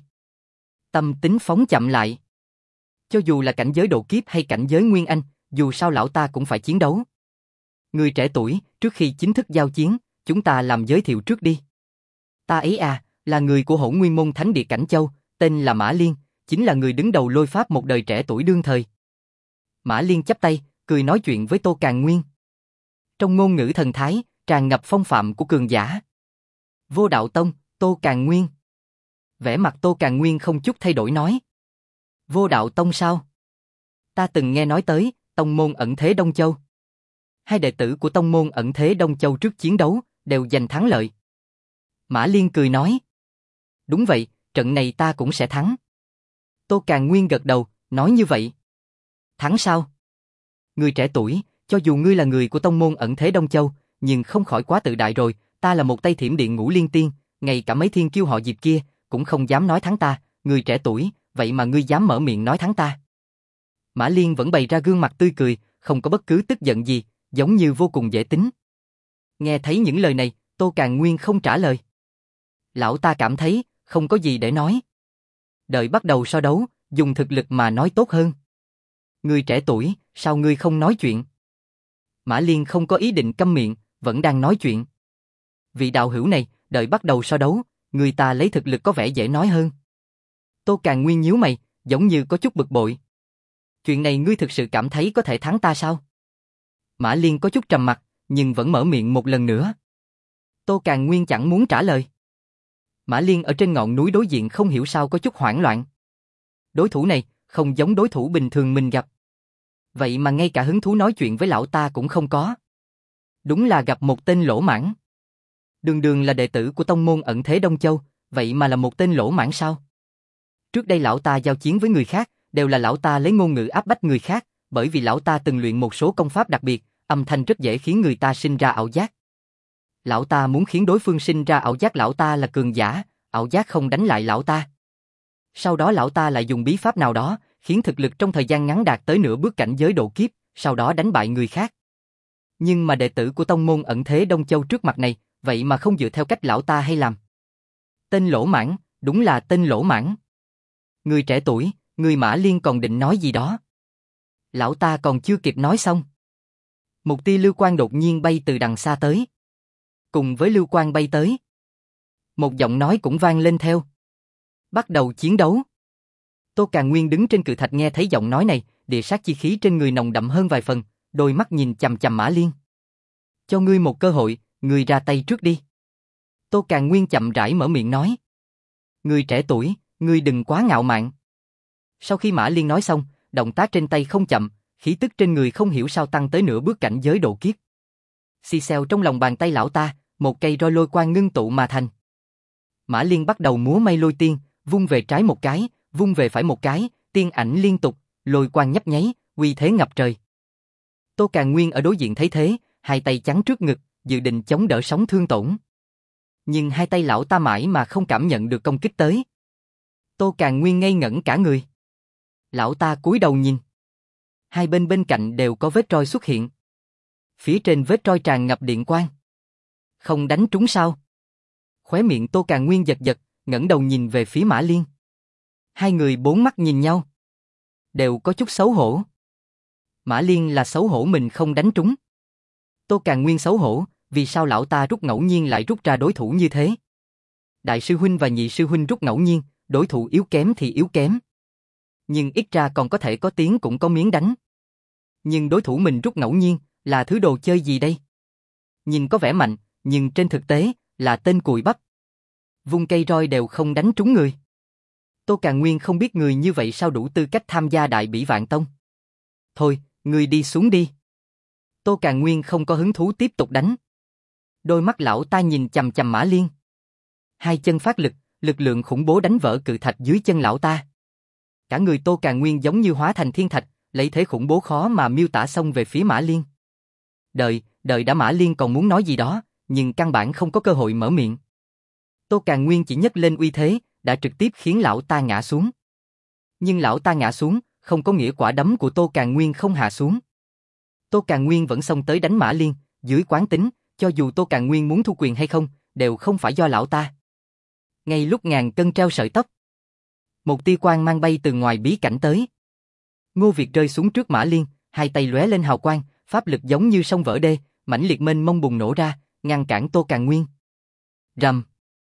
Tâm tính phóng chậm lại. Cho dù là cảnh giới độ kiếp hay cảnh giới Nguyên Anh, dù sao lão ta cũng phải chiến đấu. Người trẻ tuổi, trước khi chính thức giao chiến, chúng ta làm giới thiệu trước đi. Ta ấy là người của Hỗn Nguyên Môn Thánh Địa Cảnh Châu, tên là Mã Liên, chính là người đứng đầu lôi pháp một đời trẻ tuổi đương thời. Mã Liên chắp tay, cười nói chuyện với Tô Càn Nguyên. Trong ngôn ngữ thần thái, tràn ngập phong phạm của cường giả. Vô Đạo Tông, Tô Càn Nguyên. Vẻ mặt Tô Càn Nguyên không chút thay đổi nói. Vô Đạo Tông sao? Ta từng nghe nói tới, tông môn ẩn thế Đông Châu. Hai đệ tử của tông môn ẩn thế Đông Châu trước chiến đấu, đều giành thắng lợi. Mã Liên cười nói. Đúng vậy, trận này ta cũng sẽ thắng. Tô Càn Nguyên gật đầu, nói như vậy. Thắng sao? Người trẻ tuổi, cho dù ngươi là người của tông môn ẩn thế Đông Châu, nhưng không khỏi quá tự đại rồi, ta là một Tây Thiểm Điện Ngũ Liên Tiên, ngay cả mấy thiên kiêu họ Diệp kia, cũng không dám nói thắng ta, người trẻ tuổi, vậy mà ngươi dám mở miệng nói thắng ta. Mã Liên vẫn bày ra gương mặt tươi cười, không có bất cứ tức giận gì, giống như vô cùng dễ tính. Nghe thấy những lời này, Tô Càn Nguyên không trả lời. Lão ta cảm thấy, không có gì để nói. Đợi bắt đầu so đấu, dùng thực lực mà nói tốt hơn. Người trẻ tuổi, sao ngươi không nói chuyện? Mã Liên không có ý định câm miệng, vẫn đang nói chuyện. Vị đạo hữu này, đợi bắt đầu so đấu, người ta lấy thực lực có vẻ dễ nói hơn. Tô Càn Nguyên nhíu mày, giống như có chút bực bội. Chuyện này ngươi thực sự cảm thấy có thể thắng ta sao? Mã Liên có chút trầm mặt, nhưng vẫn mở miệng một lần nữa. Tô Càn Nguyên chẳng muốn trả lời. Mã Liên ở trên ngọn núi đối diện không hiểu sao có chút hoảng loạn. Đối thủ này, không giống đối thủ bình thường mình gặp. Vậy mà ngay cả hứng thú nói chuyện với lão ta cũng không có. Đúng là gặp một tên lỗ mãng. Đường đường là đệ tử của tông môn ẩn thế Đông Châu, vậy mà là một tên lỗ mãng sao? Trước đây lão ta giao chiến với người khác, đều là lão ta lấy ngôn ngữ áp bách người khác, bởi vì lão ta từng luyện một số công pháp đặc biệt, âm thanh rất dễ khiến người ta sinh ra ảo giác. Lão ta muốn khiến đối phương sinh ra ảo giác lão ta là cường giả, ảo giác không đánh lại lão ta. Sau đó lão ta lại dùng bí pháp nào đó, khiến thực lực trong thời gian ngắn đạt tới nửa bước cảnh giới độ kiếp, sau đó đánh bại người khác. Nhưng mà đệ tử của tông môn ẩn thế Đông Châu trước mặt này, vậy mà không dựa theo cách lão ta hay làm. Tên lỗ mãng, đúng là tên lỗ mãng. Người trẻ tuổi, người Mã Liên còn định nói gì đó. Lão ta còn chưa kịp nói xong. Một tia lưu quang đột nhiên bay từ đằng xa tới. Cùng với lưu quang bay tới, một giọng nói cũng vang lên theo. Bắt đầu chiến đấu. Tô Càn Nguyên đứng trên cự thạch nghe thấy giọng nói này, địa sát chi khí trên người nồng đậm hơn vài phần, đôi mắt nhìn chằm chằm Mã Liên. Cho ngươi một cơ hội, ngươi ra tay trước đi. Tô Càn Nguyên chậm rãi mở miệng nói. Người trẻ tuổi, ngươi đừng quá ngạo mạn. Sau khi Mã Liên nói xong, động tác trên tay không chậm, khí tức trên người không hiểu sao tăng tới nửa bước cảnh giới độ kiếp. Xì xèo trong lòng bàn tay lão ta, một cây roi lôi quang ngưng tụ mà thành. Mã Liên bắt đầu múa may lôi tiên, vung về trái một cái, vung về phải một cái, tiên ảnh liên tục, lôi quang nhấp nháy, uy thế ngập trời. Tô Càn Nguyên ở đối diện thấy thế, hai tay chắn trước ngực, dự định chống đỡ sóng thương tổn. Nhưng hai tay lão ta mãi mà không cảm nhận được công kích tới. Tô Càn Nguyên ngây ngẩn cả người. Lão ta cúi đầu nhìn. Hai bên bên cạnh đều có vết roi xuất hiện. Phía trên vết roi tràn ngập điện quang. Không đánh trúng sao? Khóe miệng Tô Càn Nguyên giật giật, ngẩng đầu nhìn về phía Mã Liên. Hai người bốn mắt nhìn nhau. Đều có chút xấu hổ. Mã Liên là xấu hổ mình không đánh trúng. Tô Càn Nguyên xấu hổ, vì sao lão ta rút ngẫu nhiên lại rút ra đối thủ như thế? Đại sư huynh và nhị sư huynh rút ngẫu nhiên, đối thủ yếu kém thì yếu kém. Nhưng ít ra còn có thể có tiếng cũng có miếng đánh. Nhưng đối thủ mình rút ngẫu nhiên, là thứ đồ chơi gì đây? Nhìn có vẻ mạnh, nhưng trên thực tế, là tên cùi bắp. Vung cây roi đều không đánh trúng người. Tô Càn Nguyên không biết người như vậy sao đủ tư cách tham gia Đại Bỉ Vạn Tông. Thôi, người đi xuống đi. Tô Càn Nguyên không có hứng thú tiếp tục đánh. Đôi mắt lão ta nhìn chằm chằm Mã Liên. Hai chân phát lực, lực lượng khủng bố đánh vỡ cự thạch dưới chân lão ta. Cả người Tô Càn Nguyên giống như hóa thành thiên thạch, lấy thế khủng bố khó mà miêu tả xông về phía Mã Liên. Đợi đã. Mã Liên còn muốn nói gì đó, nhưng căn bản không có cơ hội mở miệng. Tô Càn Nguyên chỉ nhấc lên uy thế, đã trực tiếp khiến lão ta ngã xuống. Nhưng lão ta ngã xuống, không có nghĩa quả đấm của Tô Càn Nguyên không hạ xuống. Tô Càn Nguyên vẫn xông tới đánh Mã Liên, dưới quán tính, cho dù Tô Càn Nguyên muốn thu quyền hay không, đều không phải do lão ta. Ngay lúc ngàn cân treo sợi tóc, một tia quang mang bay từ ngoài bí cảnh tới. Ngô Việt rơi xuống trước Mã Liên, hai tay lóe lên hào quang, pháp lực giống như sông vỡ đê, mãnh liệt mênh mông bùng nổ ra, ngăn cản Tô Càn Nguyên. Rầm.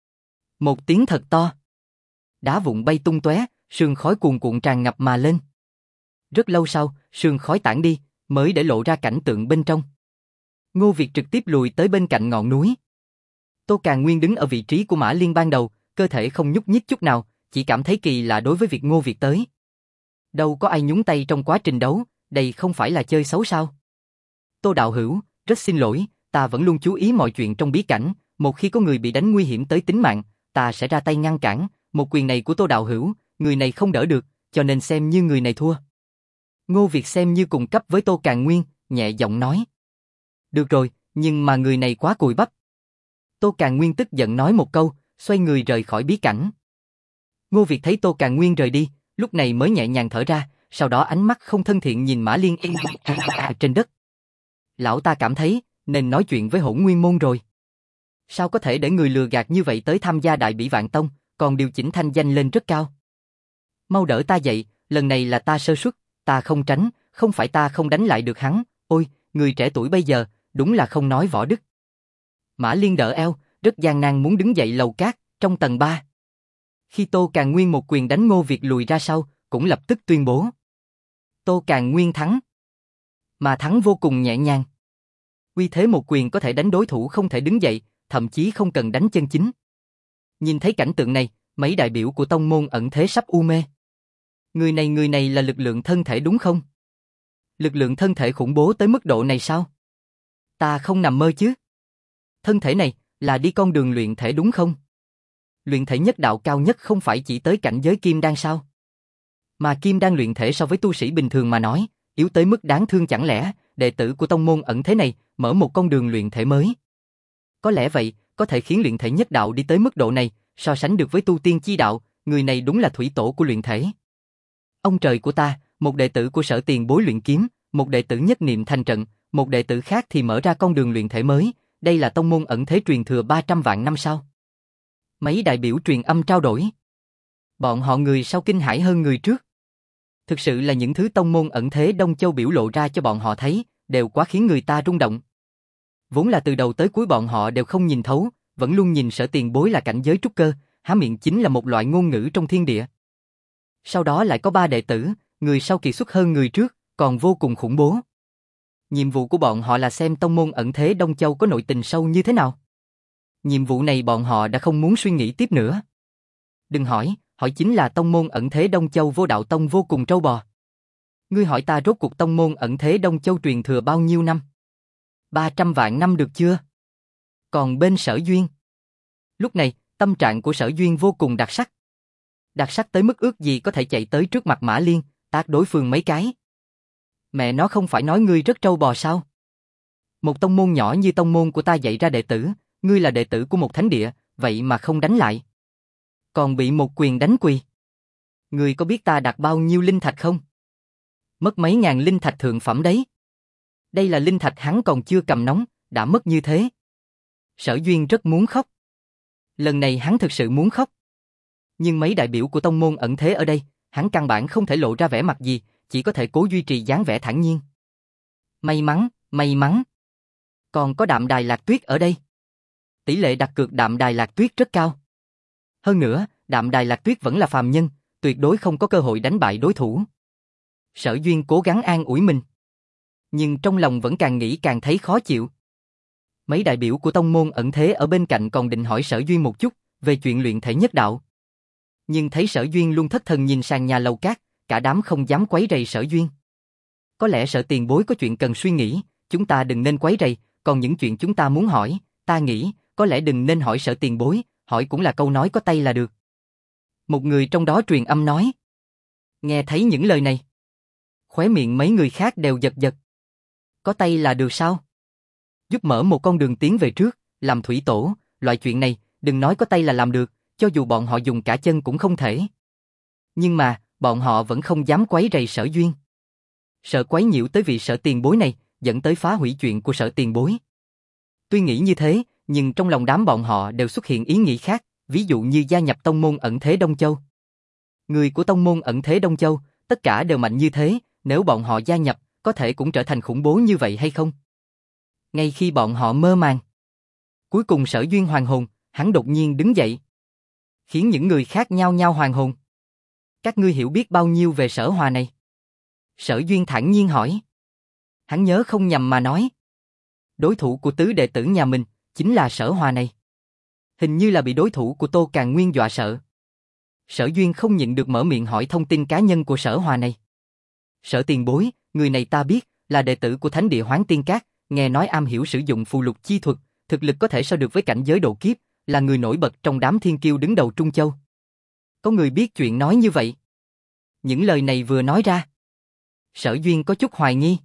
Một tiếng thật to. Đá vụn bay tung tóe, sương khói cuồn cuộn tràn ngập mà lên. Rất lâu sau, sương khói tản đi, mới để lộ ra cảnh tượng bên trong. Ngô Việt trực tiếp lùi tới bên cạnh ngọn núi. Tô Càn Nguyên đứng ở vị trí của Mã Liên ban đầu, cơ thể không nhúc nhích chút nào, chỉ cảm thấy kỳ lạ đối với việc Ngô Việt tới. Đâu có ai nhúng tay trong quá trình đấu, đây không phải là chơi xấu sao? Tô đạo hữu, rất xin lỗi, ta vẫn luôn chú ý mọi chuyện trong bí cảnh, một khi có người bị đánh nguy hiểm tới tính mạng, ta sẽ ra tay ngăn cản, một quyền này của Tô đạo hữu, người này không đỡ được, cho nên xem như người này thua. Ngô Việt xem như cùng cấp với Tô Càn Nguyên, nhẹ giọng nói. Được rồi, nhưng mà người này quá cùi bắp. Tô Càn Nguyên tức giận nói một câu, xoay người rời khỏi bí cảnh. Ngô Việt thấy Tô Càn Nguyên rời đi, lúc này mới nhẹ nhàng thở ra, sau đó ánh mắt không thân thiện nhìn Mã Liên trên đất. Lão ta cảm thấy, nên nói chuyện với Hỗn Nguyên Môn rồi. Sao có thể để người lừa gạt như vậy tới tham gia Đại Bỉ Vạn Tông, còn điều chỉnh thanh danh lên rất cao. Mau đỡ ta dậy, lần này là ta sơ suất, ta không tránh, không phải ta không đánh lại được hắn, ôi, người trẻ tuổi bây giờ, đúng là không nói võ đức. Mã Liên đỡ eo, rất gian nan muốn đứng dậy lầu cát, trong tầng 3. Khi Tô Càn Nguyên một quyền đánh Ngô Việt lùi ra sau, cũng lập tức tuyên bố. Tô Càn Nguyên thắng. Mà thắng vô cùng nhẹ nhàng. Uy thế một quyền có thể đánh đối thủ không thể đứng dậy, thậm chí không cần đánh chân chính. Nhìn thấy cảnh tượng này, mấy đại biểu của tông môn ẩn thế sắp u mê. Người này là lực lượng thân thể đúng không? Lực lượng thân thể khủng bố tới mức độ này sao? Ta không nằm mơ chứ? Thân thể này, là đi con đường luyện thể đúng không? Luyện thể nhất đạo cao nhất không phải chỉ tới cảnh giới kim đan sao? Mà kim đan luyện thể so với tu sĩ bình thường mà nói, yếu tới mức đáng thương chẳng lẽ, đệ tử của tông môn ẩn thế này, mở một con đường luyện thể mới. Có lẽ vậy, có thể khiến luyện thể nhất đạo đi tới mức độ này, so sánh được với tu tiên chi đạo, người này đúng là thủy tổ của luyện thể. Ông trời của ta, một đệ tử của Sở Tiền Bối luyện kiếm, một đệ tử nhất niệm thành trận, một đệ tử khác thì mở ra con đường luyện thể mới, đây là tông môn ẩn thế truyền thừa 300 vạn năm sau. Mấy đại biểu truyền âm trao đổi. Bọn họ người sau kinh hãi hơn người trước. Thực sự là những thứ tông môn ẩn thế Đông Châu biểu lộ ra cho bọn họ thấy, đều quá khiến người ta rung động. Vốn là từ đầu tới cuối bọn họ đều không nhìn thấu, vẫn luôn nhìn Sở Tiền Bối là cảnh giới trúc cơ, há miệng chính là một loại ngôn ngữ trong thiên địa. Sau đó lại có 3 đệ tử, người sau kỳ xuất hơn người trước, còn vô cùng khủng bố. Nhiệm vụ của bọn họ là xem tông môn ẩn thế Đông Châu có nội tình sâu như thế nào. Nhiệm vụ này bọn họ đã không muốn suy nghĩ tiếp nữa. Đừng hỏi, hỏi chính là tông môn ẩn thế Đông Châu Vô Đạo Tông vô cùng trâu bò. Ngươi hỏi ta rốt cuộc tông môn ẩn thế Đông Châu truyền thừa bao nhiêu năm? 300 vạn năm được chưa? Còn bên Sở Duyên? Lúc này, tâm trạng của Sở Duyên vô cùng đặc sắc. Đặc sắc tới mức ước gì có thể chạy tới trước mặt Mã Liên, tát đối phương mấy cái. Mẹ nó không phải nói ngươi rất trâu bò sao? Một tông môn nhỏ như tông môn của ta dạy ra đệ tử, ngươi là đệ tử của một thánh địa, vậy mà không đánh lại. Còn bị một quyền đánh quỳ. Ngươi có biết ta đặt bao nhiêu linh thạch không? Mất mấy ngàn linh thạch thượng phẩm đấy. Đây là linh thạch hắn còn chưa cầm nóng, đã mất như thế. Sở Duyên rất muốn khóc. Lần này hắn thực sự muốn khóc. Nhưng mấy đại biểu của tông môn ẩn thế ở đây, hắn căn bản không thể lộ ra vẻ mặt gì, chỉ có thể cố duy trì dáng vẻ thản nhiên. May mắn, may mắn. Còn có Đạm Đài Lạc Tuyết ở đây. Tỷ lệ đặt cược Đạm Đài Lạc Tuyết rất cao. Hơn nữa, Đạm Đài Lạc Tuyết vẫn là phàm nhân, tuyệt đối không có cơ hội đánh bại đối thủ. Sở Duyên cố gắng an ủi mình. Nhưng trong lòng vẫn càng nghĩ càng thấy khó chịu. Mấy đại biểu của tông môn ẩn thế ở bên cạnh còn định hỏi Sở Duyên một chút về chuyện luyện thể nhất đạo. Nhưng thấy Sở Duyên luôn thất thần nhìn sàn nhà lầu cát, cả đám không dám quấy rầy Sở Duyên. Có lẽ Sở tiền bối có chuyện cần suy nghĩ, chúng ta đừng nên quấy rầy, còn những chuyện chúng ta muốn hỏi, ta nghĩ, có lẽ đừng nên hỏi Sở tiền bối, hỏi cũng là câu nói có tay là được. Một người trong đó truyền âm nói. Nghe thấy những lời này, khóe miệng mấy người khác đều giật giật. Có tay là được sao? Giúp mở một con đường tiến về trước, làm thủy tổ, loại chuyện này, đừng nói có tay là làm được, cho dù bọn họ dùng cả chân cũng không thể. Nhưng mà, bọn họ vẫn không dám quấy rầy Sở Duyên. Sợ quấy nhiễu tới vị Sở tiền bối này, dẫn tới phá hủy chuyện của Sở tiền bối. Tuy nghĩ như thế, nhưng trong lòng đám bọn họ đều xuất hiện ý nghĩ khác, ví dụ như gia nhập tông môn ẩn thế Đông Châu. Người của tông môn ẩn thế Đông Châu, tất cả đều mạnh như thế, nếu bọn họ gia nhập, có thể cũng trở thành khủng bố như vậy hay không? Ngay khi bọn họ mơ màng, cuối cùng Sở Duyên hoàn hồn, hắn đột nhiên đứng dậy, khiến những người khác nhao nhao hoàn hồn. Các ngươi hiểu biết bao nhiêu về Sở Hòa này? Sở Duyên thản nhiên hỏi. Hắn nhớ không nhầm mà nói. Đối thủ của tứ đệ tử nhà mình, chính là Sở Hòa này. Hình như là bị đối thủ của Tô Càn Nguyên dọa sợ. Sở Duyên không nhịn được mở miệng hỏi thông tin cá nhân của Sở Hòa này. Sở tiền bối, người này ta biết, là đệ tử của Thánh địa Hoán Tiên Các, nghe nói am hiểu sử dụng phù lục chi thuật, thực lực có thể so được với cảnh giới độ kiếp, là người nổi bật trong đám thiên kiêu đứng đầu Trung Châu. Có người biết chuyện nói như vậy. Những lời này vừa nói ra, Sở Duyên có chút hoài nghi.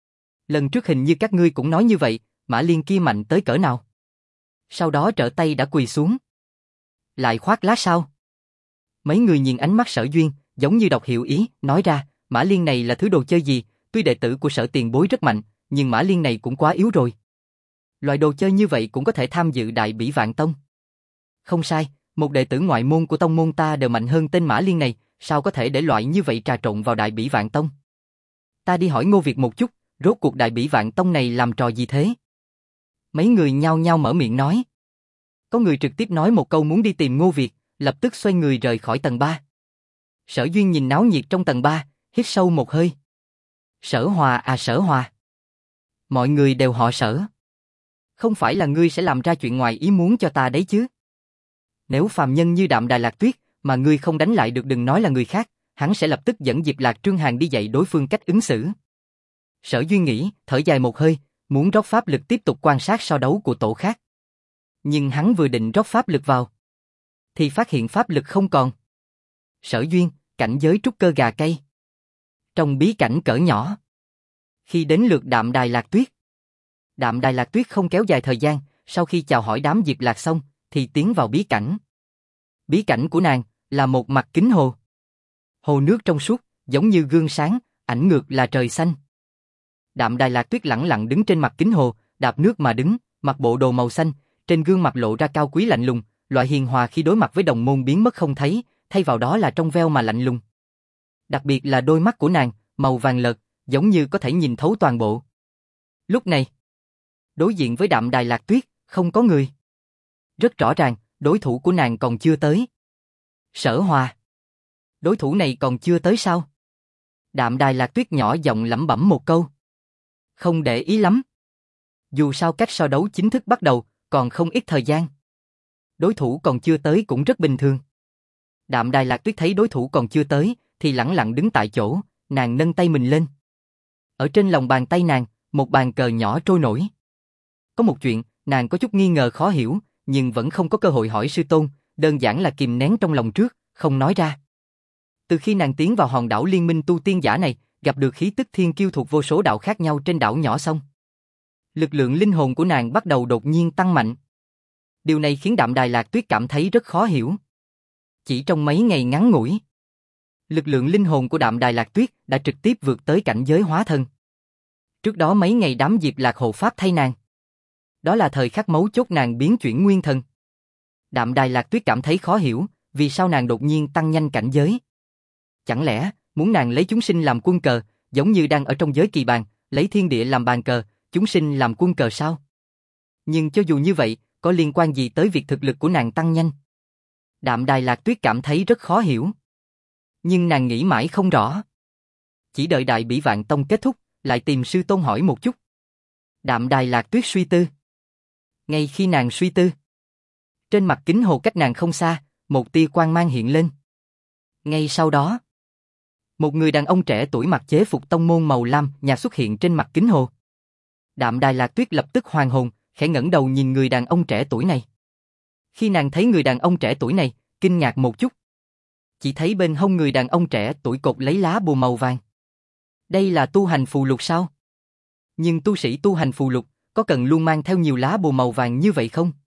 Lần trước hình như các ngươi cũng nói như vậy, Mã Liên kia mạnh tới cỡ nào? Sau đó trở tay đã quỳ xuống. Lại khoác lác sao? Mấy người nhìn ánh mắt Sở Duyên, giống như đọc hiểu ý, nói ra, Mã Liên này là thứ đồ chơi gì, tuy đệ tử của Sở tiền bối rất mạnh, nhưng Mã Liên này cũng quá yếu rồi. Loại đồ chơi như vậy cũng có thể tham dự Đại Bỉ Vạn Tông. Không sai, một đệ tử ngoại môn của tông môn ta đều mạnh hơn tên Mã Liên này, sao có thể để loại như vậy trà trộn vào Đại Bỉ Vạn Tông? Ta đi hỏi Ngô Việt một chút, rốt cuộc Đại Bỉ Vạn Tông này làm trò gì thế? Mấy người nhao nhao mở miệng nói. Có người trực tiếp nói một câu muốn đi tìm Ngô Việt, lập tức xoay người rời khỏi tầng 3. Sở Duyên nhìn náo nhiệt trong tầng 3, hít sâu một hơi. Sở Hòa à Sở Hòa. Mọi người đều họ Sở. Không phải là ngươi sẽ làm ra chuyện ngoài ý muốn cho ta đấy chứ? Nếu phàm nhân như Đạm Đài Lạc Tuyết mà ngươi không đánh lại được, đừng nói là người khác, hắn sẽ lập tức dẫn Diệp Lạc Trương Hàn đi dạy đối phương cách ứng xử. Sở Duyên nghĩ, thở dài một hơi, muốn rót pháp lực tiếp tục quan sát so đấu của tổ khác. Nhưng hắn vừa định rót pháp lực vào, thì phát hiện pháp lực không còn. Sở Duyên, cảnh giới trúc cơ gà cây. Trong bí cảnh cỡ nhỏ. Khi đến lượt Đạm Đài Lạc Tuyết, Đạm Đài Lạc Tuyết không kéo dài thời gian, sau khi chào hỏi đám Diệp Lạc xong, thì tiến vào bí cảnh. Bí cảnh của nàng là một mặt kính hồ. Hồ nước trong suốt, giống như gương sáng, ảnh ngược là trời xanh. Đạm Đài Lạc Tuyết lẳng lặng đứng trên mặt kính hồ, đạp nước mà đứng, mặc bộ đồ màu xanh, trên gương mặt lộ ra cao quý lạnh lùng, loại hiền hòa khi đối mặt với đồng môn biến mất không thấy, thay vào đó là trong veo mà lạnh lùng. Đặc biệt là đôi mắt của nàng, màu vàng lợt, giống như có thể nhìn thấu toàn bộ. Lúc này, đối diện với Đạm Đài Lạc Tuyết, không có người. Rất rõ ràng, đối thủ của nàng còn chưa tới. Sở Hòa. Đối thủ này còn chưa tới sao? Đạm Đài Lạc Tuyết nhỏ giọng lẩm bẩm một câu. Không để ý lắm. Dù sao cách so đấu chính thức bắt đầu, còn không ít thời gian. Đối thủ còn chưa tới cũng rất bình thường. Đạm Đài Lạc Tuyết thấy đối thủ còn chưa tới, thì lẳng lặng đứng tại chỗ, Nàng nâng tay mình lên. Ở trên lòng bàn tay nàng, một bàn cờ nhỏ trôi nổi. Có một chuyện, nàng có chút nghi ngờ khó hiểu, nhưng vẫn không có cơ hội hỏi sư tôn, đơn giản là kìm nén trong lòng trước, không nói ra. Từ khi nàng tiến vào hòn đảo liên minh tu tiên giả này, gặp được khí tức thiên kiêu thuộc vô số đạo khác nhau trên đảo nhỏ xong, lực lượng linh hồn của nàng bắt đầu đột nhiên tăng mạnh. Điều này khiến Đạm Đài Lạc Tuyết cảm thấy rất khó hiểu. Chỉ trong mấy ngày ngắn ngủi, lực lượng linh hồn của Đạm Đài Lạc Tuyết đã trực tiếp vượt tới cảnh giới hóa thân. Trước đó mấy ngày đám Diệp Lạc hộ pháp thay nàng. Đó là thời khắc mấu chốt nàng biến chuyển nguyên thần. Đạm Đài Lạc Tuyết cảm thấy khó hiểu, vì sao nàng đột nhiên tăng nhanh cảnh giới. Chẳng lẽ, muốn nàng lấy chúng sinh làm quân cờ, giống như đang ở trong giới kỳ bàn, lấy thiên địa làm bàn cờ, chúng sinh làm quân cờ sao? Nhưng cho dù như vậy, có liên quan gì tới việc thực lực của nàng tăng nhanh? Đạm Đài Lạc Tuyết cảm thấy rất khó hiểu. Nhưng nàng nghĩ mãi không rõ. Chỉ đợi Đại Bỉ Vạn Tông kết thúc, lại tìm sư tôn hỏi một chút. Đạm Đài Lạc Tuyết suy tư. Ngay khi nàng suy tư, trên mặt kính hồ cách nàng không xa, một tia quang mang hiện lên. Ngay sau đó, một người đàn ông trẻ tuổi mặc chế phục tông môn màu lam nhạt xuất hiện trên mặt kính hồ. Đạm Đài Lạc Tuyết lập tức hoàn hồn, khẽ ngẩng đầu nhìn người đàn ông trẻ tuổi này. Khi nàng thấy người đàn ông trẻ tuổi này, kinh ngạc một chút. Chỉ thấy bên hông người đàn ông trẻ tuổi cột lấy lá bùa màu vàng. Đây là tu hành phù lục sao? Nhưng tu sĩ tu hành phù lục, có cần luôn mang theo nhiều lá bùa màu vàng như vậy không?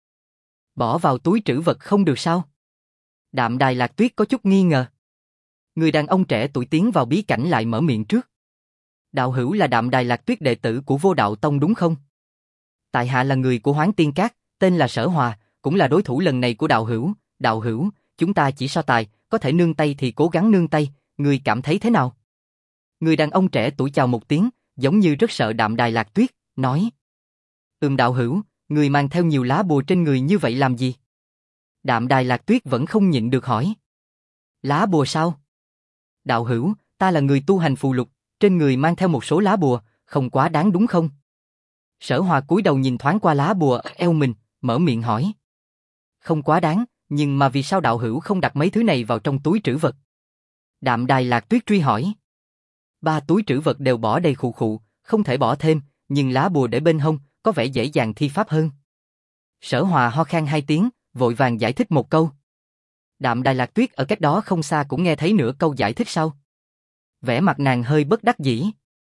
Bỏ vào túi trữ vật không được sao? Đạm Đài Lạc Tuyết có chút nghi ngờ. Người đàn ông trẻ tuổi tiến vào bí cảnh lại mở miệng trước. Đạo hữu là Đạm Đài Lạc Tuyết đệ tử của Vô Đạo Tông đúng không? Tại hạ là người của Hoáng Tiên Các, tên là Sở Hòa, cũng là đối thủ lần này của đạo hữu. Đạo hữu, chúng ta chỉ so tài, có thể nương tay thì cố gắng nương tay, người cảm thấy thế nào? Người đàn ông trẻ tuổi chào một tiếng, giống như rất sợ Đạm Đài Lạc Tuyết, nói. Đạo hữu, người mang theo nhiều lá bùa trên người như vậy làm gì? Đạm Đài Lạc Tuyết vẫn không nhịn được hỏi. Lá bùa sao? Đạo hữu, ta là người tu hành phù lục, trên người mang theo một số lá bùa, không quá đáng đúng không? Sở Hòa cúi đầu nhìn thoáng qua lá bùa ở eo mình, mở miệng hỏi. Không quá đáng, nhưng mà vì sao đạo hữu không đặt mấy thứ này vào trong túi trữ vật? Đạm Đài Lạc Tuyết truy hỏi. 3 túi trữ vật đều bỏ đầy khụ khụ, không thể bỏ thêm, nhưng lá bùa để bên hông, có vẻ dễ dàng thi pháp hơn. Sở Hòa ho khan 2 tiếng, vội vàng giải thích một câu. Đạm Đài Lạc Tuyết ở cách đó không xa cũng nghe thấy nửa câu giải thích sau. Vẻ mặt nàng hơi bất đắc dĩ.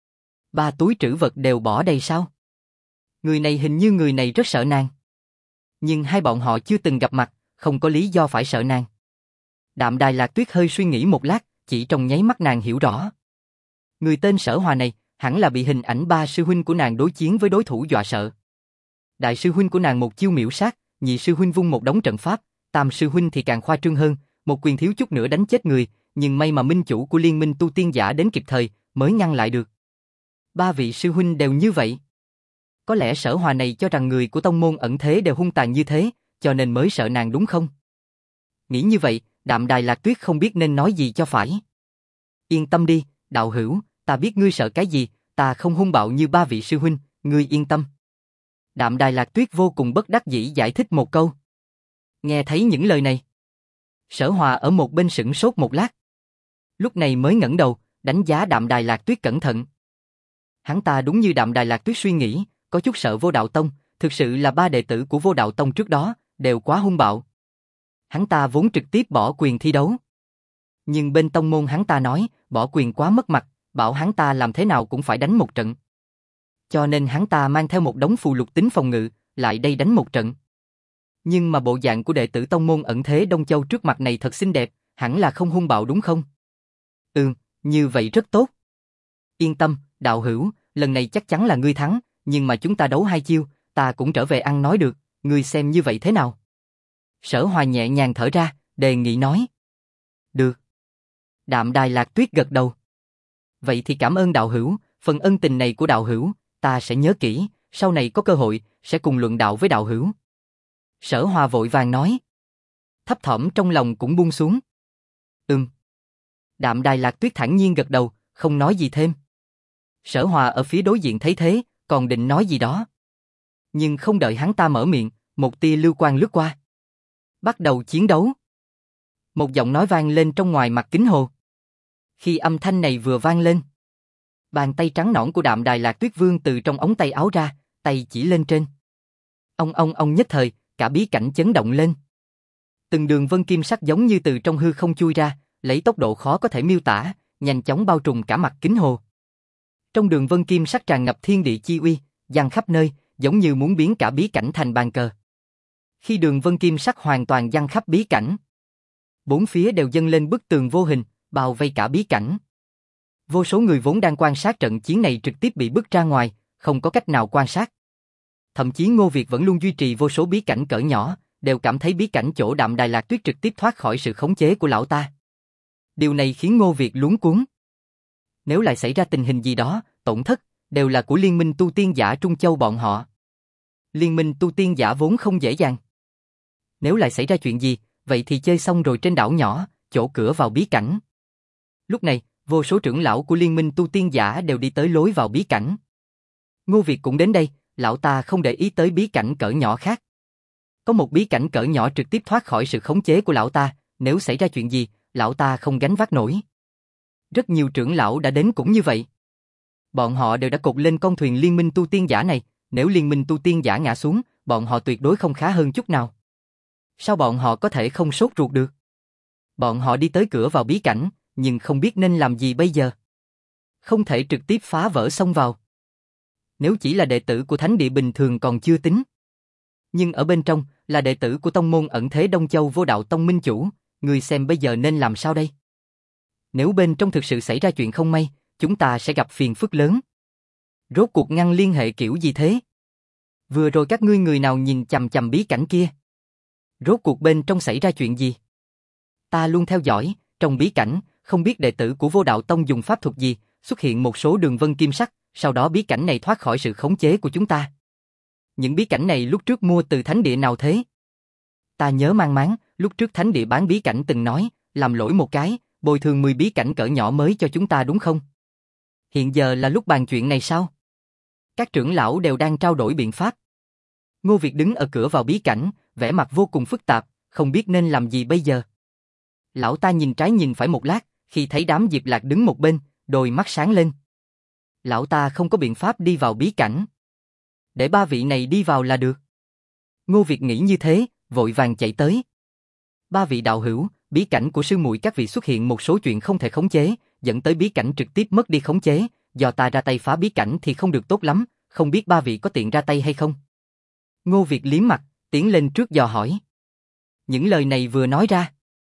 3 túi trữ vật đều bỏ đầy sao? Người này hình như người này rất sợ nàng. Nhưng hai bọn họ chưa từng gặp mặt, không có lý do phải sợ nàng. Đạm Đài Lạc Tuyết hơi suy nghĩ một lát, chỉ trong nháy mắt nàng hiểu rõ. Người tên Sở Hòa này, hẳn là bị hình ảnh 3 sư huynh của nàng đối chiến với đối thủ dọa sợ. Đại sư huynh của nàng một chiêu miểu sát, nhị sư huynh vung một đống trận pháp, tam sư huynh thì càng khoa trương hơn, một quyền thiếu chút nữa đánh chết người, nhưng may mà minh chủ của liên minh tu tiên giả đến kịp thời, mới ngăn lại được. 3 vị sư huynh đều như vậy. Có lẽ Sở Hòa này cho rằng người của tông môn ẩn thế đều hung tàn như thế, cho nên mới sợ nàng đúng không? Nghĩ như vậy, Đạm Đài Lạc Tuyết không biết nên nói gì cho phải. Yên tâm đi, đạo hữu, ta biết ngươi sợ cái gì, ta không hung bạo như 3 vị sư huynh, ngươi yên tâm. Đạm Đài Lạc Tuyết vô cùng bất đắc dĩ giải thích một câu. Nghe thấy những lời này, Sở Hòa ở một bên sững sốt một lát. Lúc này mới ngẩng đầu, đánh giá Đạm Đài Lạc Tuyết cẩn thận. Hắn ta đúng như Đạm Đài Lạc Tuyết suy nghĩ, có chút sợ Vô Đạo Tông, thực sự là 3 đệ tử của Vô Đạo Tông trước đó, đều quá hung bạo. Hắn ta vốn trực tiếp bỏ quyền thi đấu. Nhưng bên tông môn hắn ta nói, bỏ quyền quá mất mặt, bảo hắn ta làm thế nào cũng phải đánh một trận. Cho nên hắn ta mang theo một đống phù lục tính phòng ngự, lại đây đánh một trận. Nhưng mà bộ dạng của đệ tử tông môn ẩn thế Đông Châu trước mặt này thật xinh đẹp, hẳn là không hung bạo đúng không? Như vậy rất tốt. Yên tâm, đạo hữu, lần này chắc chắn là ngươi thắng, nhưng mà chúng ta đấu 2 chiêu, ta cũng trở về ăn nói được, ngươi xem như vậy thế nào? Sở Hòa nhẹ nhàng thở ra, đề nghị nói. Được. Đạm Đài Lạc Tuyết gật đầu. Vậy thì cảm ơn đạo hữu, phần ân tình này của đạo hữu, ta sẽ nhớ kỹ, sau này có cơ hội, sẽ cùng luận đạo với đạo hữu. Sở Hòa vội vàng nói. Thấp thỏm trong lòng cũng buông xuống. Đạm Đài Lạc Tuyết thản nhiên gật đầu, không nói gì thêm. Sở Hòa ở phía đối diện thấy thế, còn định nói gì đó. Nhưng không đợi hắn ta mở miệng, một tia lưu quang lướt qua. Bắt đầu chiến đấu. Một giọng nói vang lên trong ngoài mặt kính hồ. Khi âm thanh này vừa vang lên, bàn tay trắng nõn của Đạm Đài Lạc Tuyết Vương từ trong ống tay áo ra, tay chỉ lên trên. Ông nhất thời, cả bí cảnh chấn động lên. Từng đường vân kim sắc giống như từ trong hư không chui ra, lấy tốc độ khó có thể miêu tả, nhanh chóng bao trùm cả mặt kính hồ. Trong đường vân kim sắc tràn ngập thiên địa chi uy, giăng khắp nơi, giống như muốn biến cả bí cảnh thành bàn cờ. Khi đường vân kim sắc hoàn toàn giăng khắp bí cảnh, bốn phía đều dâng lên bức tường vô hình, bao vây cả bí cảnh. Vô số người vốn đang quan sát trận chiến này trực tiếp bị bức ra ngoài, không có cách nào quan sát. Thậm chí Ngô Việt vẫn luôn duy trì vô số bí cảnh cỡ nhỏ, đều cảm thấy bí cảnh chỗ Đạm Đài Lạc Tuyết trực tiếp thoát khỏi sự khống chế của lão ta. Điều này khiến Ngô Việt luống cuống. Nếu lại xảy ra tình hình gì đó, tổn thất, đều là của liên minh tu tiên giả Trung Châu bọn họ. Liên minh tu tiên giả vốn không dễ dàng. Nếu lại xảy ra chuyện gì, vậy thì chơi xong rồi trên đảo nhỏ, chỗ cửa vào bí cảnh. Lúc này, vô số trưởng lão của liên minh tu tiên giả đều đi tới lối vào bí cảnh. Ngô Việt cũng đến đây, lão ta không để ý tới bí cảnh cỡ nhỏ khác. Có một bí cảnh cỡ nhỏ trực tiếp thoát khỏi sự khống chế của lão ta, nếu xảy ra chuyện gì, lão ta không gánh vác nổi. Rất nhiều trưởng lão đã đến cũng như vậy. Bọn họ đều đã cột lên con thuyền liên minh tu tiên giả này, nếu liên minh tu tiên giả ngã xuống, bọn họ tuyệt đối không khá hơn chút nào. Sao bọn họ có thể không sốt ruột được? Bọn họ đi tới cửa vào bí cảnh, nhưng không biết nên làm gì bây giờ. Không thể trực tiếp phá vỡ xông vào. Nếu chỉ là đệ tử của thánh địa bình thường còn chưa tính. Nhưng ở bên trong là đệ tử của tông môn ẩn thế Đông Châu Vô Đạo Tông minh chủ, người xem bây giờ nên làm sao đây? Nếu bên trong thực sự xảy ra chuyện không may, chúng ta sẽ gặp phiền phức lớn. Rốt cuộc ngăn liên hệ kiểu gì thế? Vừa rồi các ngươi người nào nhìn chằm chằm bí cảnh kia? Rốt cuộc bên trong xảy ra chuyện gì? Ta luôn theo dõi, trong bí cảnh, không biết đệ tử của Vô Đạo Tông dùng pháp thuật gì, xuất hiện một số đường vân kim sắc, sau đó bí cảnh này thoát khỏi sự khống chế của chúng ta. Những bí cảnh này lúc trước mua từ thánh địa nào thế? Ta nhớ mang máng, lúc trước thánh địa bán bí cảnh từng nói, làm lỗi một cái, bồi thường 10 bí cảnh cỡ nhỏ mới cho chúng ta đúng không? Hiện giờ là lúc bàn chuyện này sao? Các trưởng lão đều đang trao đổi biện pháp. Ngô Việt đứng ở cửa vào bí cảnh, vẻ mặt vô cùng phức tạp, không biết nên làm gì bây giờ. Lão ta nhìn trái nhìn phải một lát, khi thấy đám Diệp Lạc đứng một bên, đôi mắt sáng lên. Lão ta không có biện pháp đi vào bí cảnh. Để ba vị này đi vào là được. Ngô Việt nghĩ như thế, vội vàng chạy tới. Ba vị đạo hữu, bí cảnh của sư muội các vị xuất hiện một số chuyện không thể khống chế, dẫn tới bí cảnh trực tiếp mất đi khống chế, do ta ra tay phá bí cảnh thì không được tốt lắm, không biết ba vị có tiện ra tay hay không? Ngô Việt liếm mặt, tiến lên trước dò hỏi. Những lời này vừa nói ra,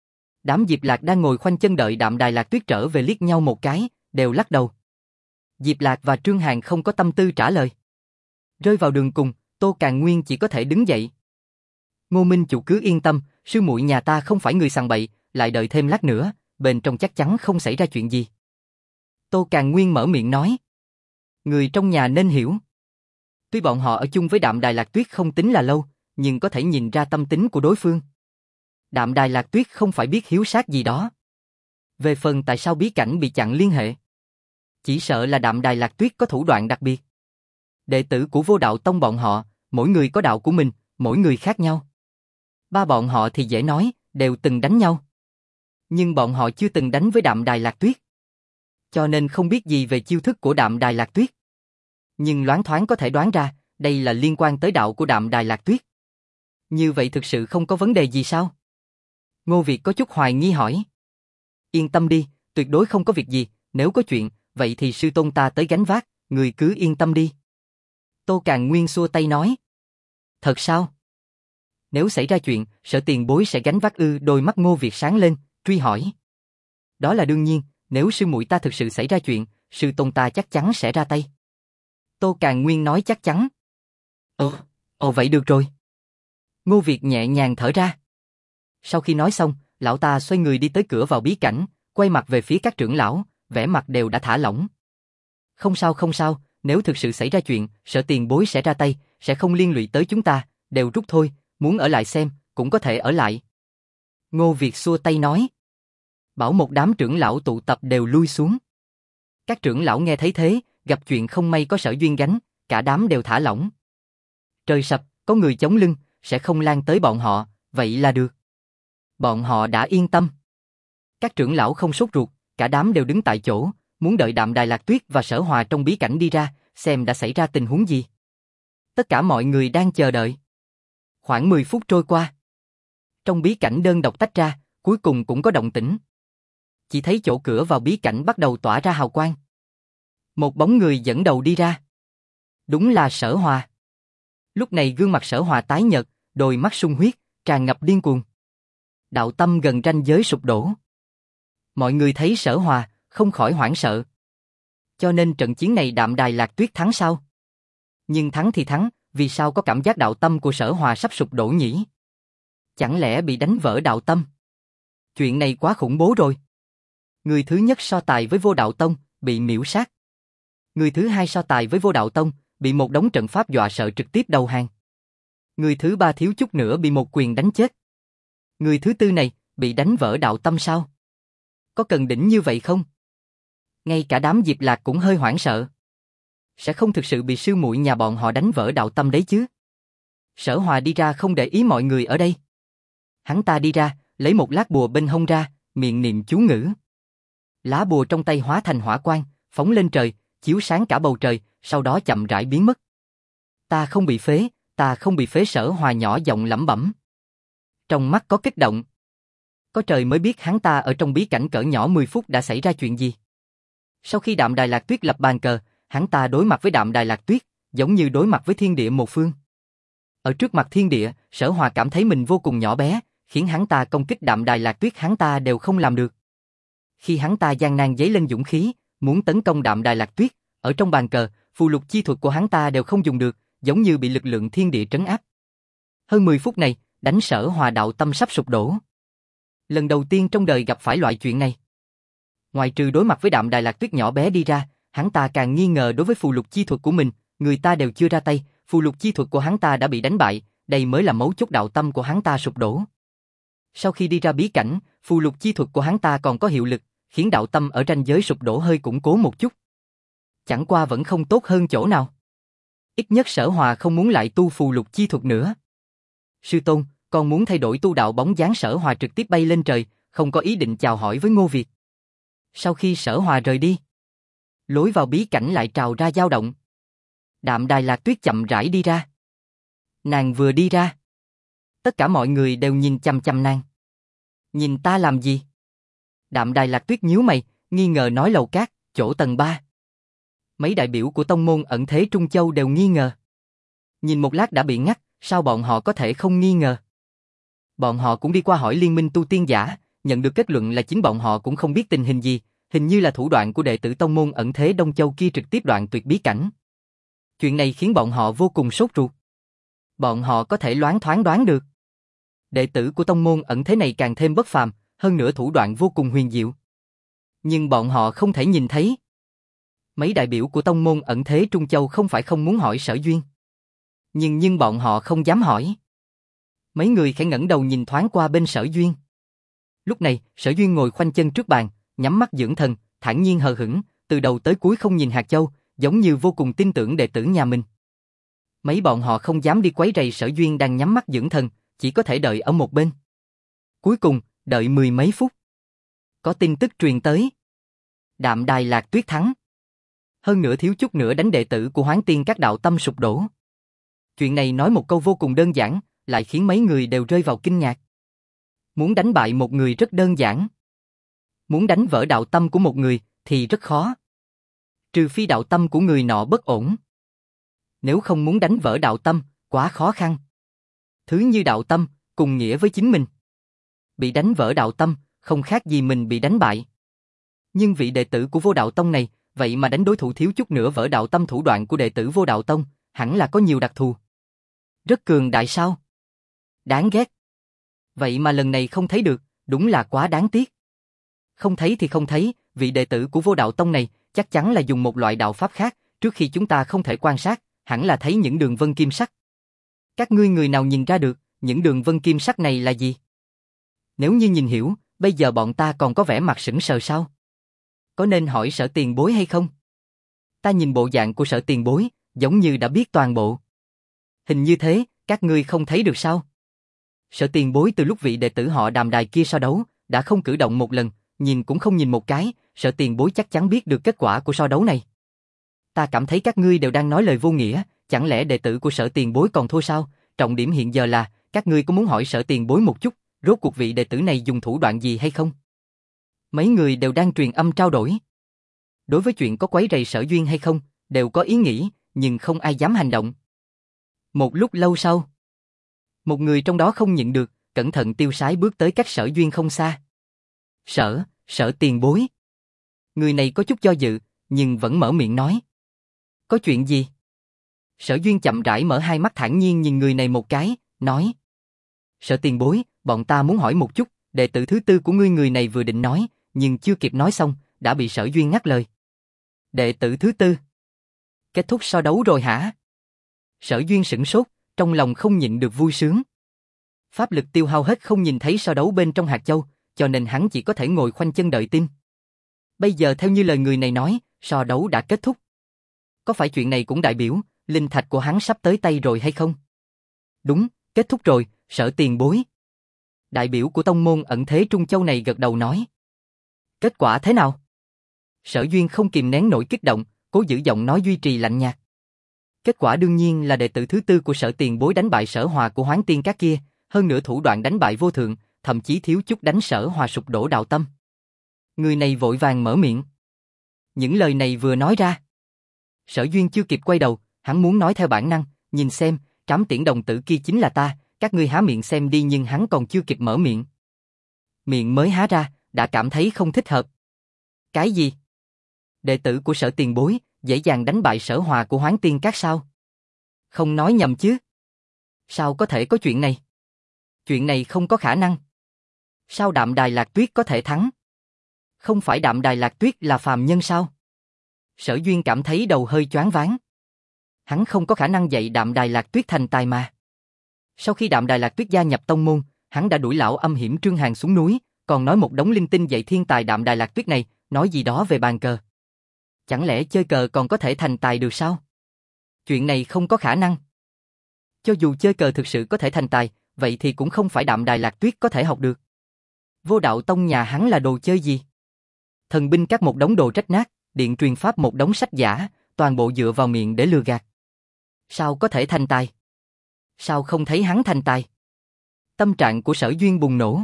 đám Diệp Lạc đang ngồi khoanh chân đợi Đạm Đài Lạc Tuyết trở về liếc nhau một cái, đều lắc đầu. Diệp Lạc và Trương Hàn không có tâm tư trả lời. Rơi vào đường cùng, Tô Càn Nguyên chỉ có thể đứng dậy. Ngô Minh chủ cứ yên tâm, sư muội nhà ta không phải người sằng bậy, lại đợi thêm lát nữa, bên trong chắc chắn không xảy ra chuyện gì. Tô Càn Nguyên mở miệng nói. Người trong nhà nên hiểu. Tuy bọn họ ở chung với Đạm Đài Lạc Tuyết không tính là lâu, nhưng có thể nhìn ra tâm tính của đối phương. Đạm Đài Lạc Tuyết không phải biết hiếu sát gì đó. Về phần tại sao bí cảnh bị chặn liên hệ, chỉ sợ là Đạm Đài Lạc Tuyết có thủ đoạn đặc biệt. Đệ tử của Vô Đạo Tông bọn họ, mỗi người có đạo của mình, mỗi người khác nhau. Ba bọn họ thì dễ nói, đều từng đánh nhau. Nhưng bọn họ chưa từng đánh với Đạm Đài Lạc Tuyết. Cho nên không biết gì về chiêu thức của Đạm Đài Lạc Tuyết. Nhưng loáng thoáng có thể đoán ra, đây là liên quan tới đạo của Đạm Đài Lạc Tuyết. Như vậy thực sự không có vấn đề gì sao? Ngô Việt có chút hoài nghi hỏi. Yên tâm đi, tuyệt đối không có việc gì, nếu có chuyện, vậy thì sư tôn ta tới gánh vác, người cứ yên tâm đi. Tô Càn Nguyên xua tay nói. Thật sao? Nếu xảy ra chuyện, Sở tiền bối sẽ gánh vác ư? Đôi mắt Ngô Việt sáng lên, truy hỏi. Đó là đương nhiên, nếu sư muội ta thực sự xảy ra chuyện, sư tôn ta chắc chắn sẽ ra tay. Tô Càn Nguyên nói chắc chắn. Ồ vậy được rồi. Ngô Việt nhẹ nhàng thở ra. Sau khi nói xong, lão ta xoay người đi tới cửa vào bí cảnh, quay mặt về phía các trưởng lão, vẻ mặt đều đã thả lỏng. Không sao, nếu thực sự xảy ra chuyện, Sở tiền bối sẽ ra tay, sẽ không liên lụy tới chúng ta, đều rút thôi, muốn ở lại xem, cũng có thể ở lại. Ngô Việt xua tay nói. Bảo một đám trưởng lão tụ tập đều lui xuống. Các trưởng lão nghe thấy thế, gặp chuyện không may có Sở Duyên gánh, cả đám đều thả lỏng. Trời sập, có người chống lưng, sẽ không lan tới bọn họ, vậy là được. Bọn họ đã yên tâm. Các trưởng lão không sốt ruột, cả đám đều đứng tại chỗ, muốn đợi Đạm Đài Lạc Tuyết và Sở Hòa trong bí cảnh đi ra, xem đã xảy ra tình huống gì. Tất cả mọi người đang chờ đợi. Khoảng 10 phút trôi qua. Trong bí cảnh đơn độc tách ra, cuối cùng cũng có động tĩnh. Chỉ thấy chỗ cửa vào bí cảnh bắt đầu tỏa ra hào quang. Một bóng người dẫn đầu đi ra. Đúng là Sở Hòa. Lúc này gương mặt Sở Hòa tái nhợt, đôi mắt sung huyết, tràn ngập điên cuồng. Đạo tâm gần ranh giới sụp đổ. Mọi người thấy Sở Hòa, không khỏi hoảng sợ. Cho nên trận chiến này Đạm Đài Lạc Tuyết thắng sao? Nhưng thắng thì thắng, vì sao có cảm giác đạo tâm của Sở Hòa sắp sụp đổ nhỉ? Chẳng lẽ bị đánh vỡ đạo tâm? Chuyện này quá khủng bố rồi. Người thứ nhất so tài với Vô Đạo Tông, bị miễu sát. Người thứ hai so tài với Vô Đạo Tông, bị một đống trận pháp dọa sợ trực tiếp đầu hàng. Người thứ ba thiếu chút nữa bị một quyền đánh chết. Người thứ tư này, bị đánh vỡ đạo tâm sao? Có cần đỉnh như vậy không? Ngay cả đám Diệp Lạc cũng hơi hoảng sợ. Sẽ không thực sự bị sư muội nhà bọn họ đánh vỡ đạo tâm đấy chứ? Sở Hòa đi ra không để ý mọi người ở đây. Hắn ta đi ra, lấy một lát bùa bên hông ra, miệng niệm chú ngữ. Lá bùa trong tay hóa thành hỏa quang, phóng lên trời, chiếu sáng cả bầu trời, sau đó chậm rãi biến mất. Ta không bị phế, ta không bị phế. Sở Hòa nhỏ giọng lẩm bẩm. Trong mắt có kích động. Có trời mới biết hắn ta ở trong bí cảnh cỡ nhỏ 10 phút đã xảy ra chuyện gì. Sau khi Đạm Đài Lạc Tuyết lập bàn cờ, hắn ta đối mặt với Đạm Đài Lạc Tuyết, giống như đối mặt với thiên địa một phương. Ở trước mặt thiên địa, Sở Hòa cảm thấy mình vô cùng nhỏ bé, khiến hắn ta công kích Đạm Đài Lạc Tuyết hắn ta đều không làm được. Khi hắn ta gian nan dấy lên dũng khí, muốn tấn công Đạm Đài Lạc Tuyết, ở trong bàn cờ, phù lục chi thuật của hắn ta đều không dùng được, giống như bị lực lượng thiên địa trấn áp. Hơn 10 phút này, đánh Sở Hòa đạo tâm sắp sụp đổ. Lần đầu tiên trong đời gặp phải loại chuyện này. Ngoài trừ đối mặt với Đạm Đài Lạc Tuyết nhỏ bé đi ra, hắn ta càng nghi ngờ đối với phù lục chi thuật của mình, người ta đều chưa ra tay, phù lục chi thuật của hắn ta đã bị đánh bại, đây mới là mấu chốt đạo tâm của hắn ta sụp đổ. Sau khi đi ra bí cảnh, phù lục chi thuật của hắn ta còn có hiệu lực, khiến đạo tâm ở ranh giới sụp đổ hơi củng cố một chút. Chẳng qua vẫn không tốt hơn chỗ nào. Ít nhất Sở Hòa không muốn lại tu phù lục chi thuật nữa. Sư tôn, con muốn thay đổi tu đạo. Bóng dáng Sở Hòa trực tiếp bay lên trời, không có ý định chào hỏi với Ngô Việt. Sau khi Sở Hòa rời đi, lối vào bí cảnh lại trào ra dao động. Đạm Đài Lạc Tuyết chậm rãi đi ra. Nàng vừa đi ra, tất cả mọi người đều nhìn chằm chằm nàng. Nhìn ta làm gì? Đạm Đài Lạc Tuyết nhíu mày, nghi ngờ nói lầu cát, chỗ tầng 3. Mấy đại biểu của tông môn ẩn thế Trung Châu đều nghi ngờ. Nhìn một lát đã bị ngắt, sao bọn họ có thể không nghi ngờ? Bọn họ cũng đi qua hỏi liên minh tu tiên giả, nhận được kết luận là chính bọn họ cũng không biết tình hình gì, hình như là thủ đoạn của đệ tử tông môn ẩn thế Đông Châu kia trực tiếp đoạn tuyệt bí cảnh. Chuyện này khiến bọn họ vô cùng sốt ruột. Bọn họ có thể loáng thoáng đoán được. Đệ tử của tông môn ẩn thế này càng thêm bất phàm, hơn nữa thủ đoạn vô cùng huyền diệu. Nhưng bọn họ không thể nhìn thấy. Mấy đại biểu của tông môn ẩn thế Trung Châu không phải không muốn hỏi Sở Duyên. Nhưng bọn họ không dám hỏi. Mấy người khẽ ngẩng đầu nhìn thoáng qua bên Sở Duyên. Lúc này, Sở Duyên ngồi khoanh chân trước bàn, nhắm mắt dưỡng thần, thản nhiên hờ hững, từ đầu tới cuối không nhìn hạt châu, giống như vô cùng tin tưởng đệ tử nhà mình. Mấy bọn họ không dám đi quấy rầy Sở Duyên đang nhắm mắt dưỡng thần, chỉ có thể đợi ở một bên. Cuối cùng, đợi 10 mấy phút. Có tin tức truyền tới. Đạm Đài Lạc Tuyết thắng. Hơn nữa thiếu chút nữa đánh đệ tử của Hoán Tiên các đạo tâm sụp đổ. Chuyện này nói một câu vô cùng đơn giản, lại khiến mấy người đều rơi vào kinh ngạc. Muốn đánh bại một người rất đơn giản. Muốn đánh vỡ đạo tâm của một người thì rất khó. Trừ phi đạo tâm của người nọ bất ổn. Nếu không muốn đánh vỡ đạo tâm, quá khó khăn. Thứ như đạo tâm, cùng nghĩa với chính mình. Bị đánh vỡ đạo tâm, không khác gì mình bị đánh bại. Nhưng vị đệ tử của Vô Đạo Tông này, vậy mà đánh đối thủ thiếu chút nữa vỡ đạo tâm. Thủ đoạn của đệ tử Vô Đạo Tông, hẳn là có nhiều đặc thù. Rất cường đại sao? Đáng ghét. Vậy mà lần này không thấy được, đúng là quá đáng tiếc. Không thấy thì không thấy, vị đệ tử của Vô Đạo Tông này chắc chắn là dùng một loại đạo pháp khác, trước khi chúng ta không thể quan sát, hẳn là thấy những đường vân kim sắc. Các ngươi người nào nhìn ra được, những đường vân kim sắc này là gì? Nếu như nhìn hiểu, bây giờ bọn ta còn có vẻ mặt sững sờ sao? Có nên hỏi Sở tiền bối hay không? Ta nhìn bộ dạng của Sở tiền bối, giống như đã biết toàn bộ. Hình như thế, các ngươi không thấy được sao? Sở tiền bối từ lúc vị đệ tử họ Đàm Đài kia so đấu, đã không cử động một lần, nhìn cũng không nhìn một cái, Sợ Tiền Bối chắc chắn biết được kết quả của so đấu này. Ta cảm thấy các ngươi đều đang nói lời vô nghĩa, chẳng lẽ đệ tử của Sở Tiền Bối còn thua sao? Trọng điểm hiện giờ là, các ngươi có muốn hỏi Sở Tiền Bối một chút, rốt cuộc vị đệ tử này dùng thủ đoạn gì hay không? Mấy người đều đang truyền âm trao đổi. Đối với chuyện có quấy rầy Sở Duyên hay không, đều có ý nghĩ, nhưng không ai dám hành động. Một lúc lâu sau, một người trong đó không nhịn được, cẩn thận tiêu sái bước tới cách Sở Duyên không xa. Sở Tiền Bối. Người này có chút do dự, nhưng vẫn mở miệng nói. Có chuyện gì? Sở Duyên chậm rãi mở hai mắt thản nhiên nhìn người này một cái, nói. Sở Tiền Bối, bọn ta muốn hỏi một chút, đệ tử thứ tư của ngươi. Người này vừa định nói, nhưng chưa kịp nói xong, đã bị Sở Duyên ngắt lời. Đệ tử thứ tư? Kết thúc so đấu rồi hả? Sở Duyên sửng sốt, trong lòng không nhịn được vui sướng. Pháp lực tiêu hao hết không nhìn thấy so đấu bên trong hạt châu, cho nên hắn chỉ có thể ngồi khoanh chân đợi tin. Bây giờ theo như lời người này nói, so đấu đã kết thúc. Có phải chuyện này cũng đại biểu, linh thạch của hắn sắp tới tay rồi hay không? Đúng, kết thúc rồi, Sở Tiền Bối. Đại biểu của tông môn Ẩn Thế Trung Châu này gật đầu nói. Kết quả thế nào? Sở Duyên không kìm nén nổi kích động, cố giữ giọng nói duy trì lạnh nhạt. Kết quả đương nhiên là đệ tử thứ tư của Sở Tiền Bối đánh bại Sở Hòa của Hoán Tiên Các kia, hơn nữa thủ đoạn đánh bại vô thượng, thậm chí thiếu chút đánh Sở Hòa sụp đổ đạo tâm. Người này vội vàng mở miệng. Những lời này vừa nói ra, Sở Duyên chưa kịp quay đầu, hắn muốn nói theo bản năng, nhìn xem, Trảm Tiễn đồng tử kia chính là ta, các ngươi há miệng xem đi, nhưng hắn còn chưa kịp mở miệng. Miệng mới há ra, đã cảm thấy không thích hợp. Cái gì? Đệ tử của Sở Tiền Bối, dễ dàng đánh bại Sở Hòa của Hoán Tiên Các sao? Không nói nhầm chứ? Sao có thể có chuyện này? Chuyện này không có khả năng. Sao Đạm Đài Lạc Tuyết có thể thắng? Không phải Đạm Đài Lạc Tuyết là phàm nhân sao? Sở Duyên cảm thấy đầu hơi choáng váng. Hắn không có khả năng dạy Đạm Đài Lạc Tuyết thành tài mà. Sau khi Đạm Đài Lạc Tuyết gia nhập tông môn, hắn đã đuổi lão âm hiểm Trương Hàn xuống núi, còn nói một đống linh tinh dạy thiên tài Đạm Đài Lạc Tuyết này, nói gì đó về bàn cờ. Chẳng lẽ chơi cờ còn có thể thành tài được sao? Chuyện này không có khả năng. Cho dù chơi cờ thực sự có thể thành tài, vậy thì cũng không phải Đạm Đài Lạc Tuyết có thể học được. Vô Đạo Tông nhà hắn là đồ chơi gì? Thần binh các một đống đồ rách nát, điện truyền pháp một đống sách giả, toàn bộ dựa vào miệng để lừa gạt. Sao có thể thành tài? Sao không thấy hắn thành tài? Tâm trạng của Sở Duyên bùng nổ.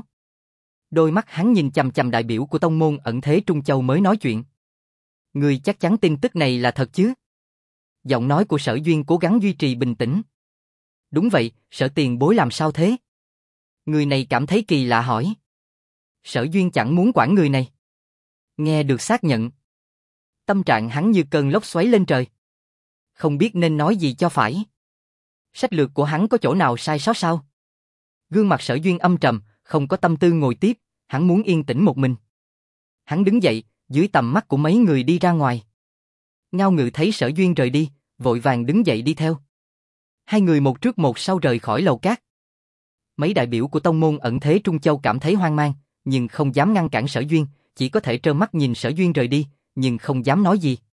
Đôi mắt hắn nhìn chằm chằm đại biểu của tông môn Ẩn Thế Trung Châu mới nói chuyện. Người chắc chắn tin tức này là thật chứ? Giọng nói của Sở Duyên cố gắng duy trì bình tĩnh. Đúng vậy, Sở Tiền Bối làm sao thế? Người này cảm thấy kỳ lạ hỏi. Sở Duyên chẳng muốn quản người này. Nghe được xác nhận. Tâm trạng hắn như cơn lốc xoáy lên trời. Không biết nên nói gì cho phải. Sách lược của hắn có chỗ nào sai sót sao? Gương mặt Sở Duyên âm trầm, không có tâm tư ngồi tiếp, hắn muốn yên tĩnh một mình. Hắn đứng dậy, dưới tầm mắt của mấy người đi ra ngoài. Ngao Ngự thấy Sở Duyên rời đi, vội vàng đứng dậy đi theo. Hai người một trước một sau rời khỏi lầu cát. Mấy đại biểu của tông môn Ẩn Thế Trung Châu cảm thấy hoang mang, nhưng không dám ngăn cản Sở Duyên, chỉ có thể trơ mắt nhìn Sở Duyên rời đi, nhưng không dám nói gì.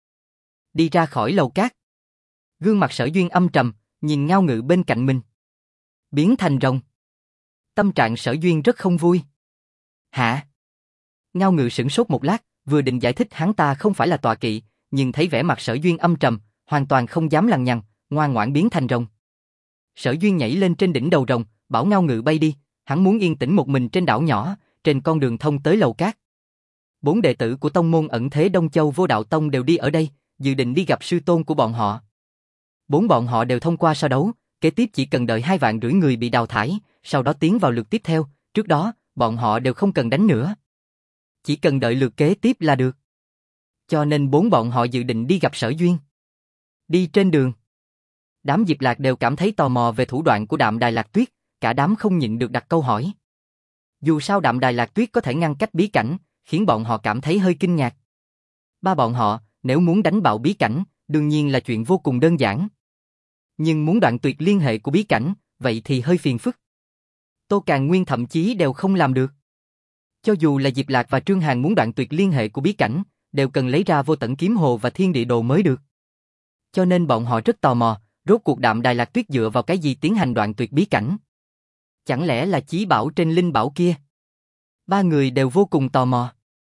Đi ra khỏi lầu cát. Gương mặt Sở Duyên âm trầm, nhìn Ngao Ngự bên cạnh mình. Biến thành rồng. Tâm trạng Sở Duyên rất không vui. Hả? Ngao Ngự sửng sốt một lát, vừa định giải thích hắn ta không phải là tọa kỵ, nhưng thấy vẻ mặt Sở Duyên âm trầm, hoàn toàn không dám lằng nhằng, ngoan ngoãn biến thành rồng. Sở Duyên nhảy lên trên đỉnh đầu rồng, bảo Ngao Ngự bay đi, hắn muốn yên tĩnh một mình trên đảo nhỏ, trên con đường thông tới lầu cát. 4 đệ tử của tông môn Ẩn Thế Đông Châu Vô Đạo Tông đều đi ở đây, dự định đi gặp sư tôn của bọn họ. 4 bọn họ đều thông qua so đấu, kế tiếp chỉ cần đợi 2,5 vạn người bị đào thải, sau đó tiến vào lượt tiếp theo, trước đó, bọn họ đều không cần đánh nữa. Chỉ cần đợi lượt kế tiếp là được. Cho nên 4 bọn họ dự định đi gặp Sở Duyên. Đi trên đường, đám Diệp Lạc đều cảm thấy tò mò về thủ đoạn của Đạm Đài Lạc Tuyết, cả đám không nhịn được đặt câu hỏi. Dù sao Đạm Đài Lạc Tuyết có thể ngăn cách bí cảnh, khiến bọn họ cảm thấy hơi kinh ngạc. Ba bọn họ, nếu muốn đánh bạo bí cảnh, đương nhiên là chuyện vô cùng đơn giản. Nhưng muốn đoạn tuyệt liên hệ của bí cảnh, vậy thì hơi phiền phức. Tô Càn Nguyên thậm chí đều không làm được. Cho dù là Diệp Lạc và Trương Hàn muốn đoạn tuyệt liên hệ của bí cảnh, đều cần lấy ra Vô Tận Kiếm Hồ và Thiên Địa Đồ mới được. Cho nên bọn họ rất tò mò, rốt cuộc Đạm Đài Lạc Tuyết dựa vào cái gì tiến hành đoạn tuyệt bí cảnh? Chẳng lẽ là chí bảo trên linh bảo kia? Ba người đều vô cùng tò mò.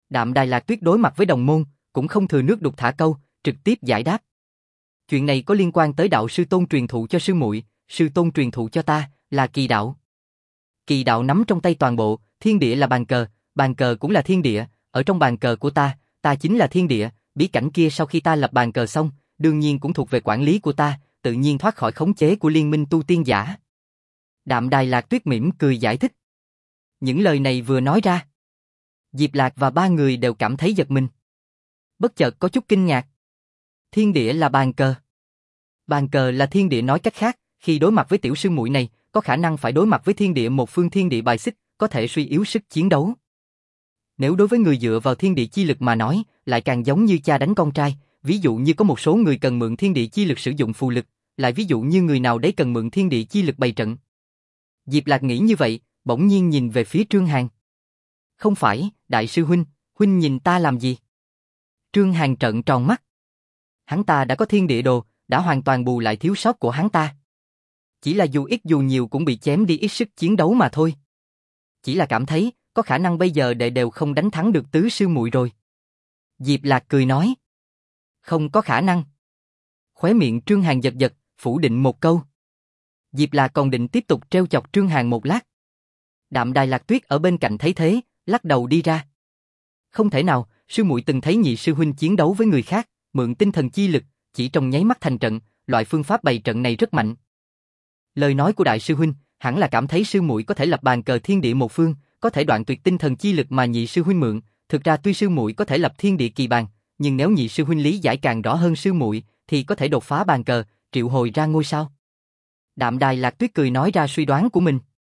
Đạm Đài Lạc Tuyết đối mặt với đồng môn, cũng không thừa nước đục thả câu, trực tiếp giải đáp. Chuyện này có liên quan tới đạo sư tôn truyền thụ cho sư muội, sư tôn truyền thụ cho ta, là kỳ đạo. Kỳ đạo nắm trong tay toàn bộ, thiên địa là bàn cờ cũng là thiên địa, ở trong bàn cờ của ta chính là thiên địa, bí cảnh kia sau khi ta lập bàn cờ xong, đương nhiên cũng thuộc về quản lý của ta, tự nhiên thoát khỏi khống chế của liên minh tu tiên giả. Đạm Đài Lạc Tuyết mỉm cười giải thích. Những lời này vừa nói ra, Diệp Lạc và ba người đều cảm thấy giật mình. Bất chợt có chút kinh ngạc. Thiên địa là bàn cờ. Bàn cờ là thiên địa, nói cách khác, khi đối mặt với tiểu sư muội này, có khả năng phải đối mặt với thiên địa, một phương thiên địa bài xích, có thể suy yếu sức chiến đấu. Nếu đối với người dựa vào thiên địa chi lực mà nói, lại càng giống như cha đánh con trai, ví dụ như có một số người cần mượn thiên địa chi lực sử dụng phù lực, lại ví dụ như người nào đấy cần mượn thiên địa chi lực bày trận. Diệp Lạc nghĩ như vậy, bỗng nhiên nhìn về phía Trương Hàn. Không phải, đại sư huynh, huynh nhìn ta làm gì? Trương Hàn trợn tròn mắt. Hắn ta đã có thiên địa đồ, đã hoàn toàn bù lại thiếu sót của hắn ta. Chỉ là dù ít dù nhiều cũng bị chém đi ít sức chiến đấu mà thôi. Chỉ là cảm thấy, có khả năng bây giờ đệ đều không đánh thắng được tứ sư muội rồi. Diệp Lạc cười nói. Không có khả năng. Khóe miệng Trương Hàn giật giật, phủ định một câu. Diệp Lạc còn định tiếp tục trêu chọc Trương Hàn một lát. Đạm Đài Lạc Tuyết ở bên cạnh thấy thế, lắc đầu đi ra. Không thể nào, sư muội từng thấy nhị sư huynh chiến đấu với người khác, mượn tinh thần chi lực, chỉ trong nháy mắt thành trận, loại phương pháp bày trận này rất mạnh. Lời nói của đại sư huynh, hẳn là cảm thấy sư muội có thể lập bàn cờ thiên địa một phương, có thể đoạn tuyệt tinh thần chi lực mà nhị sư huynh mượn, thực ra tuy sư muội có thể lập thiên địa kỳ bàn, nhưng nếu nhị sư huynh lý giải càng rõ hơn sư muội, thì có thể đột phá bàn cờ, triệu hồi ra ngôi sao. Đạm Đài Lạc Tuyết cười nói ra suy đoán của mình.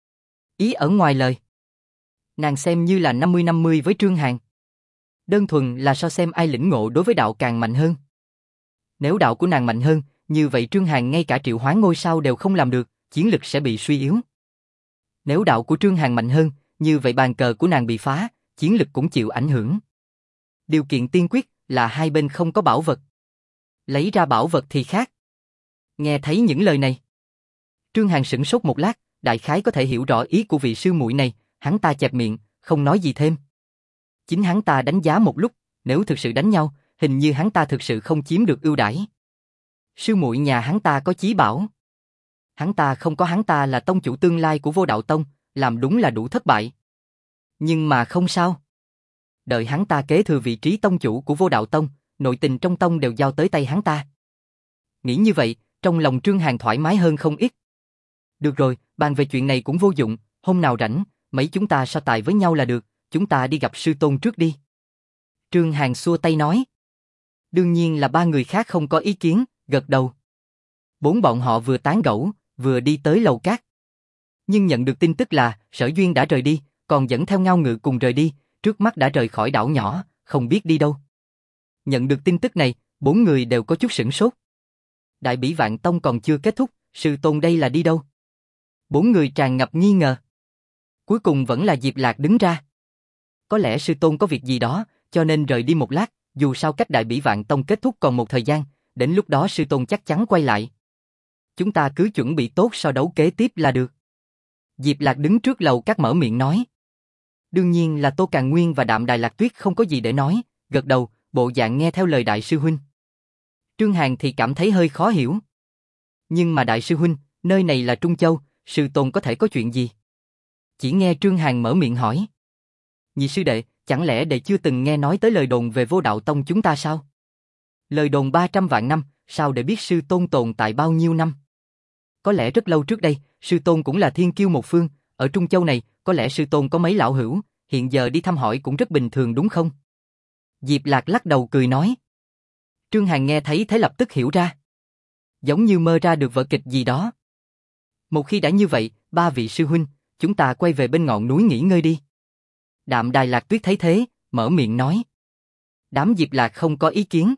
Ý ở ngoài lời. Nàng xem như là 50-50 với Trương Hàn. Đơn thuần là so xem ai lĩnh ngộ đối với đạo càng mạnh hơn. Nếu đạo của nàng mạnh hơn, như vậy Trương Hàn ngay cả triệu hoán ngôi sao đều không làm được, chiến lực sẽ bị suy yếu. Nếu đạo của Trương Hàn mạnh hơn, như vậy bàn cờ của nàng bị phá, chiến lực cũng chịu ảnh hưởng. Điều kiện tiên quyết là hai bên không có bảo vật. Lấy ra bảo vật thì khác. Nghe thấy những lời này, Trương Hàn sửng sốt một lát, đại khái có thể hiểu rõ ý của vị sư muội này, hắn ta chẹp miệng, không nói gì thêm. Chính hắn ta đánh giá một lúc, nếu thực sự đánh nhau, hình như hắn ta thực sự không chiếm được ưu đãi. Sư muội nhà hắn ta có chí bảo. Hắn ta không có, hắn ta là tông chủ tương lai của Vô Đạo Tông, làm đúng là đủ thất bại. Nhưng mà không sao. Đợi hắn ta kế thừa vị trí tông chủ của Vô Đạo Tông, nội tình trong tông đều giao tới tay hắn ta. Nghĩ như vậy, trong lòng Trương Hàn thoải mái hơn không ít. Được rồi, bàn về chuyện này cũng vô dụng, hôm nào rảnh, mấy chúng ta so tài với nhau là được, chúng ta đi gặp sư tôn trước đi. Trương Hàn xua tay nói. Đương nhiên là ba người khác không có ý kiến, gật đầu. Bốn bọn họ vừa tán gẫu, vừa đi tới lầu cát. Nhưng nhận được tin tức là Sở Duyên đã rời đi, còn dẫn theo Ngao Ngự cùng rời đi, trước mắt đã rời khỏi đảo nhỏ, không biết đi đâu. Nhận được tin tức này, bốn người đều có chút sửng sốt. Đại Bỉ Vạn Tông còn chưa kết thúc, sư tôn đây là đi đâu? Bốn người tràn ngập nghi ngờ. Cuối cùng vẫn là Diệp Lạc đứng ra. Có lẽ sư tôn có việc gì đó, cho nên rời đi một lát, dù sao cách Đại Bỉ Vạn Tông kết thúc còn một thời gian, đến lúc đó sư tôn chắc chắn quay lại. Chúng ta cứ chuẩn bị tốt so đấu kế tiếp là được. Diệp Lạc đứng trước lầu các mở miệng nói. Đương nhiên là Tô Càn Nguyên và Đạm Đài Lạc Tuyết không có gì để nói, gật đầu, bộ dạng nghe theo lời đại sư huynh. Trương Hàn thì cảm thấy hơi khó hiểu. Nhưng mà đại sư huynh, nơi này là Trung Châu, sư tôn có thể có chuyện gì? Chỉ nghe Trương Hàn mở miệng hỏi. Nhị sư đệ, chẳng lẽ đệ chưa từng nghe nói tới lời đồn về Vô Đạo Tông chúng ta sao? Lời đồn 300 vạn năm, sao để biết sư tôn tồn tại bao nhiêu năm? Có lẽ rất lâu trước đây, sư tôn cũng là thiên kiêu một phương, ở Trung Châu này, có lẽ sư tôn có mấy lão hữu, hiện giờ đi thăm hỏi cũng rất bình thường đúng không? Diệp Lạc lắc đầu cười nói. Trương Hàn nghe thấy thế lập tức hiểu ra. Giống như mơ ra được vở kịch gì đó. Một khi đã như vậy, ba vị sư huynh, chúng ta quay về bên ngọn núi nghỉ ngơi đi. Đạm Đài Lạc Tuyết thấy thế, mở miệng nói. Đám Diệp Lạc không có ý kiến.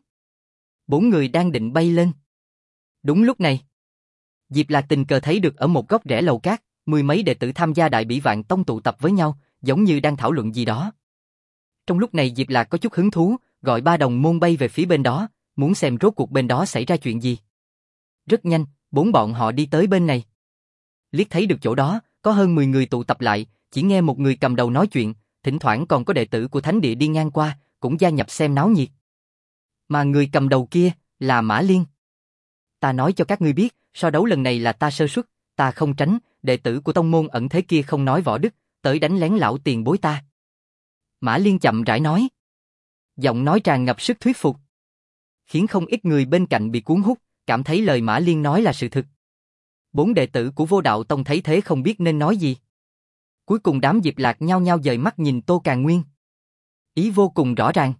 Bốn người đang định bay lên. Đúng lúc này, Diệp Lạc tình cờ thấy được ở một góc rẽ lầu cát, mười mấy đệ tử tham gia Đại Bỉ Vạn Tông tụ tập với nhau, giống như đang thảo luận gì đó. Trong lúc này Diệp Lạc có chút hứng thú, gọi ba đồng môn bay về phía bên đó, muốn xem rốt cuộc bên đó xảy ra chuyện gì. Rất nhanh, bốn bọn họ đi tới bên này. Liếc thấy được chỗ đó, có hơn 10 người tụ tập lại, chỉ nghe một người cầm đầu nói chuyện, thỉnh thoảng còn có đệ tử của thánh địa đi ngang qua, cũng gia nhập xem náo nhiệt. Mà người cầm đầu kia là Mã Liên. Ta nói cho các ngươi biết, so đấu lần này là ta sơ suất, ta không tránh, đệ tử của tông môn ẩn thế kia không nói võ đức, tới đánh lén lão tiền bối ta. Mã Liên chậm rãi nói. Giọng nói tràn ngập sức thuyết phục, khiến không ít người bên cạnh bị cuốn hút, cảm thấy lời Mã Liên nói là sự thực. 4 đệ tử của Vô Đạo Tông thấy thế không biết nên nói gì. Cuối cùng đám Diệp Lạc nhao nhao dời mắt nhìn Tô Càn Nguyên. Ý vô cùng rõ ràng.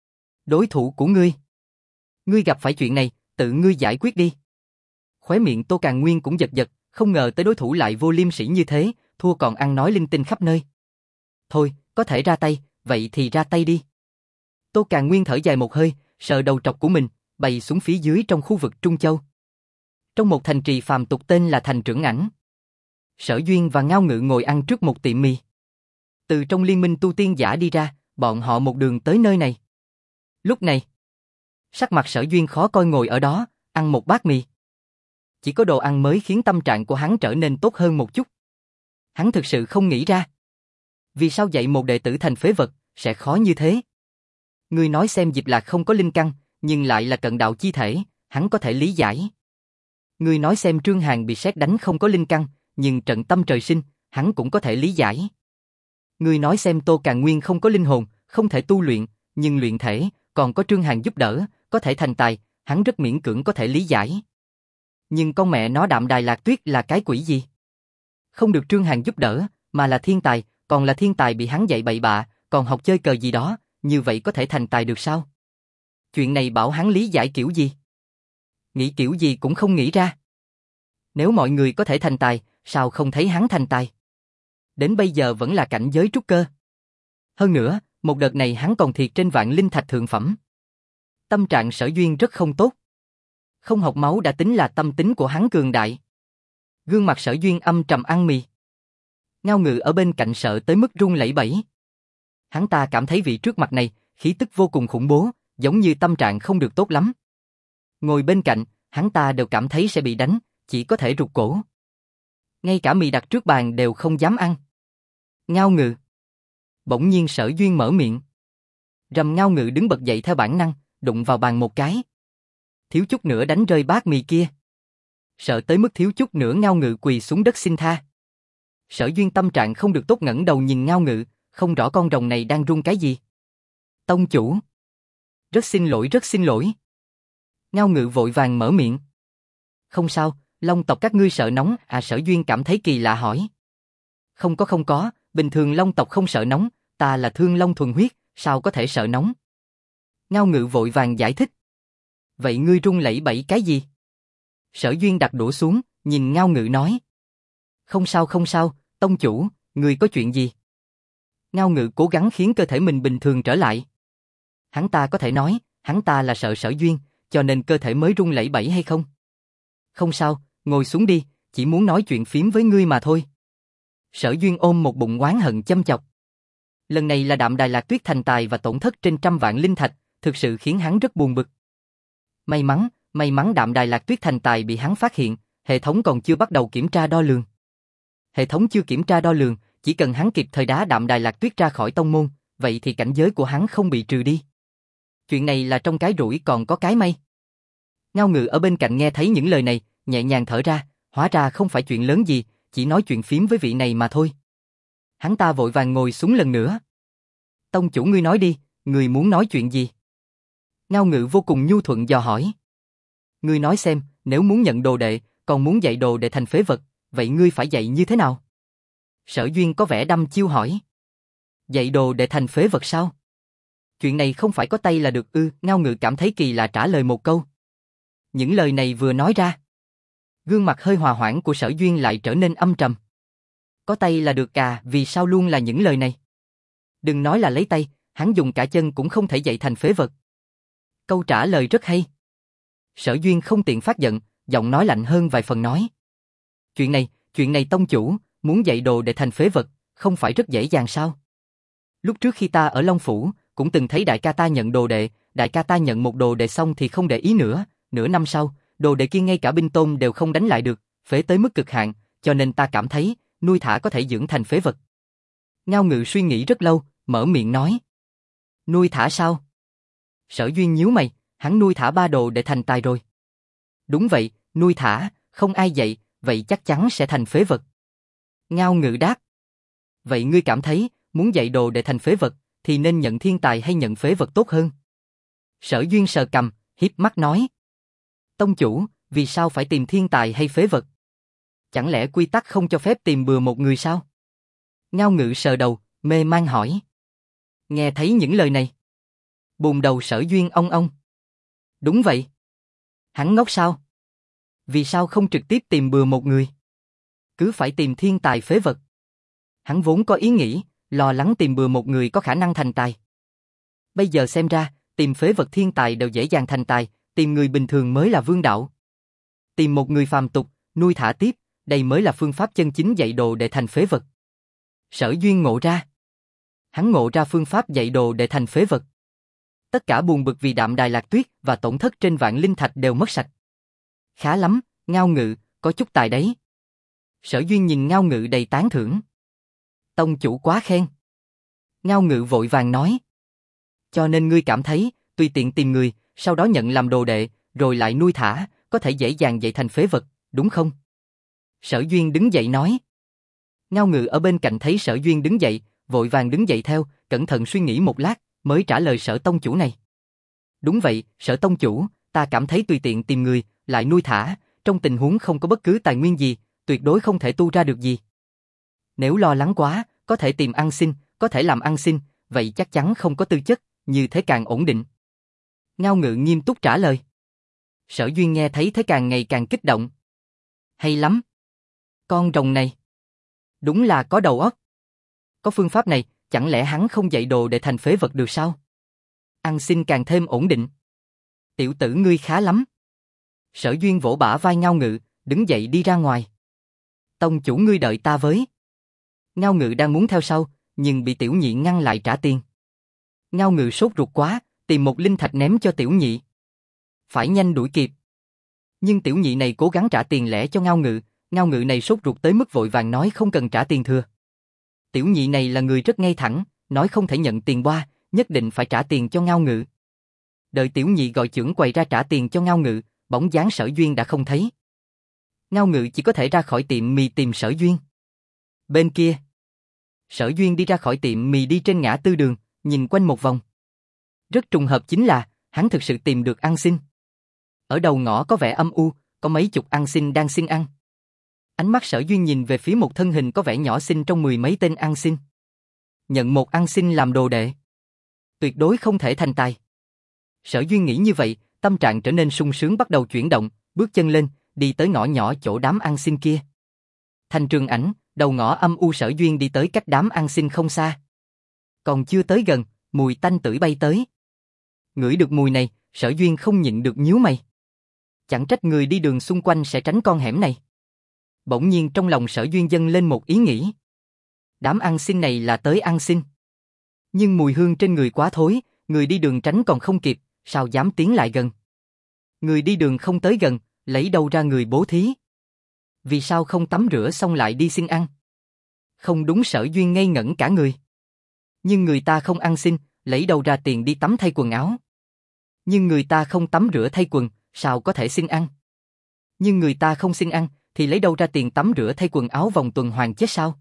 Đối thủ của ngươi. Ngươi gặp phải chuyện này, tự ngươi giải quyết đi. Khóe miệng Tô Càn Nguyên cũng giật giật, không ngờ tới đối thủ lại vô liêm sỉ như thế, thua còn ăn nói linh tinh khắp nơi. Thôi, có thể ra tay, vậy thì ra tay đi. Tô Càn Nguyên thở dài một hơi, sờ đầu trọc của mình, bay xuống phía dưới trong khu vực Trung Châu. Trong một thành trì phàm tục tên là Thành Trưởng Ảnh. Sở Duyên và Ngao Ngự ngồi ăn trước một tiệm mì. Từ trong liên minh tu tiên giả đi ra, bọn họ một đường tới nơi này. Lúc này, sắc mặt Sở Duyên khó coi ngồi ở đó, ăn một bát mì. Chỉ có đồ ăn mới khiến tâm trạng của hắn trở nên tốt hơn một chút. Hắn thực sự không nghĩ ra. Vì sao dạy một đệ tử thành phế vật, sẽ khó như thế? Ngươi nói xem Diệp Lạc không có linh căn, nhưng lại là cận đạo chi thể, hắn có thể lý giải. Ngươi nói xem Trương Hàn bị sét đánh không có linh căn, nhưng trận tâm trời sinh, hắn cũng có thể lý giải. Ngươi nói xem Tô Càn Nguyên không có linh hồn, không thể tu luyện, nhưng luyện thể, còn có Trương Hàn giúp đỡ, có thể thành tài, hắn rất miễn cưỡng có thể lý giải. Nhưng con mẹ nó Đạm Đài Lạc Tuyết là cái quỷ gì? Không được Trương Hàn giúp đỡ, mà là thiên tài, còn là thiên tài bị hắn dạy bậy bạ, còn học chơi cờ gì đó, như vậy có thể thành tài được sao? Chuyện này bảo hắn lý giải kiểu gì? Nghĩ kiểu gì cũng không nghĩ ra. Nếu mọi người có thể thành tài, sao không thấy hắn thành tài? Đến bây giờ vẫn là cảnh giới trúc cơ. Hơn nữa, một đợt này hắn còn thiệt trên vạn linh thạch thượng phẩm. Tâm trạng Sở Duyên rất không tốt. Không học máu đã tính là tâm tính của hắn cường đại. Gương mặt Sở Duyên âm trầm ăn mì. Ngao Ngự ở bên cạnh sợ tới mức run lẩy bẩy. Hắn ta cảm thấy vị trước mặt này, khí tức vô cùng khủng bố, giống như tâm trạng không được tốt lắm. Ngồi bên cạnh, hắn ta đều cảm thấy sẽ bị đánh, chỉ có thể rụt cổ. Ngay cả mì đặt trước bàn đều không dám ăn. Ngao Ngự. Bỗng nhiên Sở Duyên mở miệng. Rầm, Ngao Ngự đứng bật dậy theo bản năng, đụng vào bàn một cái. Thiếu chút nữa đánh rơi bát mì kia. Sợ tới mức thiếu chút nữa Ngao Ngự quỳ xuống đất xin tha. Sở Duyên tâm trạng không được tốt, ngẩng đầu nhìn Ngao Ngự, không rõ con rồng này đang run cái gì. Tông chủ. Rất xin lỗi, rất xin lỗi. Ngao Ngự vội vàng mở miệng. Không sao, Long tộc các ngươi sợ nóng à? Sở Duyên cảm thấy kỳ lạ hỏi. Không có, bình thường Long tộc không sợ nóng, ta là Thương Long thuần huyết, sao có thể sợ nóng? Ngao Ngự vội vàng giải thích. Vậy ngươi run lẩy bẩy cái gì? Sở Duyên đặt đũa xuống, nhìn Ngao Ngự nói. Không sao, tông chủ, ngươi có chuyện gì? Ngao Ngự cố gắng khiến cơ thể mình bình thường trở lại. Hắn ta có thể nói, hắn ta là sợ Sở Duyên, cho nên cơ thể mới run lẩy bẩy hay không? Không sao, ngồi xuống đi, chỉ muốn nói chuyện phím với ngươi mà thôi. Sở Duyên ôm một bụng oán hận châm chọc. Lần này là Đạm Đài Lạc Tuyết thành tài và tổn thất trên 100 vạn linh thạch, thực sự khiến hắn rất buồn bực. May mắn Đạm Đài Lạc Tuyết thành tài bị hắn phát hiện, hệ thống còn chưa bắt đầu kiểm tra đo lường. Hệ thống chưa kiểm tra đo lường, chỉ cần hắn kịp thời đá Đạm Đài Lạc Tuyết ra khỏi tông môn, vậy thì cảnh giới của hắn không bị trừ đi. Chuyện này là trong cái rủi còn có cái may. Ngao Ngự ở bên cạnh nghe thấy những lời này, nhẹ nhàng thở ra, hóa ra không phải chuyện lớn gì, chỉ nói chuyện phím với vị này mà thôi. Hắn ta vội vàng ngồi xuống lần nữa. Tông chủ ngươi nói đi, ngươi muốn nói chuyện gì? Ngao Ngự vô cùng nhu thuận dò hỏi. Ngươi nói xem, nếu muốn nhận đồ đệ, còn muốn dạy đồ đệ thành phế vật, vậy ngươi phải dạy như thế nào? Sở Duyên có vẻ đăm chiêu hỏi. Dạy đồ đệ thành phế vật sao? Chuyện này không phải có tay là được ư? Ngao Ngự cảm thấy kỳ lạ trả lời một câu. Những lời này vừa nói ra, gương mặt hơi hòa hoãn của Sở Duyên lại trở nên âm trầm. Có tay là được à? Vì sao luôn là những lời này? Đừng nói là lấy tay, hắn dùng cả chân cũng không thể dạy thành phế vật. Câu trả lời rất hay. Sở Duyên không tiện phát giận, giọng nói lạnh hơn vài phần nói. Chuyện này tông chủ, muốn dạy đồ để thành phế vật, không phải rất dễ dàng sao? Lúc trước khi ta ở Long Phủ, cũng từng thấy đại ca ta nhận đồ đệ, đại ca ta nhận một đồ đệ xong thì không để ý nữa, nửa năm sau, đồ đệ kia ngay cả binh tôn đều không đánh lại được, phế tới mức cực hạn, cho nên ta cảm thấy, nuôi thả có thể dưỡng thành phế vật. Ngao Ngự suy nghĩ rất lâu, mở miệng nói. Nuôi thả sao? Sở Duyên nhíu mày, hắn nuôi thả ba đồ để thành tài rồi. Đúng vậy, nuôi thả, không ai dạy, vậy chắc chắn sẽ thành phế vật. Ngao Ngự đáp. Vậy ngươi cảm thấy, muốn dạy đồ để thành phế vật, thì nên nhận thiên tài hay nhận phế vật tốt hơn? Sở Duyên sờ cằm, hiếp mắt nói. Tông chủ, vì sao phải tìm thiên tài hay phế vật? Chẳng lẽ quy tắc không cho phép tìm bừa một người sao? Ngao Ngự sờ đầu, mê man hỏi. Nghe thấy những lời này. Bùn đầu Sở Duyên ong ong. Đúng vậy. Hắn ngốc sao? Vì sao không trực tiếp tìm bừa một người? Cứ phải tìm thiên tài phế vật. Hắn vốn có ý nghĩ, lo lắng tìm bừa một người có khả năng thành tài. Bây giờ xem ra, tìm phế vật thiên tài đều dễ dàng thành tài, tìm người bình thường mới là vương đạo. Tìm một người phàm tục, nuôi thả tiếp, đây mới là phương pháp chân chính dạy đồ để thành phế vật. Sở Duyên ngộ ra. Hắn ngộ ra phương pháp dạy đồ để thành phế vật. Tất cả buồn bực vì Đạm Đài Lạc Tuyết và tổn thất trên vạn linh thạch đều mất sạch. Khá lắm, Ngao Ngự, có chút tài đấy. Sở Duyên nhìn Ngao Ngự đầy tán thưởng. Tông chủ quá khen. Ngao Ngự vội vàng nói. Cho nên ngươi cảm thấy, tùy tiện tìm người, sau đó nhận làm đồ đệ, rồi lại nuôi thả, có thể dễ dàng dạy thành phế vật, đúng không? Sở Duyên đứng dậy nói. Ngao Ngự ở bên cạnh thấy Sở Duyên đứng dậy, vội vàng đứng dậy theo, cẩn thận suy nghĩ một lát, mới trả lời Sở tông chủ này. Đúng vậy, Sở tông chủ, ta cảm thấy tùy tiện tìm người, lại nuôi thả, trong tình huống không có bất cứ tài nguyên gì, tuyệt đối không thể tu ra được gì. Nếu lo lắng quá, có thể tìm ăn xin, có thể làm ăn xin, vậy chắc chắn không có tư chất, như thế càng ổn định. Ngao Ngự nghiêm túc trả lời. Sở Duyên nghe thấy thế càng ngày càng kích động. Hay lắm. Con rồng này. Đúng là có đầu óc. Có phương pháp này, chẳng lẽ hắn không dạy đồ để thành phế vật được sao? Ăn xin càng thêm ổn định. Tiểu tử ngươi khá lắm. Sở Duyên vỗ bả vai Ngao Ngự, đứng dậy đi ra ngoài. Tông chủ ngươi đợi ta với. Ngao Ngự đang muốn theo sau, nhưng bị Tiểu Nhị ngăn lại trả tiền. Ngao Ngự sốt ruột quá, tìm một linh thạch ném cho Tiểu Nhị. Phải nhanh đuổi kịp. Nhưng Tiểu Nhị này cố gắng trả tiền lẻ cho Ngao Ngự này sốt ruột tới mức vội vàng nói không cần trả tiền thừa. Tiểu Nhị này là người rất ngay thẳng, nói không thể nhận tiền boa, nhất định phải trả tiền cho Ngao Ngự. Đợi Tiểu Nhị gọi chưởng quầy ra trả tiền cho Ngao Ngự, bóng dáng Sở Duyên đã không thấy. Ngao Ngự chỉ có thể ra khỏi tiệm mì tìm Sở Duyên. Bên kia, Sở Duyên đi ra khỏi tiệm mì đi trên ngã tư đường, nhìn quanh một vòng. Rất trùng hợp chính là, hắn thực sự tìm được ăn xin. Ở đầu ngõ có vẻ âm u, có mấy chục ăn xin đang xin ăn. Ánh mắt Sở Duyên nhìn về phía một thân hình có vẻ nhỏ xinh trong mười mấy tên ăn xin. Nhận một ăn xin làm đồ đệ. Tuyệt đối không thể thành tài. Sở Duyên nghĩ như vậy, tâm trạng trở nên sung sướng bắt đầu chuyển động, bước chân lên, đi tới ngõ nhỏ chỗ đám ăn xin kia. Thành Trường Ảnh, đầu ngõ âm u Sở Duyên đi tới cách đám ăn xin không xa. Còn chưa tới gần, mùi tanh tưởi bay tới. Ngửi được mùi này, Sở Duyên không nhịn được nhíu mày. Chẳng trách người đi đường xung quanh sẽ tránh con hẻm này. Bỗng nhiên trong lòng Sở Duyên dâng lên một ý nghĩ. Đám ăn xin này là tới ăn xin. Nhưng mùi hương trên người quá thối, người đi đường tránh còn không kịp, sao dám tiến lại gần. Người đi đường không tới gần, lấy đâu ra người bố thí. Vì sao không tắm rửa xong lại đi xin ăn? Không đúng, Sở Duyên ngây ngẩn cả người. Nhưng người ta không ăn xin, lấy đâu ra tiền đi tắm thay quần áo? Nhưng người ta không tắm rửa thay quần, sao có thể xin ăn? Nhưng người ta không xin ăn, thì lấy đâu ra tiền tắm rửa thay quần áo vòng tuần hoàn chết sao?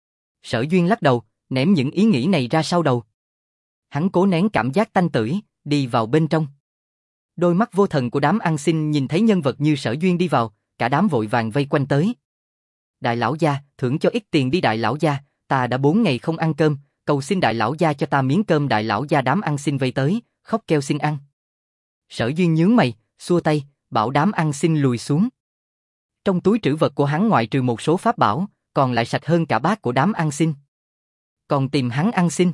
Sở Duyên lắc đầu, ném những ý nghĩ này ra sau đầu. Hắn cố nén cảm giác tanh tưởi, đi vào bên trong. Đôi mắt vô thần của đám ăn xin nhìn thấy nhân vật như Sở Duyên đi vào, cả đám vội vàng vây quanh tới. Đại lão gia, thưởng cho ít tiền đi đại lão gia, ta đã 4 ngày không ăn cơm, cầu xin đại lão gia cho ta miếng cơm. Đại lão gia đám ăn xin vây tới, khóc kêu xin ăn. Sở Duyên nhướng mày, xua tay, bảo đám ăn xin lùi xuống. Trong túi trữ vật của hắn ngoại trừ một số pháp bảo, còn lại sạch hơn cả bát của đám ăn xin. Còn tìm hắn ăn xin.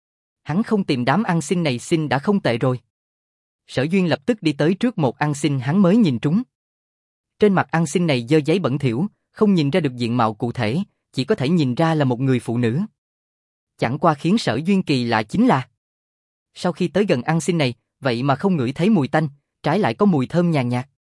Hắn không tìm đám ăn xin này xin đã không tệ rồi. Sở Duyên lập tức đi tới trước một ăn xin hắn mới nhìn trúng. Trên mặt ăn xin này dơ giấy bẩn thỉu, không nhìn ra được diện mạo cụ thể, chỉ có thể nhìn ra là một người phụ nữ. Chẳng qua khiến Sở Duyên kỳ lạ chính là sau khi tới gần ăn xin này, vậy mà không ngửi thấy mùi tanh, trái lại có mùi thơm nhàn nhạt.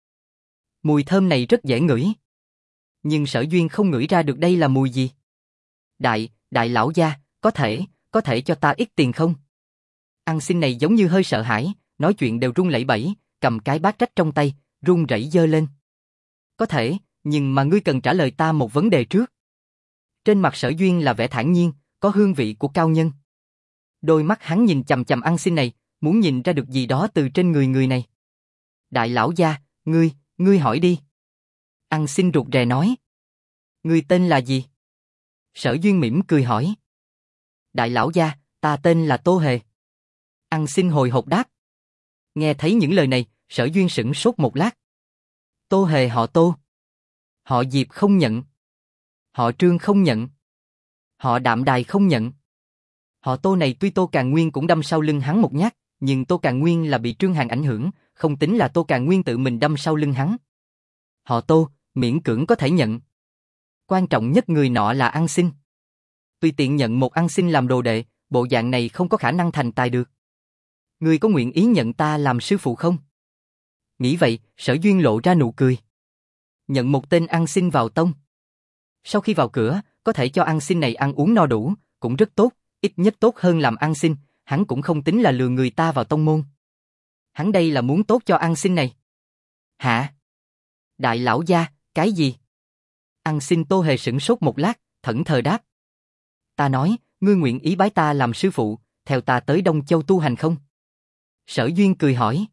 Mùi thơm này rất dễ ngửi. Nhưng Sở Duyên không ngửi ra được đây là mùi gì. Đại lão gia, có thể cho ta ít tiền không? Ăn xin này giống như hơi sợ hãi, nói chuyện đều run lẩy bẩy, cầm cái bát rách trong tay, run rẩy giơ lên. Có thể, nhưng mà ngươi cần trả lời ta một vấn đề trước. Trên mặt Sở Duyên là vẻ thản nhiên, có hương vị của cao nhân. Đôi mắt hắn nhìn chằm chằm ăn xin này, muốn nhìn ra được gì đó từ trên người này. Đại lão gia, ngươi hỏi đi. Ăn xin rụt rè nói. Ngươi tên là gì? Sở Duyên mỉm cười hỏi. Đại lão gia, ta tên là Tô Hề. Ăn xin hồi hộp đáp. Nghe thấy những lời này, Sở Duyên sững sốt một lát. Tô Hề họ Tô. Họ Diệp không nhận. Họ Trương không nhận. Họ Đạm Đài không nhận. Họ Tô này tuy Tô Càn Nguyên cũng đâm sau lưng hắn một nhát, nhưng Tô Càn Nguyên là bị Trương Hàn ảnh hưởng, không tính là Tô Càn Nguyên tự mình đâm sau lưng hắn. Họ Tô, miễn cưỡng có thể nhận. Quan trọng nhất người nọ là ăn xin. Tùy tiện nhận một ăn xin làm đồ đệ, bộ dạng này không có khả năng thành tài được. Ngươi có nguyện ý nhận ta làm sư phụ không? Nghĩ vậy, Sở Duyên lộ ra nụ cười. Nhận một tên ăn xin vào tông. Sau khi vào cửa, có thể cho ăn xin này ăn uống no đủ, cũng rất tốt, ít nhất tốt hơn làm ăn xin, hắn cũng không tính là lừa người ta vào tông môn. Hắn đây là muốn tốt cho ăn xin này. Hả? Đại lão gia, cái gì? Ăn xin Tô Hề sửng sốt một lát, thẫn thờ đáp. Ta nói, ngươi nguyện ý bái ta làm sư phụ, theo ta tới Đông Châu tu hành không? Sở Duyên cười hỏi.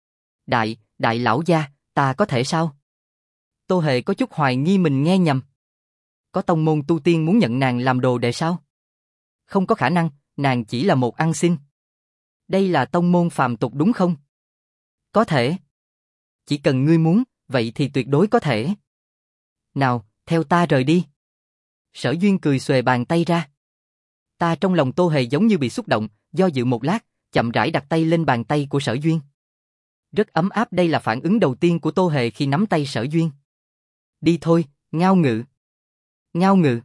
Đại lão gia, ta có thể sao? Tô Hề có chút hoài nghi mình nghe nhầm. Có tông môn tu tiên muốn nhận nàng làm đồ đệ sao? Không có khả năng, nàng chỉ là một ăn xin. Đây là tông môn phàm tục đúng không? Có thể. Chỉ cần ngươi muốn, vậy thì tuyệt đối có thể. Nào, theo ta rời đi. Sở Duyên cười xuề bàn tay ra. Ta trong lòng Tô Hề giống như bị xúc động, do dự một lát, chậm rãi đặt tay lên bàn tay của Sở Duyên. Rất ấm áp, đây là phản ứng đầu tiên của Tô Hề khi nắm tay Sở Duyên. Đi thôi, Ngao Ngự. Ngao Ngự.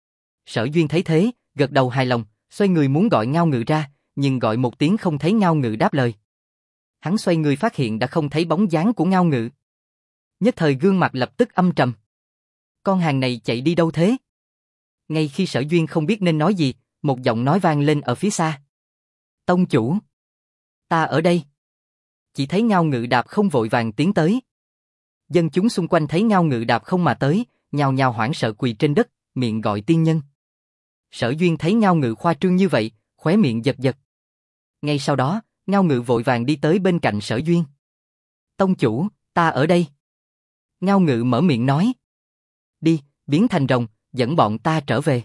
Sở Duyên thấy thế, gật đầu hài lòng, xoay người muốn gọi Ngao Ngự ra, nhưng gọi một tiếng không thấy Ngao Ngự đáp lời. Hắn xoay người phát hiện đã không thấy bóng dáng của Ngao Ngự. Nhất thời gương mặt lập tức âm trầm. Con hàng này chạy đi đâu thế? Ngay khi Sở Duyên không biết nên nói gì, một giọng nói vang lên ở phía xa. Tông chủ. Ta ở đây. Chỉ thấy Ngao Ngự đạp không vội vàng tiến tới. Dân chúng xung quanh thấy Ngao Ngự đạp không mà tới, nhào nhào hoảng sợ quỳ trên đất, miệng gọi tiên nhân. Sở Duyên thấy Ngao Ngự khoa trương như vậy, khóe miệng giật giật. Ngay sau đó, Ngao Ngự vội vàng đi tới bên cạnh Sở Duyên. Tông chủ, ta ở đây. Ngao Ngự mở miệng nói. Đi, biến thành rồng, dẫn bọn ta trở về.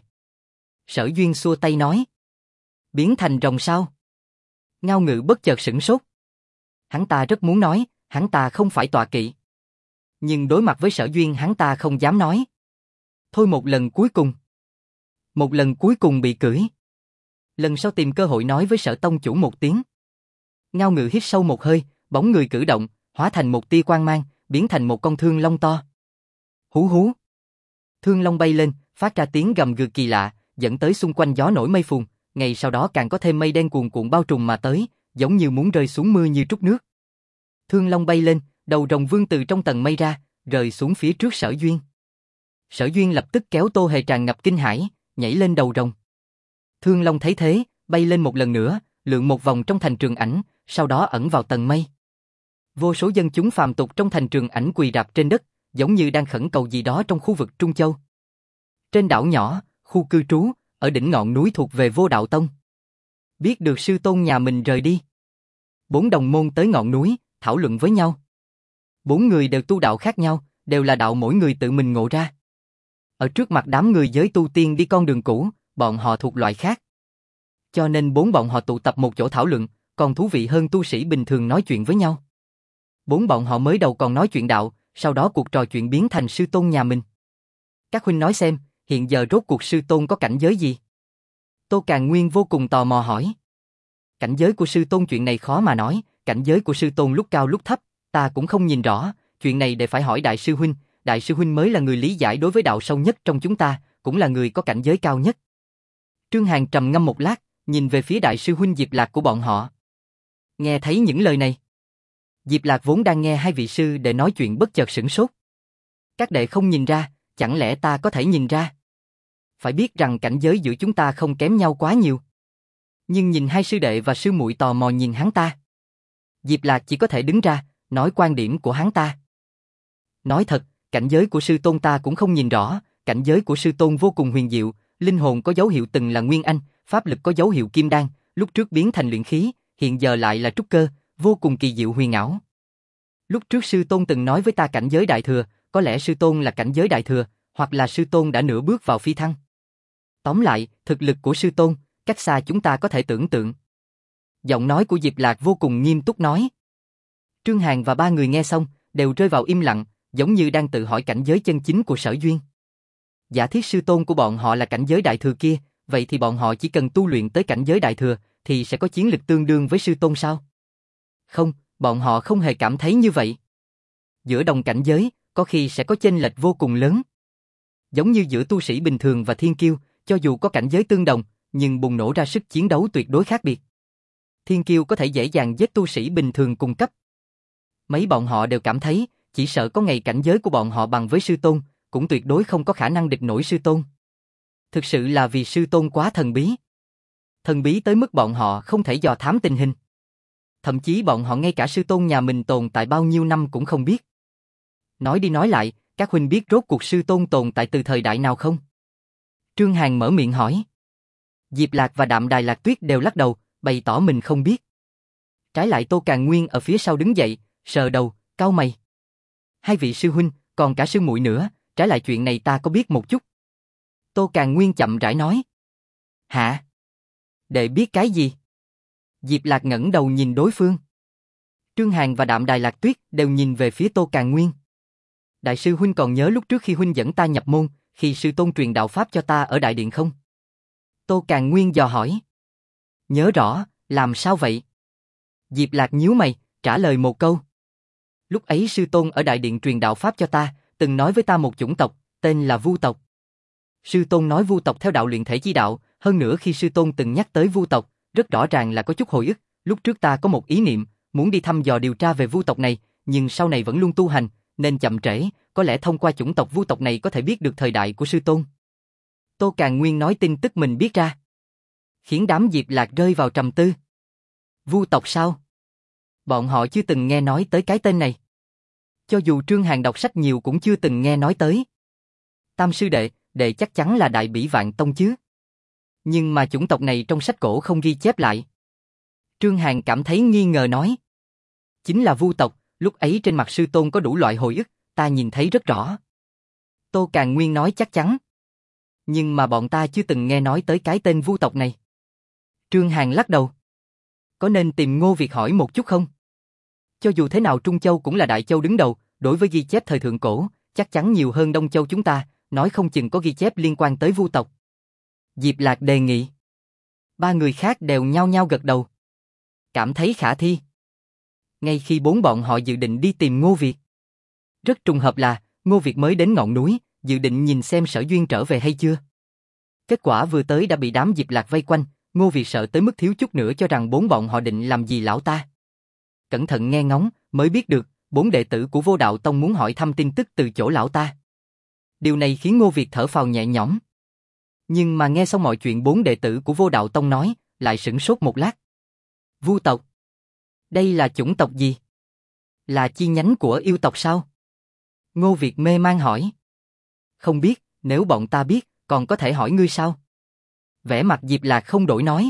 Sở Duyên xua tay nói. Biến thành rồng sao? Ngao Ngự bất chợt sửng sốt. Hắn ta rất muốn nói, hắn ta không phải tọa kỵ. Nhưng đối mặt với Sở Duyên hắn ta không dám nói. Thôi một lần cuối cùng. Một lần cuối cùng bị cưỡi. Lần sau tìm cơ hội nói với Sở tông chủ một tiếng. Ngao Ngự hít sâu một hơi, bóng người cử động, hóa thành một tia quang mang, biến thành một con thương long to. Hú hú. Thương long bay lên, phát ra tiếng gầm gừ kỳ lạ, dẫn tới xung quanh gió nổi mây phùn, ngày sau đó càng có thêm mây đen cuồn cuộn bao trùm mà tới, giống như muốn rơi xuống mưa như trút nước. Thương long bay lên, đầu rồng vương từ trong tầng mây ra, rơi xuống phía trước Sở Duyên. Sở Duyên lập tức kéo Tô Hề tràn ngập kinh hãi, nhảy lên đầu rồng. Thương long thấy thế, bay lên một lần nữa, lượn một vòng trong thành Trường Ảnh, sau đó ẩn vào tầng mây. Vô số dân chúng phàm tục trong thành Trường Ảnh quỳ rạp trên đất, giống như đang khẩn cầu gì đó trong khu vực Trung Châu. Trên đảo nhỏ, khu cư trú, ở đỉnh ngọn núi thuộc về Vô Đạo Tông. Biết được sư tôn nhà mình rời đi. 4 đồng môn tới ngọn núi, thảo luận với nhau. 4 người đều tu đạo khác nhau, đều là đạo mỗi người tự mình ngộ ra. Ở trước mặt đám người giới tu tiên đi con đường cũ, bọn họ thuộc loại khác. Cho nên 4 bọn họ tụ tập một chỗ thảo luận, còn thú vị hơn tu sĩ bình thường nói chuyện với nhau. 4 bọn họ mới đầu còn nói chuyện đạo, sau đó cuộc trò chuyện biến thành sư tôn nhà mình. Các huynh nói xem, hiện giờ rốt cuộc sư tôn có cảnh giới gì? Tô Càn Nguyên vô cùng tò mò hỏi. Cảnh giới của sư tôn chuyện này khó mà nói, cảnh giới của sư tôn lúc cao lúc thấp, ta cũng không nhìn rõ, chuyện này để phải hỏi đại sư huynh mới là người lý giải đối với đạo sâu nhất trong chúng ta, cũng là người có cảnh giới cao nhất. Trương Hàn trầm ngâm một lát, nhìn về phía đại sư huynh Diệp Lạc của bọn họ. Nghe thấy những lời này, Diệp Lạc vốn đang nghe hai vị sư để nói chuyện bất chợt sửng sốt. Các đệ không nhìn ra, chẳng lẽ ta có thể nhìn ra? phải biết rằng cảnh giới giữa chúng ta không kém nhau quá nhiều. Nhưng nhìn hai sư đệ và sư muội tò mò nhìn hắn ta. Diệp Lạc chỉ có thể đứng ra, nói quan điểm của hắn ta. Nói thật, cảnh giới của sư tôn ta cũng không nhìn rõ, cảnh giới của sư tôn vô cùng huyền diệu, linh hồn có dấu hiệu từng là nguyên anh, pháp lực có dấu hiệu kim đan, lúc trước biến thành luyện khí, hiện giờ lại là trúc cơ, vô cùng kỳ diệu huyền ảo. Lúc trước sư tôn từng nói với ta cảnh giới đại thừa, có lẽ sư tôn là cảnh giới đại thừa, hoặc là sư tôn đã nửa bước vào phi thăng. Tóm lại, thực lực của sư tôn, cách xa chúng ta có thể tưởng tượng. Giọng nói của Diệp Lạc vô cùng nghiêm túc nói. Trương Hàn và ba người nghe xong, đều rơi vào im lặng, giống như đang tự hỏi cảnh giới chân chính của Sở Duyên. Giả thiết sư tôn của bọn họ là cảnh giới đại thừa kia, vậy thì bọn họ chỉ cần tu luyện tới cảnh giới đại thừa, thì sẽ có chiến lực tương đương với sư tôn sao? Không, bọn họ không hề cảm thấy như vậy. Giữa đồng cảnh giới, có khi sẽ có chênh lệch vô cùng lớn. Giống như giữa tu sĩ bình thường và thiên kiêu, cho dù có cảnh giới tương đồng, nhưng bùng nổ ra sức chiến đấu tuyệt đối khác biệt. Thiên kiêu có thể dễ dàng giết tu sĩ bình thường cùng cấp. Mấy bọn họ đều cảm thấy, chỉ sợ có ngày cảnh giới của bọn họ bằng với sư tôn, cũng tuyệt đối không có khả năng địch nổi sư tôn. Thực sự là vì sư tôn quá thần bí. Thần bí tới mức bọn họ không thể dò thám tình hình. Thậm chí bọn họ ngay cả sư tôn nhà mình tồn tại bao nhiêu năm cũng không biết. Nói đi nói lại, các huynh biết rốt cuộc sư tôn tồn tại từ thời đại nào không? Trương Hàn mở miệng hỏi. Diệp Lạc và Đạm Đài Lạc Tuyết đều lắc đầu, bày tỏ mình không biết. Trái lại Tô Càn Nguyên ở phía sau đứng dậy, sờ đầu, cau mày. Hai vị sư huynh, còn cả sư muội nữa, trái lại chuyện này ta có biết một chút. Tô Càn Nguyên chậm rãi nói. Hả? Đệ biết cái gì? Diệp Lạc ngẩng đầu nhìn đối phương. Trương Hàn và Đạm Đài Lạc Tuyết đều nhìn về phía Tô Càn Nguyên. Đại sư huynh còn nhớ lúc trước khi huynh dẫn ta nhập môn, khi sư tôn truyền đạo pháp cho ta ở đại điện không? Tô Càn Nguyên dò hỏi. Nhớ rõ, làm sao vậy? Diệp Lạc nhíu mày, trả lời một câu. Lúc ấy sư tôn ở đại điện truyền đạo pháp cho ta, từng nói với ta một chủng tộc, tên là Vu tộc. Sư tôn nói Vu tộc theo đạo luyện thể chi đạo, hơn nữa khi sư tôn từng nhắc tới Vu tộc, rất rõ ràng là có chút hồi ức, lúc trước ta có một ý niệm, muốn đi thăm dò điều tra về Vu tộc này, nhưng sau này vẫn luôn tu hành, nên chậm trễ, có lẽ thông qua chủng tộc Vu tộc này có thể biết được thời đại của sư tôn. Tô Càn Nguyên nói tin tức mình biết ra, khiến đám Diệp Lạc rơi vào trầm tư. Vu tộc sao? Bọn họ chưa từng nghe nói tới cái tên này. Cho dù Trương Hàn đọc sách nhiều cũng chưa từng nghe nói tới. Tam sư đệ, đệ chắc chắn là Đại Bỉ Vạn Tông chứ. Nhưng mà chủng tộc này trong sách cổ không ghi chép lại. Trương Hàn cảm thấy nghi ngờ nói. Chính là Vu tộc, lúc ấy trên mặt sư tôn có đủ loại hồi ức, ta nhìn thấy rất rõ. Tô Càn Nguyên nói chắc chắn. Nhưng mà bọn ta chưa từng nghe nói tới cái tên Vu tộc này. Trương Hàn lắc đầu. Có nên tìm Ngô Việt hỏi một chút không? Cho dù thế nào Trung Châu cũng là Đại Châu đứng đầu, đối với ghi chép thời thượng cổ, chắc chắn nhiều hơn Đông Châu chúng ta, nói không chừng có ghi chép liên quan tới Vu tộc. Diệp Lạc đề nghị. Ba người khác đều nhao nhao gật đầu. Cảm thấy khả thi. Ngay khi bốn bọn họ dự định đi tìm Ngô Việt. Rất trùng hợp là, Ngô Việt mới đến ngọn núi, dự định nhìn xem Sở Duyên trở về hay chưa. Kết quả vừa tới đã bị đám Diệp Lạc vây quanh, Ngô Việt sợ tới mức thiếu chút nữa cho rằng bốn bọn họ định làm gì lão ta. Cẩn thận nghe ngóng, mới biết được, bốn đệ tử của Vô Đạo Tông muốn hỏi thăm tin tức từ chỗ lão ta. Điều này khiến Ngô Việt thở phào nhẹ nhõm. Nhưng mà nghe xong mọi chuyện bốn đệ tử của Vô Đạo Tông nói, lại sửng sốt một lát. Vu tộc? Đây là chủng tộc gì? Là chi nhánh của yêu tộc sao? Ngô Việt mê man hỏi. Không biết, nếu bọn ta biết, còn có thể hỏi ngươi sao? Vẻ mặt Diệp Lạc không đổi nói.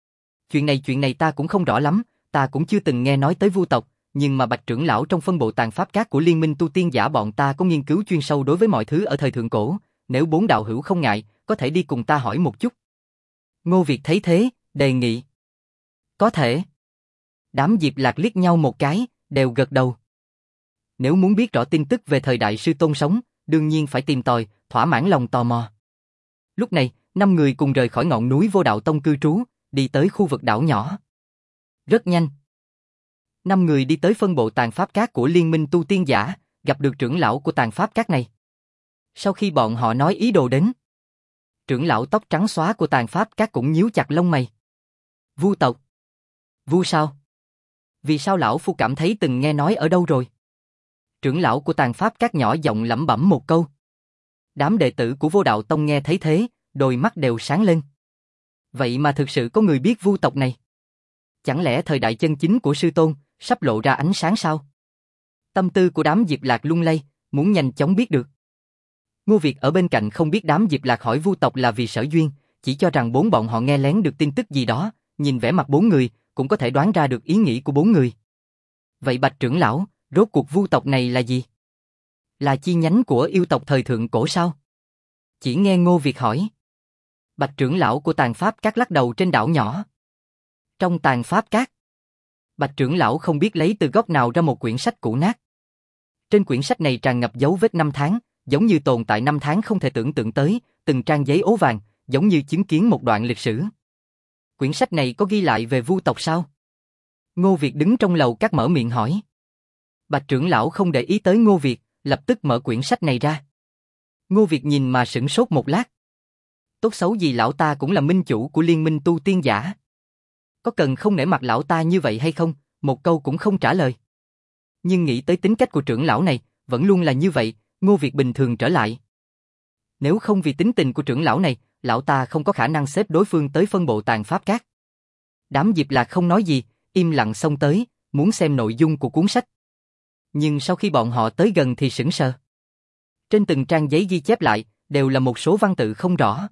Chuyện này ta cũng không rõ lắm, ta cũng chưa từng nghe nói tới Vu tộc, nhưng mà Bạch trưởng lão trong phân bộ tàn pháp các của Liên minh tu tiên giả bọn ta có nghiên cứu chuyên sâu đối với mọi thứ ở thời thượng cổ, nếu bốn đạo hữu không ngại, có thể đi cùng ta hỏi một chút. Ngô Việt thấy thế, đề nghị. Có thể. Đám Diệp Lạc liếc nhau một cái, đều gật đầu. Nếu muốn biết rõ tin tức về thời đại sư tôn sống, đương nhiên phải tìm tòi, thỏa mãn lòng tò mò. Lúc này, 5 người cùng rời khỏi ngọn núi Vô Đạo Tông cư trú, đi tới khu vực đảo nhỏ. Rất nhanh. 5 người đi tới phân bộ tàn pháp các của Liên minh tu tiên giả, gặp được trưởng lão của tàn pháp các này. Sau khi bọn họ nói ý đồ đến, trưởng lão tóc trắng xóa của tàn pháp các cũng nhíu chặt lông mày. Vu tộc? Vu sao? Vì sao lão phu cảm thấy từng nghe nói ở đâu rồi? Trưởng lão của tàn pháp các nhỏ giọng lẩm bẩm một câu. Đám đệ tử của Vô Đạo Tông nghe thấy thế, đôi mắt đều sáng lên. Vậy mà thực sự có người biết Vu tộc này. Chẳng lẽ thời đại chân chính của sư tôn sắp lộ ra ánh sáng sao? Tâm tư của đám Diệp Lạc lung lay, muốn nhanh chóng biết được. Ngô Việt ở bên cạnh không biết đám Diệp Lạc hỏi Vu tộc là vì sở duyên, chỉ cho rằng bọn họ nghe lén được tin tức gì đó, nhìn vẻ mặt bốn người, cũng có thể đoán ra được ý nghĩ của bốn người. Vậy Bạch trưởng lão, rốt cuộc Vu tộc này là gì? Là chi nhánh của yêu tộc thời thượng cổ sao? Chỉ nghe Ngô Việt hỏi. Bạch trưởng lão của Tàn Pháp Các lắc đầu trên đảo nhỏ. Trong Tàn Pháp Các, Bạch trưởng lão không biết lấy từ góc nào ra một quyển sách cũ nát. Trên quyển sách này tràn ngập dấu vết năm tháng, giống như tồn tại năm tháng không thể tưởng tượng tới, từng trang giấy ố vàng, giống như chứng kiến một đoạn lịch sử. Quyển sách này có ghi lại về Vu tộc sao? Ngô Việt đứng trong lầu các mở miệng hỏi. Bạch trưởng lão không để ý tới Ngô Việt, lập tức mở quyển sách này ra. Ngô Việt nhìn mà sửng sốt một lát. Tốt xấu gì lão ta cũng là minh chủ của liên minh tu tiên giả. Có cần không nể mặt lão ta như vậy hay không? Một câu cũng không trả lời. Nhưng nghĩ tới tính cách của trưởng lão này, vẫn luôn là như vậy, Ngô Việt bình thường trở lại. Nếu không vì tính tình của trưởng lão này, lão ta không có khả năng xếp đối phương tới phân bộ Tàn Pháp Các. Đám Diệp Lạc không nói gì, im lặng xông tới, muốn xem nội dung của cuốn sách. Nhưng sau khi bọn họ tới gần thì sững sờ. Trên từng trang giấy ghi chép lại, đều là một số văn tự không rõ.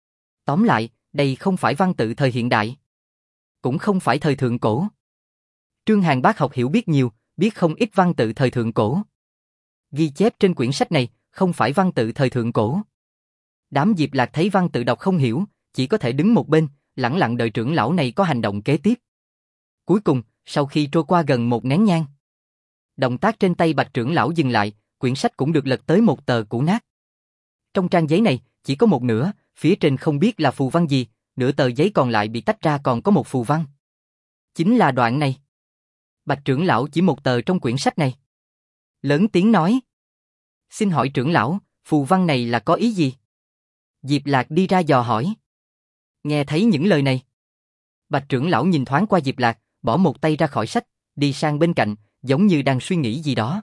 Tóm lại, đây không phải văn tự thời hiện đại. Cũng không phải thời thượng cổ. Trương Hàn bác học hiểu biết nhiều, biết không ít văn tự thời thượng cổ. Ghi chép trên quyển sách này, không phải văn tự thời thượng cổ. Đám Diệp Lạc thấy văn tự đọc không hiểu, chỉ có thể đứng một bên, lẳng lặng đợi trưởng lão này có hành động kế tiếp. Cuối cùng, sau khi trôi qua gần một nén nhang, động tác trên tay Bạch trưởng lão dừng lại, quyển sách cũng được lật tới một tờ cũ nát. Trong trang giấy này, chỉ có một nửa, phía trên không biết là phù văn gì, nửa tờ giấy còn lại bị tách ra còn có một phù văn. Chính là đoạn này. Bạch trưởng lão chỉ một tờ trong quyển sách này. Lớn tiếng nói. Xin hỏi trưởng lão, phù văn này là có ý gì? Diệp Lạc đi ra dò hỏi. Nghe thấy những lời này, Bạch trưởng lão nhìn thoáng qua Diệp Lạc, bỏ một tay ra khỏi sách, đi sang bên cạnh, giống như đang suy nghĩ gì đó.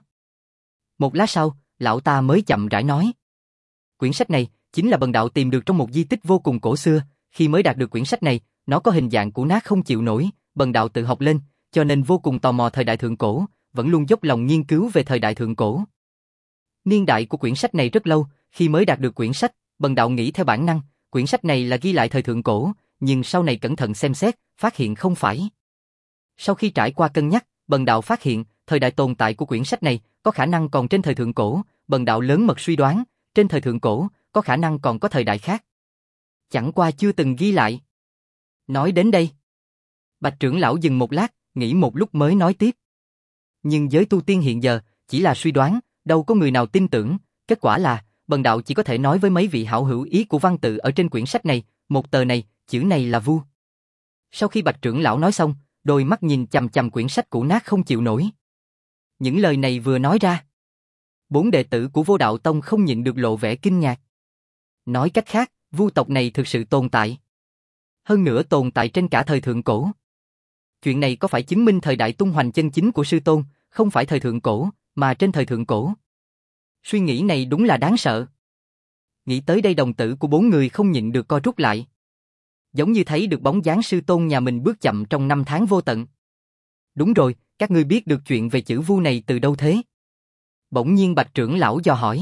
Một lát sau, lão ta mới chậm rãi nói. Quyển sách này chính là bần đạo tìm được trong một di tích vô cùng cổ xưa, khi mới đạt được quyển sách này, nó có hình dạng cũ nát không chịu nổi, bần đạo tự học lên, cho nên vô cùng tò mò thời đại thượng cổ, vẫn luôn dốc lòng nghiên cứu về thời đại thượng cổ. Niên đại của quyển sách này rất lâu, khi mới đạt được quyển sách, bần đạo nghĩ theo bản năng, quyển sách này là ghi lại thời thượng cổ, nhưng sau này cẩn thận xem xét, phát hiện không phải. Sau khi trải qua cân nhắc, bần đạo phát hiện, thời đại tồn tại của quyển sách này có khả năng còn trên thời thượng cổ, bần đạo lớn mật suy đoán, trên thời thượng cổ, có khả năng còn có thời đại khác. Chẳng qua chưa từng ghi lại. Nói đến đây, Bạch trưởng lão dừng một lát, nghĩ một lúc mới nói tiếp. Nhưng giới tu tiên hiện giờ, chỉ là suy đoán, đâu có người nào tin tưởng, kết quả là, bần đạo chỉ có thể nói với mấy vị hảo hữu ý của văn tự ở trên quyển sách này, một tờ này, chữ này là Vu. Sau khi Bạch trưởng lão nói xong, đôi mắt nhìn chằm chằm quyển sách cũ nát không chịu nổi. Những lời này vừa nói ra, 4 đệ tử của Vô Đạo Tông không nhịn được lộ vẻ kinh ngạc. Nói cách khác, Vu tộc này thực sự tồn tại. Hơn nữa tồn tại trên cả thời thượng cổ. Chuyện này có phải chứng minh thời đại tung hoành chân chính của sư tôn, không phải thời thượng cổ, mà trên thời thượng cổ? Suy nghĩ này đúng là đáng sợ. Nghĩ tới đây đồng tử của 4 người không nhịn được co rút lại. Giống như thấy được bóng dáng sư tôn nhà mình bước chậm trong năm tháng vô tận. Đúng rồi, các ngươi biết được chuyện về chữ Vu này từ đâu thế? Bỗng nhiên Bạch trưởng lão dò hỏi.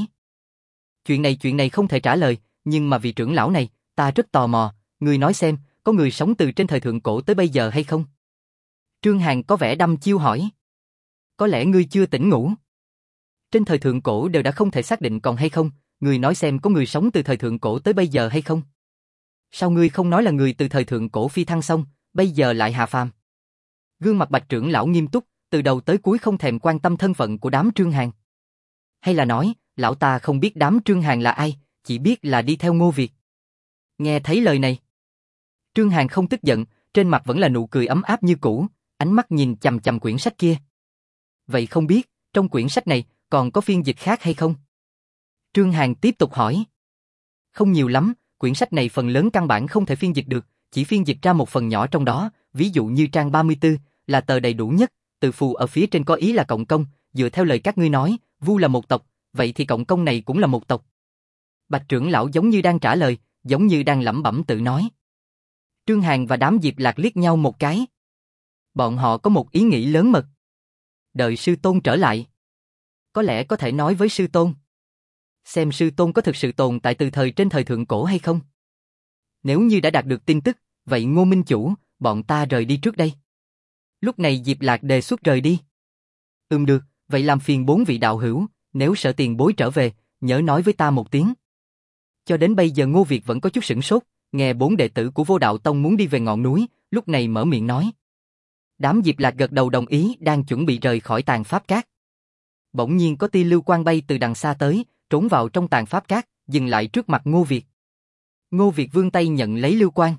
Chuyện này không thể trả lời, nhưng mà vị trưởng lão này, ta rất tò mò, ngươi nói xem, có người sống từ trên thời thượng cổ tới bây giờ hay không? Trương Hàn có vẻ đăm chiêu hỏi. Có lẽ ngươi chưa tỉnh ngủ. Trên thời thượng cổ đều đã không thể xác định còn hay không, ngươi nói xem có người sống từ thời thượng cổ tới bây giờ hay không? Sao ngươi không nói là người từ thời thượng cổ phi thăng xong, bây giờ lại hạ phàm? Gương mặt Bạch trưởng lão nghiêm túc, từ đầu tới cuối không thèm quan tâm thân phận của đám Trương Hàn. Hay là nói, lão ta không biết đám Trương Hàn là ai, chỉ biết là đi theo Ngô Việt. Nghe thấy lời này, Trương Hàn không tức giận, trên mặt vẫn là nụ cười ấm áp như cũ, ánh mắt nhìn chằm chằm quyển sách kia. Vậy không biết, trong quyển sách này, còn có phiên dịch khác hay không? Trương Hàn tiếp tục hỏi. Không nhiều lắm, quyển sách này phần lớn căn bản không thể phiên dịch được, chỉ phiên dịch ra một phần nhỏ trong đó, ví dụ như trang 34, là tờ đầy đủ nhất, từ phù ở phía trên có ý là cộng công, dựa theo lời các ngươi nói, Vu là một tộc, vậy thì cộng công này cũng là một tộc. Bạch trưởng lão giống như đang trả lời, giống như đang lẩm bẩm tự nói. Trương Hàn và đám Diệp Lạc liếc nhau một cái. Bọn họ có một ý nghĩ lớn mật. Đợi sư tôn trở lại. Có lẽ có thể nói với sư tôn. Xem sư tôn có thực sự tồn tại từ trên thời thượng cổ hay không. Nếu như đã đạt được tin tức, vậy Ngô Minh Chủ, bọn ta rời đi trước đây. Lúc này Diệp Lạc đề xuất rời đi. Được, vậy làm phiền 4 vị đạo hữu, nếu Sở tiền bối trở về, nhớ nói với ta một tiếng. Cho đến bây giờ Ngô Việt vẫn có chút sửng sốt, nghe 4 đệ tử của Vô Đạo Tông muốn đi về ngọn núi, lúc này mở miệng nói. Đám Diệp Lạc gật đầu đồng ý, đang chuẩn bị rời khỏi tàn pháp cát. Bỗng nhiên có tia lưu quang bay từ đằng xa tới, trốn vào trong tàn pháp cát, dừng lại trước mặt Ngô Việt. Ngô Việt vươn tay nhận lấy lưu quang.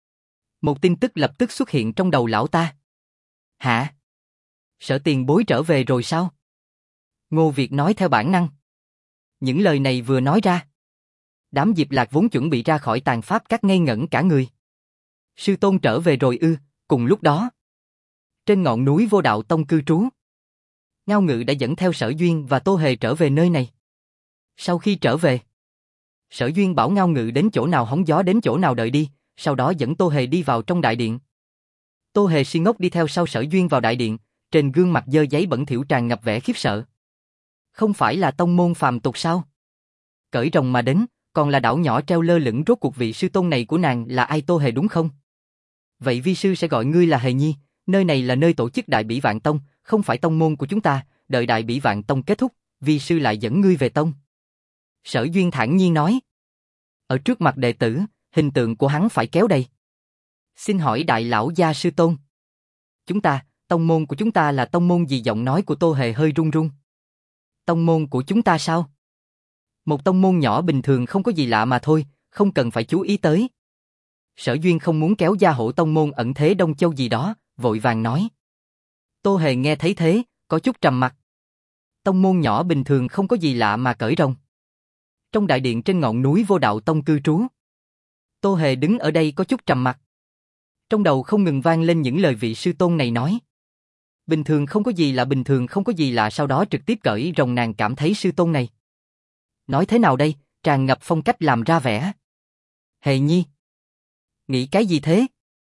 Một tin tức lập tức xuất hiện trong đầu lão ta. Hả? Sở tiền bối trở về rồi sao? Ngô Việt nói theo bản năng. Những lời này vừa nói ra. Đám Diệp Lạc vốn chuẩn bị ra khỏi tàn pháp cát ngây ngẩn cả người. Sư tôn trở về rồi ư? Cùng lúc đó. Trên ngọn núi Vô Đạo Tông cư trú. Ngao Ngự đã dẫn theo Sở Duyên và Tô Hề trở về nơi này. Sau khi trở về, Sở Duyên bảo Ngao Ngự đến chỗ nào hóng gió đến chỗ nào đợi đi, sau đó dẫn Tô Hề đi vào trong đại điện. Tô Hề si ngốc đi theo sau Sở Duyên vào đại điện, trên gương mặt dơ giấy bẩn thỉu tràn ngập vẻ khiếp sợ. Không phải là tông môn phàm tục sao? Cởi rồng mà đến, còn là đảo nhỏ treo lơ lửng, rốt cuộc vị sư tôn này của nàng là ai? Tô Hề đúng không? Vậy vi sư sẽ gọi ngươi là Hề Nhi, nơi này là nơi tổ chức Đại Bỉ Vạn Tông, không phải tông môn của chúng ta, đợi Đại Bỉ Vạn Tông kết thúc, vi sư lại dẫn ngươi về tông. Sở Duyên thản nhiên nói. Ở trước mặt đệ tử, hình tượng của hắn phải kéo đầy. Xin hỏi đại lão gia sư tôn. Chúng ta, tông môn của chúng ta là tông môn gì? Giọng nói của Tô Hề hơi run run. Tông môn của chúng ta sao? Một tông môn nhỏ bình thường không có gì lạ mà thôi, không cần phải chú ý tới. Sở Duyên không muốn kéo gia hổ tông môn ẩn thế Đông Châu gì đó, vội vàng nói. Tô Hề nghe thấy thế, có chút trầm mặc. Tông môn nhỏ bình thường không có gì lạ mà cởi rồng. Trong đại điện trên ngọn núi Vô Đạo Tông cư trú. Tô Hề đứng ở đây có chút trầm mặc. Trong đầu không ngừng vang lên những lời vị sư tôn này nói. Bình thường không có gì lạ, bình thường không có gì lạ, sau đó trực tiếp cởi rồng. Nàng cảm thấy sư tôn này nói thế nào đây, tràn ngập phong cách làm ra vẻ. Hề Nhi, nghĩ cái gì thế?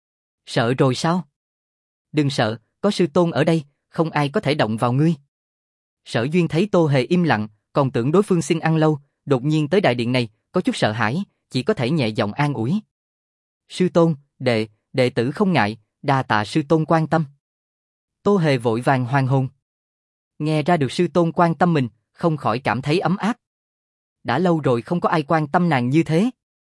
Sợ rồi sao? Đừng sợ, có sư tôn ở đây, không ai có thể động vào ngươi. Sở Duyên thấy Tô Hề im lặng, còn tưởng đối phương xin ăn lâu, đột nhiên tới đại điện này, có chút sợ hãi, chỉ có thể nhẹ giọng an ủi. Sư tôn, đệ tử không ngại, đa tạ sư tôn quan tâm. Tô Hề vội vàng hoàn hồn. Nghe ra được sư tôn quan tâm mình, không khỏi cảm thấy ấm áp. Đã lâu rồi không có ai quan tâm nàng như thế.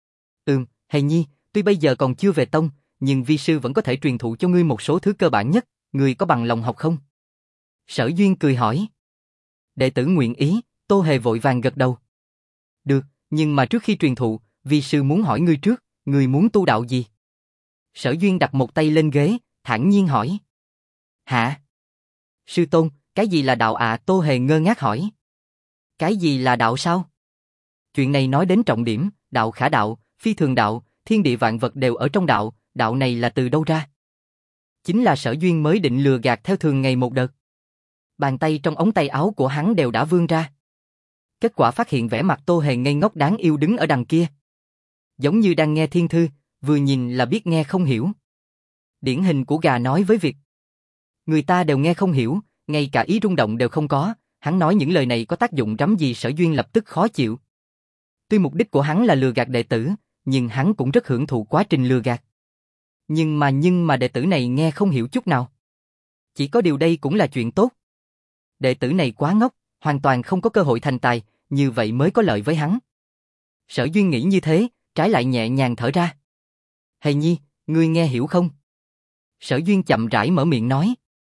Hề Nhi, tuy bây giờ còn chưa về tông, nhưng vi sư vẫn có thể truyền thụ cho ngươi một số thứ cơ bản nhất, ngươi có bằng lòng học không? Sở Duyên cười hỏi. Đệ tử nguyện ý, Tô Hề vội vàng gật đầu. Được, nhưng mà trước khi truyền thụ, vi sư muốn hỏi ngươi trước, ngươi muốn tu đạo gì? Sở Duyên đặt một tay lên ghế, thản nhiên hỏi. Hả? Sư tôn, cái gì là đạo ạ? Tô Hề ngơ ngác hỏi. Cái gì là đạo sao? Chuyện này nói đến trọng điểm, đạo khả đạo, phi thường đạo, thiên địa vạn vật đều ở trong đạo, đạo này là từ đâu ra? Chính là Sở Duyên mới định lừa gạt theo thường ngày một đợt. Bàn tay trong ống tay áo của hắn đều đã vươn ra. Kết quả phát hiện vẻ mặt Tô Hề ngây ngốc đáng yêu đứng ở đằng kia. Giống như đang nghe thiên thư, vừa nhìn là biết nghe không hiểu. Điển hình của gà nói với vịt. Người ta đều nghe không hiểu, ngay cả ý rung động đều không có, hắn nói những lời này có tác dụng rắm gì? Sở Duyên lập tức khó chịu. Tuy mục đích của hắn là lừa gạt đệ tử, nhưng hắn cũng rất hưởng thụ quá trình lừa gạt. Nhưng mà đệ tử này nghe không hiểu chút nào. Chỉ có điều đây cũng là chuyện tốt. Đệ tử này quá ngốc, hoàn toàn không có cơ hội thành tài, như vậy mới có lợi với hắn. Sở Duyên nghĩ như thế, trái lại nhẹ nhàng thở ra. Hề Nhi, ngươi nghe hiểu không? Sở Duyên chậm rãi mở miệng nói.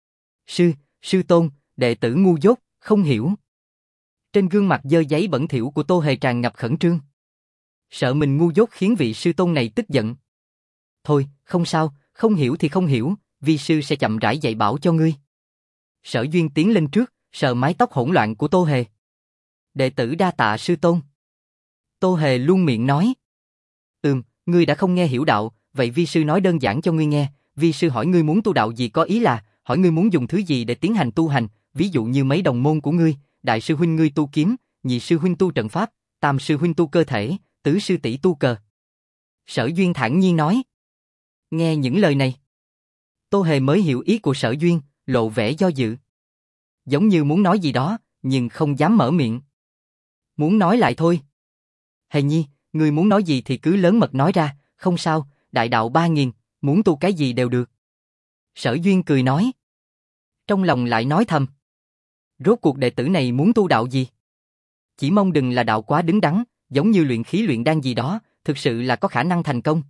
Sư tôn, đệ tử ngu dốt, không hiểu. Trên gương mặt dơ giấy bẩn thỉu của Tô Hề tràn ngập khẩn trương. Sợ mình ngu dốt khiến vị sư tôn này tức giận. Thôi, không sao, không hiểu thì không hiểu, vi sư sẽ chậm rãi dạy bảo cho ngươi. Sở Duyên tiến lên trước, sờ mái tóc hỗn loạn của Tô Hề. Đệ tử đa tạ sư tôn. Tô Hề luôn miệng nói. Ngươi đã không nghe hiểu đạo, vậy vi sư nói đơn giản cho ngươi nghe. Vi sư hỏi ngươi muốn tu đạo gì, có ý là hỏi ngươi muốn dùng thứ gì để tiến hành tu hành, ví dụ như mấy đồng môn của ngươi, đại sư huynh ngươi tu kiếm, nhị sư huynh tu trận pháp, tam sư huynh tu cơ thể, tứ sư tỷ tu cờ. Sở Duyên thản nhiên nói. Nghe những lời này, Tô Hề mới hiểu ý của Sở Duyên, lộ vẻ do dự. Giống như muốn nói gì đó, nhưng không dám mở miệng. Muốn nói lại thôi. Hề Nhi, ngươi muốn nói gì thì cứ lớn mật nói ra, không sao, đại đạo 3000, muốn tu cái gì đều được. Sở Duyên cười nói. Trong lòng lại nói thầm. Rốt cuộc đệ tử này muốn tu đạo gì? Chỉ mong đừng là đạo quá đứng đắn, giống như luyện khí luyện đan gì đó, thực sự là có khả năng thành công.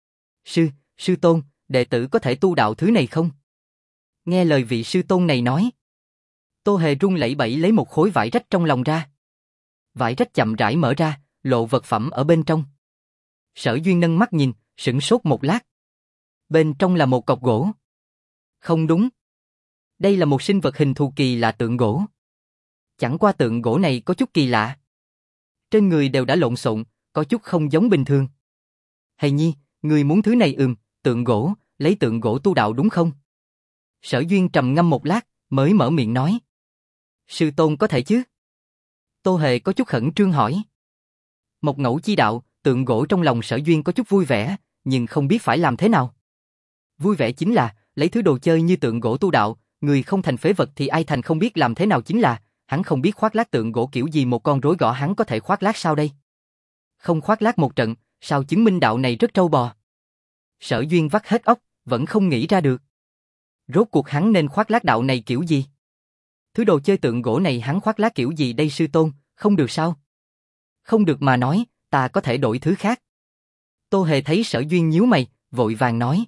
Sư tôn, đệ tử có thể tu đạo thứ này không? Nghe lời vị sư tôn này nói. Tô Hề run lẩy bẩy lấy một khối vải rách trong lòng ra. Vải rách chậm rãi mở ra, lộ vật phẩm ở bên trong. Sở Duyên nâng mắt nhìn, sửng sốt một lát. Bên trong là một cọc gỗ. Không đúng. Đây là một sinh vật hình thù kỳ lạ tượng gỗ. Chẳng qua tượng gỗ này có chút kỳ lạ. Trên người đều đã lộn xộn, có chút không giống bình thường. Hề Nhi, người muốn thứ này tượng gỗ, lấy tượng gỗ tu đạo đúng không? Sở Duyên trầm ngâm một lát, mới mở miệng nói. Sư tôn có thể chứ? Tô Hề có chút khẩn trương hỏi. Một ngẫu chi đạo, tượng gỗ trong lòng Sở Duyên có chút vui vẻ, nhưng không biết phải làm thế nào. Vui vẻ chính là, lấy thứ đồ chơi như tượng gỗ tu đạo, người không thành phế vật thì ai thành không biết làm thế nào chính là, hắn không biết khoác lác tượng gỗ kiểu gì một con rối gõ hắn có thể khoác lác sao đây? Không khoác lác một trận, sao chứng minh đạo này rất trâu bò? Sở Duyên vắt hết óc, vẫn không nghĩ ra được. Rốt cuộc hắn nên khoác lác đạo này kiểu gì? Thứ đồ chơi tượng gỗ này hắn khoác lác kiểu gì đây sư tôn, không được sao? Không được mà nói, ta có thể đổi thứ khác. Tô Hề thấy Sở Duyên nhíu mày, vội vàng nói.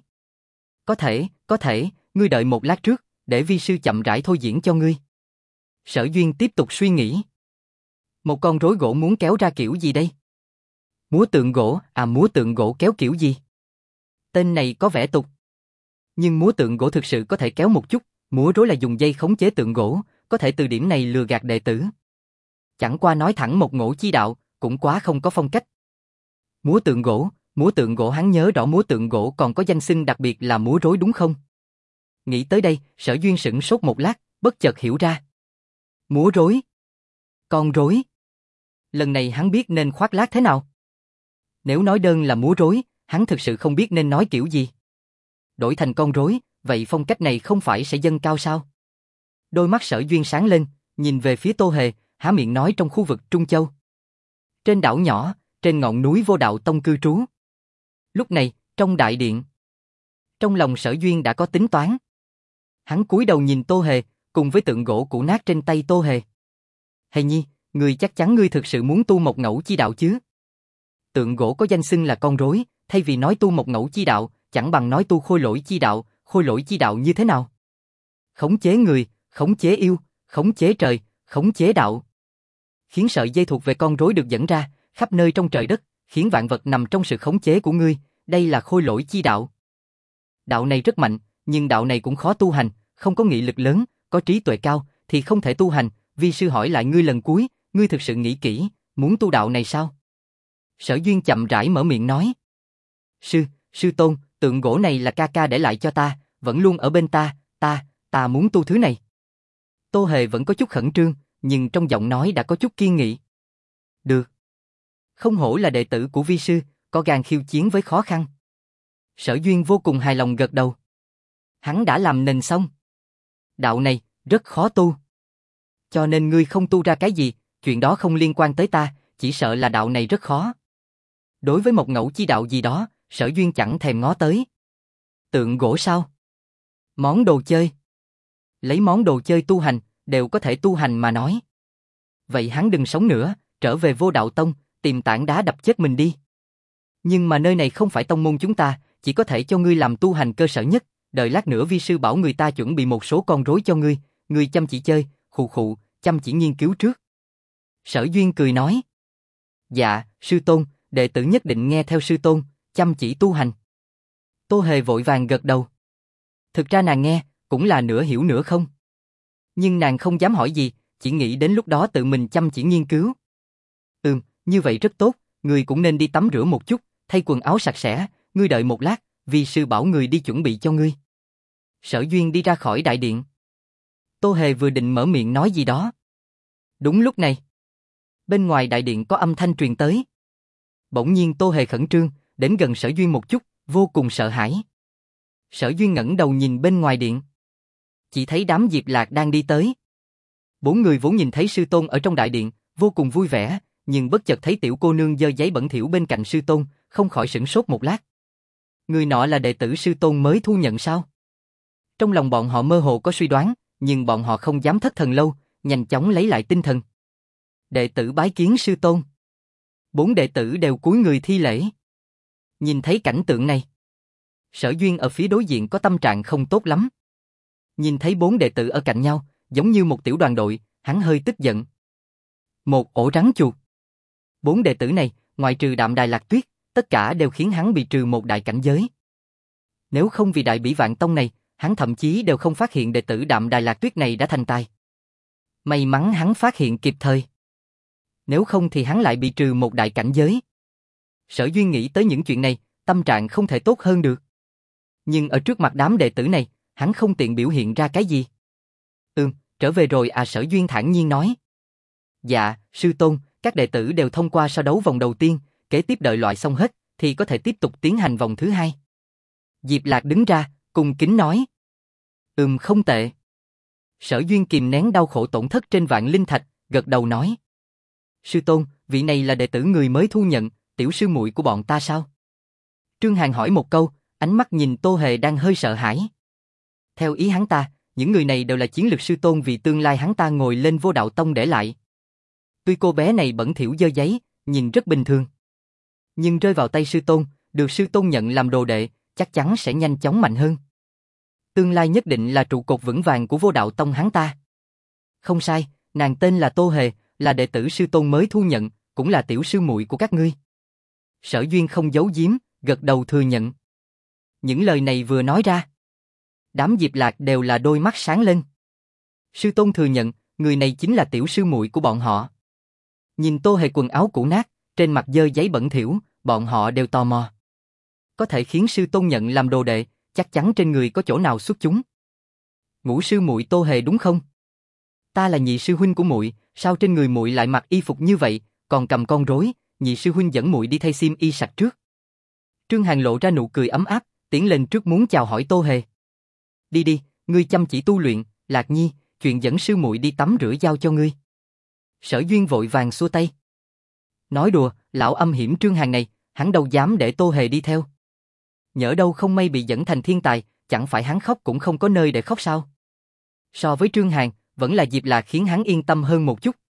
Có thể, ngươi đợi một lát trước, để vi sư chậm rãi thôi diễn cho ngươi. Sở Duyên tiếp tục suy nghĩ. Một con rối gỗ muốn kéo ra kiểu gì đây? Múa tượng gỗ kéo kiểu gì? Tên này có vẻ tục. Nhưng múa tượng gỗ thực sự có thể kéo một chút, múa rối là dùng dây khống chế tượng gỗ, có thể từ điểm này lừa gạt đệ tử. Chẳng qua nói thẳng một ngộ chi đạo, cũng quá không có phong cách. Múa tượng gỗ hắn nhớ rõ múa tượng gỗ còn có danh xưng đặc biệt là múa rối đúng không? Nghĩ tới đây, Sở Duyên sửng sốt một lát, bất chợt hiểu ra. Múa rối? Con rối? Lần này hắn biết nên khoác lác thế nào? Nếu nói đơn là múa rối, hắn thực sự không biết nên nói kiểu gì. Đổi thành con rối, vậy phong cách này không phải sẽ dâng cao sao? Đôi mắt Sở Duyên sáng lên, nhìn về phía Tô Hề, há miệng nói trong khu vực Trung Châu. Trên đảo nhỏ, trên ngọn núi Vô Đạo Tông cư trú. Lúc này, trong đại điện. Trong lòng Sở Duyên đã có tính toán. Hắn cúi đầu nhìn Tô Hề, cùng với tượng gỗ cũ nát trên tay Tô Hề. Hề Nhi, ngươi chắc chắn ngươi thực sự muốn tu một ngẫu chi đạo chứ? Tượng gỗ có danh xưng là con rối, thay vì nói tu một ngẫu chi đạo, chẳng bằng nói tu khôi lỗi chi đạo như thế nào? Khống chế người, khống chế yêu, khống chế trời, khống chế đạo. Khiến sợi dây thuộc về con rối được dẫn ra, khắp nơi trong trời đất, khiến vạn vật nằm trong sự khống chế của ngươi, đây là khôi lỗi chi đạo. Đạo này rất mạnh, nhưng đạo này cũng khó tu hành, không có nghị lực lớn, có trí tuệ cao, thì không thể tu hành, vi sư hỏi lại ngươi lần cuối, ngươi thực sự nghĩ kỹ, muốn tu đạo này sao? Sở Duyên chậm rãi mở miệng nói. Sư tôn, tượng gỗ này là ca ca để lại cho ta, vẫn luôn ở bên ta muốn tu thứ này. Tô Hề vẫn có chút khẩn trương, nhưng trong giọng nói đã có chút kiên nghị. Được. Không hổ là đệ tử của vi sư, có gan khiêu chiến với khó khăn. Sở Duyên vô cùng hài lòng gật đầu. Hắn đã làm nền xong. Đạo này, rất khó tu. Cho nên ngươi không tu ra cái gì, chuyện đó không liên quan tới ta, chỉ sợ là đạo này rất khó. Đối với một ngẫu chi đạo gì đó, Sở Duyên chẳng thèm ngó tới. Tượng gỗ sao? Món đồ chơi. Lấy món đồ chơi tu hành, đều có thể tu hành mà nói. Vậy hắn đừng sống nữa, trở về Vô Đạo Tông, tìm tảng đá đập chết mình đi. Nhưng mà nơi này không phải tông môn chúng ta, chỉ có thể cho ngươi làm tu hành cơ sở nhất, đợi lát nữa vi sư bảo người ta chuẩn bị một số con rối cho ngươi chăm chỉ chơi, khụ, chăm chỉ nghiên cứu trước. Sở Duyên cười nói. Dạ, sư tôn, đệ tử nhất định nghe theo sư tôn, chăm chỉ tu hành. Tô Hề vội vàng gật đầu. Thực ra nàng nghe, cũng là nửa hiểu nửa không. Nhưng nàng không dám hỏi gì, chỉ nghĩ đến lúc đó tự mình chăm chỉ nghiên cứu. Như vậy rất tốt, ngươi cũng nên đi tắm rửa một chút, thay quần áo sạch sẽ, ngươi đợi một lát, vi sư bảo người đi chuẩn bị cho ngươi. Sở Duyên đi ra khỏi đại điện. Tô Hề vừa định mở miệng nói gì đó. Đúng lúc này, bên ngoài đại điện có âm thanh truyền tới. Bỗng nhiên Tô Hề khẩn trương, đến gần Sở Duyên một chút, vô cùng sợ hãi. Sở Duyên ngẩng đầu nhìn bên ngoài điện. Chỉ thấy đám Diệp Lạc đang đi tới. 4 người vốn nhìn thấy sư tôn ở trong đại điện, vô cùng vui vẻ, nhưng bất chợt thấy tiểu cô nương giơ giấy bẩn thỉu bên cạnh sư tôn, không khỏi sửng sốt một lát. Người nọ là đệ tử sư tôn mới thu nhận sao? Trong lòng bọn họ mơ hồ có suy đoán, nhưng bọn họ không dám thất thần lâu, nhanh chóng lấy lại tinh thần. Đệ tử bái kiến sư tôn. 4 đệ tử đều cúi người thi lễ. Nhìn thấy cảnh tượng này, Sở Duyên ở phía đối diện có tâm trạng không tốt lắm. Nhìn thấy 4 đệ tử ở cạnh nhau, giống như một tiểu đoàn đội, hắn hơi tức giận. Một ổ rắn chuột. 4 đệ tử này, ngoại trừ Đạm Đài Lạc Tuyết, tất cả đều khiến hắn bị trừ một đại cảnh giới. Nếu không vì đại bỉ vạn tông này, hắn thậm chí đều không phát hiện đệ tử Đạm Đài Lạc Tuyết này đã thành tài. May mắn hắn phát hiện kịp thời. Nếu không thì hắn lại bị trừ một đại cảnh giới. Sở Duyên nghĩ tới những chuyện này, tâm trạng không thể tốt hơn được. Nhưng ở trước mặt đám đệ tử này, hắn không tiện biểu hiện ra cái gì. Trở về rồi à, Sở Duyên thản nhiên nói. Dạ, sư tôn, các đệ tử đều thông qua so đấu vòng đầu tiên, kế tiếp đợi loại xong hết, thì có thể tiếp tục tiến hành vòng thứ 2. Diệp Lạc đứng ra, cung kính nói. Không tệ. Sở Duyên kìm nén đau khổ tổn thất trên vạn linh thạch, gật đầu nói. Sư tôn, vị này là đệ tử người mới thu nhận, tiểu sư muội của bọn ta sao? Trương Hàn hỏi một câu, ánh mắt nhìn Tô Hề đang hơi sợ hãi. Theo ý hắn ta, những người này đều là chiến lực sư tôn vì tương lai hắn ta ngồi lên Vô Đạo Tông để lại. Tuy cô bé này bẩn thỉu dơ giấy, nhìn rất bình thường. Nhưng rơi vào tay sư tôn, được sư tôn nhận làm đồ đệ, chắc chắn sẽ nhanh chóng mạnh hơn. Tương lai nhất định là trụ cột vững vàng của Vô Đạo Tông hắn ta. Không sai, nàng tên là Tô Hề, là đệ tử sư tôn mới thu nhận, cũng là tiểu sư muội của các ngươi. Sở Duyên không giấu giếm, gật đầu thừa nhận. Những lời này vừa nói ra, đám Diệp Lạc đều là đôi mắt sáng lên. Sư tôn thừa nhận, người này chính là tiểu sư muội của bọn họ. Nhìn Tô Hề quần áo cũ nát, trên mặt dơ giấy bẩn thỉu, bọn họ đều tò mò. Có thể khiến sư tôn nhận làm đồ đệ, chắc chắn trên người có chỗ nào xuất chúng. Ngũ sư muội Tô Hề đúng không? Ta là nhị sư huynh của muội, sao trên người muội lại mặc y phục như vậy, còn cầm con rối? Nhị sư huynh dẫn muội đi thay xiêm y sạch trước. Trương Hàn lộ ra nụ cười ấm áp, tiến lên trước muốn chào hỏi Tô Hề. Đi đi, ngươi chăm chỉ tu luyện, Lạc Nhi, chuyện dẫn sư muội đi tắm rửa giao cho ngươi. Sở Duyên vội vàng xua tay. Nói đùa, lão âm hiểm Trương Hàn này, hắn đâu dám để Tô Hề đi theo. Nhỡ đâu không may bị dẫn thành thiên tài, chẳng phải hắn khóc cũng không có nơi để khóc sao? So với Trương Hàn, vẫn là Diệp Lạc khiến hắn yên tâm hơn một chút.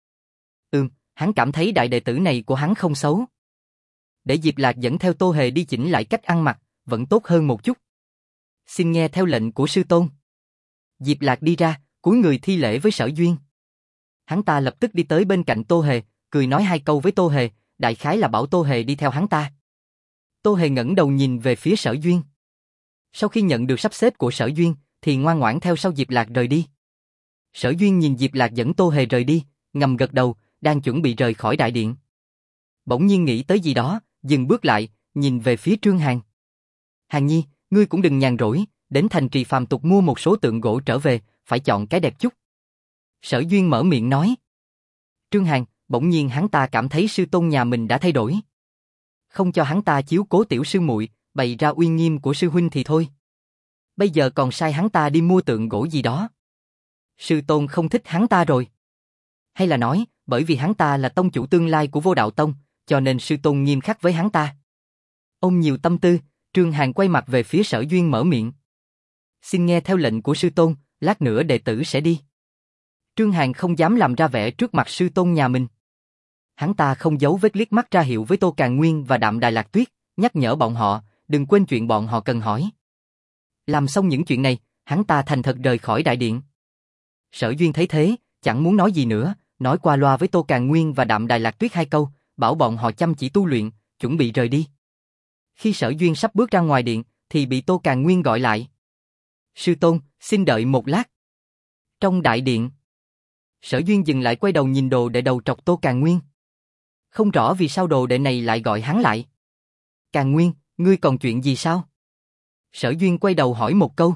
Hắn cảm thấy đại đệ tử này của hắn không xấu. Để Diệp Lạc dẫn theo Tô Hề đi chỉnh lại cách ăn mặc, vẫn tốt hơn một chút. Xin nghe theo lệnh của sư tôn. Diệp Lạc đi ra, cúi người thi lễ với Sở Duyên. Hắn ta lập tức đi tới bên cạnh Tô Hề, cười nói 2 câu với Tô Hề, đại khái là bảo Tô Hề đi theo hắn ta. Tô Hề ngẩng đầu nhìn về phía Sở Duyên. Sau khi nhận được sắp xếp của Sở Duyên, thì ngoan ngoãn theo sau Diệp Lạc rời đi. Sở Duyên nhìn Diệp Lạc dẫn Tô Hề rời đi, ngầm gật đầu, đang chuẩn bị rời khỏi đại điện. Bỗng nhiên nghĩ tới gì đó, dừng bước lại, nhìn về phía Trương Hàn. Hàn Nhi, ngươi cũng đừng nhàn rỗi, đến thành trì phàm tục mua một số tượng gỗ trở về, phải chọn cái đẹp chút. Sở Duyên mở miệng nói. Trương Hàn, bỗng nhiên hắn ta cảm thấy sư tôn nhà mình đã thay đổi. Không cho hắn ta chiếu cố tiểu sư muội, bày ra uy nghiêm của sư huynh thì thôi. Bây giờ còn sai hắn ta đi mua tượng gỗ gì đó. Sư tôn không thích hắn ta rồi. Hay là nói, bởi vì hắn ta là tông chủ tương lai của Vô Đạo Tông, cho nên sư tôn nghiêm khắc với hắn ta. Ôm nhiều tâm tư, Trương Hàn quay mặt về phía Sở Duyên mở miệng. Xin nghe theo lệnh của sư tôn, lát nữa đệ tử sẽ đi. Trương Hàn không dám làm ra vẻ trước mặt sư tôn nhà mình. Hắn ta không giấu vết liếc mắt ra hiệu với Tô Càn Nguyên và Đạm Đài Lạc Tuyết, nhắc nhở bọn họ, đừng quên chuyện bọn họ cần hỏi. Làm xong những chuyện này, hắn ta thành thật rời khỏi đại điện. Sở Duyên thấy thế, chẳng muốn nói gì nữa, nói qua loa với Tô Càn Nguyên và Đạm Đài Lạc Tuyết 2 câu, bảo bọn họ chăm chỉ tu luyện, chuẩn bị rời đi. Khi Sở Duyên sắp bước ra ngoài điện, thì bị Tô Càn Nguyên gọi lại. Sư tôn, xin đợi một lát. Trong đại điện, Sở Duyên dừng lại quay đầu nhìn đồ đệ đầu trọc Tô Càn Nguyên. Không rõ vì sao đồ đệ này lại gọi hắn lại. Càn Nguyên, ngươi còn chuyện gì sao? Sở Duyên quay đầu hỏi một câu.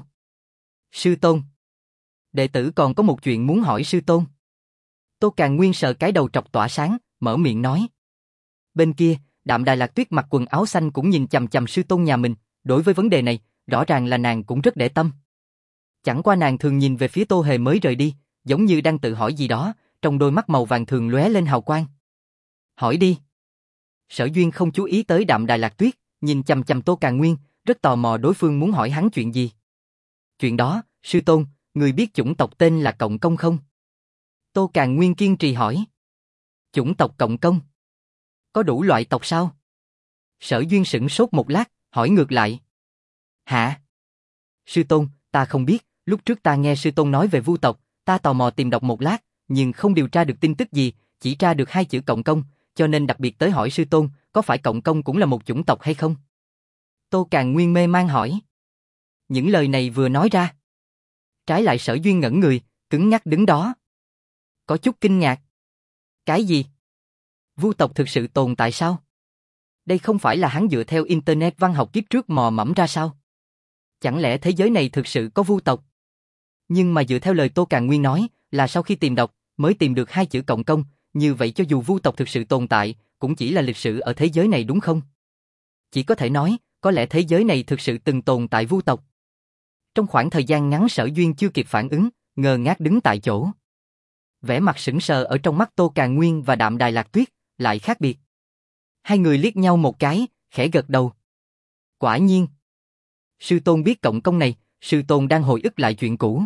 Sư tôn. Đệ tử còn có một chuyện muốn hỏi sư tôn. Tô Càn Nguyên sờ cái đầu trọc tỏa sáng, mở miệng nói. Bên kia, Đạm Đài Lạc Tuyết mặc quần áo xanh cũng nhìn chằm chằm sư tôn nhà mình, đối với vấn đề này, rõ ràng là nàng cũng rất để tâm. Chẳng qua nàng thường nhìn về phía Tô Hề mới rời đi, giống như đang tự hỏi gì đó, trong đôi mắt màu vàng thường lóe lên hào quang. Hỏi đi. Sở Duyên không chú ý tới Đạm Đài Lạc Tuyết, nhìn chằm chằm Tô Càn Nguyên, rất tò mò đối phương muốn hỏi hắn chuyện gì. Chuyện đó, sư tôn, người biết chủng tộc tên là Cộng Công không? Tô Càn Nguyên kiên trì hỏi. Chủng tộc Cộng Công? Có đủ loại tộc sao? Sở Duyên sững sốt một lát, hỏi ngược lại. Hả? Sư tôn, ta không biết, lúc trước ta nghe sư tôn nói về Vu tộc, ta tò mò tìm đọc một lát, nhưng không điều tra được tin tức gì, chỉ tra được 2 chữ Cộng Công, cho nên đặc biệt tới hỏi sư tôn, có phải Cộng Công cũng là một chủng tộc hay không? Tô Càn Nguyên mê man hỏi. Những lời này vừa nói ra, trái lại Sở Duyên ngẩn người, cứng nhắc đứng đó. Có chút kinh ngạc. Cái gì? Vu tộc thực sự tồn tại sao? Đây không phải là hắn dựa theo internet văn học kiếp trước mò mẫm ra sao? Chẳng lẽ thế giới này thực sự có vu tộc? Nhưng mà dựa theo lời Tô Càn Nguyên nói, là sau khi tìm đọc, mới tìm được 2 chữ Cộng Công, như vậy cho dù vu tộc thực sự tồn tại, cũng chỉ là lịch sử ở thế giới này đúng không? Chỉ có thể nói, có lẽ thế giới này thực sự từng tồn tại vu tộc. Trong khoảng thời gian ngắn Sở Duyên chưa kịp phản ứng, ngơ ngác đứng tại chỗ. Vẻ mặt sững sờ ở trong mắt Tô Càn Nguyên và Đạm Đài Lạc Tuyết, lại khác biệt. Hai người liếc nhau một cái, khẽ gật đầu. Quả nhiên. Sư tôn biết Cộng Công này, sư tôn đang hồi ức lại chuyện cũ.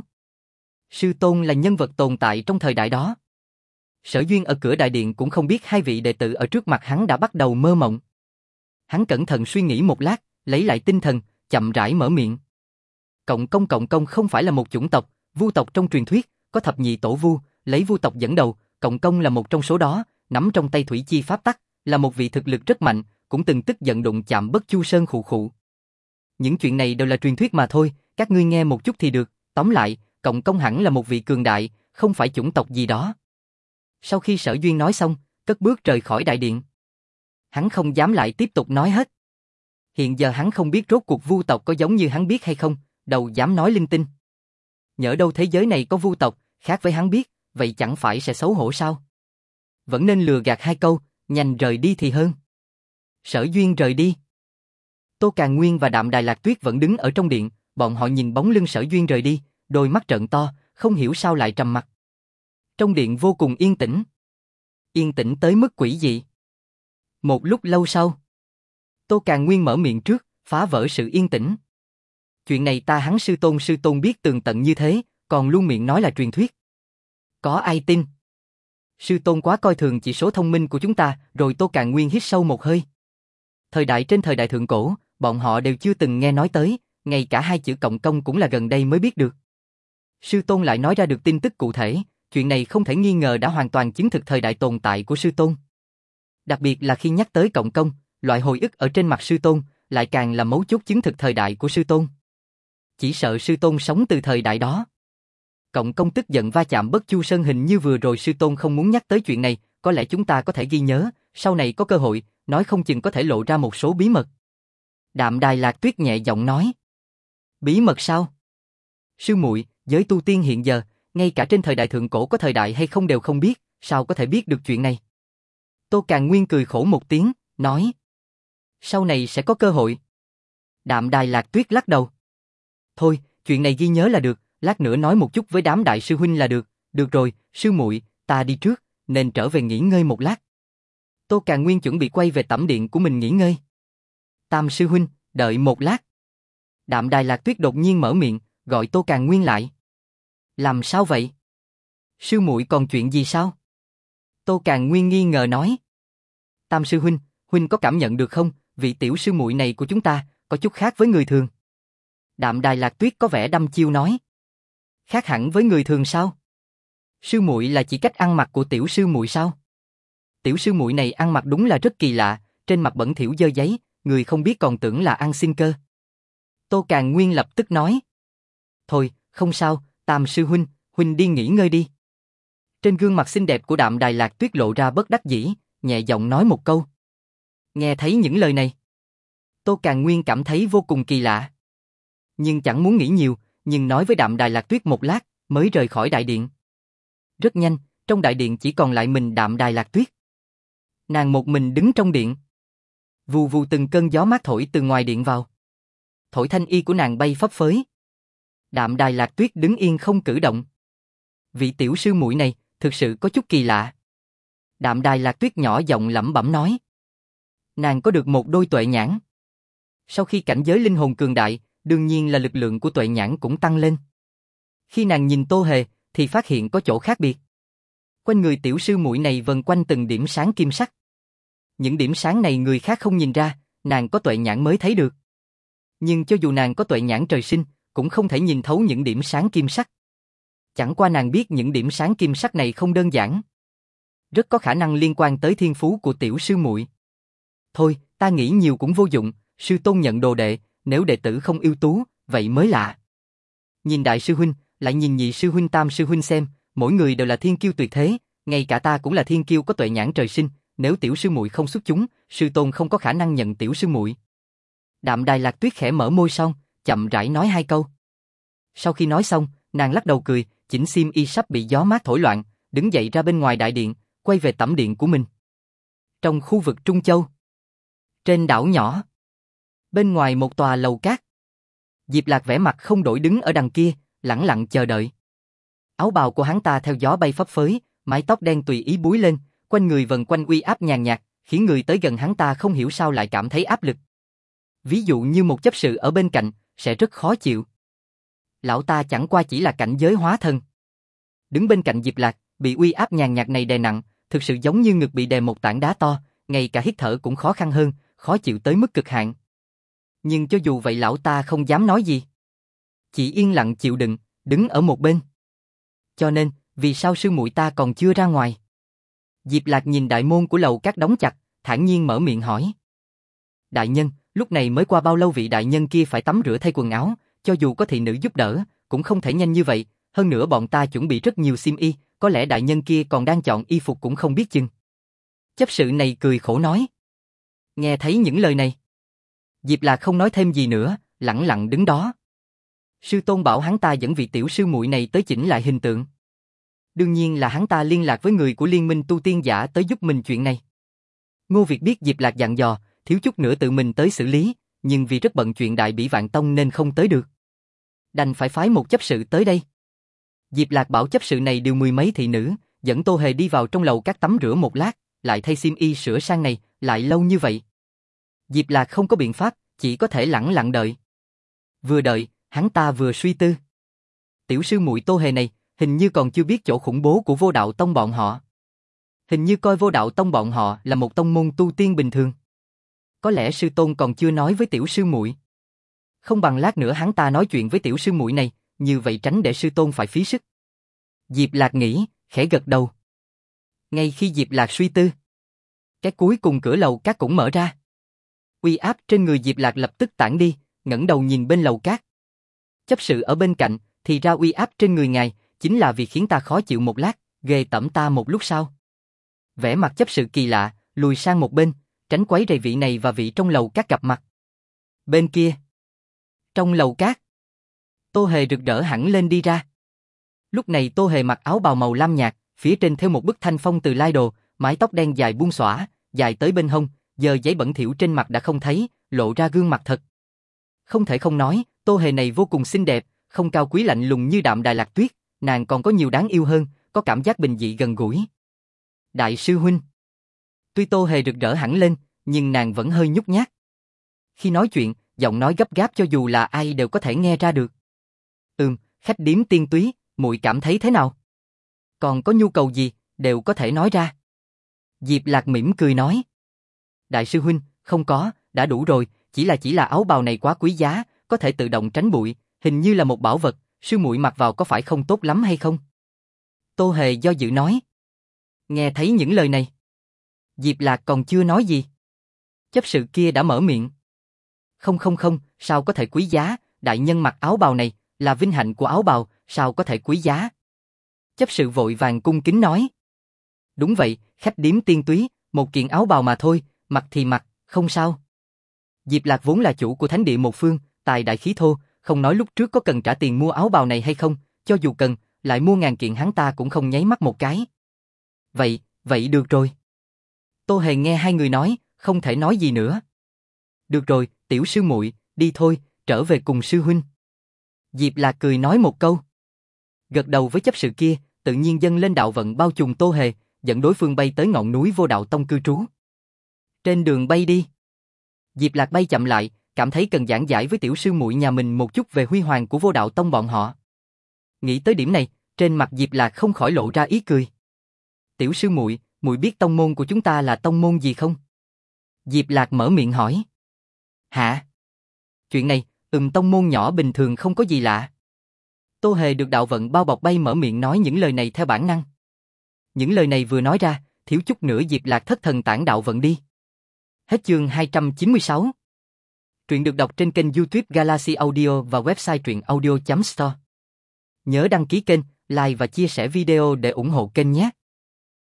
Sư tôn là nhân vật tồn tại trong thời đại đó. Sở Duyên ở cửa đại điện cũng không biết 2 vị đệ tử ở trước mặt hắn đã bắt đầu mơ mộng. Hắn cẩn thận suy nghĩ một lát, lấy lại tinh thần, chậm rãi mở miệng. Cộng Công không phải là một chủng tộc, vu tộc trong truyền thuyết, có thập nhị tổ vu, lấy vu tộc dẫn đầu, Cộng Công là một trong số đó, nắm trong tay thủy chi pháp tắc, là một vị thực lực rất mạnh, cũng từng tức giận đụng chạm Bất Chu Sơn khụ khụ. Những chuyện này đều là truyền thuyết mà thôi, các ngươi nghe một chút thì được, tóm lại, Cộng Công hẳn là một vị cường đại, không phải chủng tộc gì đó. Sau khi Sở Duyên nói xong, cất bước rời khỏi đại điện. Hắn không dám lại tiếp tục nói hết. Hiện giờ hắn không biết rốt cuộc vu tộc có giống như hắn biết hay không, đâu dám nói linh tinh. Nhỡ đâu thế giới này có vu tộc, khác với hắn biết, vậy chẳng phải sẽ xấu hổ sao? Vẫn nên lừa gạt 2 câu, nhanh rời đi thì hơn. Sở Duyên rời đi. Tô Càn Nguyên và Đạm Đài Lạc Tuyết vẫn đứng ở trong điện, bọn họ nhìn bóng lưng Sở Duyên rời đi, đôi mắt trợn to, không hiểu sao lại trầm mặc. Trong điện vô cùng yên tĩnh. Yên tĩnh tới mức quỷ dị. Một lúc lâu sau, Tô Càn Nguyên mở miệng trước, phá vỡ sự yên tĩnh. Chuyện này ta hắn sư tôn biết tường tận như thế, còn luôn miệng nói là truyền thuyết. Có ai tin? Sư tôn quá coi thường chỉ số thông minh của chúng ta, rồi Tô Càn Nguyên hít sâu một hơi. Trên thời đại thượng cổ, bọn họ đều chưa từng nghe nói tới, ngay cả 2 chữ Cộng Công cũng là gần đây mới biết được. Sư tôn lại nói ra được tin tức cụ thể, chuyện này không thể nghi ngờ đã hoàn toàn chứng thực thời đại tồn tại của sư tôn. Đặc biệt là khi nhắc tới Cộng Công, loại hồi ức ở trên mặt sư tôn, lại càng là mấu chốt chứng thực thời đại của sư tôn. Chỉ sợ sư tôn sống từ thời đại đó. Cộng Công tức giận va chạm Bất Chu Sơn, hình như vừa rồi sư tôn không muốn nhắc tới chuyện này, có lẽ chúng ta có thể ghi nhớ, sau này có cơ hội, nói không chừng có thể lộ ra một số bí mật. Đạm Đài Lạc Tuyết nhẹ giọng nói. Bí mật sao? Sư muội, giới tu tiên hiện giờ, ngay cả trên thời đại thượng cổ có thời đại hay không đều không biết, sao có thể biết được chuyện này? Tô Càn Nguyên cười khổ một tiếng, nói. Sau này sẽ có cơ hội. Đạm Đài Lạc Tuyết lắc đầu. Thôi, chuyện này ghi nhớ là được, lát nữa nói một chút với đám đại sư huynh là được. Được rồi, sư muội, ta đi trước, nên trở về nghỉ ngơi một lát. Tô Càn Nguyên chuẩn bị quay về tẩm điện của mình nghỉ ngơi. Tam sư huynh, đợi một lát. Đạm Đài Lạc Tuyết đột nhiên mở miệng, gọi Tô Càn Nguyên lại. Làm sao vậy? Sư muội còn chuyện gì sao? Tô Càn Nguyên nghi ngờ nói. Tam sư huynh, huynh có cảm nhận được không, vị tiểu sư muội này của chúng ta có chút khác với người thường. Đạm Đài Lạc Tuyết có vẻ đăm chiêu nói. Khác hẳn với người thường sao? Sư muội là chỉ cách ăn mặc của tiểu sư muội sao? Tiểu sư muội này ăn mặc đúng là rất kỳ lạ, trên mặt bẩn thỉu dơ giấy, người không biết còn tưởng là ăn xin cơ. Tô Càn Nguyên lập tức nói. Thôi, không sao, Tam sư huynh, huynh đi nghỉ ngơi đi. Trên gương mặt xinh đẹp của Đạm Đài Lạc Tuyết lộ ra bất đắc dĩ, nhẹ giọng nói một câu. Nghe thấy những lời này, Tô Càn Nguyên cảm thấy vô cùng kỳ lạ. Nhưng chẳng muốn nghĩ nhiều, nhưng nói với Đạm Đài Lạc Tuyết một lát, mới rời khỏi đại điện. Rất nhanh, trong đại điện chỉ còn lại mình Đạm Đài Lạc Tuyết. Nàng một mình đứng trong điện. Vù vù từng cơn gió mát thổi từ ngoài điện vào. Thổi thanh y của nàng bay phấp phới. Đạm Đài Lạc Tuyết đứng yên không cử động. Vị tiểu sư muội này, thực sự có chút kỳ lạ. Đạm Đài Lạc Tuyết nhỏ giọng lẩm bẩm nói. Nàng có được một đôi tuệ nhãn. Sau khi cảnh giới linh hồn cường đại, đương nhiên là lực lượng của tuệ nhãn cũng tăng lên. Khi nàng nhìn Tô Hề, thì phát hiện có chỗ khác biệt. Quanh người tiểu sư muội này vần quanh từng điểm sáng kim sắc. Những điểm sáng này người khác không nhìn ra, nàng có tuệ nhãn mới thấy được. Nhưng cho dù nàng có tuệ nhãn trời sinh, cũng không thể nhìn thấu những điểm sáng kim sắc. Chẳng qua nàng biết những điểm sáng kim sắc này không đơn giản. Rất có khả năng liên quan tới thiên phú của tiểu sư muội. Thôi, ta nghĩ nhiều cũng vô dụng, sư tôn nhận đồ đệ, nếu đệ tử không ưu tú, vậy mới lạ. Nhìn đại sư huynh, lại nhìn nhị sư huynh tam sư huynh xem, mỗi người đều là thiên kiêu tuyệt thế, ngay cả ta cũng là thiên kiêu có tuệ nhãn trời sinh, nếu tiểu sư muội không xuất chúng, sư tôn không có khả năng nhận tiểu sư muội. Đạm Đài Lạc Tuyết khẽ mở môi xong, chậm rãi nói hai câu. Sau khi nói xong, nàng lắc đầu cười, chỉnh xiêm y sắp bị gió mát thổi loạn, đứng dậy ra bên ngoài đại điện, quay về tẩm điện của mình. Trong khu vực Trung Châu, trên đảo nhỏ, bên ngoài một tòa lầu cát, Diệp Lạc vẻ mặt không đổi đứng ở đằng kia, lẳng lặng chờ đợi. Áo bào của hắn ta theo gió bay phấp phới, mái tóc đen tùy ý búi lên, quanh người vần quanh uy áp nhàn nhạt, khiến người tới gần hắn ta không hiểu sao lại cảm thấy áp lực. Ví dụ như một chấp sự ở bên cạnh, sẽ rất khó chịu. Lão ta chẳng qua chỉ là cảnh giới hóa thân. Đứng bên cạnh Diệp Lạc, bị uy áp nhàn nhạt này đè nặng, thực sự giống như ngực bị đè một tảng đá to, ngay cả hít thở cũng khó khăn hơn, khó chịu tới mức cực hạn. Nhưng cho dù vậy lão ta không dám nói gì. Chỉ yên lặng chịu đựng, đứng ở một bên. Cho nên, vì sao sư muội ta còn chưa ra ngoài? Diệp Lạc nhìn đại môn của lầu cát đóng chặt, thản nhiên mở miệng hỏi. Đại nhân, lúc này mới qua bao lâu vị đại nhân kia phải tắm rửa thay quần áo, cho dù có thị nữ giúp đỡ, cũng không thể nhanh như vậy, hơn nữa bọn ta chuẩn bị rất nhiều xiêm y, có lẽ đại nhân kia còn đang chọn y phục cũng không biết chừng. Chấp sự này cười khổ nói. Nghe thấy những lời này, Diệp Lạc không nói thêm gì nữa, lẳng lặng đứng đó. Sư tôn bảo hắn ta dẫn vị tiểu sư muội này tới chỉnh lại hình tượng. Đương nhiên là hắn ta liên lạc với người của Liên minh tu tiên giả tới giúp mình chuyện này. Ngô Việt biết Diệp Lạc dặn dò, thiếu chút nữa tự mình tới xử lý, nhưng vì rất bận chuyện Đại Bỉ Vạn Tông nên không tới được. Đành phải phái một chấp sự tới đây. Diệp Lạc bảo chấp sự này điều mười mấy thị nữ, dẫn Tô Hề đi vào trong lầu các tắm rửa một lát, lại thay xiêm y sửa sang này, lại lâu như vậy. Diệp Lạc không có biện pháp, chỉ có thể lẳng lặng đợi. Vừa đợi, hắn ta vừa suy tư. Tiểu sư muội Tô Hề này, hình như còn chưa biết chỗ khủng bố của Vô Đạo Tông bọn họ. Hình như coi Vô Đạo Tông bọn họ là một tông môn tu tiên bình thường. Có lẽ sư tôn còn chưa nói với tiểu sư muội. Không bằng lát nữa hắn ta nói chuyện với tiểu sư muội này, như vậy tránh để sư tôn phải phí sức. Diệp Lạc nghĩ, khẽ gật đầu. Ngay khi Diệp Lạc suy tư, cái cuối cùng cửa lầu cát cũng mở ra. Uy áp trên người Diệp Lạc lập tức tản đi, ngẩng đầu nhìn bên lầu cát. Chấp sự ở bên cạnh, thì ra uy áp trên người ngài, chính là vì khiến ta khó chịu một lát, ghê tởm ta một lúc sau. Vẻ mặt chấp sự kỳ lạ, lùi sang một bên, tránh quấy rầy vị này và vị trong lầu cát gặp mặt. Bên kia, trong lầu cát, Tô Hề rực rỡ hẳn lên đi ra. Lúc này Tô Hề mặc áo bào màu lam nhạt, phía trên thêu một bức thanh phong từ lai đồ, mái tóc đen dài buông xõa, dài tới bên hông, giờ giấy bẩn thỉu trên mặt đã không thấy, lộ ra gương mặt thật. Không thể không nói, Tô Hề này vô cùng xinh đẹp, không cao quý lạnh lùng như Đạm Đài Lạc Tuyết, nàng còn có nhiều đáng yêu hơn, có cảm giác bình dị gần gũi. Đại sư huynh. Tuy Tô Hề rực rỡ hẳn lên, nhưng nàng vẫn hơi nhút nhát. Khi nói chuyện, giọng nói gấp gáp cho dù là ai đều có thể nghe ra được. Khách điếm Tiên Túy, muội cảm thấy thế nào? Còn có nhu cầu gì, đều có thể nói ra. Diệp Lạc mỉm cười nói. Đại sư huynh, không có, đã đủ rồi, chỉ là áo bào này quá quý giá, có thể tự động tránh bụi, hình như là một bảo vật, sư muội mặc vào có phải không tốt lắm hay không? Tô Hề do dự nói. Nghe thấy những lời này, Diệp Lạc còn chưa nói gì. Chấp sự kia đã mở miệng. Không, sao có thể quý giá, đại nhân mặc áo bào này, là vinh hạnh của áo bào, sao có thể quý giá? Chấp sự vội vàng cung kính nói. Đúng vậy, khách điếm Tiên Túy, một kiện áo bào mà thôi, mặc thì mặc, không sao. Diệp Lạc vốn là chủ của thánh địa một phương, tài đại khí thô, không nói lúc trước có cần trả tiền mua áo bào này hay không, cho dù cần, lại mua ngàn kiện hắn ta cũng không nháy mắt một cái. Vậy được rồi. Tô Hề nghe hai người nói, không thể nói gì nữa. Được rồi, tiểu sư muội, đi thôi, trở về cùng sư huynh. Diệp Lạc cười nói một câu. Gật đầu với chấp sự kia, tự nhiên dâng lên đạo vận bao trùm Tô Hề, dẫn đối phương bay tới ngọn núi Vô Đạo Tông cư trú. Trên đường bay đi, Diệp Lạc bay chậm lại, cảm thấy cần giảng giải với tiểu sư muội nhà mình một chút về huy hoàng của Vô Đạo Tông bọn họ. Nghĩ tới điểm này, trên mặt Diệp Lạc không khỏi lộ ra ý cười. Tiểu sư muội, muội biết tông môn của chúng ta là tông môn gì không? Diệp Lạc mở miệng hỏi. Hả? Chuyện này, tông môn nhỏ bình thường không có gì lạ. Tô Hề được đạo vận bao bọc bay mở miệng nói những lời này theo bản năng. Những lời này vừa nói ra, thiếu chút nữa Diệp Lạc thất thần tản đạo vận đi. Hết chương 296. Truyện được đọc trên kênh YouTube Galaxy Audio và website truyệnaudio.store. Nhớ đăng ký kênh, like và chia sẻ video để ủng hộ kênh nhé.